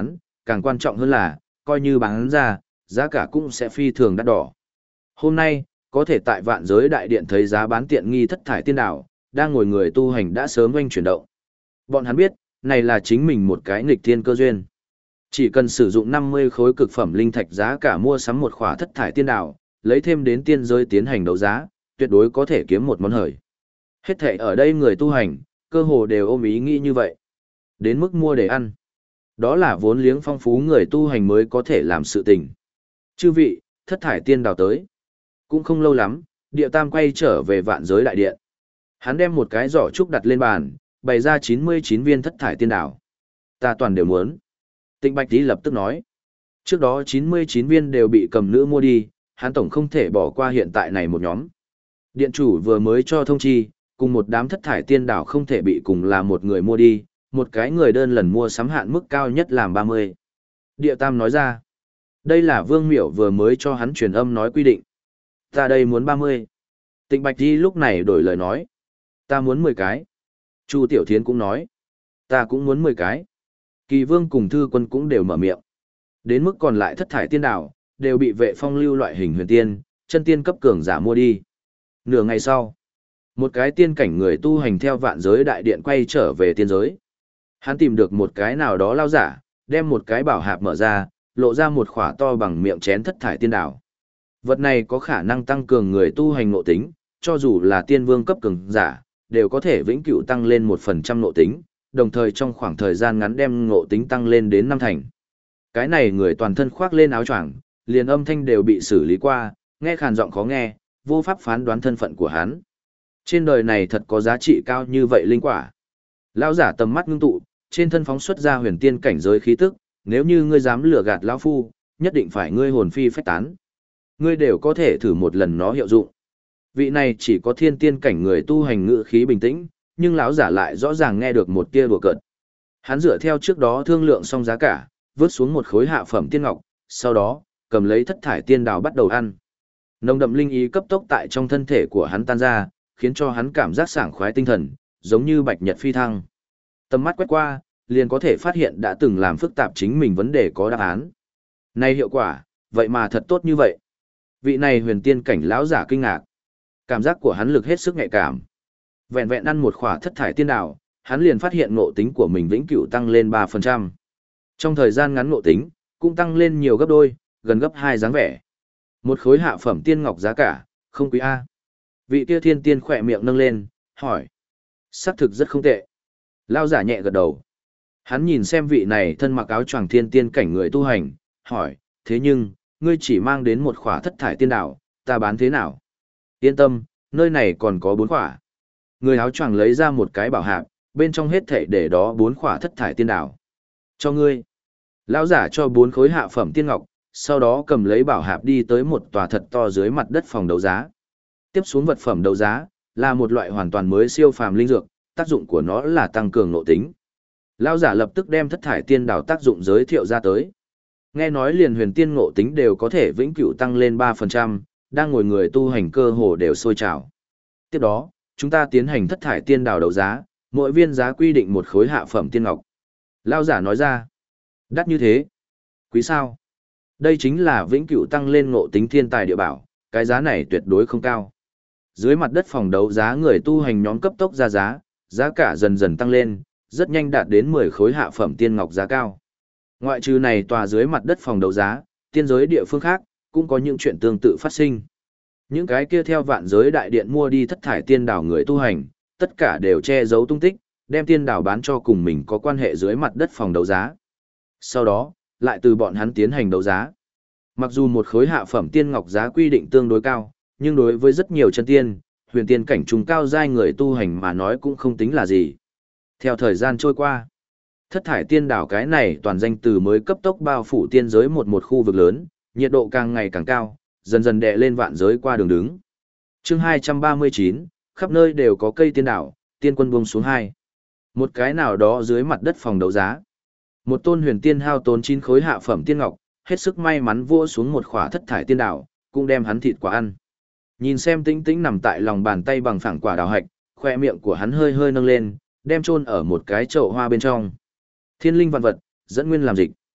A: càng quan trọng hơn là, coi như bán ra, giá cả cũng sẽ phi thường đắt đỏ. Hôm nay, có thể tại vạn giới đại điện thấy giá bán tiện nghi thất thải tiên đảo, đang ngồi người tu hành đã sớm oanh chuyển động. Bọn hắn biết, này là chính mình một cái nghịch thiên cơ duyên. Chỉ cần sử dụng 50 khối cực phẩm linh thạch giá cả mua sắm một khỏa thất thải tiên đảo, lấy thêm đến tiên giới tiến hành đấu giá, tuyệt đối có thể kiếm một món hời. Hết thảy ở đây người tu hành, cơ hồ đều ôm ý nghĩ như vậy. Đến mức mua để ăn. Đó là vốn liếng phong phú người tu hành mới có thể làm sự tình. Chư vị, thất thải tiên đảo tới. Cũng không lâu lắm, Điệu Tam quay trở về vạn giới đại điện. Hắn đem một cái giỏ trúc đặt lên bàn, bày ra 99 viên thất thải tiên đảo. Ta toàn đều muốn. Tịnh Bạch Tý lập tức nói. Trước đó 99 viên đều bị cầm nữ mua đi, hắn tổng không thể bỏ qua hiện tại này một nhóm. Điện chủ vừa mới cho thông chi, cùng một đám thất thải tiên đảo không thể bị cùng là một người mua đi, một cái người đơn lần mua sắm hạn mức cao nhất làm 30. Điệu Tam nói ra. Đây là Vương Miểu vừa mới cho hắn truyền âm nói quy định. Ta đây muốn 30. Tịnh Bạch Tý lúc này đổi lời nói. Ta muốn 10 cái. Chu Tiểu Thiến cũng nói. Ta cũng muốn 10 cái. Kỳ Vương cùng Thư Quân cũng đều mở miệng. Đến mức còn lại thất thải tiên đảo, đều bị vệ phong lưu loại hình huyền tiên, chân tiên cấp cường giả mua đi. Nửa ngày sau, một cái tiên cảnh người tu hành theo vạn giới đại điện quay trở về tiên giới. Hắn tìm được một cái nào đó lao giả, đem một cái bảo hạp mở ra, lộ ra một khỏa to bằng miệng chén thất thải tiên đảo. Vật này có khả năng tăng cường người tu hành ngộ tính, cho dù là tiên vương cấp cường giả, đều có thể vĩnh cửu tăng lên 1% ngộ tính, đồng thời trong khoảng thời gian ngắn đem ngộ tính tăng lên đến 5 thành. Cái này người toàn thân khoác lên áo choàng, liền âm thanh đều bị xử lý qua, nghe khàn giọng khó nghe, vô pháp phán đoán thân phận của hắn. Trên đời này thật có giá trị cao như vậy linh quả. Lão giả tầm mắt ngưng tụ, trên thân phóng xuất ra huyền tiên cảnh giới khí tức, nếu như ngươi dám lừa gạt lão phu, nhất định phải ngươi hồn phi phách tán. Ngươi đều có thể thử một lần nó hiệu dụng. Vị này chỉ có thiên tiên cảnh người tu hành ngữ khí bình tĩnh, nhưng lão giả lại rõ ràng nghe được một tia đùa cợt. Hắn dựa theo trước đó thương lượng xong giá cả, vớt xuống một khối hạ phẩm tiên ngọc, sau đó, cầm lấy thất thải tiên đào bắt đầu ăn. Nồng đậm linh ý cấp tốc tại trong thân thể của hắn tan ra, khiến cho hắn cảm giác sảng khoái tinh thần, giống như bạch nhật phi thăng. Tầm mắt quét qua, liền có thể phát hiện đã từng làm phức tạp chính mình vấn đề có đáp án. Này hiệu quả, vậy mà thật tốt như vậy. Vị này huyền tiên cảnh lão giả kinh ngạc. Cảm giác của hắn lực hết sức nhạy cảm. Vẹn vẹn ăn một khỏa thất thải tiên đào, hắn liền phát hiện ngộ tính của mình vĩnh cửu tăng lên 3%. Trong thời gian ngắn ngộ tính, cũng tăng lên nhiều gấp đôi, gần gấp 2 dáng vẻ. Một khối hạ phẩm tiên ngọc giá cả, không quý A. Vị kia thiên tiên khỏe miệng nâng lên, hỏi. Sắc thực rất không tệ. Lao giả nhẹ gật đầu. Hắn nhìn xem vị này thân mặc áo choàng thiên tiên cảnh người tu hành, hỏi, thế nhưng, ngươi chỉ mang đến một khỏa thất thải tiên đảo, ta bán thế nào? Yên tâm, nơi này còn có 4 khỏa. Người áo choàng lấy ra một cái bảo hạp, bên trong hết thảy để đó 4 khỏa thất thải tiên đảo. Cho ngươi. Lão giả cho 4 khối hạ phẩm tiên ngọc, sau đó cầm lấy bảo hạp đi tới một tòa thật to dưới mặt đất phòng đấu giá. Tiếp xuống vật phẩm đấu giá, là một loại hoàn toàn mới siêu phàm linh dược, tác dụng của nó là tăng cường nội tính. Lão giả lập tức đem thất thải tiên đảo tác dụng giới thiệu ra tới. Nghe nói liền huyền tiên ngộ tính đều có thể vĩnh cửu tăng lên 3%, đang ngồi người tu hành cơ hồ đều sôi trào. Tiếp đó, chúng ta tiến hành thất thải tiên đảo đấu giá, mỗi viên giá quy định một khối hạ phẩm tiên ngọc. Lão giả nói ra, đắt như thế. Quý sao? Đây chính là vĩnh cửu tăng lên ngộ tính thiên tài địa bảo, cái giá này tuyệt đối không cao. Dưới mặt đất phòng đấu giá người tu hành nhóm cấp tốc ra giá, giá cả dần dần tăng lên, rất nhanh đạt đến 10 khối hạ phẩm tiên ngọc giá cao. Ngoại trừ này tòa dưới mặt đất phòng đấu giá, tiên giới địa phương khác, cũng có những chuyện tương tự phát sinh. Những cái kia theo vạn giới đại điện mua đi thất thải tiên đảo người tu hành, tất cả đều che giấu tung tích, đem tiên đảo bán cho cùng mình có quan hệ dưới mặt đất phòng đấu giá. Sau đó, lại từ bọn hắn tiến hành đấu giá. Mặc dù một khối hạ phẩm tiên ngọc giá quy định tương đối cao, nhưng đối với rất nhiều chân tiên, huyền tiên cảnh trùng cao giai người tu hành mà nói cũng không tính là gì. Theo thời gian trôi qua, thất thải tiên đảo cái này toàn danh từ mới cấp tốc bao phủ tiên giới một khu vực lớn, nhiệt độ càng ngày càng cao, dần dần đè lên vạn giới qua đường đứng. Chương 239, khắp nơi đều có cây tiên đảo, tiên quân buông xuống 2. Một cái nào đó dưới mặt đất phòng đấu giá. Một tôn huyền tiên hao tốn 9 khối hạ phẩm tiên ngọc, hết sức may mắn vua xuống một khỏa thất thải tiên đảo, cũng đem hắn thịt quả ăn. Nhìn xem Tĩnh Tĩnh nằm tại lòng bàn tay bằng phẳng quả đào hạch, khoe miệng của hắn hơi hơi nâng lên, đem chôn ở một cái chậu hoa bên trong. Thiên linh vạn vật, dẫn nguyên làm dịch.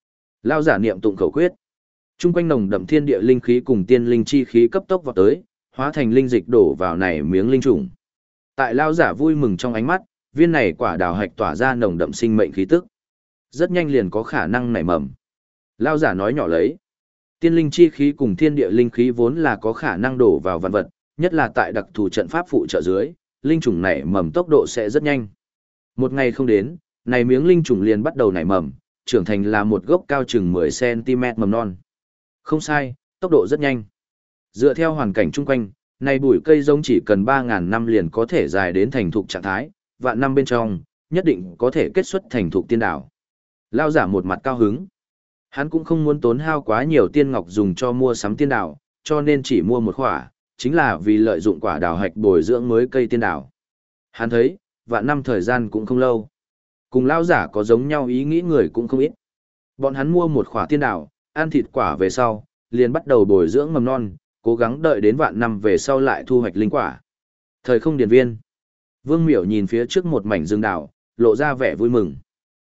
A: Lao giả niệm tụng khẩu quyết. Trung quanh nồng đậm thiên địa linh khí cùng tiên linh chi khí cấp tốc vọt tới, hóa thành linh dịch đổ vào này miếng linh trùng. Tại lao giả vui mừng trong ánh mắt, viên này quả đào hạch tỏa ra nồng đậm sinh mệnh khí tức. Rất nhanh liền có khả năng nảy mầm. Lao giả nói nhỏ lấy. Tiên linh chi khí cùng thiên địa linh khí vốn là có khả năng đổ vào vạn vật, nhất là tại đặc thù trận pháp phụ trợ dưới, linh trùng nảy mầm tốc độ sẽ rất nhanh. Một ngày không đến, này miếng linh trùng liền bắt đầu nảy mầm, trưởng thành là một gốc cao chừng 10 cm mầm non. Không sai, tốc độ rất nhanh. Dựa theo hoàn cảnh chung quanh, này bụi cây giống chỉ cần 3.000 năm liền có thể dài đến thành thục trạng thái, vạn năm bên trong, nhất định có thể kết xuất thành thục tiên đảo. Lao giả một mặt cao hứng. Hắn cũng không muốn tốn hao quá nhiều tiên ngọc dùng cho mua sắm tiên đảo, cho nên chỉ mua một khỏa, chính là vì lợi dụng quả đào hạch bồi dưỡng mới cây tiên đảo. Hắn thấy, vạn năm thời gian cũng không lâu. Cùng lao giả có giống nhau ý nghĩ người cũng không ít. Bọn hắn mua một khỏa tiên đảo, ăn thịt quả về sau, liền bắt đầu bồi dưỡng mầm non, cố gắng đợi đến vạn năm về sau lại thu hoạch linh quả. Thời không điển viên. Vương Miểu nhìn phía trước một mảnh rừng đảo, lộ ra vẻ vui mừng.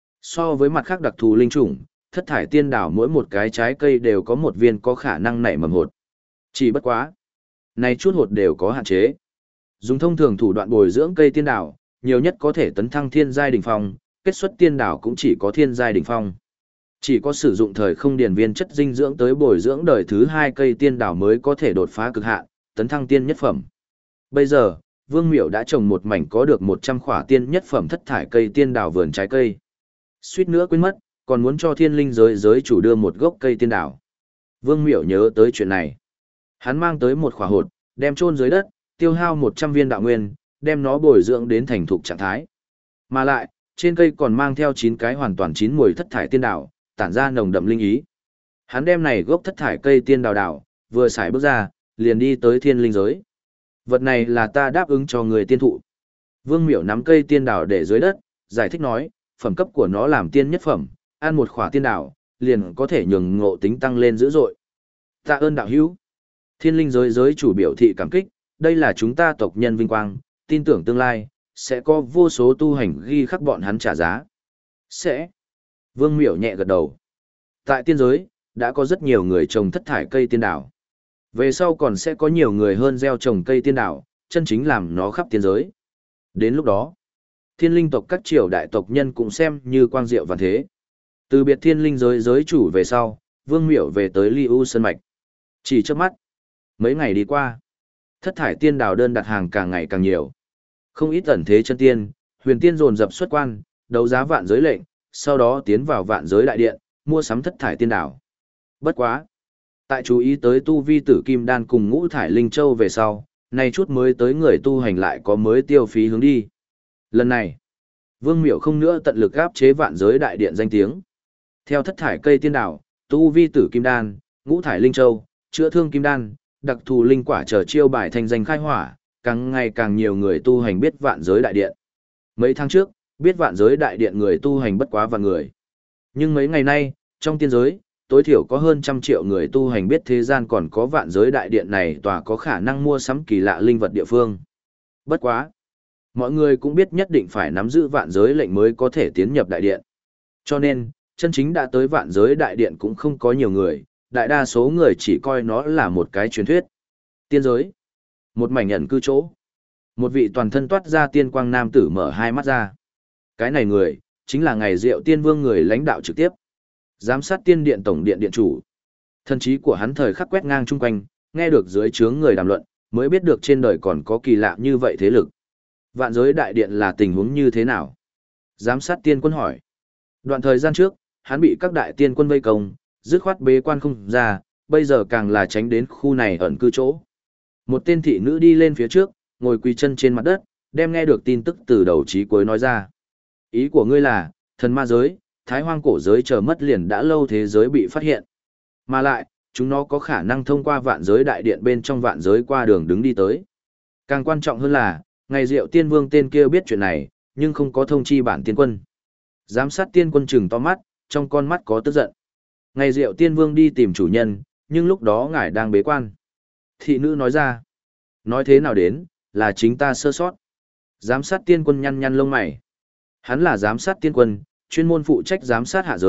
A: So với mặt khác đặc thù linh chủng, thất thải tiên đảo mỗi một cái trái cây đều có một viên có khả năng nảy mầm hột. Chỉ bất quá. Này chút hột đều có hạn chế. Dùng thông thường thủ đoạn bồi dưỡng cây tiên đảo, nhiều nhất có thể tấn thăng thiên giai đỉnh phong, kết xuất tiên đảo cũng chỉ có thiên giai đỉnh phong. Chỉ có sử dụng thời không điển viên chất dinh dưỡng tới bồi dưỡng đời thứ 2 cây tiên đảo mới có thể đột phá cực hạn, tấn thăng tiên nhất phẩm. Bây giờ, Vương Miểu đã trồng một mảnh có được 100 khỏa tiên nhất phẩm thất thải cây tiên đảo vườn trái cây. Suýt nữa quên mất, còn muốn cho thiên linh giới chủ đưa một gốc cây tiên đảo. Vương Miểu nhớ tới chuyện này. Hắn mang tới một khỏa hột, đem chôn dưới đất, tiêu hao 100 viên đạo nguyên, đem nó bồi dưỡng đến thành thục trạng thái. Mà lại, trên cây còn mang theo 9 cái hoàn toàn chín mùi thất thải tiên đảo, tản ra nồng đậm linh ý. Hắn đem này gốc thất thải cây tiên đào đảo, vừa xài bước ra, liền đi tới thiên linh giới. Vật này là ta đáp ứng cho người tiên thụ. Vương Miểu nắm cây tiên đào để dưới đất, giải thích nói, phẩm cấp của nó làm tiên nhất phẩm, ăn một khỏa tiên đào, liền có thể nhường ngộ tính tăng lên dữ dội. Tạ ơn đạo hữu. Thiên linh giới chủ biểu thị cảm kích, đây là chúng ta tộc nhân vinh quang, tin tưởng tương lai, sẽ có vô số tu hành ghi khắc bọn hắn trả giá. Sẽ. Vương Miểu nhẹ gật đầu. Tại tiên giới, đã có rất nhiều người trồng thất thải cây tiên đảo. Về sau còn sẽ có nhiều người hơn gieo trồng cây tiên đảo, chân chính làm nó khắp tiên giới. Đến lúc đó, thiên linh tộc các triều đại tộc nhân cũng xem như quang diệu và thế. Từ biệt thiên linh giới chủ về sau, Vương Miểu về tới Ly U Sơn Mạch. Chỉ trước mắt, mấy ngày đi qua, thất thải tiên đảo đơn đặt hàng càng ngày càng nhiều. Không ít ẩn thế chân tiên, huyền tiên dồn dập xuất quan, đấu giá vạn giới lệnh, sau đó tiến vào vạn giới đại điện, mua sắm thất thải tiên đảo. Bất quá. Tại chú ý tới tu vi tử kim đan cùng ngũ thải linh châu về sau, nay chút mới tới người tu hành lại có mới tiêu phí hướng đi. Lần này, Vương Miểu không nữa tận lực áp chế vạn giới đại điện danh tiếng. Theo thất thải cây tiên đảo, tu vi tử kim đan, ngũ thải linh châu, chữa thương kim đan, đặc thù linh quả chờ chiêu bài thành danh khai hỏa, càng ngày càng nhiều người tu hành biết vạn giới đại điện. Mấy tháng trước, biết vạn giới đại điện người tu hành bất quá vạn người. Nhưng mấy ngày nay, trong tiên giới, tối thiểu có hơn 100 triệu người tu hành biết thế gian còn có vạn giới đại điện này tòa có khả năng mua sắm kỳ lạ linh vật địa phương. Bất quá. Mọi người cũng biết nhất định phải nắm giữ vạn giới lệnh mới có thể tiến nhập đại điện. Cho nên, chân chính đã tới vạn giới đại điện cũng không có nhiều người, đại đa số người chỉ coi nó là một cái truyền thuyết. Tiên giới. Một mảnh ẩn cư chỗ. Một vị toàn thân toát ra tiên quang nam tử mở hai mắt ra. Cái này người, chính là ngày Diệu Tiên Vương người lãnh đạo trực tiếp. Giám sát tiên điện tổng điện điện chủ. Thần trí của hắn thời khắc quét ngang chung quanh, nghe được dưới trướng người đàm luận, mới biết được trên đời còn có kỳ lạ như vậy thế lực. Vạn giới đại điện là tình huống như thế nào? Giám sát tiên quân hỏi. Đoạn thời gian trước, hắn bị các đại tiên quân vây công, dứt khoát bế quan không ra, bây giờ càng là tránh đến khu này ẩn cư chỗ. Một tên thị nữ đi lên phía trước, ngồi quỳ chân trên mặt đất, đem nghe được tin tức từ đầu chí cuối nói ra. Ý của ngươi là, thần ma giới, thái hoang cổ giới chờ mất liền đã lâu thế giới bị phát hiện. Mà lại, chúng nó có khả năng thông qua vạn giới đại điện bên trong vạn giới qua đường đứng đi tới. Càng quan trọng hơn là, ngày Diệu Tiên Vương tên kia biết chuyện này, nhưng không có thông chi bản tiên quân. Giám sát tiên quân trừng to mắt, trong con mắt có tức giận. Ngày Diệu Tiên Vương đi tìm chủ nhân, nhưng lúc đó ngài đang bế quan. Thị nữ nói ra. Nói thế nào đến, là chính ta sơ sót. Giám sát tiên quân nhăn nhăn lông mày. Hắn là giám sát tiên quân, chuyên môn phụ trách giám sát hạ giới,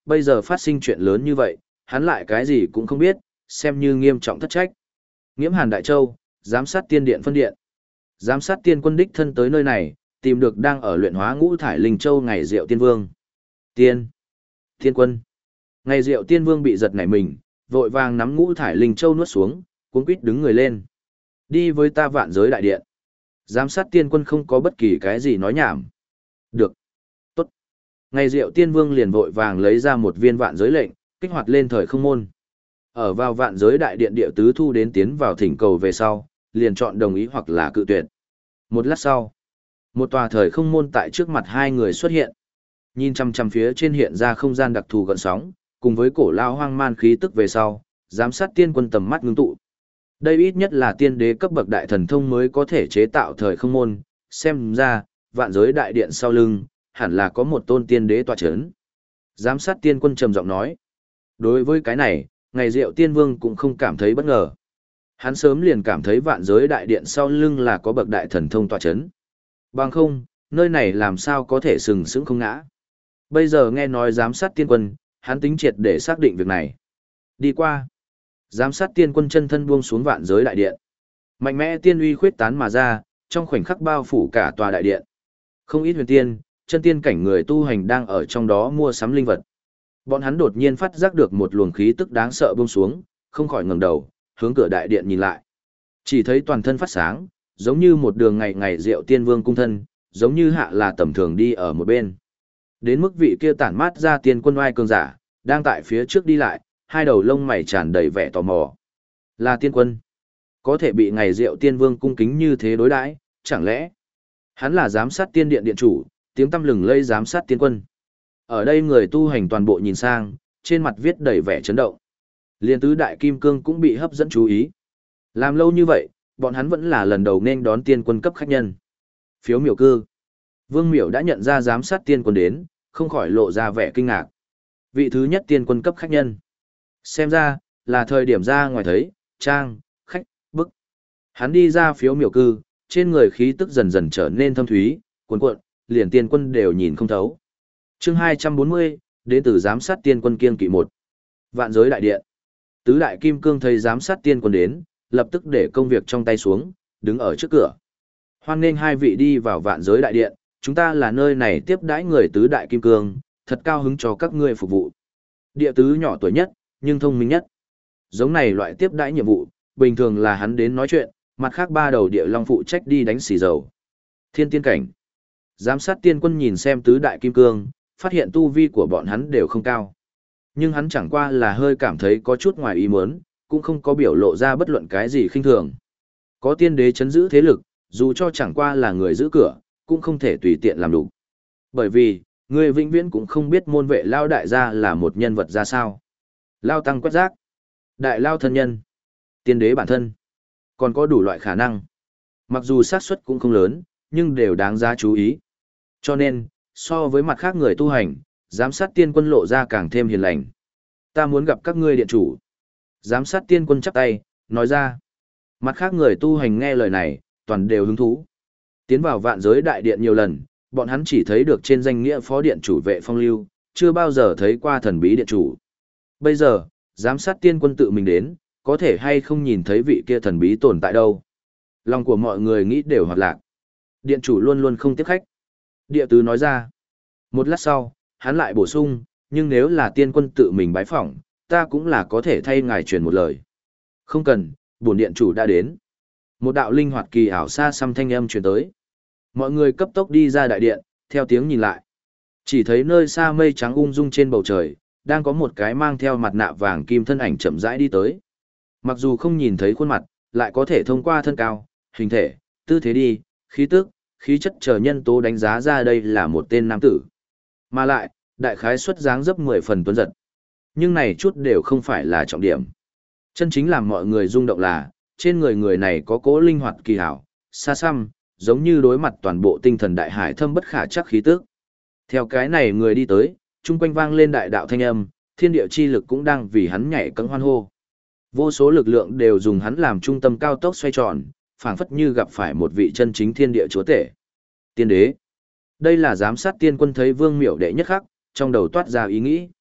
A: bây giờ phát sinh chuyện lớn như vậy, hắn lại cái gì cũng không biết, xem như nghiêm trọng thất trách. Nghiễm Hàn Đại Châu, giám sát tiên điện phân điện. Giám sát tiên quân đích thân tới nơi này, tìm được đang ở luyện hóa ngũ thải linh châu Ngày Diệu Tiên Vương. Tiên quân. Ngày Diệu Tiên Vương bị giật nảy mình, vội vàng nắm ngũ thải linh châu nuốt xuống, cuống quýt đứng người lên. Đi với ta Vạn Giới Đại Điện. Giám sát tiên quân không có bất kỳ cái gì nói nhảm. Được. Tốt. Ngày Diệu Tiên Vương liền vội vàng lấy ra một viên vạn giới lệnh, kích hoạt lên thời không môn. Ở vào Vạn Giới Đại Điện địa tứ thu đến tiến vào thỉnh cầu về sau, liền chọn đồng ý hoặc là cự tuyệt. Một lát sau, một tòa thời không môn tại trước mặt hai người xuất hiện. Nhìn chăm chăm phía trên hiện ra không gian đặc thù gợn sóng, cùng với cổ lao hoang man khí tức về sau, giám sát tiên quân tầm mắt ngưng tụ. Đây ít nhất là tiên đế cấp bậc đại thần thông mới có thể chế tạo thời không môn, xem ra, Vạn Giới Đại Điện sau lưng, hẳn là có một tôn tiên đế tọa chấn. Giám sát tiên quân trầm giọng nói. Đối với cái này, Ngày Diệu Tiên Vương cũng không cảm thấy bất ngờ. Hắn sớm liền cảm thấy Vạn Giới Đại Điện sau lưng là có bậc đại thần thông tọa chấn. Bằng không, nơi này làm sao có thể sừng sững không ngã. Bây giờ nghe nói giám sát tiên quân, hắn tính triệt để xác định việc này. Đi qua. Giám sát tiên quân chân thân buông xuống Vạn Giới Đại Điện. Mạnh mẽ tiên uy khuyết tán mà ra, trong khoảnh khắc bao phủ cả tòa đại điện. Không ít huyền tiên, chân tiên cảnh người tu hành đang ở trong đó mua sắm linh vật. Bọn hắn đột nhiên phát giác được một luồng khí tức đáng sợ buông xuống, không khỏi ngẩng đầu, hướng cửa đại điện nhìn lại. Chỉ thấy toàn thân phát sáng, giống như một đường ngày ngày Diệu Tiên Vương cung thân, giống như hạ là tầm thường đi ở một bên. Đến mức vị kia tản mát ra tiên quân oai cường giả, đang tại phía trước đi lại, hai đầu lông mày tràn đầy vẻ tò mò. Là tiên quân. Có thể bị ngày Diệu Tiên Vương cung kính như thế đối đãi, chẳng lẽ hắn là giám sát tiên điện điện chủ, tiếng tăm lừng lây giám sát tiên quân. Ở đây người tu hành toàn bộ nhìn sang, trên mặt viết đầy vẻ chấn động. Liên tứ đại kim cương cũng bị hấp dẫn chú ý. Làm lâu như vậy, bọn hắn vẫn là lần đầu nên đón tiên quân cấp khách nhân. Phiếu miểu cư. Vương Miểu đã nhận ra giám sát tiên quân đến, không khỏi lộ ra vẻ kinh ngạc. Vị thứ nhất tiên quân cấp khách nhân. Xem ra, là thời điểm ra ngoài thấy, trang, khách, bức. Hắn đi ra phiếu miểu cư, trên người khí tức dần dần trở nên thâm thúy, cuồn cuộn, liền tiên quân đều nhìn không thấu. Chương 240, đến từ giám sát tiên quân kiêng kỵ 1. Vạn Giới Đại Điện. Tứ đại kim cương thấy giám sát tiên quân đến, lập tức để công việc trong tay xuống, đứng ở trước cửa. Hoan nghênh hai vị đi vào Vạn Giới Đại Điện, chúng ta là nơi này tiếp đãi người tứ đại kim cương, thật cao hứng cho các ngươi phục vụ. Địa tứ nhỏ tuổi nhất, nhưng thông minh nhất. Giống này loại tiếp đãi nhiệm vụ, bình thường là hắn đến nói chuyện, mặt khác ba đầu địa long phụ trách đi đánh xì dầu. Thiên tiên cảnh. Giám sát tiên quân nhìn xem tứ đại kim cương, phát hiện tu vi của bọn hắn đều không cao. Nhưng hắn chẳng qua là hơi cảm thấy có chút ngoài ý muốn, cũng không có biểu lộ ra bất luận cái gì khinh thường. Có tiên đế chấn giữ thế lực, dù cho chẳng qua là người giữ cửa, cũng không thể tùy tiện làm đủ. Bởi vì, người vĩnh viễn cũng không biết môn vệ Lao đại gia là một nhân vật ra sao. Lao tăng quét rác, đại Lao thân nhân, tiên đế bản thân, còn có đủ loại khả năng. Mặc dù xác suất cũng không lớn, nhưng đều đáng giá chú ý. Cho nên, so với mặt khác người tu hành, giám sát tiên quân lộ ra càng thêm hiền lành. Ta muốn gặp các ngươi điện chủ. Giám sát tiên quân chắp tay, nói ra. Mặt khác người tu hành nghe lời này, toàn đều hứng thú. Tiến vào Vạn Giới Đại Điện nhiều lần, bọn hắn chỉ thấy được trên danh nghĩa phó điện chủ Vệ Phong Lưu, chưa bao giờ thấy qua thần bí điện chủ. Bây giờ, giám sát tiên quân tự mình đến, có thể hay không nhìn thấy vị kia thần bí tồn tại đâu. Lòng của mọi người nghĩ đều hoạt lạc. Điện chủ luôn luôn không tiếp khách. Địa tứ nói ra. Một lát sau, hắn lại bổ sung, nhưng nếu là tiên quân tự mình bái phỏng, ta cũng là có thể thay ngài truyền một lời. Không cần, bổn điện chủ đã đến. Một đạo linh hoạt kỳ ảo xa xăm thanh âm truyền tới. Mọi người cấp tốc đi ra đại điện, theo tiếng nhìn lại. Chỉ thấy nơi xa mây trắng ung dung trên bầu trời, đang có một cái mang theo mặt nạ vàng kim thân ảnh chậm rãi đi tới. Mặc dù không nhìn thấy khuôn mặt, lại có thể thông qua thân cao, hình thể, tư thế đi, khí tức, khí chất chờ nhân tố đánh giá ra đây là một tên nam tử. Mà lại, đại khái xuất dáng dấp 10 phần tuấn giật. Nhưng này chút đều không phải là trọng điểm. Chân chính làm mọi người rung động là, trên người người này có cố linh hoạt kỳ hảo, xa xăm, giống như đối mặt toàn bộ tinh thần đại hải thâm bất khả chắc khí tức. Theo cái này người đi tới, chung quanh vang lên đại đạo thanh âm, thiên địa chi lực cũng đang vì hắn nhảy cẫng hoan hô. Vô số lực lượng đều dùng hắn làm trung tâm cao tốc xoay tròn, phảng phất như gặp phải một vị chân chính thiên địa chúa tể. Tiên đế. Đây là giám sát tiên quân thấy Vương Miểu đệ nhất khắc, trong đầu toát ra ý nghĩ.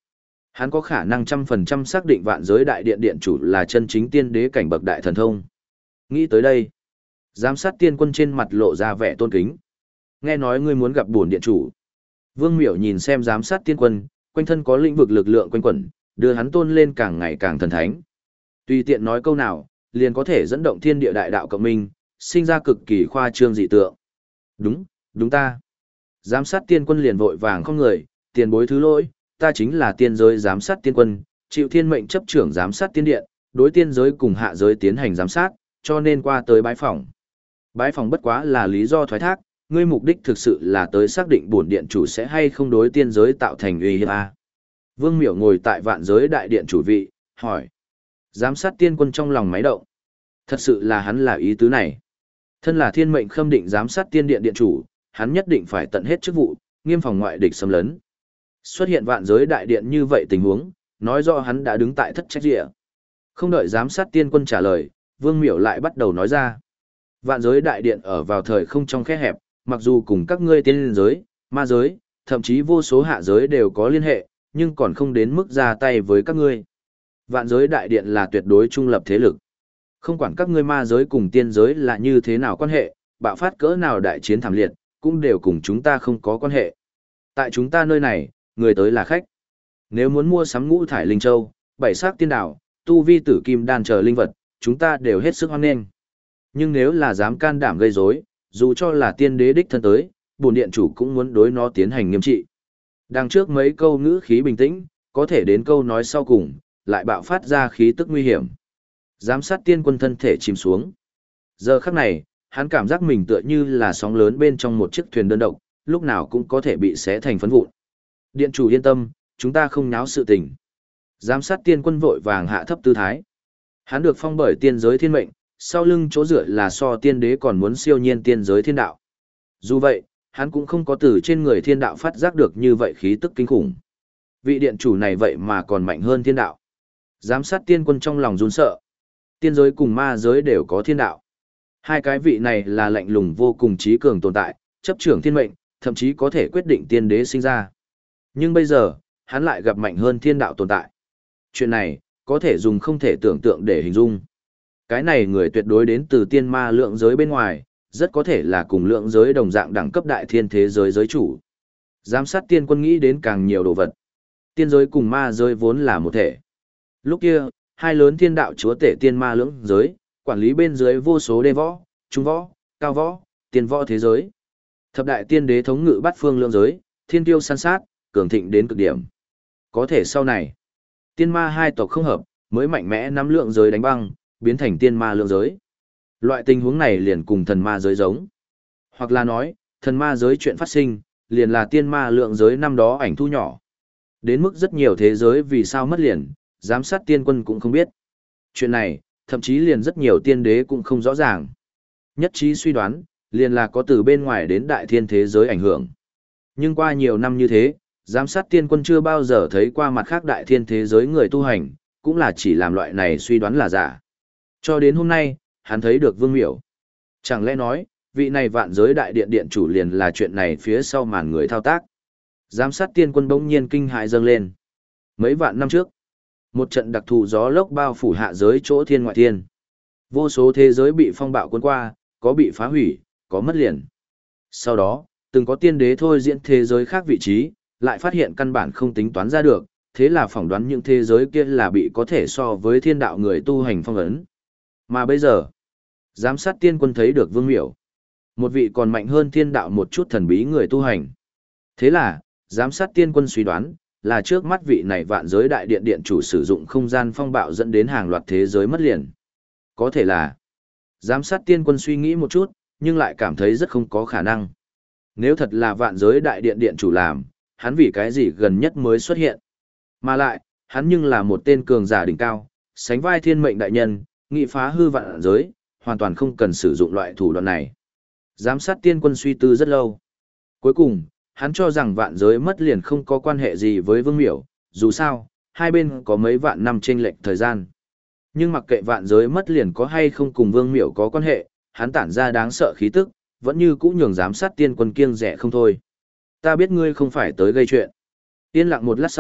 A: Hắn có khả năng 100% xác định vạn giới đại điện điện chủ là chân chính tiên đế cảnh bậc đại thần thông. Nghĩ tới đây, giám sát tiên quân trên mặt lộ ra vẻ tôn kính. Nghe nói ngươi muốn gặp bổn điện chủ. Vương Miểu nhìn xem giám sát tiên quân, quanh thân có lĩnh vực lực lượng quanh quẩn, đưa hắn tôn lên càng ngày càng thần thánh. Tùy tiện nói câu nào, liền có thể dẫn động thiên địa đại đạo cộng minh, sinh ra cực kỳ khoa trương dị tượng. Đúng, đúng ta. Giám sát tiên quân liền vội vàng không người, tiền bối thứ lỗi, ta chính là tiên giới giám sát tiên quân, chịu thiên mệnh chấp trưởng giám sát tiên điện, đối tiên giới cùng hạ giới tiến hành giám sát, cho nên qua tới bái phỏng. Bái phỏng bất quá là lý do thoái thác, ngươi mục đích thực sự là tới xác định bổn điện chủ sẽ hay không đối tiên giới tạo thành uy hiếp a. Vương Miểu ngồi tại vạn giới đại điện chủ vị, hỏi. Giám sát tiên quân trong lòng máy động. Thật sự là hắn là ý tứ này. Thân là thiên mệnh khâm định giám sát tiên điện điện chủ, hắn nhất định phải tận hết chức vụ, nghiêm phòng ngoại địch xâm lấn. Xuất hiện vạn giới đại điện như vậy tình huống, nói rõ hắn đã đứng tại thất trách địa. Không đợi giám sát tiên quân trả lời, Vương Miểu lại bắt đầu nói ra. Vạn giới đại điện ở vào thời không trong khe hẹp, mặc dù cùng các ngươi tiên giới, ma giới, thậm chí vô số hạ giới đều có liên hệ, nhưng còn không đến mức ra tay với các ngươi. Vạn giới đại điện là tuyệt đối trung lập thế lực. Không quản các ngươi ma giới cùng tiên giới là như thế nào quan hệ, bạo phát cỡ nào đại chiến thảm liệt, cũng đều cùng chúng ta không có quan hệ. Tại chúng ta nơi này, người tới là khách. Nếu muốn mua sắm ngũ thải linh châu, bảy sắc tiên đảo, tu vi tử kim đan chờ linh vật, chúng ta đều hết sức hoan nghênh. Nhưng nếu là dám can đảm gây rối, dù cho là tiên đế đích thân tới, bổn điện chủ cũng muốn đối nó tiến hành nghiêm trị. Đằng trước mấy câu ngữ khí bình tĩnh, có thể đến câu nói sau cùng, lại bạo phát ra khí tức nguy hiểm. Giám sát tiên quân thân thể chìm xuống. Giờ khắc này, hắn cảm giác mình tựa như là sóng lớn bên trong một chiếc thuyền đơn độc, lúc nào cũng có thể bị xé thành phấn vụn. Điện chủ yên tâm, chúng ta không náo sự tình. Giám sát tiên quân vội vàng hạ thấp tư thái. Hắn được phong bởi tiên giới thiên mệnh, sau lưng chỗ dựa là so tiên đế còn muốn siêu nhiên tiên giới thiên đạo. Dù vậy, hắn cũng không có từ trên người thiên đạo phát giác được như vậy khí tức kinh khủng. Vị điện chủ này vậy mà còn mạnh hơn thiên đạo. Giám sát tiên quân trong lòng run sợ. Tiên giới cùng ma giới đều có thiên đạo. Hai cái vị này là lạnh lùng vô cùng trí cường tồn tại, chấp trưởng thiên mệnh, thậm chí có thể quyết định tiên đế sinh ra. Nhưng bây giờ, hắn lại gặp mạnh hơn thiên đạo tồn tại. Chuyện này, có thể dùng không thể tưởng tượng để hình dung. Cái này người tuyệt đối đến từ tiên ma lượng giới bên ngoài, rất có thể là cùng lượng giới đồng dạng đẳng cấp đại thiên thế giới giới chủ. Giám sát tiên quân nghĩ đến càng nhiều đồ vật. Tiên giới cùng ma giới vốn là một thể. Lúc kia, hai lớn thiên đạo chúa tể tiên ma lưỡng giới, quản lý bên dưới vô số đê võ, trung võ, cao võ, tiên võ thế giới. Thập đại tiên đế thống ngự bát phương lưỡng giới, thiên tiêu san sát, cường thịnh đến cực điểm. Có thể sau này, tiên ma hai tộc không hợp, mới mạnh mẽ nắm lượng giới đánh băng, biến thành tiên ma lượng giới. Loại tình huống này liền cùng thần ma giới giống. Hoặc là nói, thần ma giới chuyện phát sinh, liền là tiên ma lượng giới năm đó ảnh thu nhỏ. Đến mức rất nhiều thế giới vì sao mất liền, giám sát tiên quân cũng không biết. Chuyện này, thậm chí liền rất nhiều tiên đế cũng không rõ ràng. Nhất trí suy đoán, liền là có từ bên ngoài đến đại thiên thế giới ảnh hưởng. Nhưng qua nhiều năm như thế, giám sát tiên quân chưa bao giờ thấy qua mặt khác đại thiên thế giới người tu hành, cũng là chỉ làm loại này suy đoán là giả. Cho đến hôm nay, hắn thấy được Vương Miểu. Chẳng lẽ nói, vị này vạn giới đại điện điện chủ liền là chuyện này phía sau màn người thao tác. Giám sát tiên quân bỗng nhiên kinh hãi dâng lên. Mấy vạn năm trước, một trận đặc thù gió lốc bao phủ hạ giới chỗ thiên ngoại thiên. Vô số thế giới bị phong bạo cuốn qua, có bị phá hủy, có mất liền. Sau đó, từng có tiên đế thôi diễn thế giới khác vị trí, lại phát hiện căn bản không tính toán ra được, thế là phỏng đoán những thế giới kia là bị có thể so với thiên đạo người tu hành phong ấn. Mà bây giờ, giám sát tiên quân thấy được Vương Miểu. Một vị còn mạnh hơn thiên đạo một chút thần bí người tu hành. Thế là, giám sát tiên quân suy đoán, là trước mắt vị này vạn giới đại điện điện chủ sử dụng không gian phong bạo dẫn đến hàng loạt thế giới mất liền. Có thể là, giám sát tiên quân suy nghĩ một chút, nhưng lại cảm thấy rất không có khả năng. Nếu thật là vạn giới đại điện điện chủ làm, hắn vì cái gì gần nhất mới xuất hiện. Mà lại, hắn nhưng là một tên cường giả đỉnh cao, sánh vai thiên mệnh đại nhân, nghị phá hư vạn giới, hoàn toàn không cần sử dụng loại thủ đoạn này. Giám sát tiên quân suy tư rất lâu. Cuối cùng, hắn cho rằng vạn giới mất liền không có quan hệ gì với Vương Miểu, dù sao, hai bên có mấy vạn năm chênh lệch thời gian. Nhưng mặc kệ vạn giới mất liền có hay không cùng Vương Miểu có quan hệ, hắn tản ra đáng sợ khí tức, vẫn như cũ nhường giám sát tiên quân kiêng rẻ không thôi. Ta biết ngươi không phải tới gây chuyện. Yên lặng một lát sau,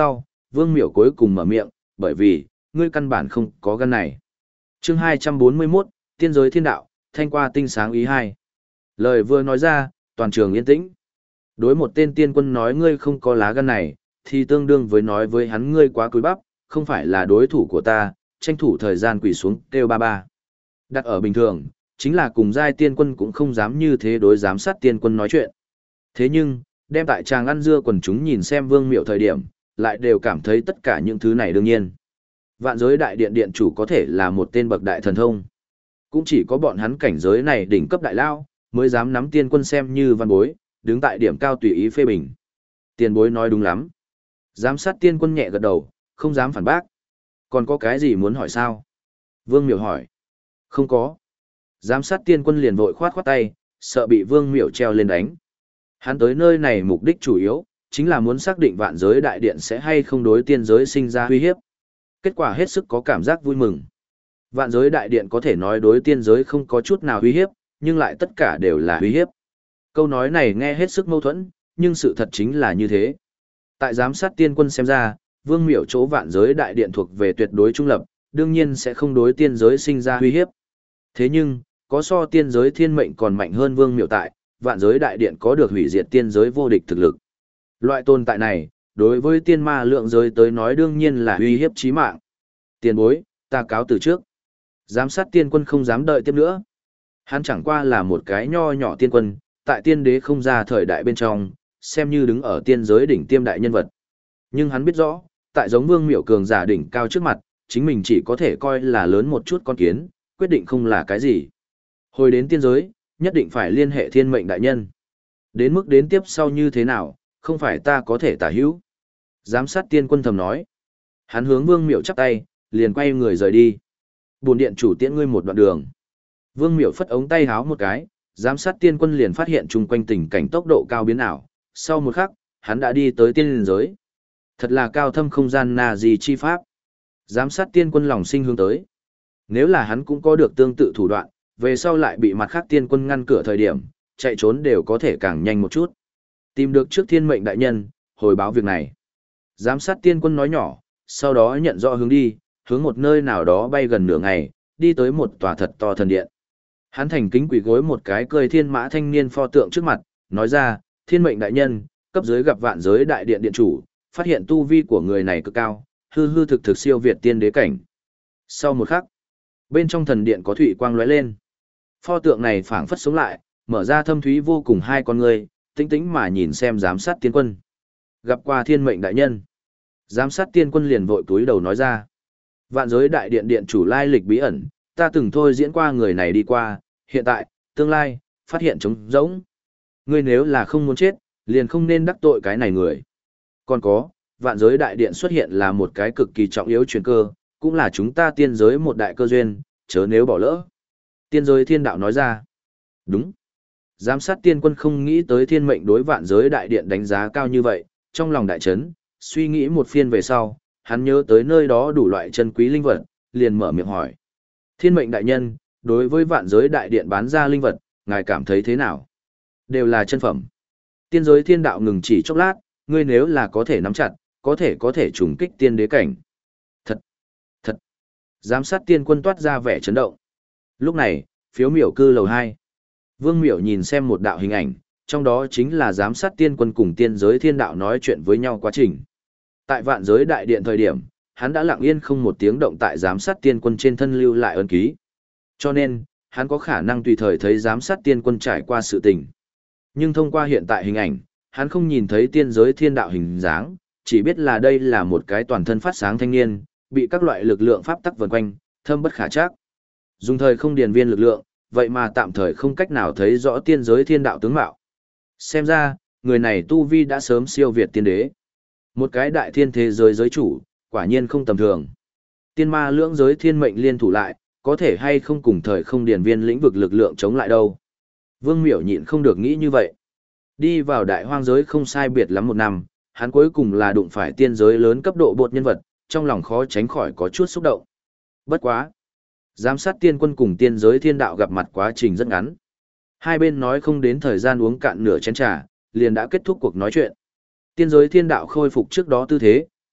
A: Vương Miểu cuối cùng mở miệng, bởi vì, ngươi căn bản không có gan này. Chương 241, Tiên giới thiên đạo, thanh qua tinh sáng ý 2. Lời vừa nói ra, toàn trường yên tĩnh. Đối một tên tiên quân nói ngươi không có lá gan này, thì tương đương với nói với hắn ngươi quá cúi bắp, không phải là đối thủ của ta, tranh thủ thời gian quỳ xuống kêu ba ba. Đặt ở bình thường, chính là cùng giai tiên quân cũng không dám như thế đối giám sát tiên quân nói chuyện. Thế nhưng, đem tại tràng ăn dưa quần chúng nhìn xem Vương Miệu thời điểm, lại đều cảm thấy tất cả những thứ này đương nhiên. Vạn giới đại điện điện chủ có thể là một tên bậc đại thần thông. Cũng chỉ có bọn hắn cảnh giới này đỉnh cấp đại lao, mới dám nắm tiên quân xem như văn bối, đứng tại điểm cao tùy ý phê bình. Tiền bối nói đúng lắm. Giám sát tiên quân nhẹ gật đầu, không dám phản bác. Còn có cái gì muốn hỏi sao? Vương Miểu hỏi. Không có. Giám sát tiên quân liền vội khoát khoát tay, sợ bị Vương Miểu treo lên đánh. Hắn tới nơi này mục đích chủ yếu, chính là muốn xác định vạn giới đại điện sẽ hay không đối tiên giới sinh ra uy hiếp. Kết quả hết sức có cảm giác vui mừng. Vạn giới đại điện có thể nói đối tiên giới không có chút nào uy hiếp, nhưng lại tất cả đều là uy hiếp. Câu nói này nghe hết sức mâu thuẫn, nhưng sự thật chính là như thế. Tại giám sát tiên quân xem ra, Vương Miểu chỗ vạn giới đại điện thuộc về tuyệt đối trung lập, đương nhiên sẽ không đối tiên giới sinh ra uy hiếp. Thế nhưng, có so tiên giới thiên mệnh còn mạnh hơn Vương Miểu tại, vạn giới đại điện có được hủy diệt tiên giới vô địch thực lực. Loại tồn tại này, đối với tiên ma lượng giới tới nói đương nhiên là uy hiếp chí mạng. Tiền bối, ta cáo từ trước. Giám sát tiên quân không dám đợi tiếp nữa. Hắn chẳng qua là một cái nho nhỏ tiên quân, tại tiên đế không ra thời đại bên trong, xem như đứng ở tiên giới đỉnh tiêm đại nhân vật. Nhưng hắn biết rõ, tại giống Vương Miểu cường giả đỉnh cao trước mặt, chính mình chỉ có thể coi là lớn một chút con kiến, quyết định không là cái gì. Hồi đến tiên giới, nhất định phải liên hệ thiên mệnh đại nhân. Đến mức đến tiếp sau như thế nào, không phải ta có thể tả hữu. Giám sát tiên quân thầm nói. Hắn hướng Vương Miểu chắp tay, liền quay người rời đi. Bổn điện chủ tiễn ngươi một đoạn đường. Vương Miểu phất ống tay háo một cái, giám sát tiên quân liền phát hiện chung quanh tình cảnh tốc độ cao biến ảo. Sau một khắc, hắn đã đi tới tiên giới. Thật là cao thâm không gian na gì chi pháp. Giám sát tiên quân lòng sinh hướng tới. Nếu là hắn cũng có được tương tự thủ đoạn, về sau lại bị mặt khác tiên quân ngăn cửa thời điểm, chạy trốn đều có thể càng nhanh một chút. Tìm được trước thiên mệnh đại nhân, hồi báo việc này. Giám sát tiên quân nói nhỏ, sau đó nhận rõ hướng đi, hướng một nơi nào đó bay gần nửa ngày, đi tới một tòa thật to thần điện. Hắn thành kính quỳ gối một cái cười thiên mã thanh niên pho tượng trước mặt, nói ra, thiên mệnh đại nhân, cấp dưới gặp vạn giới đại điện điện chủ, phát hiện tu vi của người này cực cao, hư hư thực thực siêu việt tiên đế cảnh. Sau một khắc, bên trong thần điện có thủy quang lóe lên. Pho tượng này phảng phất sống lại, mở ra thâm thúy vô cùng hai con người, tĩnh tĩnh mà nhìn xem giám sát tiên quân. Gặp qua thiên mệnh đại nhân. Giám sát tiên quân liền vội túi đầu nói ra. Vạn giới đại điện điện chủ lai lịch bí ẩn, ta từng thôi diễn qua người này đi qua, hiện tại, tương lai, phát hiện trống rỗng. Ngươi nếu là không muốn chết, liền không nên đắc tội cái này người. Còn có, vạn giới đại điện xuất hiện là một cái cực kỳ trọng yếu chuyển cơ, cũng là chúng ta tiên giới một đại cơ duyên, chớ nếu bỏ lỡ. Tiên giới thiên đạo nói ra. Đúng. Giám sát tiên quân không nghĩ tới thiên mệnh đối vạn giới đại điện đánh giá cao như vậy, trong lòng đại chấn, suy nghĩ một phiên về sau, hắn nhớ tới nơi đó đủ loại chân quý linh vật, liền mở miệng hỏi. Thiên mệnh đại nhân, đối với vạn giới đại điện bán ra linh vật, ngài cảm thấy thế nào? Đều là chân phẩm. Tiên giới thiên đạo ngừng chỉ chốc lát, ngươi nếu là có thể nắm chặt, có thể trùng kích tiên đế cảnh. Thật. Giám sát tiên quân toát ra vẻ chấn động. Lúc này, phiếu miểu cư lầu 2. Vương miểu nhìn xem một đạo hình ảnh, trong đó chính là giám sát tiên quân cùng tiên giới thiên đạo nói chuyện với nhau quá trình. Tại vạn giới đại điện thời điểm, hắn đã lặng yên không một tiếng động tại giám sát tiên quân trên thân lưu lại ấn ký. Cho nên, hắn có khả năng tùy thời thấy giám sát tiên quân trải qua sự tình. Nhưng thông qua hiện tại hình ảnh, hắn không nhìn thấy tiên giới thiên đạo hình dáng, chỉ biết là đây là một cái toàn thân phát sáng thanh niên, bị các loại lực lượng pháp tắc vần quanh, thâm bất khả trắc. Dùng thời không điền viên lực lượng, vậy mà tạm thời không cách nào thấy rõ tiên giới thiên đạo tướng mạo. Xem ra, người này tu vi đã sớm siêu việt tiên đế. Một cái đại thiên thế giới giới chủ, quả nhiên không tầm thường. Tiên ma lưỡng giới thiên mệnh liên thủ lại, có thể hay không cùng thời không điền viên lĩnh vực lực lượng chống lại đâu. Vương miểu nhịn không được nghĩ như vậy. Đi vào đại hoang giới không sai biệt lắm một năm, hắn cuối cùng là đụng phải tiên giới lớn cấp độ bột nhân vật, trong lòng khó tránh khỏi có chút xúc động. Bất quá. Giám sát tiên quân cùng tiên giới thiên đạo gặp mặt quá trình rất ngắn. Hai bên nói không đến thời gian uống cạn nửa chén trà, liền đã kết thúc cuộc nói chuyện. Tiên giới thiên đạo khôi phục trước đó tư thế,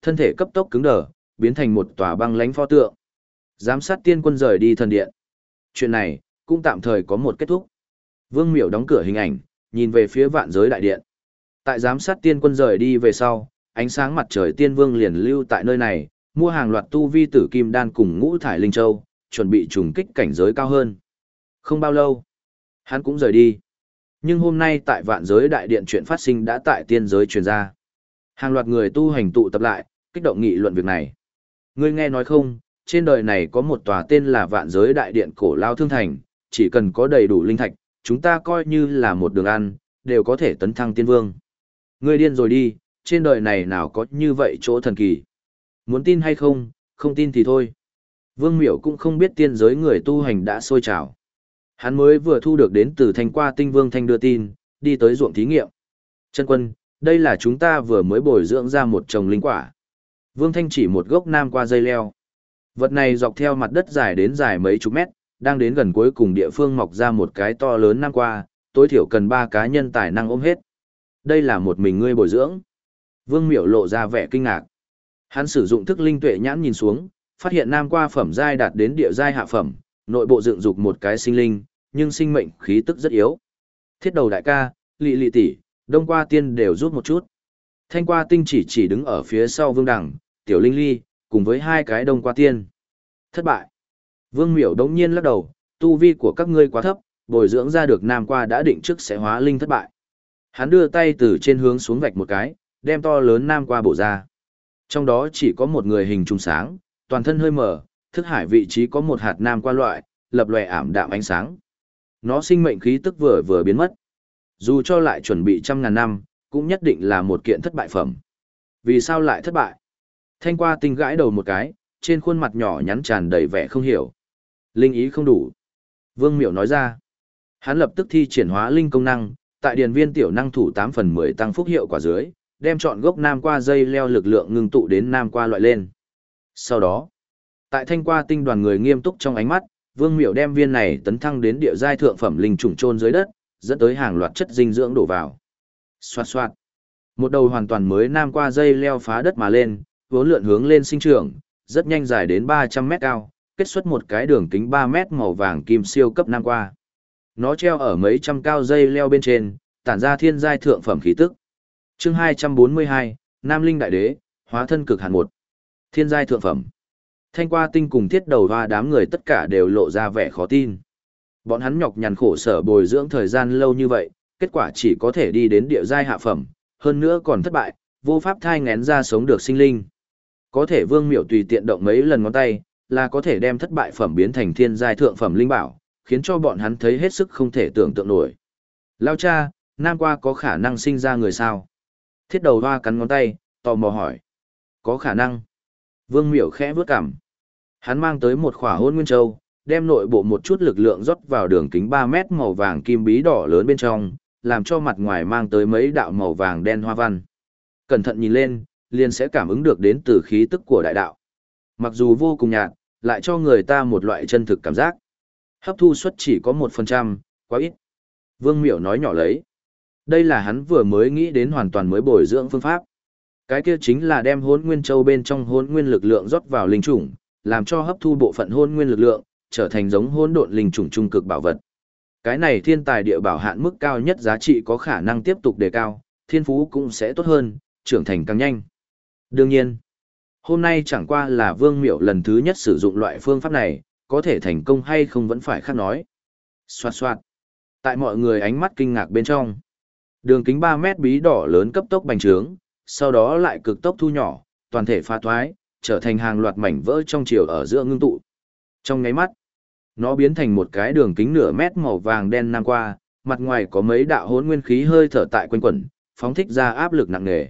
A: thân thể cấp tốc cứng đờ, biến thành một tòa băng lãnh pho tượng. Giám sát tiên quân rời đi thần điện. Chuyện này cũng tạm thời có một kết thúc. Vương Miểu đóng cửa hình ảnh, nhìn về phía vạn giới đại điện. Tại giám sát tiên quân rời đi về sau, ánh sáng mặt trời tiên vương liền lưu tại nơi này, mua hàng loạt tu vi tử kim đan cùng ngũ thải linh châu, chuẩn bị trùng kích cảnh giới cao hơn. Không bao lâu, hắn cũng rời đi. Nhưng hôm nay tại vạn giới đại điện chuyện phát sinh đã tại tiên giới truyền ra. Hàng loạt người tu hành tụ tập lại, kích động nghị luận việc này. Ngươi nghe nói không, trên đời này có một tòa tên là vạn giới đại điện cổ lao thương thành, chỉ cần có đầy đủ linh thạch, chúng ta coi như là một đường ăn, đều có thể tấn thăng tiên vương. Ngươi điên rồi đi, trên đời này nào có như vậy chỗ thần kỳ. Muốn tin hay không, không tin thì thôi. Vương Miểu cũng không biết tiên giới người tu hành đã sôi trào. Hắn mới vừa thu được đến từ Thanh Qua Tinh Vương Thanh đưa tin, đi tới ruộng thí nghiệm. Chân quân, đây là chúng ta vừa mới bồi dưỡng ra một chồng linh quả. Vương Thanh chỉ một gốc nam qua dây leo. Vật này dọc theo mặt đất dài đến dài mấy chục mét, đang đến gần cuối cùng địa phương mọc ra một cái to lớn nam qua, tối thiểu cần 3 cá nhân tài năng ôm hết. Đây là một mình ngươi bồi dưỡng. Vương Miểu lộ ra vẻ kinh ngạc. Hắn sử dụng thức linh tuệ nhãn nhìn xuống, phát hiện nam qua phẩm giai đạt đến địa giai hạ phẩm, nội bộ dựng dục một cái sinh linh, nhưng sinh mệnh khí tức rất yếu. Thiết đầu đại ca, lị lị tỷ, đông qua tiên đều rút một chút. Thanh qua tinh chỉ đứng ở phía sau vương đẳng, tiểu linh ly, cùng với 2 cái đông qua tiên. Thất bại. Vương Miểu đống nhiên lắc đầu, tu vi của các ngươi quá thấp, bồi dưỡng ra được nam qua đã định trước sẽ hóa linh thất bại. Hắn đưa tay từ trên hướng xuống vạch một cái, đem to lớn nam qua bổ ra. Trong đó chỉ có một người hình trùng sáng, toàn thân hơi mờ, thức hải vị trí có một hạt nam qua loại, lập lòe ảm đạm ánh sáng. Nó sinh mệnh khí tức vừa biến mất. Dù cho lại chuẩn bị 100.000 năm, cũng nhất định là một kiện thất bại phẩm. Vì sao lại thất bại? Thanh qua tinh gãi đầu một cái, trên khuôn mặt nhỏ nhắn tràn đầy vẻ không hiểu. Linh ý không đủ. Vương Miểu nói ra. Hắn lập tức thi triển hóa linh công năng, tại điền viên tiểu năng thủ 8/10 tăng phúc hiệu quả dưới, đem chọn gốc nam qua dây leo lực lượng ngưng tụ đến nam qua loại lên. Sau đó, tại thanh qua tinh đoàn người nghiêm túc trong ánh mắt, Vương Miểu đem viên này tấn thăng đến địa giai thượng phẩm linh trùng chôn dưới đất, dẫn tới hàng loạt chất dinh dưỡng đổ vào. Xoạt xoạt. Một đầu hoàn toàn mới nam qua dây leo phá đất mà lên, vốn lượn hướng lên sinh trưởng, rất nhanh dài đến 300 mét cao, kết xuất một cái đường kính 3 mét màu vàng kim siêu cấp nam qua. Nó treo ở mấy trăm cao dây leo bên trên, tản ra thiên giai thượng phẩm khí tức. Chương 242, Nam Linh Đại Đế, hóa thân cực hạn 1. Thiên giai thượng phẩm. Thanh qua tinh cùng thiết đầu hoa đám người tất cả đều lộ ra vẻ khó tin. Bọn hắn nhọc nhằn khổ sở bồi dưỡng thời gian lâu như vậy, kết quả chỉ có thể đi đến địa giai hạ phẩm, hơn nữa còn thất bại, vô pháp thai ngén ra sống được sinh linh. Có thể Vương Miểu tùy tiện động mấy lần ngón tay, là có thể đem thất bại phẩm biến thành thiên giai thượng phẩm linh bảo, khiến cho bọn hắn thấy hết sức không thể tưởng tượng nổi. Lao cha, nam qua có khả năng sinh ra người sao? Thiết đầu hoa cắn ngón tay, tò mò hỏi. Có khả năng. Vương Miểu khẽ bước cằm. Hắn mang tới một khỏa hôn nguyên châu, đem nội bộ một chút lực lượng rót vào đường kính 3 mét màu vàng kim bí đỏ lớn bên trong, làm cho mặt ngoài mang tới mấy đạo màu vàng đen hoa văn. Cẩn thận nhìn lên, liền sẽ cảm ứng được đến từ khí tức của đại đạo. Mặc dù vô cùng nhạt, lại cho người ta một loại chân thực cảm giác. Hấp thu suất chỉ có 1%, quá ít. Vương Miểu nói nhỏ lấy. Đây là hắn vừa mới nghĩ đến hoàn toàn mới bồi dưỡng phương pháp. Cái kia chính là đem hỗn nguyên châu bên trong hỗn nguyên lực lượng rót vào linh chủng, làm cho hấp thu bộ phận hỗn nguyên lực lượng, trở thành giống hỗn độn linh chủng trung cực bảo vật. Cái này thiên tài địa bảo hạn mức cao nhất giá trị có khả năng tiếp tục đề cao, thiên phú cũng sẽ tốt hơn, trưởng thành càng nhanh. Đương nhiên, hôm nay chẳng qua là Vương Miểu lần thứ nhất sử dụng loại phương pháp này, có thể thành công hay không vẫn phải khác nói. Xoạt xoạt. Tại mọi người ánh mắt kinh ngạc bên trong, đường kính 3 mét bí đỏ lớn cấp tốc bành trướng, sau đó lại cực tốc thu nhỏ, toàn thể phá thoái, trở thành hàng loạt mảnh vỡ trong chiều ở giữa ngưng tụ. Trong nháy mắt, nó biến thành một cái đường kính nửa mét màu vàng đen nam qua, mặt ngoài có mấy đạo hỗn nguyên khí hơi thở tại quanh quẩn, phóng thích ra áp lực nặng nề.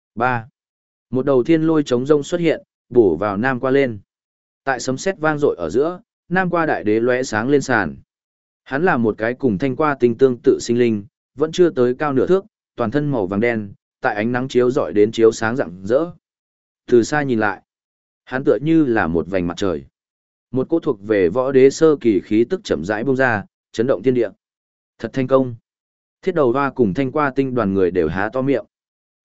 A: 3. Một đầu thiên lôi chống rông xuất hiện, bổ vào nam qua lên. Tại sấm sét vang dội ở giữa, nam qua đại đế lóe sáng lên sàn. Hắn là một cái cùng thanh qua tinh tương tự sinh linh, vẫn chưa tới cao nửa thước, toàn thân màu vàng đen, tại ánh nắng chiếu rọi đến chiếu sáng rạng rỡ. Từ xa nhìn lại, hắn tựa như là một vành mặt trời. Một cỗ thuộc về võ đế sơ kỳ khí tức chậm rãi bung ra, chấn động thiên địa. Thật thành công. Thiết đầu hoa cùng thanh qua tinh đoàn người đều há to miệng.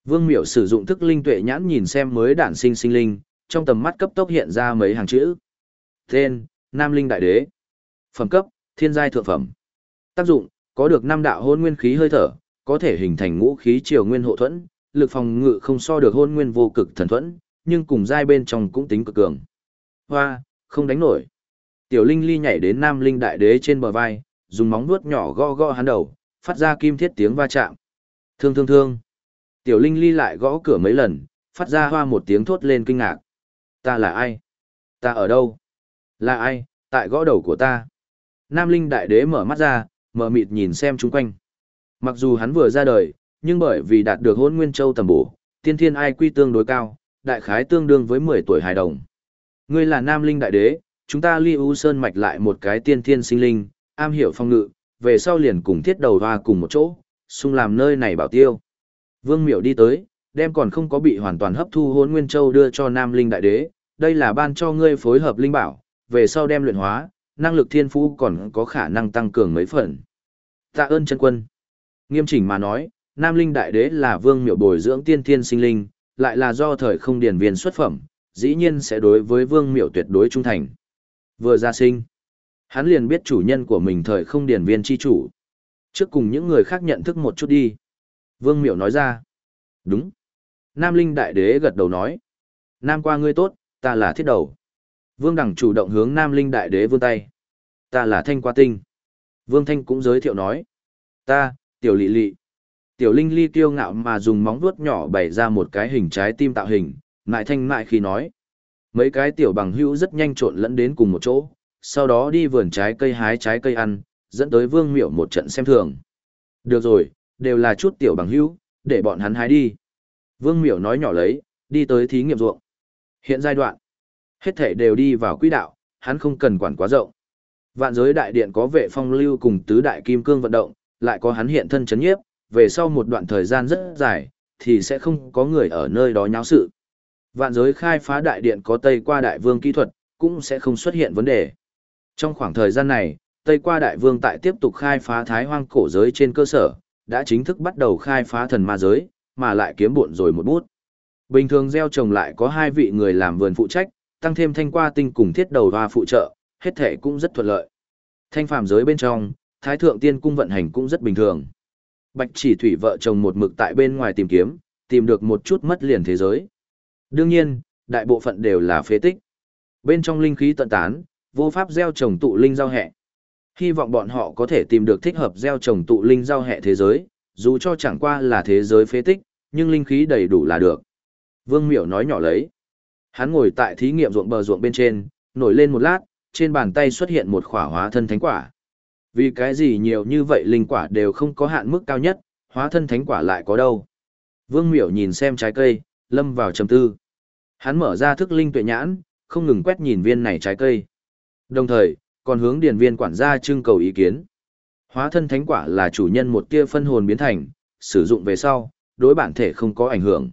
A: Vương Miểu sử dụng thức linh tuệ nhãn nhìn xem mới đản sinh sinh linh, trong tầm mắt cấp tốc hiện ra mấy hàng chữ. Tên, Nam Linh Đại Đế. Phẩm cấp, thiên giai thượng phẩm. Tác dụng, có được 5 đạo hôn nguyên khí hơi thở, có thể hình thành ngũ khí triều nguyên hộ thuẫn, lực phòng ngự không so được hôn nguyên vô cực thần thuẫn, nhưng cùng giai bên trong cũng tính cực cường. Hoa, không đánh nổi. Tiểu Linh Ly nhảy đến Nam Linh Đại Đế trên bờ vai, dùng móng vuốt nhỏ gõ gõ hắn đầu, phát ra kim thiết tiếng va chạm. Thương thương thương. Tiểu Linh Ly lại gõ cửa mấy lần, phát ra hoa một tiếng thốt lên kinh ngạc. Ta là ai? Ta ở đâu? Là ai, tại gõ đầu của ta? Nam Linh Đại Đế mở mắt ra, mở mịt nhìn xem chung quanh. Mặc dù hắn vừa ra đời, nhưng bởi vì đạt được Hỗn Nguyên Châu tầm bổ, tiên thiên IQ tương đối cao, đại khái tương đương với 10 tuổi hài đồng. Ngươi là Nam Linh Đại Đế, chúng ta Ly U Sơn mạch lại một cái tiên thiên sinh linh, am hiểu phong ngự, về sau liền cùng thiết đầu hoa cùng một chỗ, xung làm nơi này bảo tiêu. Vương Miểu đi tới, đem còn không có bị hoàn toàn hấp thu Hỗn Nguyên Châu đưa cho Nam Linh Đại Đế, đây là ban cho ngươi phối hợp linh bảo, về sau đem luyện hóa, năng lực thiên phú còn có khả năng tăng cường mấy phần. Tạ ơn chân quân. Nghiêm chỉnh mà nói, Nam Linh Đại Đế là Vương Miểu bồi dưỡng tiên thiên sinh linh, lại là do thời không điển viên xuất phẩm, dĩ nhiên sẽ đối với Vương Miểu tuyệt đối trung thành. Vừa ra sinh, hắn liền biết chủ nhân của mình thời không điển viên chi chủ. Trước cùng những người khác nhận thức một chút đi. Vương Miểu nói ra. Đúng. Nam Linh Đại Đế gật đầu nói. Nam qua ngươi tốt, ta là thiết đầu. Vương Đằng chủ động hướng Nam Linh Đại Đế vươn tay. Ta là Thanh Qua Tinh. Vương Thanh cũng giới thiệu nói. Ta, Tiểu Lị Lị. Tiểu Linh Ly kiêu ngạo mà dùng móng vuốt nhỏ bày ra một cái hình trái tim tạo hình, mại thanh mại khi nói. Mấy cái tiểu bằng hữu rất nhanh trộn lẫn đến cùng một chỗ, sau đó đi vườn trái cây hái trái cây ăn, dẫn tới Vương Miểu một trận xem thường. Được rồi, đều là chút tiểu bằng hữu, để bọn hắn hái đi. Vương Miểu nói nhỏ lấy, đi tới thí nghiệm ruộng. Hiện giai đoạn, hết thể đều đi vào quỹ đạo, hắn không cần quản quá rộng. Vạn giới đại điện có vệ phong lưu cùng tứ đại kim cương vận động, lại có hắn hiện thân chấn nhiếp, về sau một đoạn thời gian rất dài, thì sẽ không có người ở nơi đó nháo sự. Vạn giới khai phá đại điện có Tây Qua Đại Vương kỹ thuật, cũng sẽ không xuất hiện vấn đề. Trong khoảng thời gian này, Tây Qua Đại Vương tại tiếp tục khai phá Thái Hoang cổ giới trên cơ sở, đã chính thức bắt đầu khai phá thần ma giới, mà lại kiếm bộn rồi một bút. Bình thường gieo trồng lại có 2 vị người làm vườn phụ trách, tăng thêm Thanh Qua Tinh cùng thiết đầu hoa phụ trợ, hết thể cũng rất thuận lợi. Thanh phàm giới bên trong, Thái Thượng Tiên Cung vận hành cũng rất bình thường. Bạch Chỉ Thủy vợ chồng một mực tại bên ngoài tìm kiếm, tìm được một chút mất liền thế giới. Đương nhiên, đại bộ phận đều là phế tích. Bên trong linh khí tận tán, vô pháp gieo trồng tụ linh giao hẹ. Hy vọng bọn họ có thể tìm được thích hợp gieo trồng tụ linh giao hẹ thế giới, dù cho chẳng qua là thế giới phế tích, nhưng linh khí đầy đủ là được. Vương Miểu nói nhỏ lấy. Hắn ngồi tại thí nghiệm ruộng bờ ruộng bên trên, nổi lên một lát, trên bàn tay xuất hiện một khỏa hóa thân thánh quả. Vì cái gì nhiều như vậy linh quả đều không có hạn mức cao nhất, hóa thân thánh quả lại có đâu. Vương Miểu nhìn xem trái cây, lâm vào trầm tư. Hắn mở ra thức linh tuệ nhãn, không ngừng quét nhìn viên này trái cây. Đồng thời, còn hướng điền viên quản gia trưng cầu ý kiến. Hóa thân thánh quả là chủ nhân một tia phân hồn biến thành, sử dụng về sau, đối bản thể không có ảnh hưởng.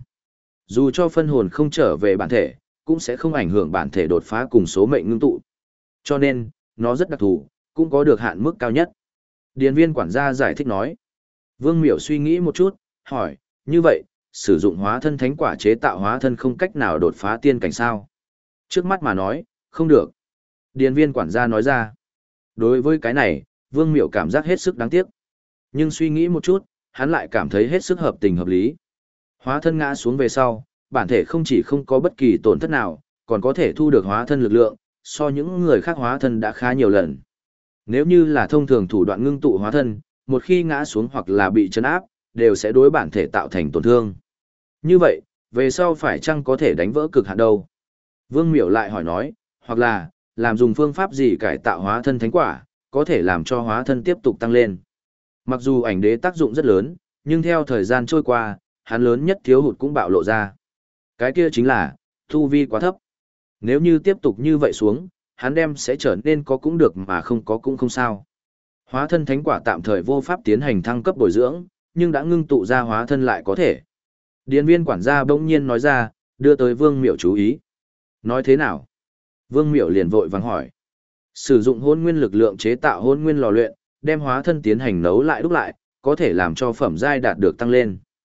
A: Dù cho phân hồn không trở về bản thể, cũng sẽ không ảnh hưởng bản thể đột phá cùng số mệnh ngưng tụ. Cho nên, nó rất đặc thù, cũng có được hạn mức cao nhất. Điền viên quản gia giải thích nói. Vương Miểu suy nghĩ một chút, hỏi, như vậy, sử dụng hóa thân thánh quả chế tạo hóa thân không cách nào đột phá tiên cảnh sao? Trước mắt mà nói, không được. Điền viên quản gia nói ra. Đối với cái này, Vương Miểu cảm giác hết sức đáng tiếc. Nhưng suy nghĩ một chút, hắn lại cảm thấy hết sức hợp tình hợp lý. Hóa thân ngã xuống về sau, bản thể không chỉ không có bất kỳ tổn thất nào, còn có thể thu được hóa thân lực lượng, so những người khác hóa thân đã khá nhiều lần. Nếu như là thông thường thủ đoạn ngưng tụ hóa thân, một khi ngã xuống hoặc là bị chấn áp, đều sẽ đối bản thể tạo thành tổn thương. Như vậy, về sau phải chăng có thể đánh vỡ cực hạn đâu? Vương Miểu lại hỏi nói, hoặc là, làm dùng phương pháp gì cải tạo hóa thân thánh quả, có thể làm cho hóa thân tiếp tục tăng lên. Mặc dù ảnh đế tác dụng rất lớn, nhưng theo thời gian trôi qua, hắn lớn nhất thiếu hụt cũng bạo lộ ra. Cái kia chính là, tu vi quá thấp. Nếu như tiếp tục như vậy xuống, hắn đem sẽ trở nên có cũng được mà không có cũng không sao. Hóa thân thánh quả tạm thời vô pháp tiến hành thăng cấp bồi dưỡng, nhưng đã ngưng tụ ra hóa thân lại có thể. Điền viên quản gia bỗng nhiên nói ra, đưa tới Vương Miểu chú ý. Nói thế nào? Vương Miểu liền vội vàng hỏi. Sử dụng hôn nguyên lực lượng chế tạo hôn nguyên lò luyện, đem hóa thân tiến hành nấu lại đúc lại, có thể làm cho phẩm giai đạt được tăng lên.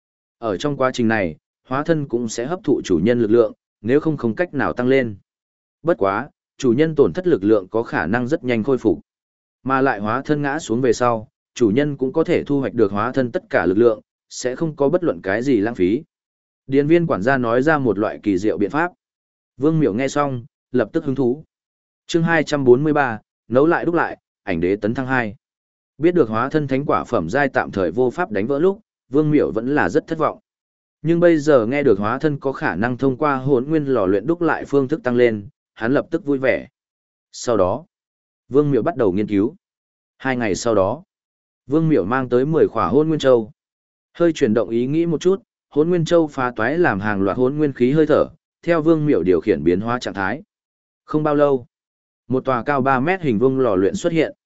A: Ở trong quá trình này, hóa thân cũng sẽ hấp thụ chủ nhân lực lượng, nếu không không cách nào tăng lên. Bất quá, chủ nhân tổn thất lực lượng có khả năng rất nhanh khôi phục. Mà lại hóa thân ngã xuống về sau, chủ nhân cũng có thể thu hoạch được hóa thân tất cả lực lượng, sẽ không có bất luận cái gì lãng phí. Điền viên quản gia nói ra một loại kỳ diệu biện pháp. Vương Miểu nghe xong, lập tức hứng thú. Chương 243, nấu lại đúc lại, ảnh đế tấn thăng 2. Biết được hóa thân thánh quả phẩm giai tạm thời vô pháp đánh vỡ lúc, Vương Miểu vẫn là rất thất vọng. Nhưng bây giờ nghe được hóa thân có khả năng thông qua hỗn nguyên lò luyện đúc lại phương thức tăng lên, hắn lập tức vui vẻ. Sau đó, Vương Miểu bắt đầu nghiên cứu. 2 ngày sau đó, Vương Miểu mang tới 10 khỏa hỗn nguyên châu. Hơi chuyển động ý nghĩ một chút, hỗn nguyên châu phá toái làm hàng loạt hỗn nguyên khí hơi thở, theo Vương Miểu điều khiển biến hóa trạng thái. Không bao lâu, một tòa cao 3 mét hình vuông lò luyện xuất hiện.